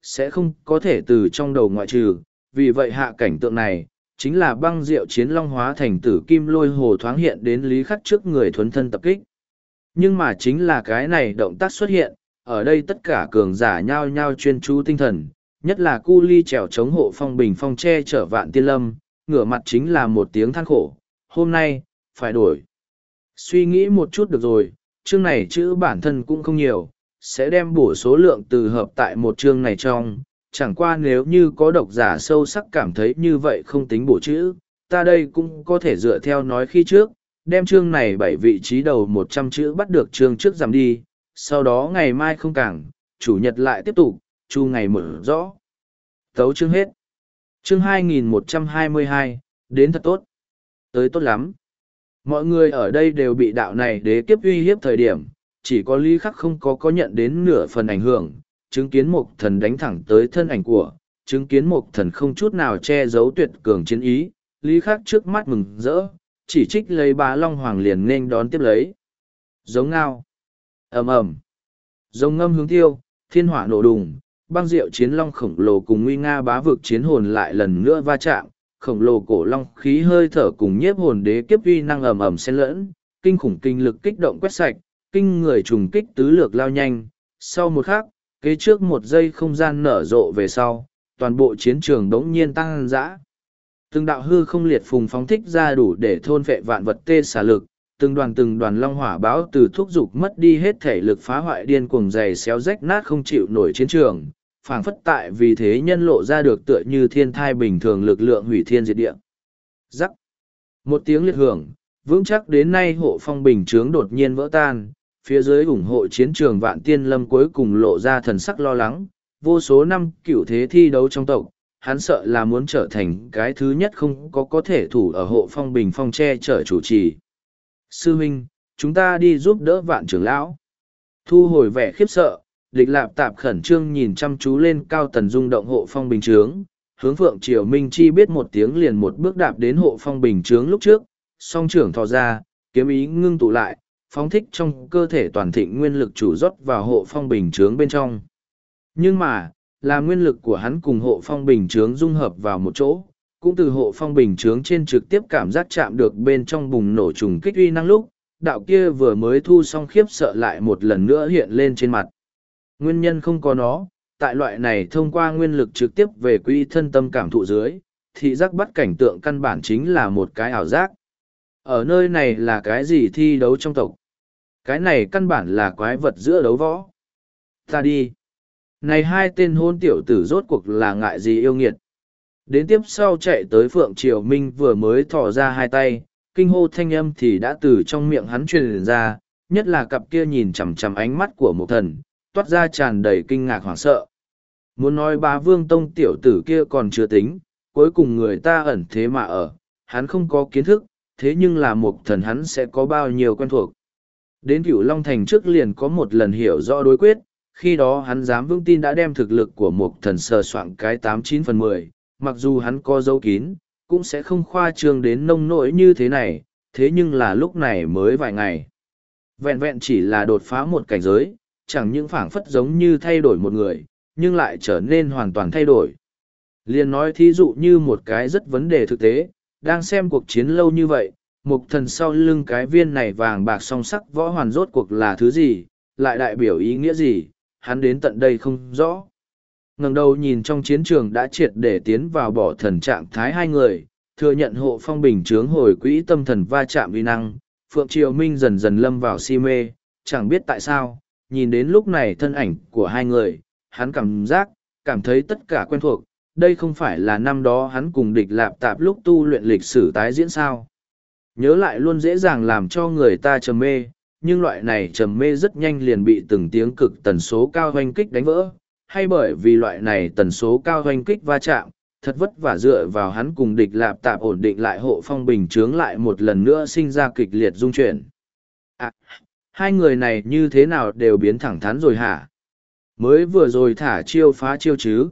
sẽ không có thể từ trong đầu ngoại trừ, vì vậy hạ cảnh tượng này, chính là băng diệu chiến long hóa thành tử kim lôi hồ thoáng hiện đến Lý Khắc trước người thuấn thân tập kích. Nhưng mà chính là cái này động tác xuất hiện, ở đây tất cả cường giả nhao nhao chuyên chú tinh thần, nhất là cu ly trèo chống hộ phong bình phong che chở vạn tiên lâm, ngửa mặt chính là một tiếng than khổ, hôm nay, phải đổi. Suy nghĩ một chút được rồi, chương này chữ bản thân cũng không nhiều, sẽ đem bổ số lượng từ hợp tại một chương này trong, chẳng qua nếu như có độc giả sâu sắc cảm thấy như vậy không tính bổ chữ, ta đây cũng có thể dựa theo nói khi trước, đem chương này bảy vị trí đầu một trăm chữ bắt được chương trước giảm đi, sau đó ngày mai không càng, chủ nhật lại tiếp tục, chu ngày mở rõ. Tấu chương hết. Chương hai nghìn một trăm hai mươi hai, đến thật tốt. Tới tốt lắm. Mọi người ở đây đều bị đạo này đế kiếp uy hiếp thời điểm, chỉ có Lý Khắc không có có nhận đến nửa phần ảnh hưởng, chứng kiến một thần đánh thẳng tới thân ảnh của, chứng kiến một thần không chút nào che giấu tuyệt cường chiến ý, Lý Khắc trước mắt mừng rỡ, chỉ trích lấy bá long hoàng liền nên đón tiếp lấy. Giống ngao. ầm ầm, giống ngâm hướng tiêu, thiên hỏa nổ đùng, băng diệu chiến long khổng lồ cùng nguy nga bá vực chiến hồn lại lần nữa va chạm, khổng lồ cổ long khí hơi thở cùng nhiếp hồn đế kiếp uy năng ầm ầm xen lẫn, kinh khủng kinh lực kích động quét sạch, kinh người trùng kích tứ lược lao nhanh, sau một khắc, kế trước một giây không gian nở rộ về sau, toàn bộ chiến trường đống nhiên tăng dã. Từng đạo hư không liệt phùng phóng thích ra đủ để thôn vệ vạn vật tê xả lực, từng đoàn từng đoàn long hỏa báo từ thúc dục mất đi hết thể lực phá hoại điên cuồng dày xéo rách nát không chịu nổi chiến trường, phảng phất tại vì thế nhân lộ ra được tựa như thiên thai bình thường lực lượng hủy thiên diệt địa. Rắc. Một tiếng liệt hưởng, vững chắc đến nay hộ phong bình chướng đột nhiên vỡ tan, phía dưới ủng hộ chiến trường vạn tiên lâm cuối cùng lộ ra thần sắc lo lắng, vô số năm cửu thế thi đấu trong tộc, hắn sợ là muốn trở thành cái thứ nhất không có có thể thủ ở hộ phong bình phong che chở chủ trì. Sư huynh, chúng ta đi giúp đỡ vạn trưởng lão. Thu hồi vẻ khiếp sợ, địch lạp tạp khẩn trương nhìn chăm chú lên cao tần rung động hộ phong bình trướng, hướng phượng triều minh chi biết một tiếng liền một bước đạp đến hộ phong bình trướng lúc trước, song trưởng thò ra, kiếm ý ngưng tụ lại, phóng thích trong cơ thể toàn thịnh nguyên lực chủ rót vào hộ phong bình trướng bên trong. Nhưng mà, là nguyên lực của hắn cùng hộ phong bình trướng dung hợp vào một chỗ, cũng từ hộ phong bình trướng trên trực tiếp cảm giác chạm được bên trong bùng nổ trùng kích uy năng lúc, đạo kia vừa mới thu xong khiếp sợ lại một lần nữa hiện lên trên mặt. Nguyên nhân không có nó, tại loại này thông qua nguyên lực trực tiếp về quỹ thân tâm cảm thụ dưới, thị giác bắt cảnh tượng căn bản chính là một cái ảo giác. Ở nơi này là cái gì thi đấu trong tộc? Cái này căn bản là quái vật giữa đấu võ. Ta đi. Này hai tên hôn tiểu tử rốt cuộc là ngại gì yêu nghiệt. Đến tiếp sau chạy tới Phượng Triều Minh vừa mới thỏ ra hai tay, kinh hô thanh âm thì đã từ trong miệng hắn truyền ra, nhất là cặp kia nhìn chằm chằm ánh mắt của một thần, toát ra tràn đầy kinh ngạc hoảng sợ. Muốn nói bá vương tông tiểu tử kia còn chưa tính, cuối cùng người ta ẩn thế mà ở, hắn không có kiến thức, thế nhưng là một thần hắn sẽ có bao nhiêu quen thuộc. Đến Cửu Long Thành trước liền có một lần hiểu rõ đối quyết, khi đó hắn dám vững tin đã đem thực lực của một thần sờ soạn cái tám chín phần mười, mặc dù hắn có dấu kín, cũng sẽ không khoa trương đến nông nỗi như thế này, thế nhưng là lúc này mới vài ngày. Vẹn vẹn chỉ là đột phá một cảnh giới, chẳng những phảng phất giống như thay đổi một người, nhưng lại trở nên hoàn toàn thay đổi. Liên nói thí dụ như một cái rất vấn đề thực tế, đang xem cuộc chiến lâu như vậy, một thần sau lưng cái viên này vàng bạc song sắc võ hoàn rốt cuộc là thứ gì, lại đại biểu ý nghĩa gì, hắn đến tận đây không rõ. Ngẩng đầu nhìn trong chiến trường đã triệt để tiến vào bỏ thần trạng thái hai người, thừa nhận hộ phong bình chướng hồi quỹ tâm thần va chạm uy năng, Phượng Triều Minh dần dần lâm vào si mê, chẳng biết tại sao, nhìn đến lúc này thân ảnh của hai người, hắn cảm giác, cảm thấy tất cả quen thuộc, đây không phải là năm đó hắn cùng địch lạp tạp lúc tu luyện lịch sử tái diễn sao. Nhớ lại luôn dễ dàng làm cho người ta trầm mê, nhưng loại này trầm mê rất nhanh liền bị từng tiếng cực tần số cao hoanh kích đánh vỡ, hay bởi vì loại này tần số cao hoanh kích va chạm, thật vất vả dựa vào hắn cùng địch lạp tạp ổn định lại hộ phong bình chướng lại một lần nữa sinh ra kịch liệt dung chuyển. À, hai người này như thế nào đều biến thẳng thắn rồi hả? Mới vừa rồi thả chiêu phá chiêu chứ?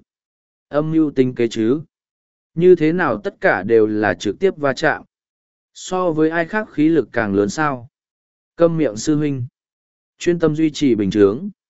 Âm mưu tính kế chứ? Như thế nào tất cả đều là trực tiếp va chạm? So với ai khác khí lực càng lớn sao? Câm miệng sư huynh. Chuyên tâm duy trì bình chướng.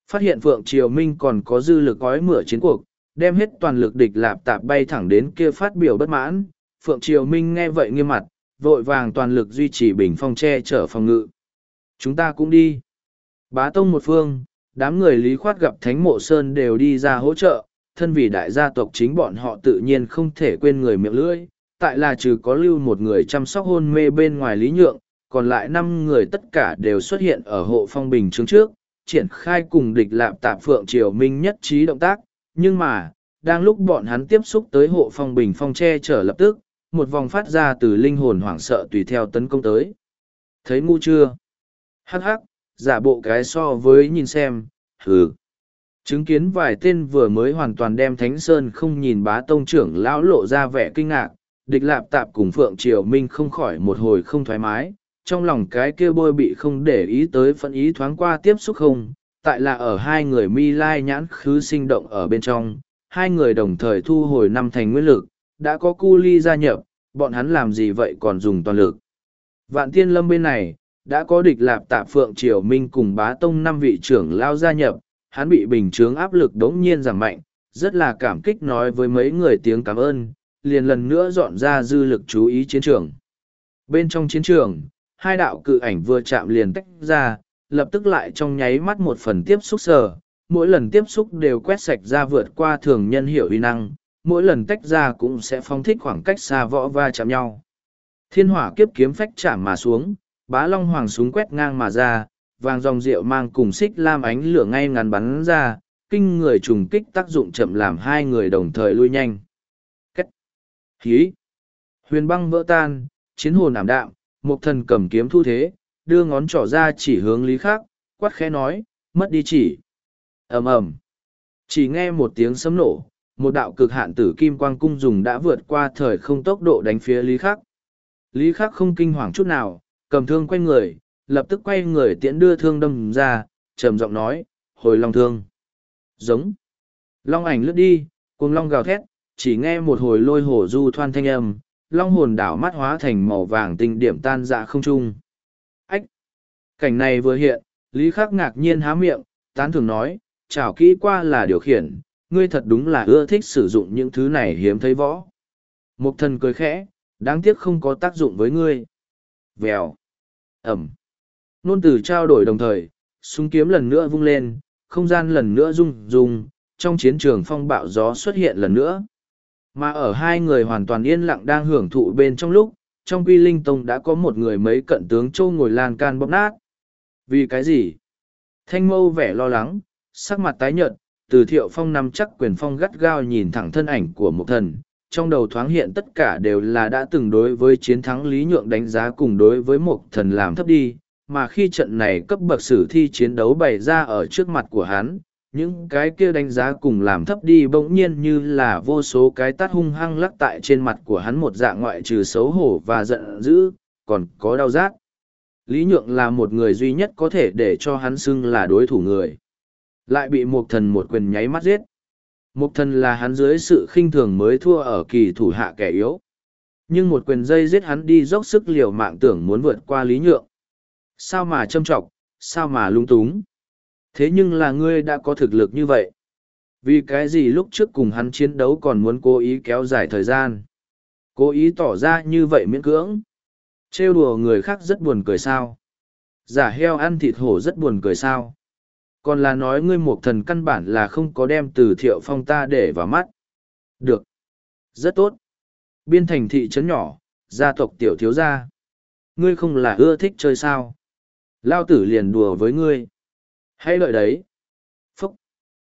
Phát hiện Phượng Triều Minh còn có dư lực gói mửa chiến cuộc, đem hết toàn lực địch lạp tạp bay thẳng đến kia phát biểu bất mãn. Phượng Triều Minh nghe vậy nghiêm mặt, vội vàng toàn lực duy trì bình phong che chở phòng ngự. Chúng ta cũng đi. Bá tông một phương, đám người Lý Khoát gặp Thánh Mộ Sơn đều đi ra hỗ trợ, thân vì đại gia tộc chính bọn họ tự nhiên không thể quên người miệng lưỡi. Tại là trừ có lưu một người chăm sóc hôn mê bên ngoài Lý Nhượng, còn lại năm người tất cả đều xuất hiện ở hộ phong bình trước trước, triển khai cùng địch lạp tạp Phượng Triều Minh nhất trí động tác, nhưng mà, đang lúc bọn hắn tiếp xúc tới hộ phong bình phong che chở lập tức, một vòng phát ra từ linh hồn hoảng sợ tùy theo tấn công tới. Thấy ngu chưa? Hắc hắc, giả bộ cái so với nhìn xem, hừ. Chứng kiến vài tên vừa mới hoàn toàn đem Thánh Sơn không nhìn Bá tông trưởng lão lộ ra vẻ kinh ngạc, địch lạp tạp cùng Phượng Triều Minh không khỏi một hồi không thoải mái, trong lòng cái kia bôi bị không để ý tới phẫn ý thoáng qua tiếp xúc không, tại là ở hai người mi lai nhãn khứ sinh động ở bên trong, hai người đồng thời thu hồi năm thành nguyên lực, đã có cu ly gia nhập, bọn hắn làm gì vậy còn dùng toàn lực. Vạn Tiên Lâm bên này, đã có địch lạp tạp Phượng Triều Minh cùng Bá tông năm vị trưởng lao gia nhập, hắn bị bình chướng áp lực đống nhiên giảm mạnh, rất là cảm kích nói với mấy người tiếng cảm ơn, liền lần nữa dọn ra dư lực chú ý chiến trường. Bên trong chiến trường, hai đạo cự ảnh vừa chạm liền tách ra, lập tức lại trong nháy mắt một phần tiếp xúc sở, mỗi lần tiếp xúc đều quét sạch ra vượt qua thường nhân hiểu uy năng, mỗi lần tách ra cũng sẽ phóng thích khoảng cách xa võ va chạm nhau. Thiên hỏa kiếp kiếm phách chạm mà xuống, Bá Long Hoàng súng quét ngang mà ra, vàng dòng rượu mang cùng xích lam ánh lửa ngay ngắn bắn ra, kinh người trùng kích tác dụng chậm làm hai người đồng thời lui nhanh. Cách! Khí! Huyền băng vỡ tan, chiến hồn ảm đạm, một thần cầm kiếm thu thế, đưa ngón trỏ ra chỉ hướng Lý Khắc, quát khẽ nói, mất đi chỉ. Ầm ầm. Chỉ nghe một tiếng sấm nổ, một đạo cực hạn tử kim quang cung dùng đã vượt qua thời không tốc độ đánh phía Lý Khắc. Lý Khắc không kinh hoàng chút nào, cầm thương quay người, lập tức quay người tiễn đưa thương đâm ra, trầm giọng nói, hồi long thương. Giống. Long ảnh lướt đi, cuồng long gào thét, chỉ nghe một hồi lôi hổ du thoan thanh âm, long hồn đảo mắt hóa thành màu vàng tinh điểm tan dạ không trung. Ách! Cảnh này vừa hiện, Lý Khắc ngạc nhiên há miệng, tán thường nói, chảo kỹ qua là điều khiển, ngươi thật đúng là ưa thích sử dụng những thứ này hiếm thấy võ. Mục thần cười khẽ, đáng tiếc không có tác dụng với ngươi. Vèo! Ẩm! Nôn từ trao đổi đồng thời, súng kiếm lần nữa vung lên, không gian lần nữa rung rung, trong chiến trường phong bạo gió xuất hiện lần nữa. Mà ở hai người hoàn toàn yên lặng đang hưởng thụ bên trong lúc, trong Quy Linh Tông đã có một người mấy cận tướng châu ngồi lan can bóp nát. Vì cái gì? Thanh Mâu vẻ lo lắng, sắc mặt tái nhợt, Từ Thiệu Phong nắm chắc quyền phong gắt gao nhìn thẳng thân ảnh của một thần, trong đầu thoáng hiện tất cả đều là đã từng đối với chiến thắng Lý Nhượng đánh giá cùng đối với một thần làm thấp đi, mà khi trận này cấp bậc sử thi chiến đấu bày ra ở trước mặt của hắn, những cái kia đánh giá cùng làm thấp đi bỗng nhiên như là vô số cái tát hung hăng lắc tại trên mặt của hắn một dạng ngoại trừ xấu hổ và giận dữ, còn có đau rát. Lý Nhượng là một người duy nhất có thể để cho hắn xưng là đối thủ người. Lại bị một thần một quyền nháy mắt giết. Một thần là hắn dưới sự khinh thường mới thua ở kỳ thủ hạ kẻ yếu. Nhưng một quyền dây giết hắn đi dốc sức liều mạng tưởng muốn vượt qua Lý Nhượng. Sao mà châm trọng, sao mà lung túng. Thế nhưng là ngươi đã có thực lực như vậy. Vì cái gì lúc trước cùng hắn chiến đấu còn muốn cố ý kéo dài thời gian. Cố ý tỏ ra như vậy miễn cưỡng. Trêu đùa người khác rất buồn cười sao. Giả heo ăn thịt hổ rất buồn cười sao. Còn là nói ngươi một thần căn bản là không có đem Từ Thiệu Phong ta để vào mắt. Được. Rất tốt. Biên thành thị trấn nhỏ, gia tộc tiểu thiếu gia. Ngươi không là ưa thích chơi sao. Lao tử liền đùa với ngươi. Hãy lợi đấy. Phúc.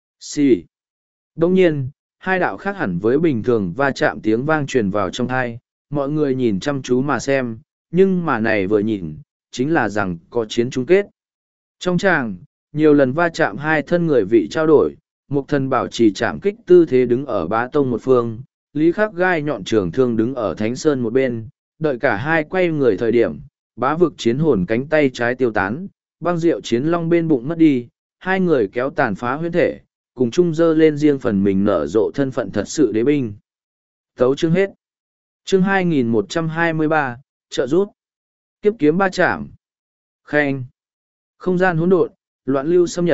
Xì. Đông nhiên, hai đạo khác hẳn với bình thường va chạm tiếng vang truyền vào trong thai. Mọi người nhìn chăm chú mà xem, nhưng mà này vừa nhìn, chính là rằng có chiến chung kết. Trong tràng, nhiều lần va chạm hai thân người vị trao đổi, một thần bảo trì chạm kích tư thế đứng ở Bá Tông một phương, Lý Khắc gai nhọn trường thương đứng ở Thánh Sơn một bên, đợi cả hai quay người thời điểm, bá vực chiến hồn cánh tay trái tiêu tán, băng diệu chiến long bên bụng mất đi, hai người kéo tàn phá huyết thể, cùng chung dơ lên riêng phần mình nở rộ thân phận thật sự đế binh. Tấu chương hết. Chương hai nghìn một trăm hai mươi ba, trợ rút. Kiếp kiếm ba chạm. Khen. Không gian hỗn độn, loạn lưu xâm nhập,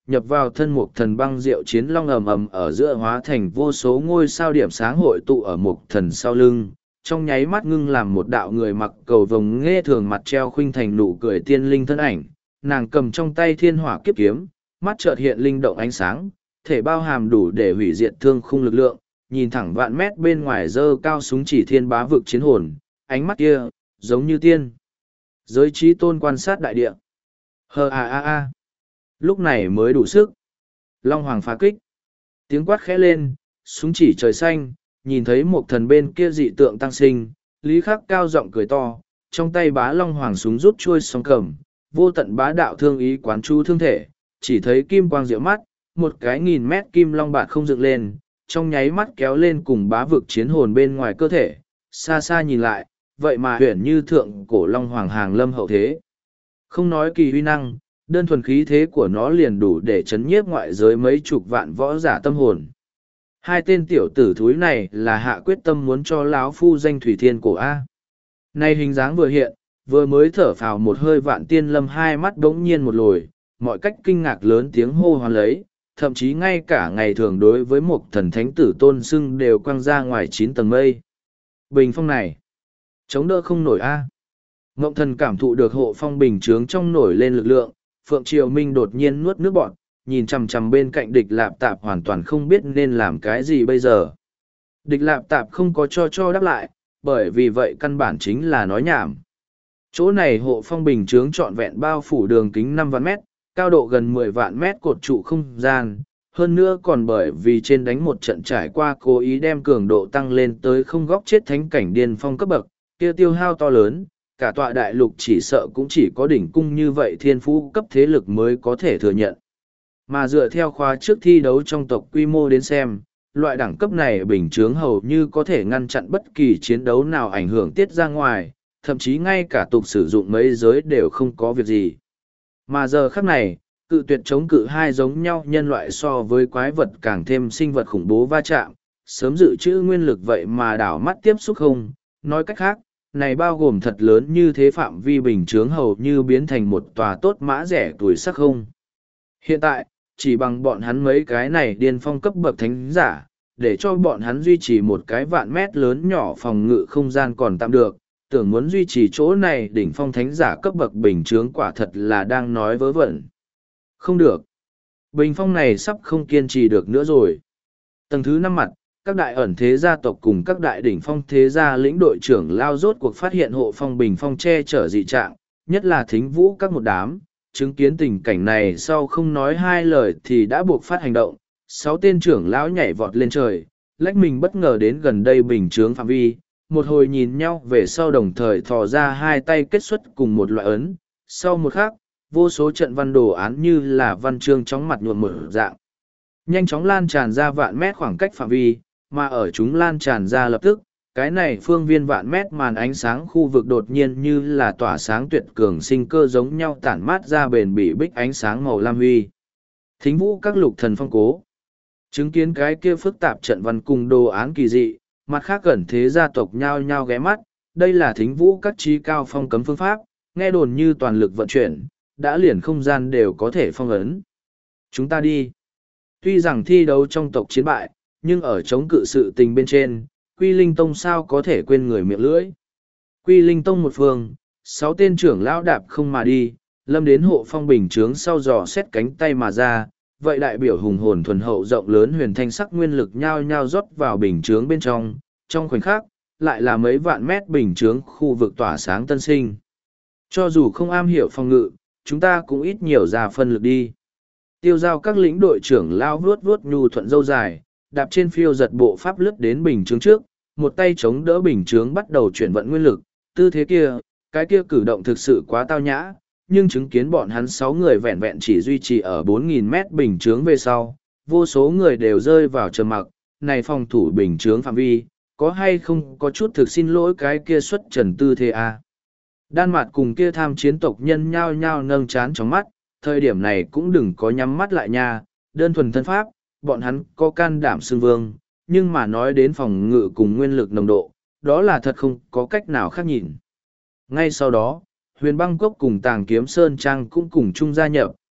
nhập vào thân mục thần băng diệu chiến long ầm ầm ở giữa hóa thành vô số ngôi sao điểm sáng hội tụ ở mục thần sau lưng, trong nháy mắt ngưng làm một đạo người mặc cầu vồng nghe thường mặt treo khuynh thành nụ cười tiên linh thân ảnh, nàng cầm trong tay thiên hỏa kiếp kiếm, mắt chợt hiện linh động ánh sáng, thể bao hàm đủ để hủy diệt thương khung lực lượng, nhìn thẳng vạn mét bên ngoài dơ cao súng chỉ thiên bá vực chiến hồn, ánh mắt kia, giống như tiên. Giới trí tôn quan sát đại địa. Hờ a a a. Lúc này mới đủ sức. Long Hoàng phá kích. Tiếng quát khẽ lên, súng chỉ trời xanh, nhìn thấy một thần bên kia dị tượng tăng sinh, Lý Khắc cao giọng cười to, trong tay bá Long Hoàng súng rút chuôi song cầm, vô tận bá đạo thương ý quán chu thương thể, chỉ thấy kim quang diệu mắt, một cái nghìn mét kim long bạt không dựng lên, trong nháy mắt kéo lên cùng bá vực chiến hồn bên ngoài cơ thể, xa xa nhìn lại, vậy mà huyển như thượng cổ Long Hoàng hàng lâm hậu thế. Không nói kỳ huy năng, đơn thuần khí thế của nó liền đủ để chấn nhiếp ngoại giới mấy chục vạn võ giả tâm hồn. Hai tên tiểu tử thúi này là hạ quyết tâm muốn cho lão phu danh thủy thiên cổ A. Nay hình dáng vừa hiện, vừa mới thở phào một hơi Vạn Tiên Lâm hai mắt đống nhiên một lồi, mọi cách kinh ngạc lớn tiếng hô hoán lấy, thậm chí ngay cả ngày thường đối với một thần thánh tử tôn sưng đều quăng ra ngoài chín tầng mây. Bình phong này, chống đỡ không nổi A. Ngộng thần cảm thụ được hộ phong bình chướng trong nổi lên lực lượng, Phượng Triều Minh đột nhiên nuốt nước bọt, nhìn chằm chằm bên cạnh địch lạp tạp hoàn toàn không biết nên làm cái gì bây giờ. Địch lạp tạp không có cho cho đáp lại, bởi vì vậy căn bản chính là nói nhảm. Chỗ này hộ phong bình chướng trọn vẹn bao phủ đường kính năm vạn mét, cao độ gần mười vạn mét cột trụ không gian, hơn nữa còn bởi vì trên đánh một trận trải qua cố ý đem cường độ tăng lên tới không góc chết thánh cảnh điên phong cấp bậc, kia tiêu hao to lớn, cả tọa đại lục chỉ sợ cũng chỉ có đỉnh cung như vậy thiên phú cấp thế lực mới có thể thừa nhận. Mà dựa theo khóa trước thi đấu trong tộc quy mô đến xem, loại đẳng cấp này bình chướng hầu như có thể ngăn chặn bất kỳ chiến đấu nào ảnh hưởng tiết ra ngoài, thậm chí ngay cả tục sử dụng mấy giới đều không có việc gì. Mà giờ khắc này, cự tuyệt chống cự hai giống nhau nhân loại so với quái vật càng thêm sinh vật khủng bố va chạm, sớm dự trữ nguyên lực vậy mà đảo mắt tiếp xúc không, nói cách khác, này bao gồm thật lớn như thế phạm vi bình chướng hầu như biến thành một tòa tốt mã rẻ tuổi sắc không. Hiện tại, chỉ bằng bọn hắn mấy cái này điên phong cấp bậc thánh giả, để cho bọn hắn duy trì một cái vạn mét lớn nhỏ phòng ngự không gian còn tạm được, tưởng muốn duy trì chỗ này đỉnh phong thánh giả cấp bậc bình chướng quả thật là đang nói vớ vẩn. Không được. Bình phong này sắp không kiên trì được nữa rồi. Tầng thứ năm mặt, các đại ẩn thế gia tộc cùng các đại đỉnh phong thế gia lĩnh đội trưởng lao rốt cuộc phát hiện hộ phong bình phong che chở dị trạng, nhất là thính vũ các một đám, chứng kiến tình cảnh này sau không nói hai lời thì đã buộc phát hành động, sáu tên trưởng lão nhảy vọt lên trời, lách mình bất ngờ đến gần đây bình chướng phạm vi, một hồi nhìn nhau về sau đồng thời thò ra hai tay kết xuất cùng một loại ấn, sau một khắc, vô số trận văn đồ án như là văn chương chóng mặt nhuộm mở dạng. Nhanh chóng lan tràn ra vạn mét khoảng cách phạm vi, mà ở chúng lan tràn ra lập tức, cái này phương viên vạn mét màn ánh sáng khu vực đột nhiên như là tỏa sáng tuyệt cường sinh cơ giống nhau tản mát ra bền bỉ bích ánh sáng màu lam huy. Thính vũ các lục thần phong cố. Chứng kiến cái kia phức tạp trận văn cùng đồ án kỳ dị, mặt khác gần thế gia tộc nhao nhao ghé mắt, đây là thính vũ các trí cao phong cấm phương pháp, nghe đồn như toàn lực vận chuyển, đã liền không gian đều có thể phong ấn. Chúng ta đi. Tuy rằng thi đấu trong tộc chiến bại, nhưng ở chống cự sự tình bên trên, Quy Linh Tông sao có thể quên người miệng lưỡi. Quy Linh Tông một phương, sáu tên trưởng lão đạp không mà đi, lâm đến hộ phong bình chướng sau dò xét cánh tay mà ra, vậy đại biểu hùng hồn thuần hậu rộng lớn huyền thanh sắc nguyên lực nhao nhao rót vào bình chướng bên trong, trong khoảnh khắc, lại là mấy vạn mét bình chướng khu vực tỏa sáng tân sinh. Cho dù không am hiểu phòng ngự, chúng ta cũng ít nhiều ra phân lực đi. Tiêu giao các lĩnh đội trưởng lao vuốt vuốt nhu thuận dâu dài, đạp trên phiêu giật bộ pháp lướt đến bình chướng trước, một tay chống đỡ bình chướng bắt đầu chuyển vận nguyên lực, tư thế kia, cái kia cử động thực sự quá tao nhã, nhưng chứng kiến bọn hắn sáu người vẹn vẹn chỉ duy trì ở bốn nghìn mét bình chướng về sau, vô số người đều rơi vào trầm mặc, này phòng thủ bình chướng phạm vi, có hay không có chút thực xin lỗi cái kia xuất trần tư thế à. Đan Mạt cùng kia tham chiến tộc nhân nhao nhao nâng chán trong mắt, thời điểm này cũng đừng có nhắm mắt lại nha, đơn thuần thân pháp, bọn hắn có can đảm xưng vương, nhưng mà nói đến phòng ngự cùng nguyên lực nồng độ, đó là thật không có cách nào khác nhìn. Ngay sau đó, Huyền Băng Cốc cùng Tàng Kiếm Sơn Trang cũng cùng chung gia nhập,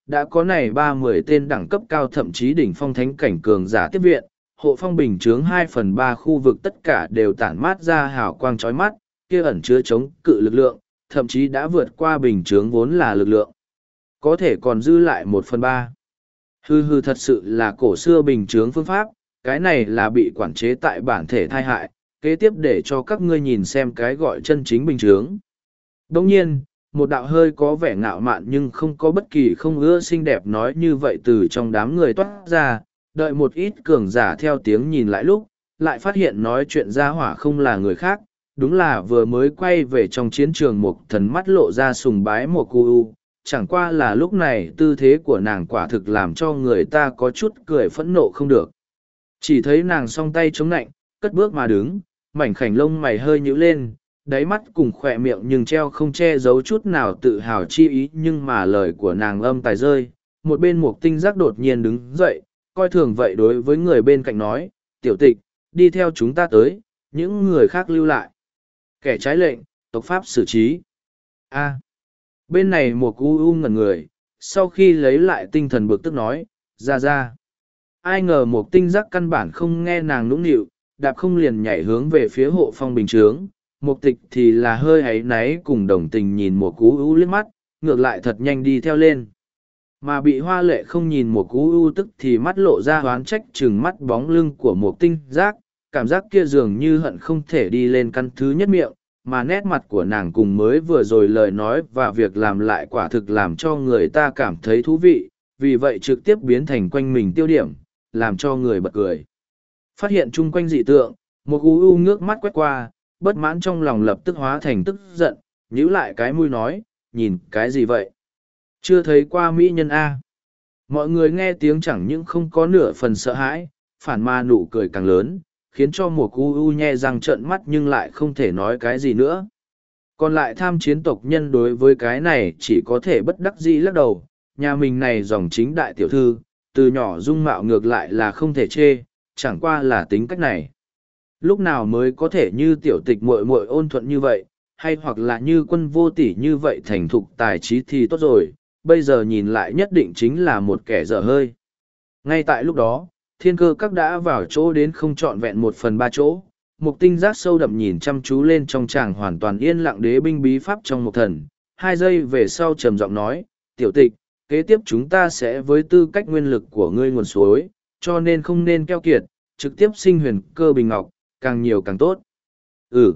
đã có này ba mươi tên đẳng cấp cao thậm chí đỉnh phong thánh cảnh cường giả tiếp viện, hộ phong bình chướng hai phần ba khu vực tất cả đều tản mát ra hào quang chói mắt, kia ẩn chứa chống cự lực lượng, thậm chí đã vượt qua bình chướng vốn là lực lượng. Có thể còn dư lại một phần ba. Hư hư thật sự là cổ xưa bình chướng phương pháp, cái này là bị quản chế tại bản thể thai hại, kế tiếp để cho các ngươi nhìn xem cái gọi chân chính bình chướng. Đồng nhiên, một đạo hơi có vẻ ngạo mạn nhưng không có bất kỳ không ưa xinh đẹp nói như vậy từ trong đám người toát ra, đợi một ít cường giả theo tiếng nhìn lại lúc, lại phát hiện nói chuyện ra hỏa không là người khác, đúng là vừa mới quay về trong chiến trường một thần mắt lộ ra sùng bái một cu u, chẳng qua là lúc này tư thế của nàng quả thực làm cho người ta có chút cười phẫn nộ không được. Chỉ thấy nàng song tay chống nạnh, cất bước mà đứng, mảnh khảnh lông mày hơi nhíu lên, đáy mắt cùng khỏe miệng nhưng treo không che giấu chút nào tự hào chi ý, nhưng mà lời của nàng âm tài rơi, một bên Mục Tinh Giác đột nhiên đứng dậy, coi thường vậy đối với người bên cạnh nói, tiểu tịch, đi theo chúng ta tới, những người khác lưu lại. Kẻ trái lệnh, tộc pháp xử trí. A. Bên này Mục U U ngẩn người, sau khi lấy lại tinh thần bực tức nói, ra ra. Ai ngờ Mục Tinh Giác căn bản không nghe nàng nũng nịu, đạp không liền nhảy hướng về phía hộ phong bình chướng. Mục tịch thì là hơi áy náy cùng đồng tình nhìn Mục U U liếc mắt, ngược lại thật nhanh đi theo lên. Mà bị hoa lệ không nhìn Mục U U tức thì mắt lộ ra hoán trách chừng mắt bóng lưng của Mục Tinh Giác, cảm giác kia dường như hận không thể đi lên căn thứ nhất miệng, mà nét mặt của nàng cùng mới vừa rồi lời nói và việc làm lại quả thực làm cho người ta cảm thấy thú vị, vì vậy trực tiếp biến thành quanh mình tiêu điểm, làm cho người bật cười. Phát hiện chung quanh dị tượng, Mục U U ngước mắt quét qua, bất mãn trong lòng lập tức hóa thành tức giận, nhíu lại cái mũi nói, nhìn cái gì vậy? Chưa thấy qua mỹ nhân A. Mọi người nghe tiếng chẳng những không có nửa phần sợ hãi, phản ma nụ cười càng lớn, khiến cho Mục U U nhe răng trợn mắt nhưng lại không thể nói cái gì nữa. Còn lại tham chiến tộc nhân đối với cái này chỉ có thể bất đắc dĩ lắc đầu, nhà mình này dòng chính đại tiểu thư, từ nhỏ dung mạo ngược lại là không thể chê, chẳng qua là tính cách này. Lúc nào mới có thể như tiểu tịch muội muội ôn thuận như vậy, hay hoặc là như quân vô tỷ như vậy thành thục tài trí thì tốt rồi, bây giờ nhìn lại nhất định chính là một kẻ dở hơi. Ngay tại lúc đó, thiên cơ các đã vào chỗ đến không trọn vẹn một phần ba chỗ, Mục Tinh Giác sâu đậm nhìn chăm chú lên trong tràng hoàn toàn yên lặng đế binh bí pháp trong một thần, hai giây về sau trầm giọng nói, tiểu tịch, kế tiếp chúng ta sẽ với tư cách nguyên lực của ngươi nguồn suối, cho nên không nên keo kiệt, trực tiếp sinh huyền cơ bình ngọc, càng nhiều càng tốt. Ừ.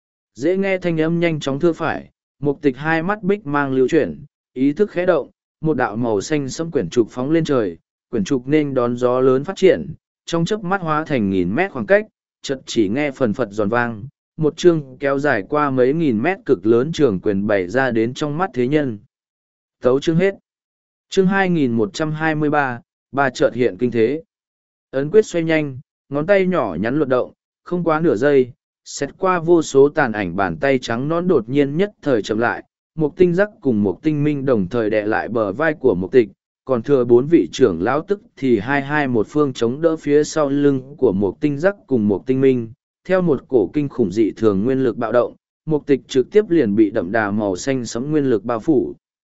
Dễ nghe thanh âm nhanh chóng thưa phải, Mục Tịch hai mắt bích mang lưu chuyển, ý thức khẽ động, một đạo màu xanh sẫm quyển trục phóng lên trời, quyển trục nên đón gió lớn phát triển, trong chớp mắt hóa thành nghìn mét khoảng cách, chợt chỉ nghe phần phật giòn vang, một chương kéo dài qua mấy nghìn mét cực lớn trường quyền bày ra đến trong mắt thế nhân. Tấu chương hết. Chương hai nghìn một trăm hai mươi ba, ba chợt hiện kinh thế. Ấn quyết xoay nhanh, ngón tay nhỏ nhắn luật động, không quá nửa giây, xét qua vô số tàn ảnh bàn tay trắng nón đột nhiên nhất thời chậm lại, Mục Tinh Giác cùng Mục Tinh Minh đồng thời đè lại bờ vai của Mục Tịch, còn thừa bốn vị trưởng lão tức thì hai hai một phương chống đỡ phía sau lưng của Mục Tinh Giác cùng Mục Tinh Minh, theo một cổ kinh khủng dị thường nguyên lực bạo động, Mục Tịch trực tiếp liền bị đậm đà màu xanh sẫm nguyên lực bao phủ.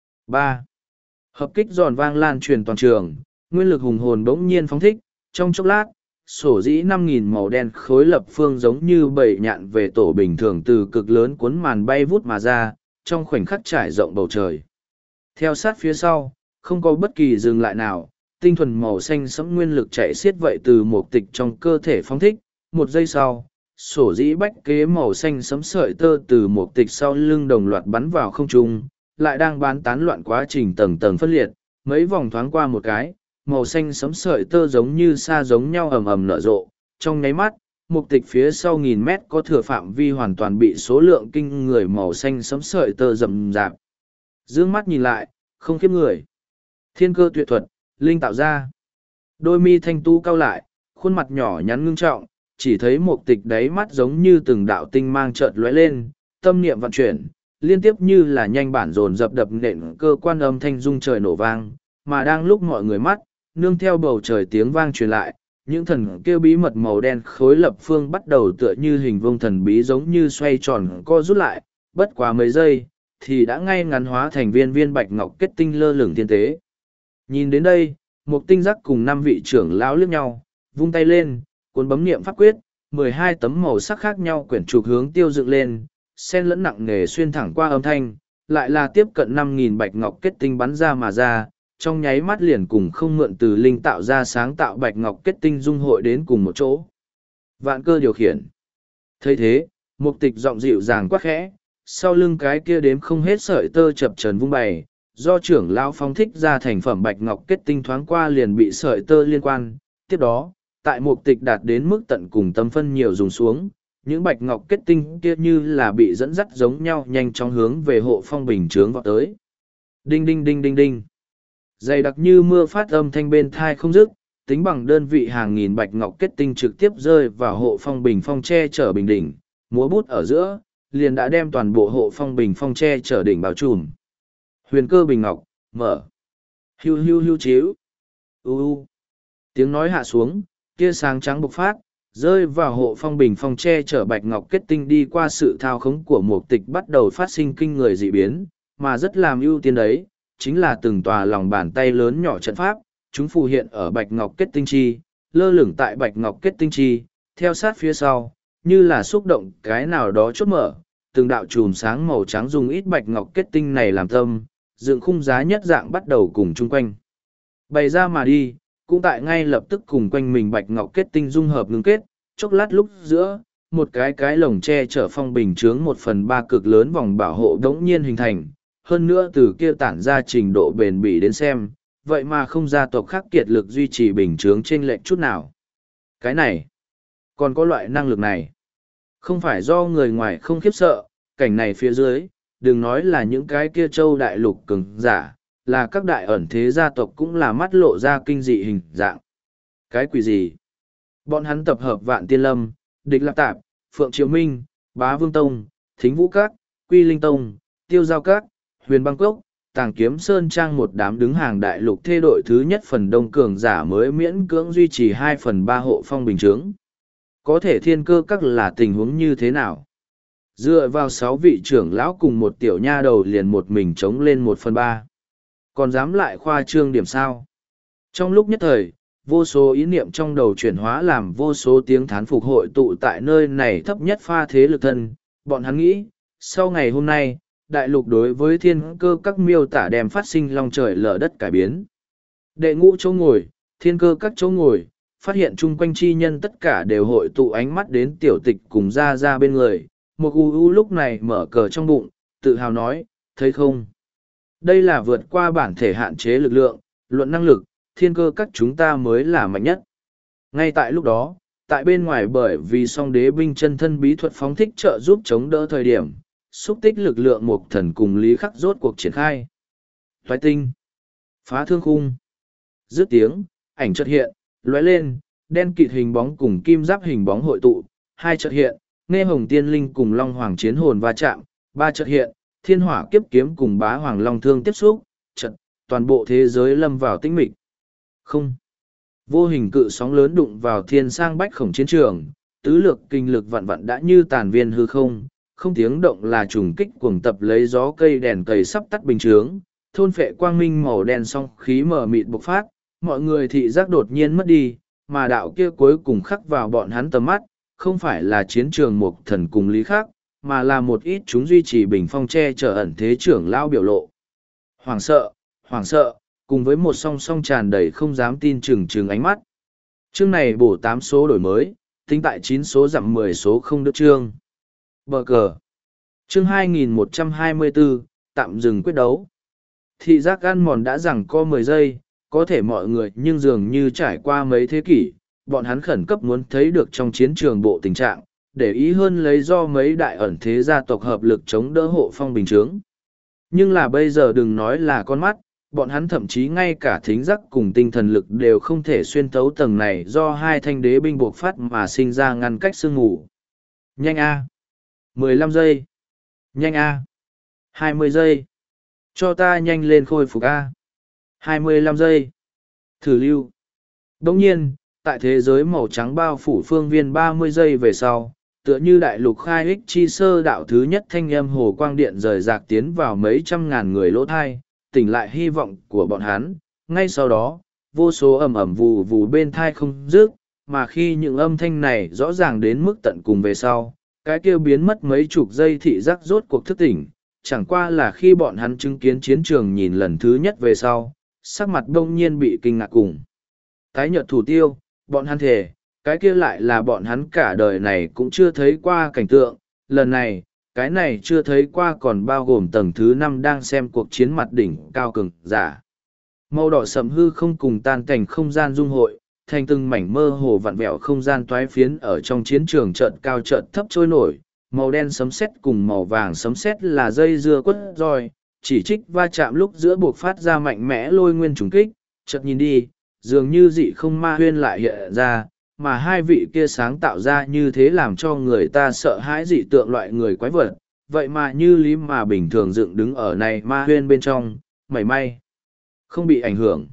ba. Hợp kích giòn vang lan truyền toàn trường, nguyên lực hùng hồn bỗng nhiên phóng thích, trong chốc lát, sổ dĩ năm nghìn màu đen khối lập phương giống như bầy nhạn về tổ bình thường từ cực lớn cuốn màn bay vút mà ra, trong khoảnh khắc trải rộng bầu trời. Theo sát phía sau, không có bất kỳ dừng lại nào, tinh thuần màu xanh sẫm nguyên lực chạy xiết vậy từ Mục Tịch trong cơ thể phóng thích, một giây sau, sổ dĩ bách kế màu xanh sẫm sợi tơ từ Mục Tịch sau lưng đồng loạt bắn vào không trung, lại đang bán tán loạn quá trình tầng tầng phân liệt, mấy vòng thoáng qua một cái, màu xanh sẫm sợi tơ giống như sa giống nhau ầm ầm nở rộ, trong nháy mắt, Mục Tịch phía sau nghìn mét có thừa phạm vi hoàn toàn bị số lượng kinh người màu xanh sẫm sợi tơ rậm rạp. Dương mắt nhìn lại, không khiếp người. Thiên cơ tuyệt thuật, linh tạo ra. Đôi mi thanh tú cao lại, khuôn mặt nhỏ nhắn ngưng trọng, chỉ thấy Mục Tịch đáy mắt giống như từng đạo tinh mang chợt lóe lên, tâm niệm vận chuyển, liên tiếp như là nhanh bản dồn dập đập nện cơ quan âm thanh rung trời nổ vang, mà đang lúc mọi người mắt, nương theo bầu trời tiếng vang truyền lại, những thần kêu bí mật màu đen khối lập phương bắt đầu tựa như hình vuông thần bí giống như xoay tròn co rút lại, bất quá mấy giây, thì đã ngay ngắn hóa thành viên viên bạch ngọc kết tinh lơ lửng thiên tế. Nhìn đến đây, một tinh giác cùng năm vị trưởng lão liếc nhau, vung tay lên, cuốn bấm niệm pháp quyết, mười hai tấm màu sắc khác nhau quyển trục hướng tiêu dựng lên, sen lẫn nặng nề xuyên thẳng qua âm thanh, lại là tiếp cận năm nghìn bạch ngọc kết tinh bắn ra mà ra, trong nháy mắt liền cùng không mượn từ linh tạo ra sáng tạo bạch ngọc kết tinh dung hội đến cùng một chỗ. Vạn cơ điều khiển. thấy thế, mục tịch giọng dịu dàng quát khẽ, sau lưng cái kia đếm không hết sợi tơ chập trần vung bày, do trưởng lão phóng thích ra thành phẩm bạch ngọc kết tinh thoáng qua liền bị sợi tơ liên quan. Tiếp đó, tại mục tịch đạt đến mức tận cùng tâm phân nhiều dùng xuống, những bạch ngọc kết tinh kia như là bị dẫn dắt giống nhau nhanh chóng hướng về hộ phong bình chướng vọt tới. Đinh đinh đinh đinh đinh. Dày đặc như mưa phát âm thanh bên thai không dứt, tính bằng đơn vị hàng nghìn bạch ngọc kết tinh trực tiếp rơi vào hộ phong bình phong che chở bình đỉnh, múa bút ở giữa, liền đã đem toàn bộ hộ phong bình phong che chở đỉnh bao trùm. Huyền cơ bình ngọc, mở. Hiu hiu hiu chiếu. U u. Tiếng nói hạ xuống, tia sáng trắng bộc phát, rơi vào hộ phong bình phong che chở bạch ngọc kết tinh đi qua sự thao khống của một tịch bắt đầu phát sinh kinh người dị biến, mà rất làm ưu tiên đấy, chính là từng tòa lòng bàn tay lớn nhỏ trận pháp, chúng phù hiện ở bạch ngọc kết tinh chi, lơ lửng tại bạch ngọc kết tinh chi, theo sát phía sau, như là xúc động cái nào đó chốt mở, từng đạo chùm sáng màu trắng dùng ít bạch ngọc kết tinh này làm tâm, dựng khung giá nhất dạng bắt đầu cùng chung quanh. Bày ra mà đi, cũng tại ngay lập tức cùng quanh mình bạch ngọc kết tinh dung hợp ngưng kết, chốc lát lúc giữa, một cái cái lồng che chở phong bình chướng một phần ba cực lớn vòng bảo hộ đống nhiên hình thành, hơn nữa từ kia tản ra trình độ bền bỉ đến xem, vậy mà không gia tộc khác kiệt lực duy trì bình chướng trên lệnh chút nào. Cái này, còn có loại năng lực này, không phải do người ngoài không khiếp sợ, cảnh này phía dưới, đừng nói là những cái kia châu đại lục cường giả, là các đại ẩn thế gia tộc cũng là mắt lộ ra kinh dị hình dạng. Cái quỷ gì? Bọn hắn tập hợp Vạn Tiên Lâm, Địch Lạp Tạp, Phượng Triều Minh, Bá Vương Tông, Thính Vũ Các, Quy Linh Tông, Tiêu Giao Các, Huyền Băng Cốc, Tàng Kiếm Sơn Trang một đám đứng hàng đại lục thê đội thứ nhất phần đông cường giả mới miễn cưỡng duy trì hai phần ba hộ phong bình chướng. Có thể Thiên Cơ Các là tình huống như thế nào? Dựa vào sáu vị trưởng lão cùng một tiểu nha đầu liền một mình chống lên một phần ba. Còn dám lại khoa trương điểm sao? Trong lúc nhất thời, vô số ý niệm trong đầu chuyển hóa làm vô số tiếng thán phục hội tụ tại nơi này thấp nhất pha thế lực thân. Bọn hắn nghĩ, sau ngày hôm nay, đại lục đối với Thiên Cơ Các miêu tả đem phát sinh long trời lở đất cải biến. Đệ ngũ chỗ ngồi, Thiên Cơ Các chỗ ngồi, phát hiện chung quanh chi nhân tất cả đều hội tụ ánh mắt đến tiểu tịch cùng ra ra bên người. Một u u lúc này mở cờ trong bụng, tự hào nói, thấy không? Đây là vượt qua bản thể hạn chế lực lượng, luận năng lực, Thiên Cơ Các chúng ta mới là mạnh nhất. Ngay tại lúc đó, tại bên ngoài bởi vì song đế binh chân thân bí thuật phóng thích trợ giúp chống đỡ thời điểm, xúc tích lực lượng một thần cùng lý khắc rốt cuộc triển khai. Thoái tinh, phá thương khung, dứt tiếng, ảnh chợt hiện, lóe lên, đen kịt hình bóng cùng kim giáp hình bóng hội tụ, hai chợt hiện, nghe hồng tiên linh cùng long hoàng chiến hồn va chạm, ba chợt hiện, thiên hỏa kiếp kiếm cùng bá hoàng long thương tiếp xúc, chợt, toàn bộ thế giới lâm vào tĩnh mịch. Không. Vô hình cự sóng lớn đụng vào thiên sang bách khổng chiến trường, tứ lược kinh lực vặn vặn đã như tàn viên hư không, không tiếng động là trùng kích cuồng tập lấy gió cây đèn cầy sắp tắt bình chướng, thôn phệ quang minh màu đen song khí mở mịt bộc phát, mọi người thị giác đột nhiên mất đi, mà đạo kia cuối cùng khắc vào bọn hắn tầm mắt, không phải là chiến trường một thần cùng lý khắc, mà là một ít chúng duy trì bình phong che chở ẩn thế trưởng lao biểu lộ. Hoàng sợ, hoàng sợ, cùng với một song song tràn đầy không dám tin chừng chừng ánh mắt. Chương này bổ tám số đổi mới, tính tại chín số giảm mười số không được chương. Bờ cờ. Chương hai nghìn một trăm hai mươi bốn, tạm dừng quyết đấu. Thị giác ăn mòn đã rằng co mười giây, có thể mọi người nhưng dường như trải qua mấy thế kỷ, bọn hắn khẩn cấp muốn thấy được trong chiến trường bộ tình trạng, để ý hơn lấy do mấy đại ẩn thế gia tộc hợp lực chống đỡ hộ phong bình chướng. Nhưng là bây giờ đừng nói là con mắt, bọn hắn thậm chí ngay cả thính giác cùng tinh thần lực đều không thể xuyên thấu tầng này do hai thanh đế binh buộc phát mà sinh ra ngăn cách sương mù. Nhanh a, mười lăm giây. Nhanh a, hai mươi giây. Cho ta nhanh lên khôi phục a. hai mươi lăm giây. Thử lưu. Đồng nhiên, tại thế giới màu trắng bao phủ phương viên ba mươi giây về sau, tựa như đại lục khai ích chi sơ đạo thứ nhất thanh âm hồ quang điện rời rạc tiến vào mấy trăm ngàn người lỗ thai, tỉnh lại hy vọng của bọn hắn, ngay sau đó, vô số ầm ầm vù vù bên thai không dứt, mà khi những âm thanh này rõ ràng đến mức tận cùng về sau, cái kia biến mất mấy chục giây thị giác rốt cuộc thức tỉnh, chẳng qua là khi bọn hắn chứng kiến chiến trường nhìn lần thứ nhất về sau, sắc mặt đông nhiên bị kinh ngạc cùng. Tái nhợt thủ tiêu, bọn hắn thề, cái kia lại là bọn hắn cả đời này cũng chưa thấy qua cảnh tượng, lần này, cái này chưa thấy qua còn bao gồm tầng thứ năm đang xem cuộc chiến mặt đỉnh cao cường giả. Màu đỏ sẫm hư không cùng tan cảnh không gian dung hội, thành từng mảnh mơ hồ vặn vẹo không gian toái phiến ở trong chiến trường trận cao trận thấp trôi nổi, màu đen sấm sét cùng màu vàng sấm sét là dây dưa quất roi, chỉ trích va chạm lúc giữa buộc phát ra mạnh mẽ lôi nguyên trùng kích, chợt nhìn đi, dường như dị không ma huyên lại hiện ra, mà hai vị kia sáng tạo ra như thế làm cho người ta sợ hãi dị tượng loại người quái vật, vậy mà như lý mà bình thường dựng đứng ở này ma huyên bên trong, mảy may, không bị ảnh hưởng.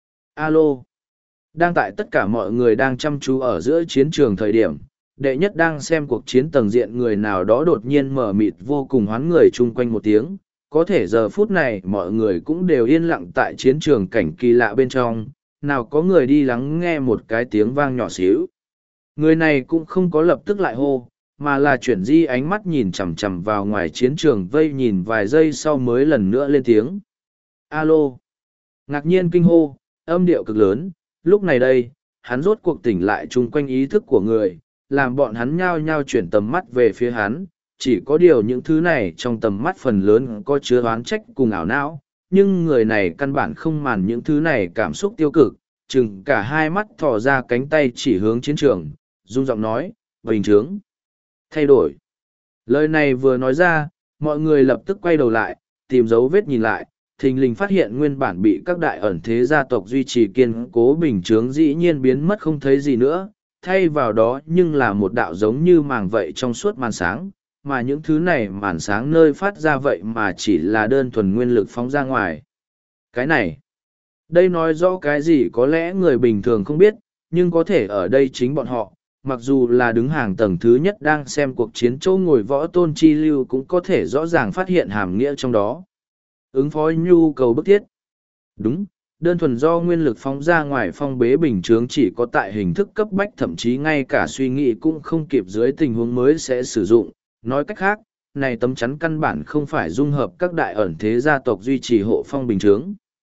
Alo. Đang tại tất cả mọi người đang chăm chú ở giữa chiến trường thời điểm, đệ nhất đang xem cuộc chiến tầng diện người nào đó đột nhiên mở mịt vô cùng hoán người chung quanh một tiếng, có thể giờ phút này mọi người cũng đều yên lặng tại chiến trường cảnh kỳ lạ bên trong, nào có người đi lắng nghe một cái tiếng vang nhỏ xíu. Người này cũng không có lập tức lại hô, mà là chuyển di ánh mắt nhìn chằm chằm vào ngoài chiến trường vây nhìn vài giây sau mới lần nữa lên tiếng. Alo! Ngạc nhiên kinh hô, âm điệu cực lớn, lúc này đây, hắn rốt cuộc tỉnh lại chung quanh ý thức của người, làm bọn hắn nhao nhao chuyển tầm mắt về phía hắn, chỉ có điều những thứ này trong tầm mắt phần lớn có chứa oán trách cùng ảo não, nhưng người này căn bản không màn những thứ này cảm xúc tiêu cực, chừng cả hai mắt thò ra cánh tay chỉ hướng chiến trường, rung giọng nói, bình chướng, thay đổi. Lời này vừa nói ra, mọi người lập tức quay đầu lại, tìm dấu vết nhìn lại, thình lình phát hiện nguyên bản bị các đại ẩn thế gia tộc duy trì kiên cố bình chướng dĩ nhiên biến mất không thấy gì nữa, thay vào đó nhưng là một đạo giống như màng vậy trong suốt màn sáng, mà những thứ này màn sáng nơi phát ra vậy mà chỉ là đơn thuần nguyên lực phóng ra ngoài. Cái này, đây nói rõ cái gì có lẽ người bình thường không biết, nhưng có thể ở đây chính bọn họ, mặc dù là đứng hàng tầng thứ nhất đang xem cuộc chiến châu ngồi võ tôn chi lưu cũng có thể rõ ràng phát hiện hàm nghĩa trong đó. Ứng phó nhu cầu bức thiết. Đúng, đơn thuần do nguyên lực phóng ra ngoài phong bế bình chướng chỉ có tại hình thức cấp bách thậm chí ngay cả suy nghĩ cũng không kịp dưới tình huống mới sẽ sử dụng. Nói cách khác, này tấm chắn căn bản không phải dung hợp các đại ẩn thế gia tộc duy trì hộ phong bình chướng,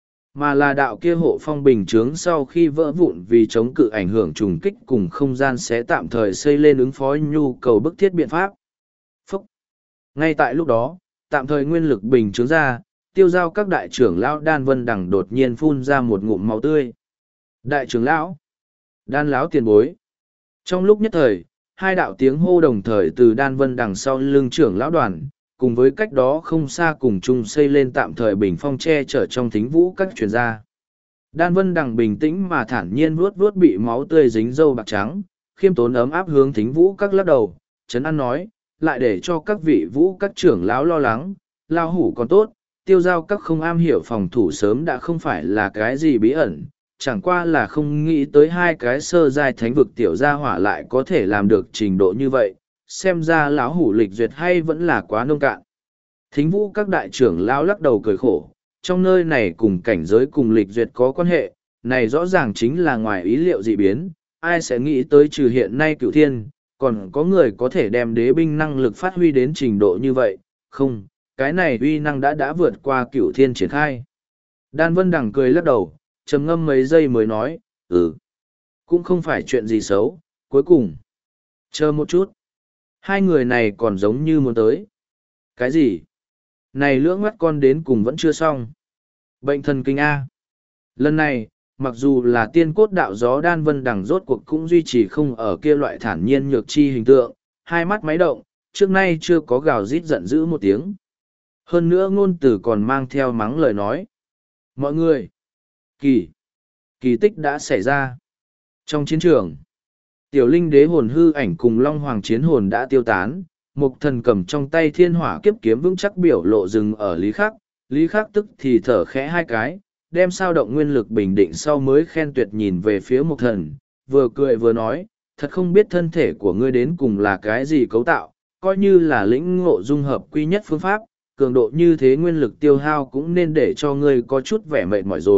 mà là đạo kia hộ phong bình chướng sau khi vỡ vụn vì chống cự ảnh hưởng trùng kích cùng không gian sẽ tạm thời xây lên ứng phó nhu cầu bức thiết biện pháp. Phúc! Ngay tại lúc đó, tạm thời nguyên lực bình chướng ra, tiêu giao các đại trưởng lão Đan Vân Đằng đột nhiên phun ra một ngụm máu tươi. Đại trưởng lão! Đan lão tiền bối! Trong lúc nhất thời, hai đạo tiếng hô đồng thời từ Đan Vân Đằng sau lưng trưởng lão đoàn, cùng với cách đó không xa cùng chung xây lên tạm thời bình phong che chở trong thính vũ các truyền gia. Đan Vân Đằng bình tĩnh mà thản nhiên vuốt vuốt bị máu tươi dính râu bạc trắng, khiêm tốn ấm áp hướng thính vũ các lắc đầu, Trấn An nói, lại để cho các vị vũ các trưởng lão lo lắng, lao hủ còn tốt, tiêu giao các không am hiểu phòng thủ sớm đã không phải là cái gì bí ẩn, chẳng qua là không nghĩ tới hai cái sơ giai thánh vực tiểu gia hỏa lại có thể làm được trình độ như vậy, xem ra lão hủ lịch duyệt hay vẫn là quá nông cạn. Thính vũ các đại trưởng lão lắc đầu cười khổ, trong nơi này cùng cảnh giới cùng lịch duyệt có quan hệ, này rõ ràng chính là ngoài ý liệu dị biến, ai sẽ nghĩ tới trừ hiện nay cửu thiên, còn có người có thể đem đế binh năng lực phát huy đến trình độ như vậy, không, cái này uy năng đã đã vượt qua cửu thiên triển khai. Đan Vân Đằng cười lắc đầu, trầm ngâm mấy giây mới nói, ừ, cũng không phải chuyện gì xấu, cuối cùng, chờ một chút. Hai người này còn giống như muốn tới. Cái gì? Này lưỡng mắt con đến cùng vẫn chưa xong. Bệnh thần kinh A. Lần này, mặc dù là tiên cốt đạo gió Đan Vân Đằng rốt cuộc cũng duy trì không ở kia loại thản nhiên nhược chi hình tượng, hai mắt máy động, trước nay chưa có gào rít giận dữ một tiếng. Hơn nữa ngôn từ còn mang theo mắng lời nói. Mọi người! Kỳ! Kỳ tích đã xảy ra. Trong chiến trường, Tiểu Linh đế hồn hư ảnh cùng Long Hoàng chiến hồn đã tiêu tán, Mục Thần cầm trong tay thiên hỏa kiếp kiếm vững chắc biểu lộ dừng ở Lý Khắc, Lý Khắc tức thì thở khẽ hai cái, đem sao động nguyên lực bình định sau mới khen tuyệt nhìn về phía Mục Thần, vừa cười vừa nói, thật không biết thân thể của ngươi đến cùng là cái gì cấu tạo, coi như là lĩnh ngộ dung hợp quy nhất phương pháp, cường độ như thế nguyên lực tiêu hao cũng nên để cho ngươi có chút vẻ mệt mỏi rồi,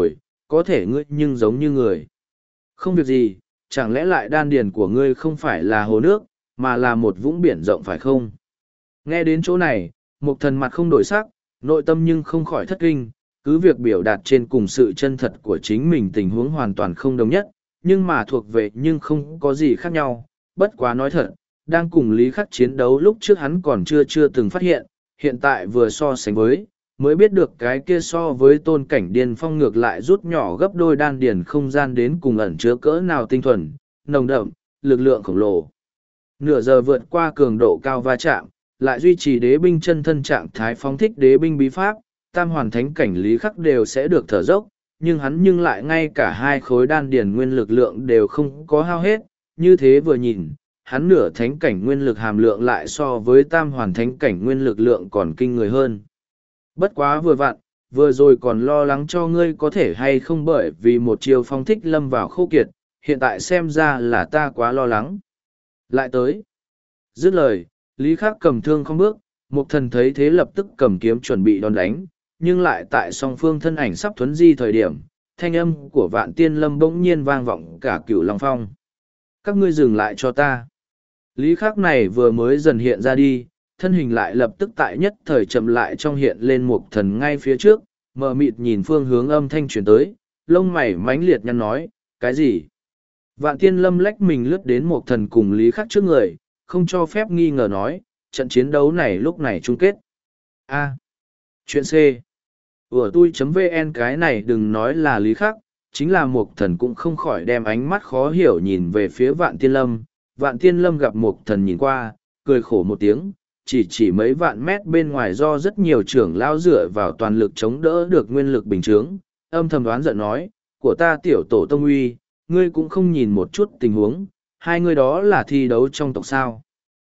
có thể ngươi nhưng giống như người. Không việc gì, chẳng lẽ lại đan điền của ngươi không phải là hồ nước, mà là một vũng biển rộng phải không? Nghe đến chỗ này, Mục Thần mặt không đổi sắc, nội tâm nhưng không khỏi thất kinh, cứ việc biểu đạt trên cùng sự chân thật của chính mình tình huống hoàn toàn không đồng nhất, nhưng mà thuộc về nhưng không có gì khác nhau. Bất quá nói thật, đang cùng Lý Khắc chiến đấu lúc trước hắn còn chưa chưa từng phát hiện, hiện tại vừa so sánh với, mới biết được cái kia so với tôn cảnh điên phong ngược lại rút nhỏ gấp đôi đan điền không gian đến cùng ẩn chứa cỡ nào tinh thuần, nồng đậm, lực lượng khổng lồ. Nửa giờ vượt qua cường độ cao va chạm, lại duy trì đế binh chân thân trạng thái phóng thích đế binh bí pháp, tam hoàn thánh cảnh Lý Khắc đều sẽ được thở dốc, nhưng hắn nhưng lại ngay cả hai khối đan điền nguyên lực lượng đều không có hao hết, như thế vừa nhìn, hắn nửa thánh cảnh nguyên lực hàm lượng lại so với tam hoàn thánh cảnh nguyên lực lượng còn kinh người hơn. Bất quá vừa vặn, vừa rồi còn lo lắng cho ngươi có thể hay không bởi vì một chiều phong thích lâm vào khô kiệt, hiện tại xem ra là ta quá lo lắng. Lại tới. Dứt lời, Lý Khắc cầm thương không bước, Mục Thần thấy thế lập tức cầm kiếm chuẩn bị đòn đánh, nhưng lại tại song phương thân ảnh sắp thuấn di thời điểm, thanh âm của Vạn Tiên Lâm bỗng nhiên vang vọng cả Cửu Long Phong. Các ngươi dừng lại cho ta. Lý Khắc này vừa mới dần hiện ra đi, thân hình lại lập tức tại nhất thời chậm lại trong hiện lên Mục Thần ngay phía trước, mờ mịt nhìn phương hướng âm thanh chuyển tới, lông mày mãnh liệt nhăn nói, cái gì? Vạn Tiên Lâm lách mình lướt đến Mục Thần cùng Lý Khắc trước người, không cho phép nghi ngờ nói, trận chiến đấu này lúc này chung kết. A. Chuyện C. Ủa tui.vn cái này đừng nói là Lý Khắc, chính là Mục Thần cũng không khỏi đem ánh mắt khó hiểu nhìn về phía Vạn Tiên Lâm. Vạn Tiên Lâm gặp Mục Thần nhìn qua, cười khổ một tiếng, chỉ chỉ mấy vạn mét bên ngoài do rất nhiều trưởng lao dựa vào toàn lực chống đỡ được nguyên lực bình chướng, âm thầm đoán giận nói, của ta tiểu tổ tông uy, ngươi cũng không nhìn một chút tình huống, hai người đó là thi đấu trong tộc sao.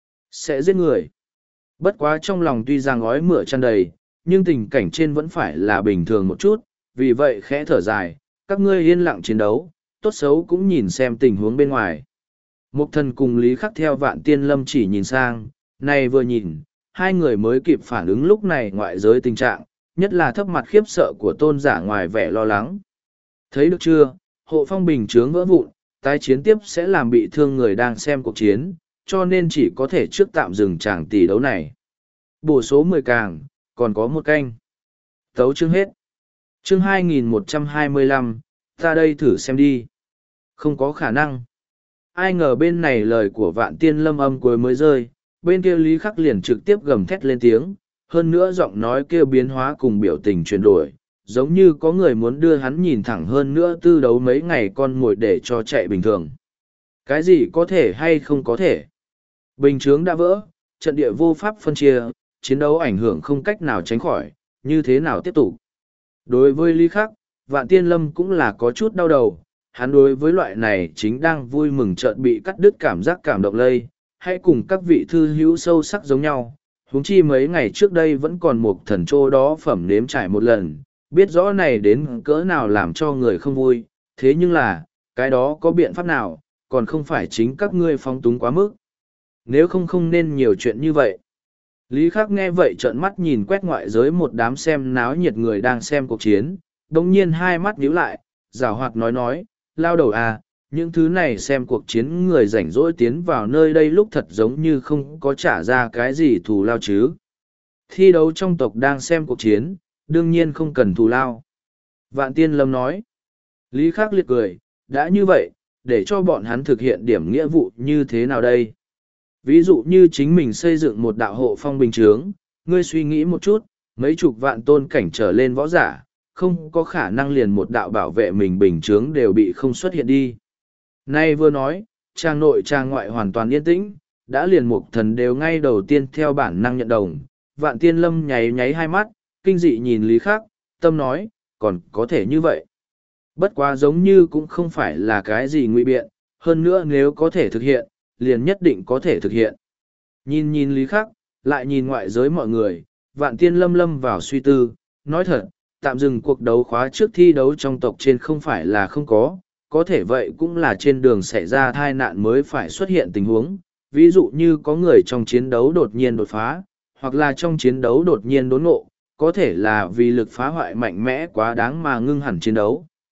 Sẽ giết người. Bất quá trong lòng tuy rằng ói mửa tràn đầy, nhưng tình cảnh trên vẫn phải là bình thường một chút, vì vậy khẽ thở dài, các ngươi yên lặng chiến đấu, tốt xấu cũng nhìn xem tình huống bên ngoài. Mục Thần cùng Lý Khắc theo Vạn Tiên Lâm chỉ nhìn sang, này vừa nhìn, hai người mới kịp phản ứng lúc này ngoại giới tình trạng, nhất là thấp mặt khiếp sợ của tôn giả ngoài vẻ lo lắng. Thấy được chưa, hộ phong bình chướng vỡ vụn, tái chiến tiếp sẽ làm bị thương người đang xem cuộc chiến, cho nên chỉ có thể trước tạm dừng tràng tỷ đấu này. Bổ số mười càng, còn có một canh. Tấu chương hết. Chương hai nghìn một trăm hai mươi lăm, ta đây thử xem đi. Không có khả năng. Ai ngờ bên này lời của Vạn Tiên Lâm âm cuối mới rơi, bên kia Lý Khắc liền trực tiếp gầm thét lên tiếng, hơn nữa giọng nói kêu biến hóa cùng biểu tình chuyển đổi, giống như có người muốn đưa hắn nhìn thẳng hơn nữa tư đấu mấy ngày con mồi để cho chạy bình thường. Cái gì có thể hay không có thể? Bình chướng đã vỡ, trận địa vô pháp phân chia, chiến đấu ảnh hưởng không cách nào tránh khỏi, như thế nào tiếp tục? Đối với Lý Khắc, Vạn Tiên Lâm cũng là có chút đau đầu, hắn đối với loại này chính đang vui mừng chợt bị cắt đứt cảm giác cảm động lây, hãy cùng các vị thư hữu sâu sắc giống nhau, huống chi mấy ngày trước đây vẫn còn một thần trô đó phẩm nếm trải một lần, biết rõ này đến cỡ nào làm cho người không vui, thế nhưng là, cái đó có biện pháp nào, còn không phải chính các ngươi phóng túng quá mức. Nếu không không nên nhiều chuyện như vậy. Lý Khắc nghe vậy trợn mắt nhìn quét ngoại giới một đám xem náo nhiệt người đang xem cuộc chiến, đồng nhiên hai mắt nhíu lại, giảo hoạt nói nói, lao đầu à, những thứ này xem cuộc chiến người rảnh rỗi tiến vào nơi đây lúc thật giống như không có trả ra cái gì thù lao chứ. Thi đấu trong tộc đang xem cuộc chiến, đương nhiên không cần thù lao. Vạn Tiên Lâm nói. Lý Khắc liệt cười, đã như vậy, để cho bọn hắn thực hiện điểm nghĩa vụ như thế nào đây? Ví dụ như chính mình xây dựng một đạo hộ phong bình chướng, ngươi suy nghĩ một chút, mấy chục vạn tôn cảnh trở lên võ giả, không có khả năng liền một đạo bảo vệ mình bình chướng đều bị không xuất hiện đi. Nay vừa nói, trang nội trang ngoại hoàn toàn yên tĩnh, đã liền Mục Thần đều ngay đầu tiên theo bản năng nhận đồng. Vạn Tiên Lâm nháy nháy hai mắt, kinh dị nhìn Lý Khắc, tâm nói, còn có thể như vậy. Bất quá giống như cũng không phải là cái gì ngụy biện, hơn nữa nếu có thể thực hiện, liền nhất định có thể thực hiện. Nhìn nhìn Lý Khắc, lại nhìn ngoại giới mọi người, Vạn Tiên Lâm lâm vào suy tư, nói thật, tạm dừng cuộc đấu khóa trước thi đấu trong tộc trên không phải là không có, có thể vậy cũng là trên đường xảy ra tai nạn mới phải xuất hiện tình huống, ví dụ như có người trong chiến đấu đột nhiên đột phá, hoặc là trong chiến đấu đột nhiên đốn ngộ, có thể là vì lực phá hoại mạnh mẽ quá đáng mà ngưng hẳn chiến đấu,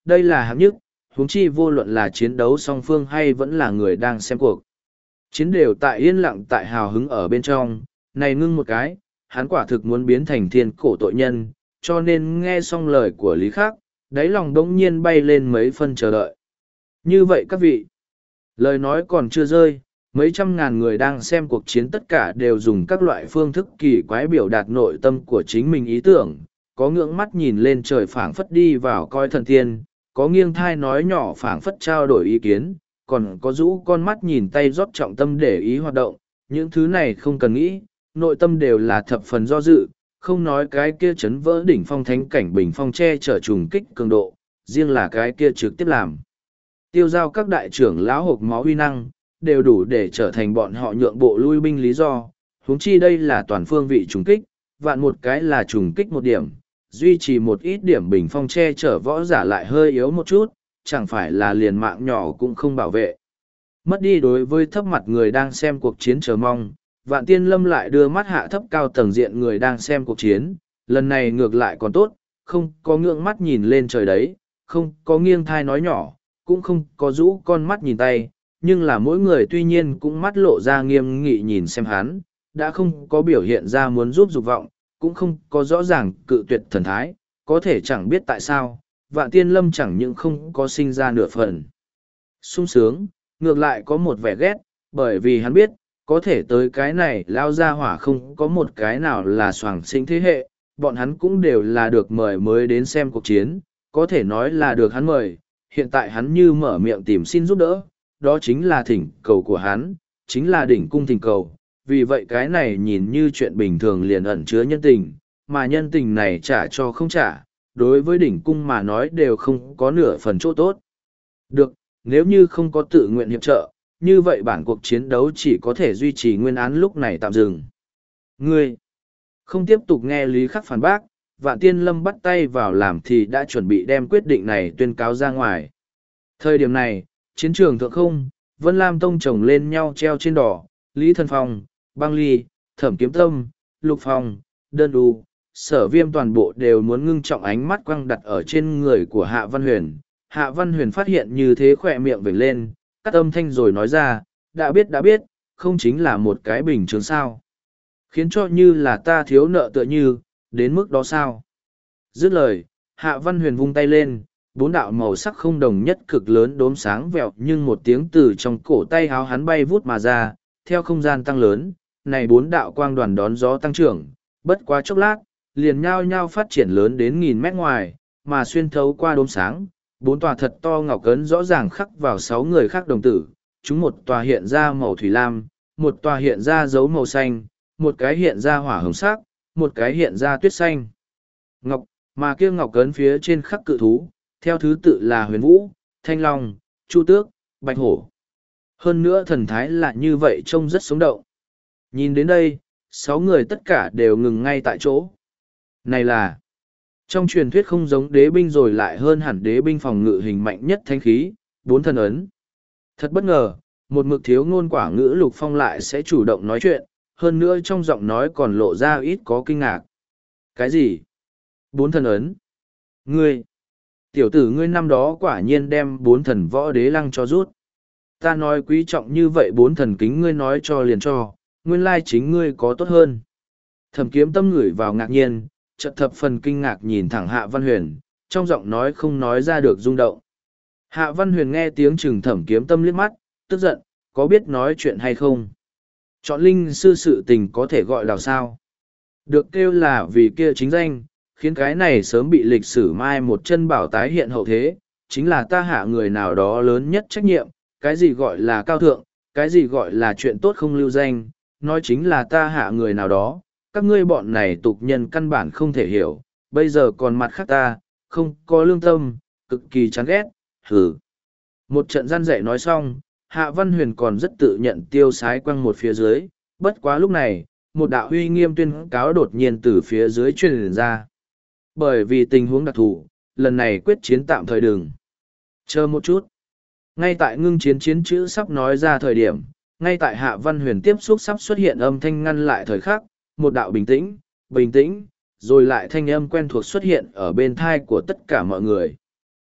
đây là hạng nhất, huống chi vô luận là chiến đấu song phương hay vẫn là người đang xem cuộc. Chiến đều tại yên lặng tại hào hứng ở bên trong, này ngưng một cái, hắn quả thực muốn biến thành thiên cổ tội nhân, cho nên nghe xong lời của Lý Khắc, đáy lòng đống nhiên bay lên mấy phân chờ đợi. Như vậy các vị, lời nói còn chưa rơi, mấy trăm ngàn người đang xem cuộc chiến tất cả đều dùng các loại phương thức kỳ quái biểu đạt nội tâm của chính mình ý tưởng, có ngưỡng mắt nhìn lên trời phảng phất đi vào coi thần tiên, có nghiêng thai nói nhỏ phảng phất trao đổi ý kiến, còn có rũ con mắt nhìn tay rót trọng tâm để ý hoạt động, những thứ này không cần nghĩ, nội tâm đều là thập phần do dự, không nói cái kia chấn vỡ đỉnh phong thánh cảnh bình phong che chở trùng kích cường độ, riêng là cái kia trực tiếp làm. Tiêu giao các đại trưởng lão hộp máu huy năng, đều đủ để trở thành bọn họ nhượng bộ lui binh lý do, huống chi đây là toàn phương vị trùng kích, vạn một cái là trùng kích một điểm, duy trì một ít điểm bình phong che chở võ giả lại hơi yếu một chút, chẳng phải là liền mạng nhỏ cũng không bảo vệ. Mất đi đối với thấp mặt người đang xem cuộc chiến chờ mong, Vạn Tiên Lâm lại đưa mắt hạ thấp cao tầng diện người đang xem cuộc chiến, lần này ngược lại còn tốt, không có ngưỡng mắt nhìn lên trời đấy, không có nghiêng thai nói nhỏ, cũng không có rũ con mắt nhìn tay, nhưng là mỗi người tuy nhiên cũng mắt lộ ra nghiêm nghị nhìn xem hắn, đã không có biểu hiện ra muốn giúp dục vọng, cũng không có rõ ràng cự tuyệt thần thái, có thể chẳng biết tại sao, Vạn Tiên Lâm chẳng những không có sinh ra nửa phần sung sướng, ngược lại có một vẻ ghét, bởi vì hắn biết, có thể tới cái này lao ra hỏa không có một cái nào là soàng sinh thế hệ, bọn hắn cũng đều là được mời mới đến xem cuộc chiến, có thể nói là được hắn mời, hiện tại hắn như mở miệng tìm xin giúp đỡ, đó chính là thỉnh cầu của hắn, chính là đỉnh cung thỉnh cầu, vì vậy cái này nhìn như chuyện bình thường liền ẩn chứa nhân tình, mà nhân tình này trả cho không trả, đối với đỉnh cung mà nói đều không có nửa phần chỗ tốt. Được, nếu như không có tự nguyện hiệp trợ, như vậy bản cuộc chiến đấu chỉ có thể duy trì nguyên án lúc này tạm dừng. Ngươi không tiếp tục nghe Lý Khắc phản bác, Vạn Tiên Lâm bắt tay vào làm thì đã chuẩn bị đem quyết định này tuyên cáo ra ngoài. Thời điểm này, chiến trường thượng không, Vân Lam Tông chồng lên nhau treo trên đỏ, Lý Thần Phong, Băng Ly, Thẩm Kiếm Tâm, Lục Phong, Đơn Đu, Sở Viêm toàn bộ đều muốn ngưng trọng ánh mắt quăng đặt ở trên người của Hạ Văn Huyền. Hạ Văn Huyền phát hiện như thế khỏe miệng vểnh lên, cắt âm thanh rồi nói ra, đã biết đã biết, không chính là một cái bình thường sao. Khiến cho như là ta thiếu nợ tựa như, đến mức đó sao. Dứt lời, Hạ Văn Huyền vung tay lên, bốn đạo màu sắc không đồng nhất cực lớn đốm sáng vẹo nhưng một tiếng từ trong cổ tay háo hắn bay vút mà ra, theo không gian tăng lớn, này bốn đạo quang đoàn đón gió tăng trưởng, bất quá chốc lát, liền nhao nhao phát triển lớn đến nghìn mét ngoài, mà xuyên thấu qua đốm sáng, bốn tòa thật to ngọc ấn rõ ràng khắc vào sáu người khác đồng tử, chúng một tòa hiện ra màu thủy lam, một tòa hiện ra dấu màu xanh, một cái hiện ra hỏa hồng sắc, một cái hiện ra tuyết xanh. Ngọc, mà kia ngọc ấn phía trên khắc cự thú, theo thứ tự là huyền vũ, thanh long, chu tước, bạch hổ. Hơn nữa thần thái là như vậy trông rất sống động. Nhìn đến đây, sáu người tất cả đều ngừng ngay tại chỗ. Này là, trong truyền thuyết không giống đế binh rồi lại hơn hẳn đế binh phòng ngự hình mạnh nhất thanh khí, bốn thần ấn. Thật bất ngờ, một mực thiếu ngôn quả ngữ Lục Phong lại sẽ chủ động nói chuyện, hơn nữa trong giọng nói còn lộ ra ít có kinh ngạc. Cái gì? Bốn thần ấn? Ngươi? Tiểu tử ngươi năm đó quả nhiên đem bốn thần võ đế lăng cho rút. Ta nói quý trọng như vậy bốn thần kính ngươi nói cho liền cho, nguyên lai chính ngươi có tốt hơn. Thẩm Kiếm Tâm ngửi vào ngạc nhiên, chợt thập phần kinh ngạc nhìn thẳng Hạ Văn Huyền, trong giọng nói không nói ra được rung động. Hạ Văn Huyền nghe tiếng chừng Thẩm Kiếm Tâm liếc mắt, tức giận, có biết nói chuyện hay không? Chọn linh sư sự tình có thể gọi là sao? Được kêu là vì kia chính danh, khiến cái này sớm bị lịch sử mai một chân bảo tái hiện hậu thế, chính là ta hạ người nào đó lớn nhất trách nhiệm, cái gì gọi là cao thượng, cái gì gọi là chuyện tốt không lưu danh, nói chính là ta hạ người nào đó, các ngươi bọn này tục nhân căn bản không thể hiểu, bây giờ còn mặt khác ta, không có lương tâm, cực kỳ chán ghét, hừ. Một trận gian dạy nói xong, Hạ Văn Huyền còn rất tự nhận tiêu sái quăng một phía dưới, bất quá lúc này, một đạo uy nghiêm tuyên cáo đột nhiên từ phía dưới truyền ra. Bởi vì tình huống đặc thù, lần này quyết chiến tạm thời đừng. Chờ một chút. Ngay tại ngưng chiến chiến chữ sắp nói ra thời điểm, ngay tại Hạ Văn Huyền tiếp xúc sắp xuất hiện âm thanh ngăn lại thời khắc, một đạo bình tĩnh, bình tĩnh, rồi lại thanh âm quen thuộc xuất hiện ở bên thai của tất cả mọi người.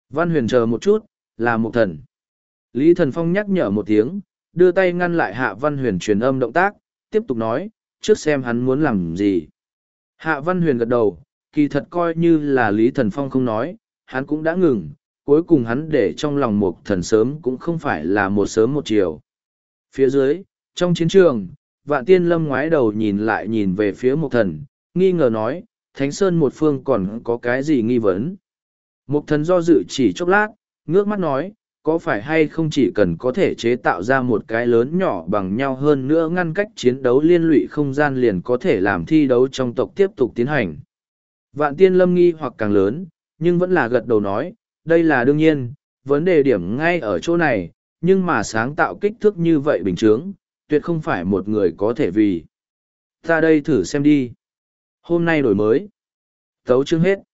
Văn Huyền chờ một chút, là Mục Thần. Lý Thần Phong nhắc nhở một tiếng, đưa tay ngăn lại Hạ Văn Huyền truyền âm động tác, tiếp tục nói, trước xem hắn muốn làm gì. Hạ Văn Huyền gật đầu, kỳ thật coi như là Lý Thần Phong không nói, hắn cũng đã ngừng, cuối cùng hắn để trong lòng Mục Thần sớm cũng không phải là một sớm một chiều. Phía dưới, trong chiến trường, Vạn Tiên Lâm ngoái đầu nhìn lại nhìn về phía Mục Thần, nghi ngờ nói, Thánh Sơn một phương còn có cái gì nghi vấn. Mục Thần do dự chỉ chốc lát, ngước mắt nói, có phải hay không chỉ cần có thể chế tạo ra một cái lớn nhỏ bằng nhau hơn nữa ngăn cách chiến đấu liên lụy không gian liền có thể làm thi đấu trong tộc tiếp tục tiến hành. Vạn Tiên Lâm nghi hoặc càng lớn, nhưng vẫn là gật đầu nói, đây là đương nhiên, vấn đề điểm ngay ở chỗ này, nhưng mà sáng tạo kích thước như vậy bình thường, tuyệt không phải một người có thể vì. Ta đây thử xem đi. Hôm nay đổi mới. Tấu chương hết.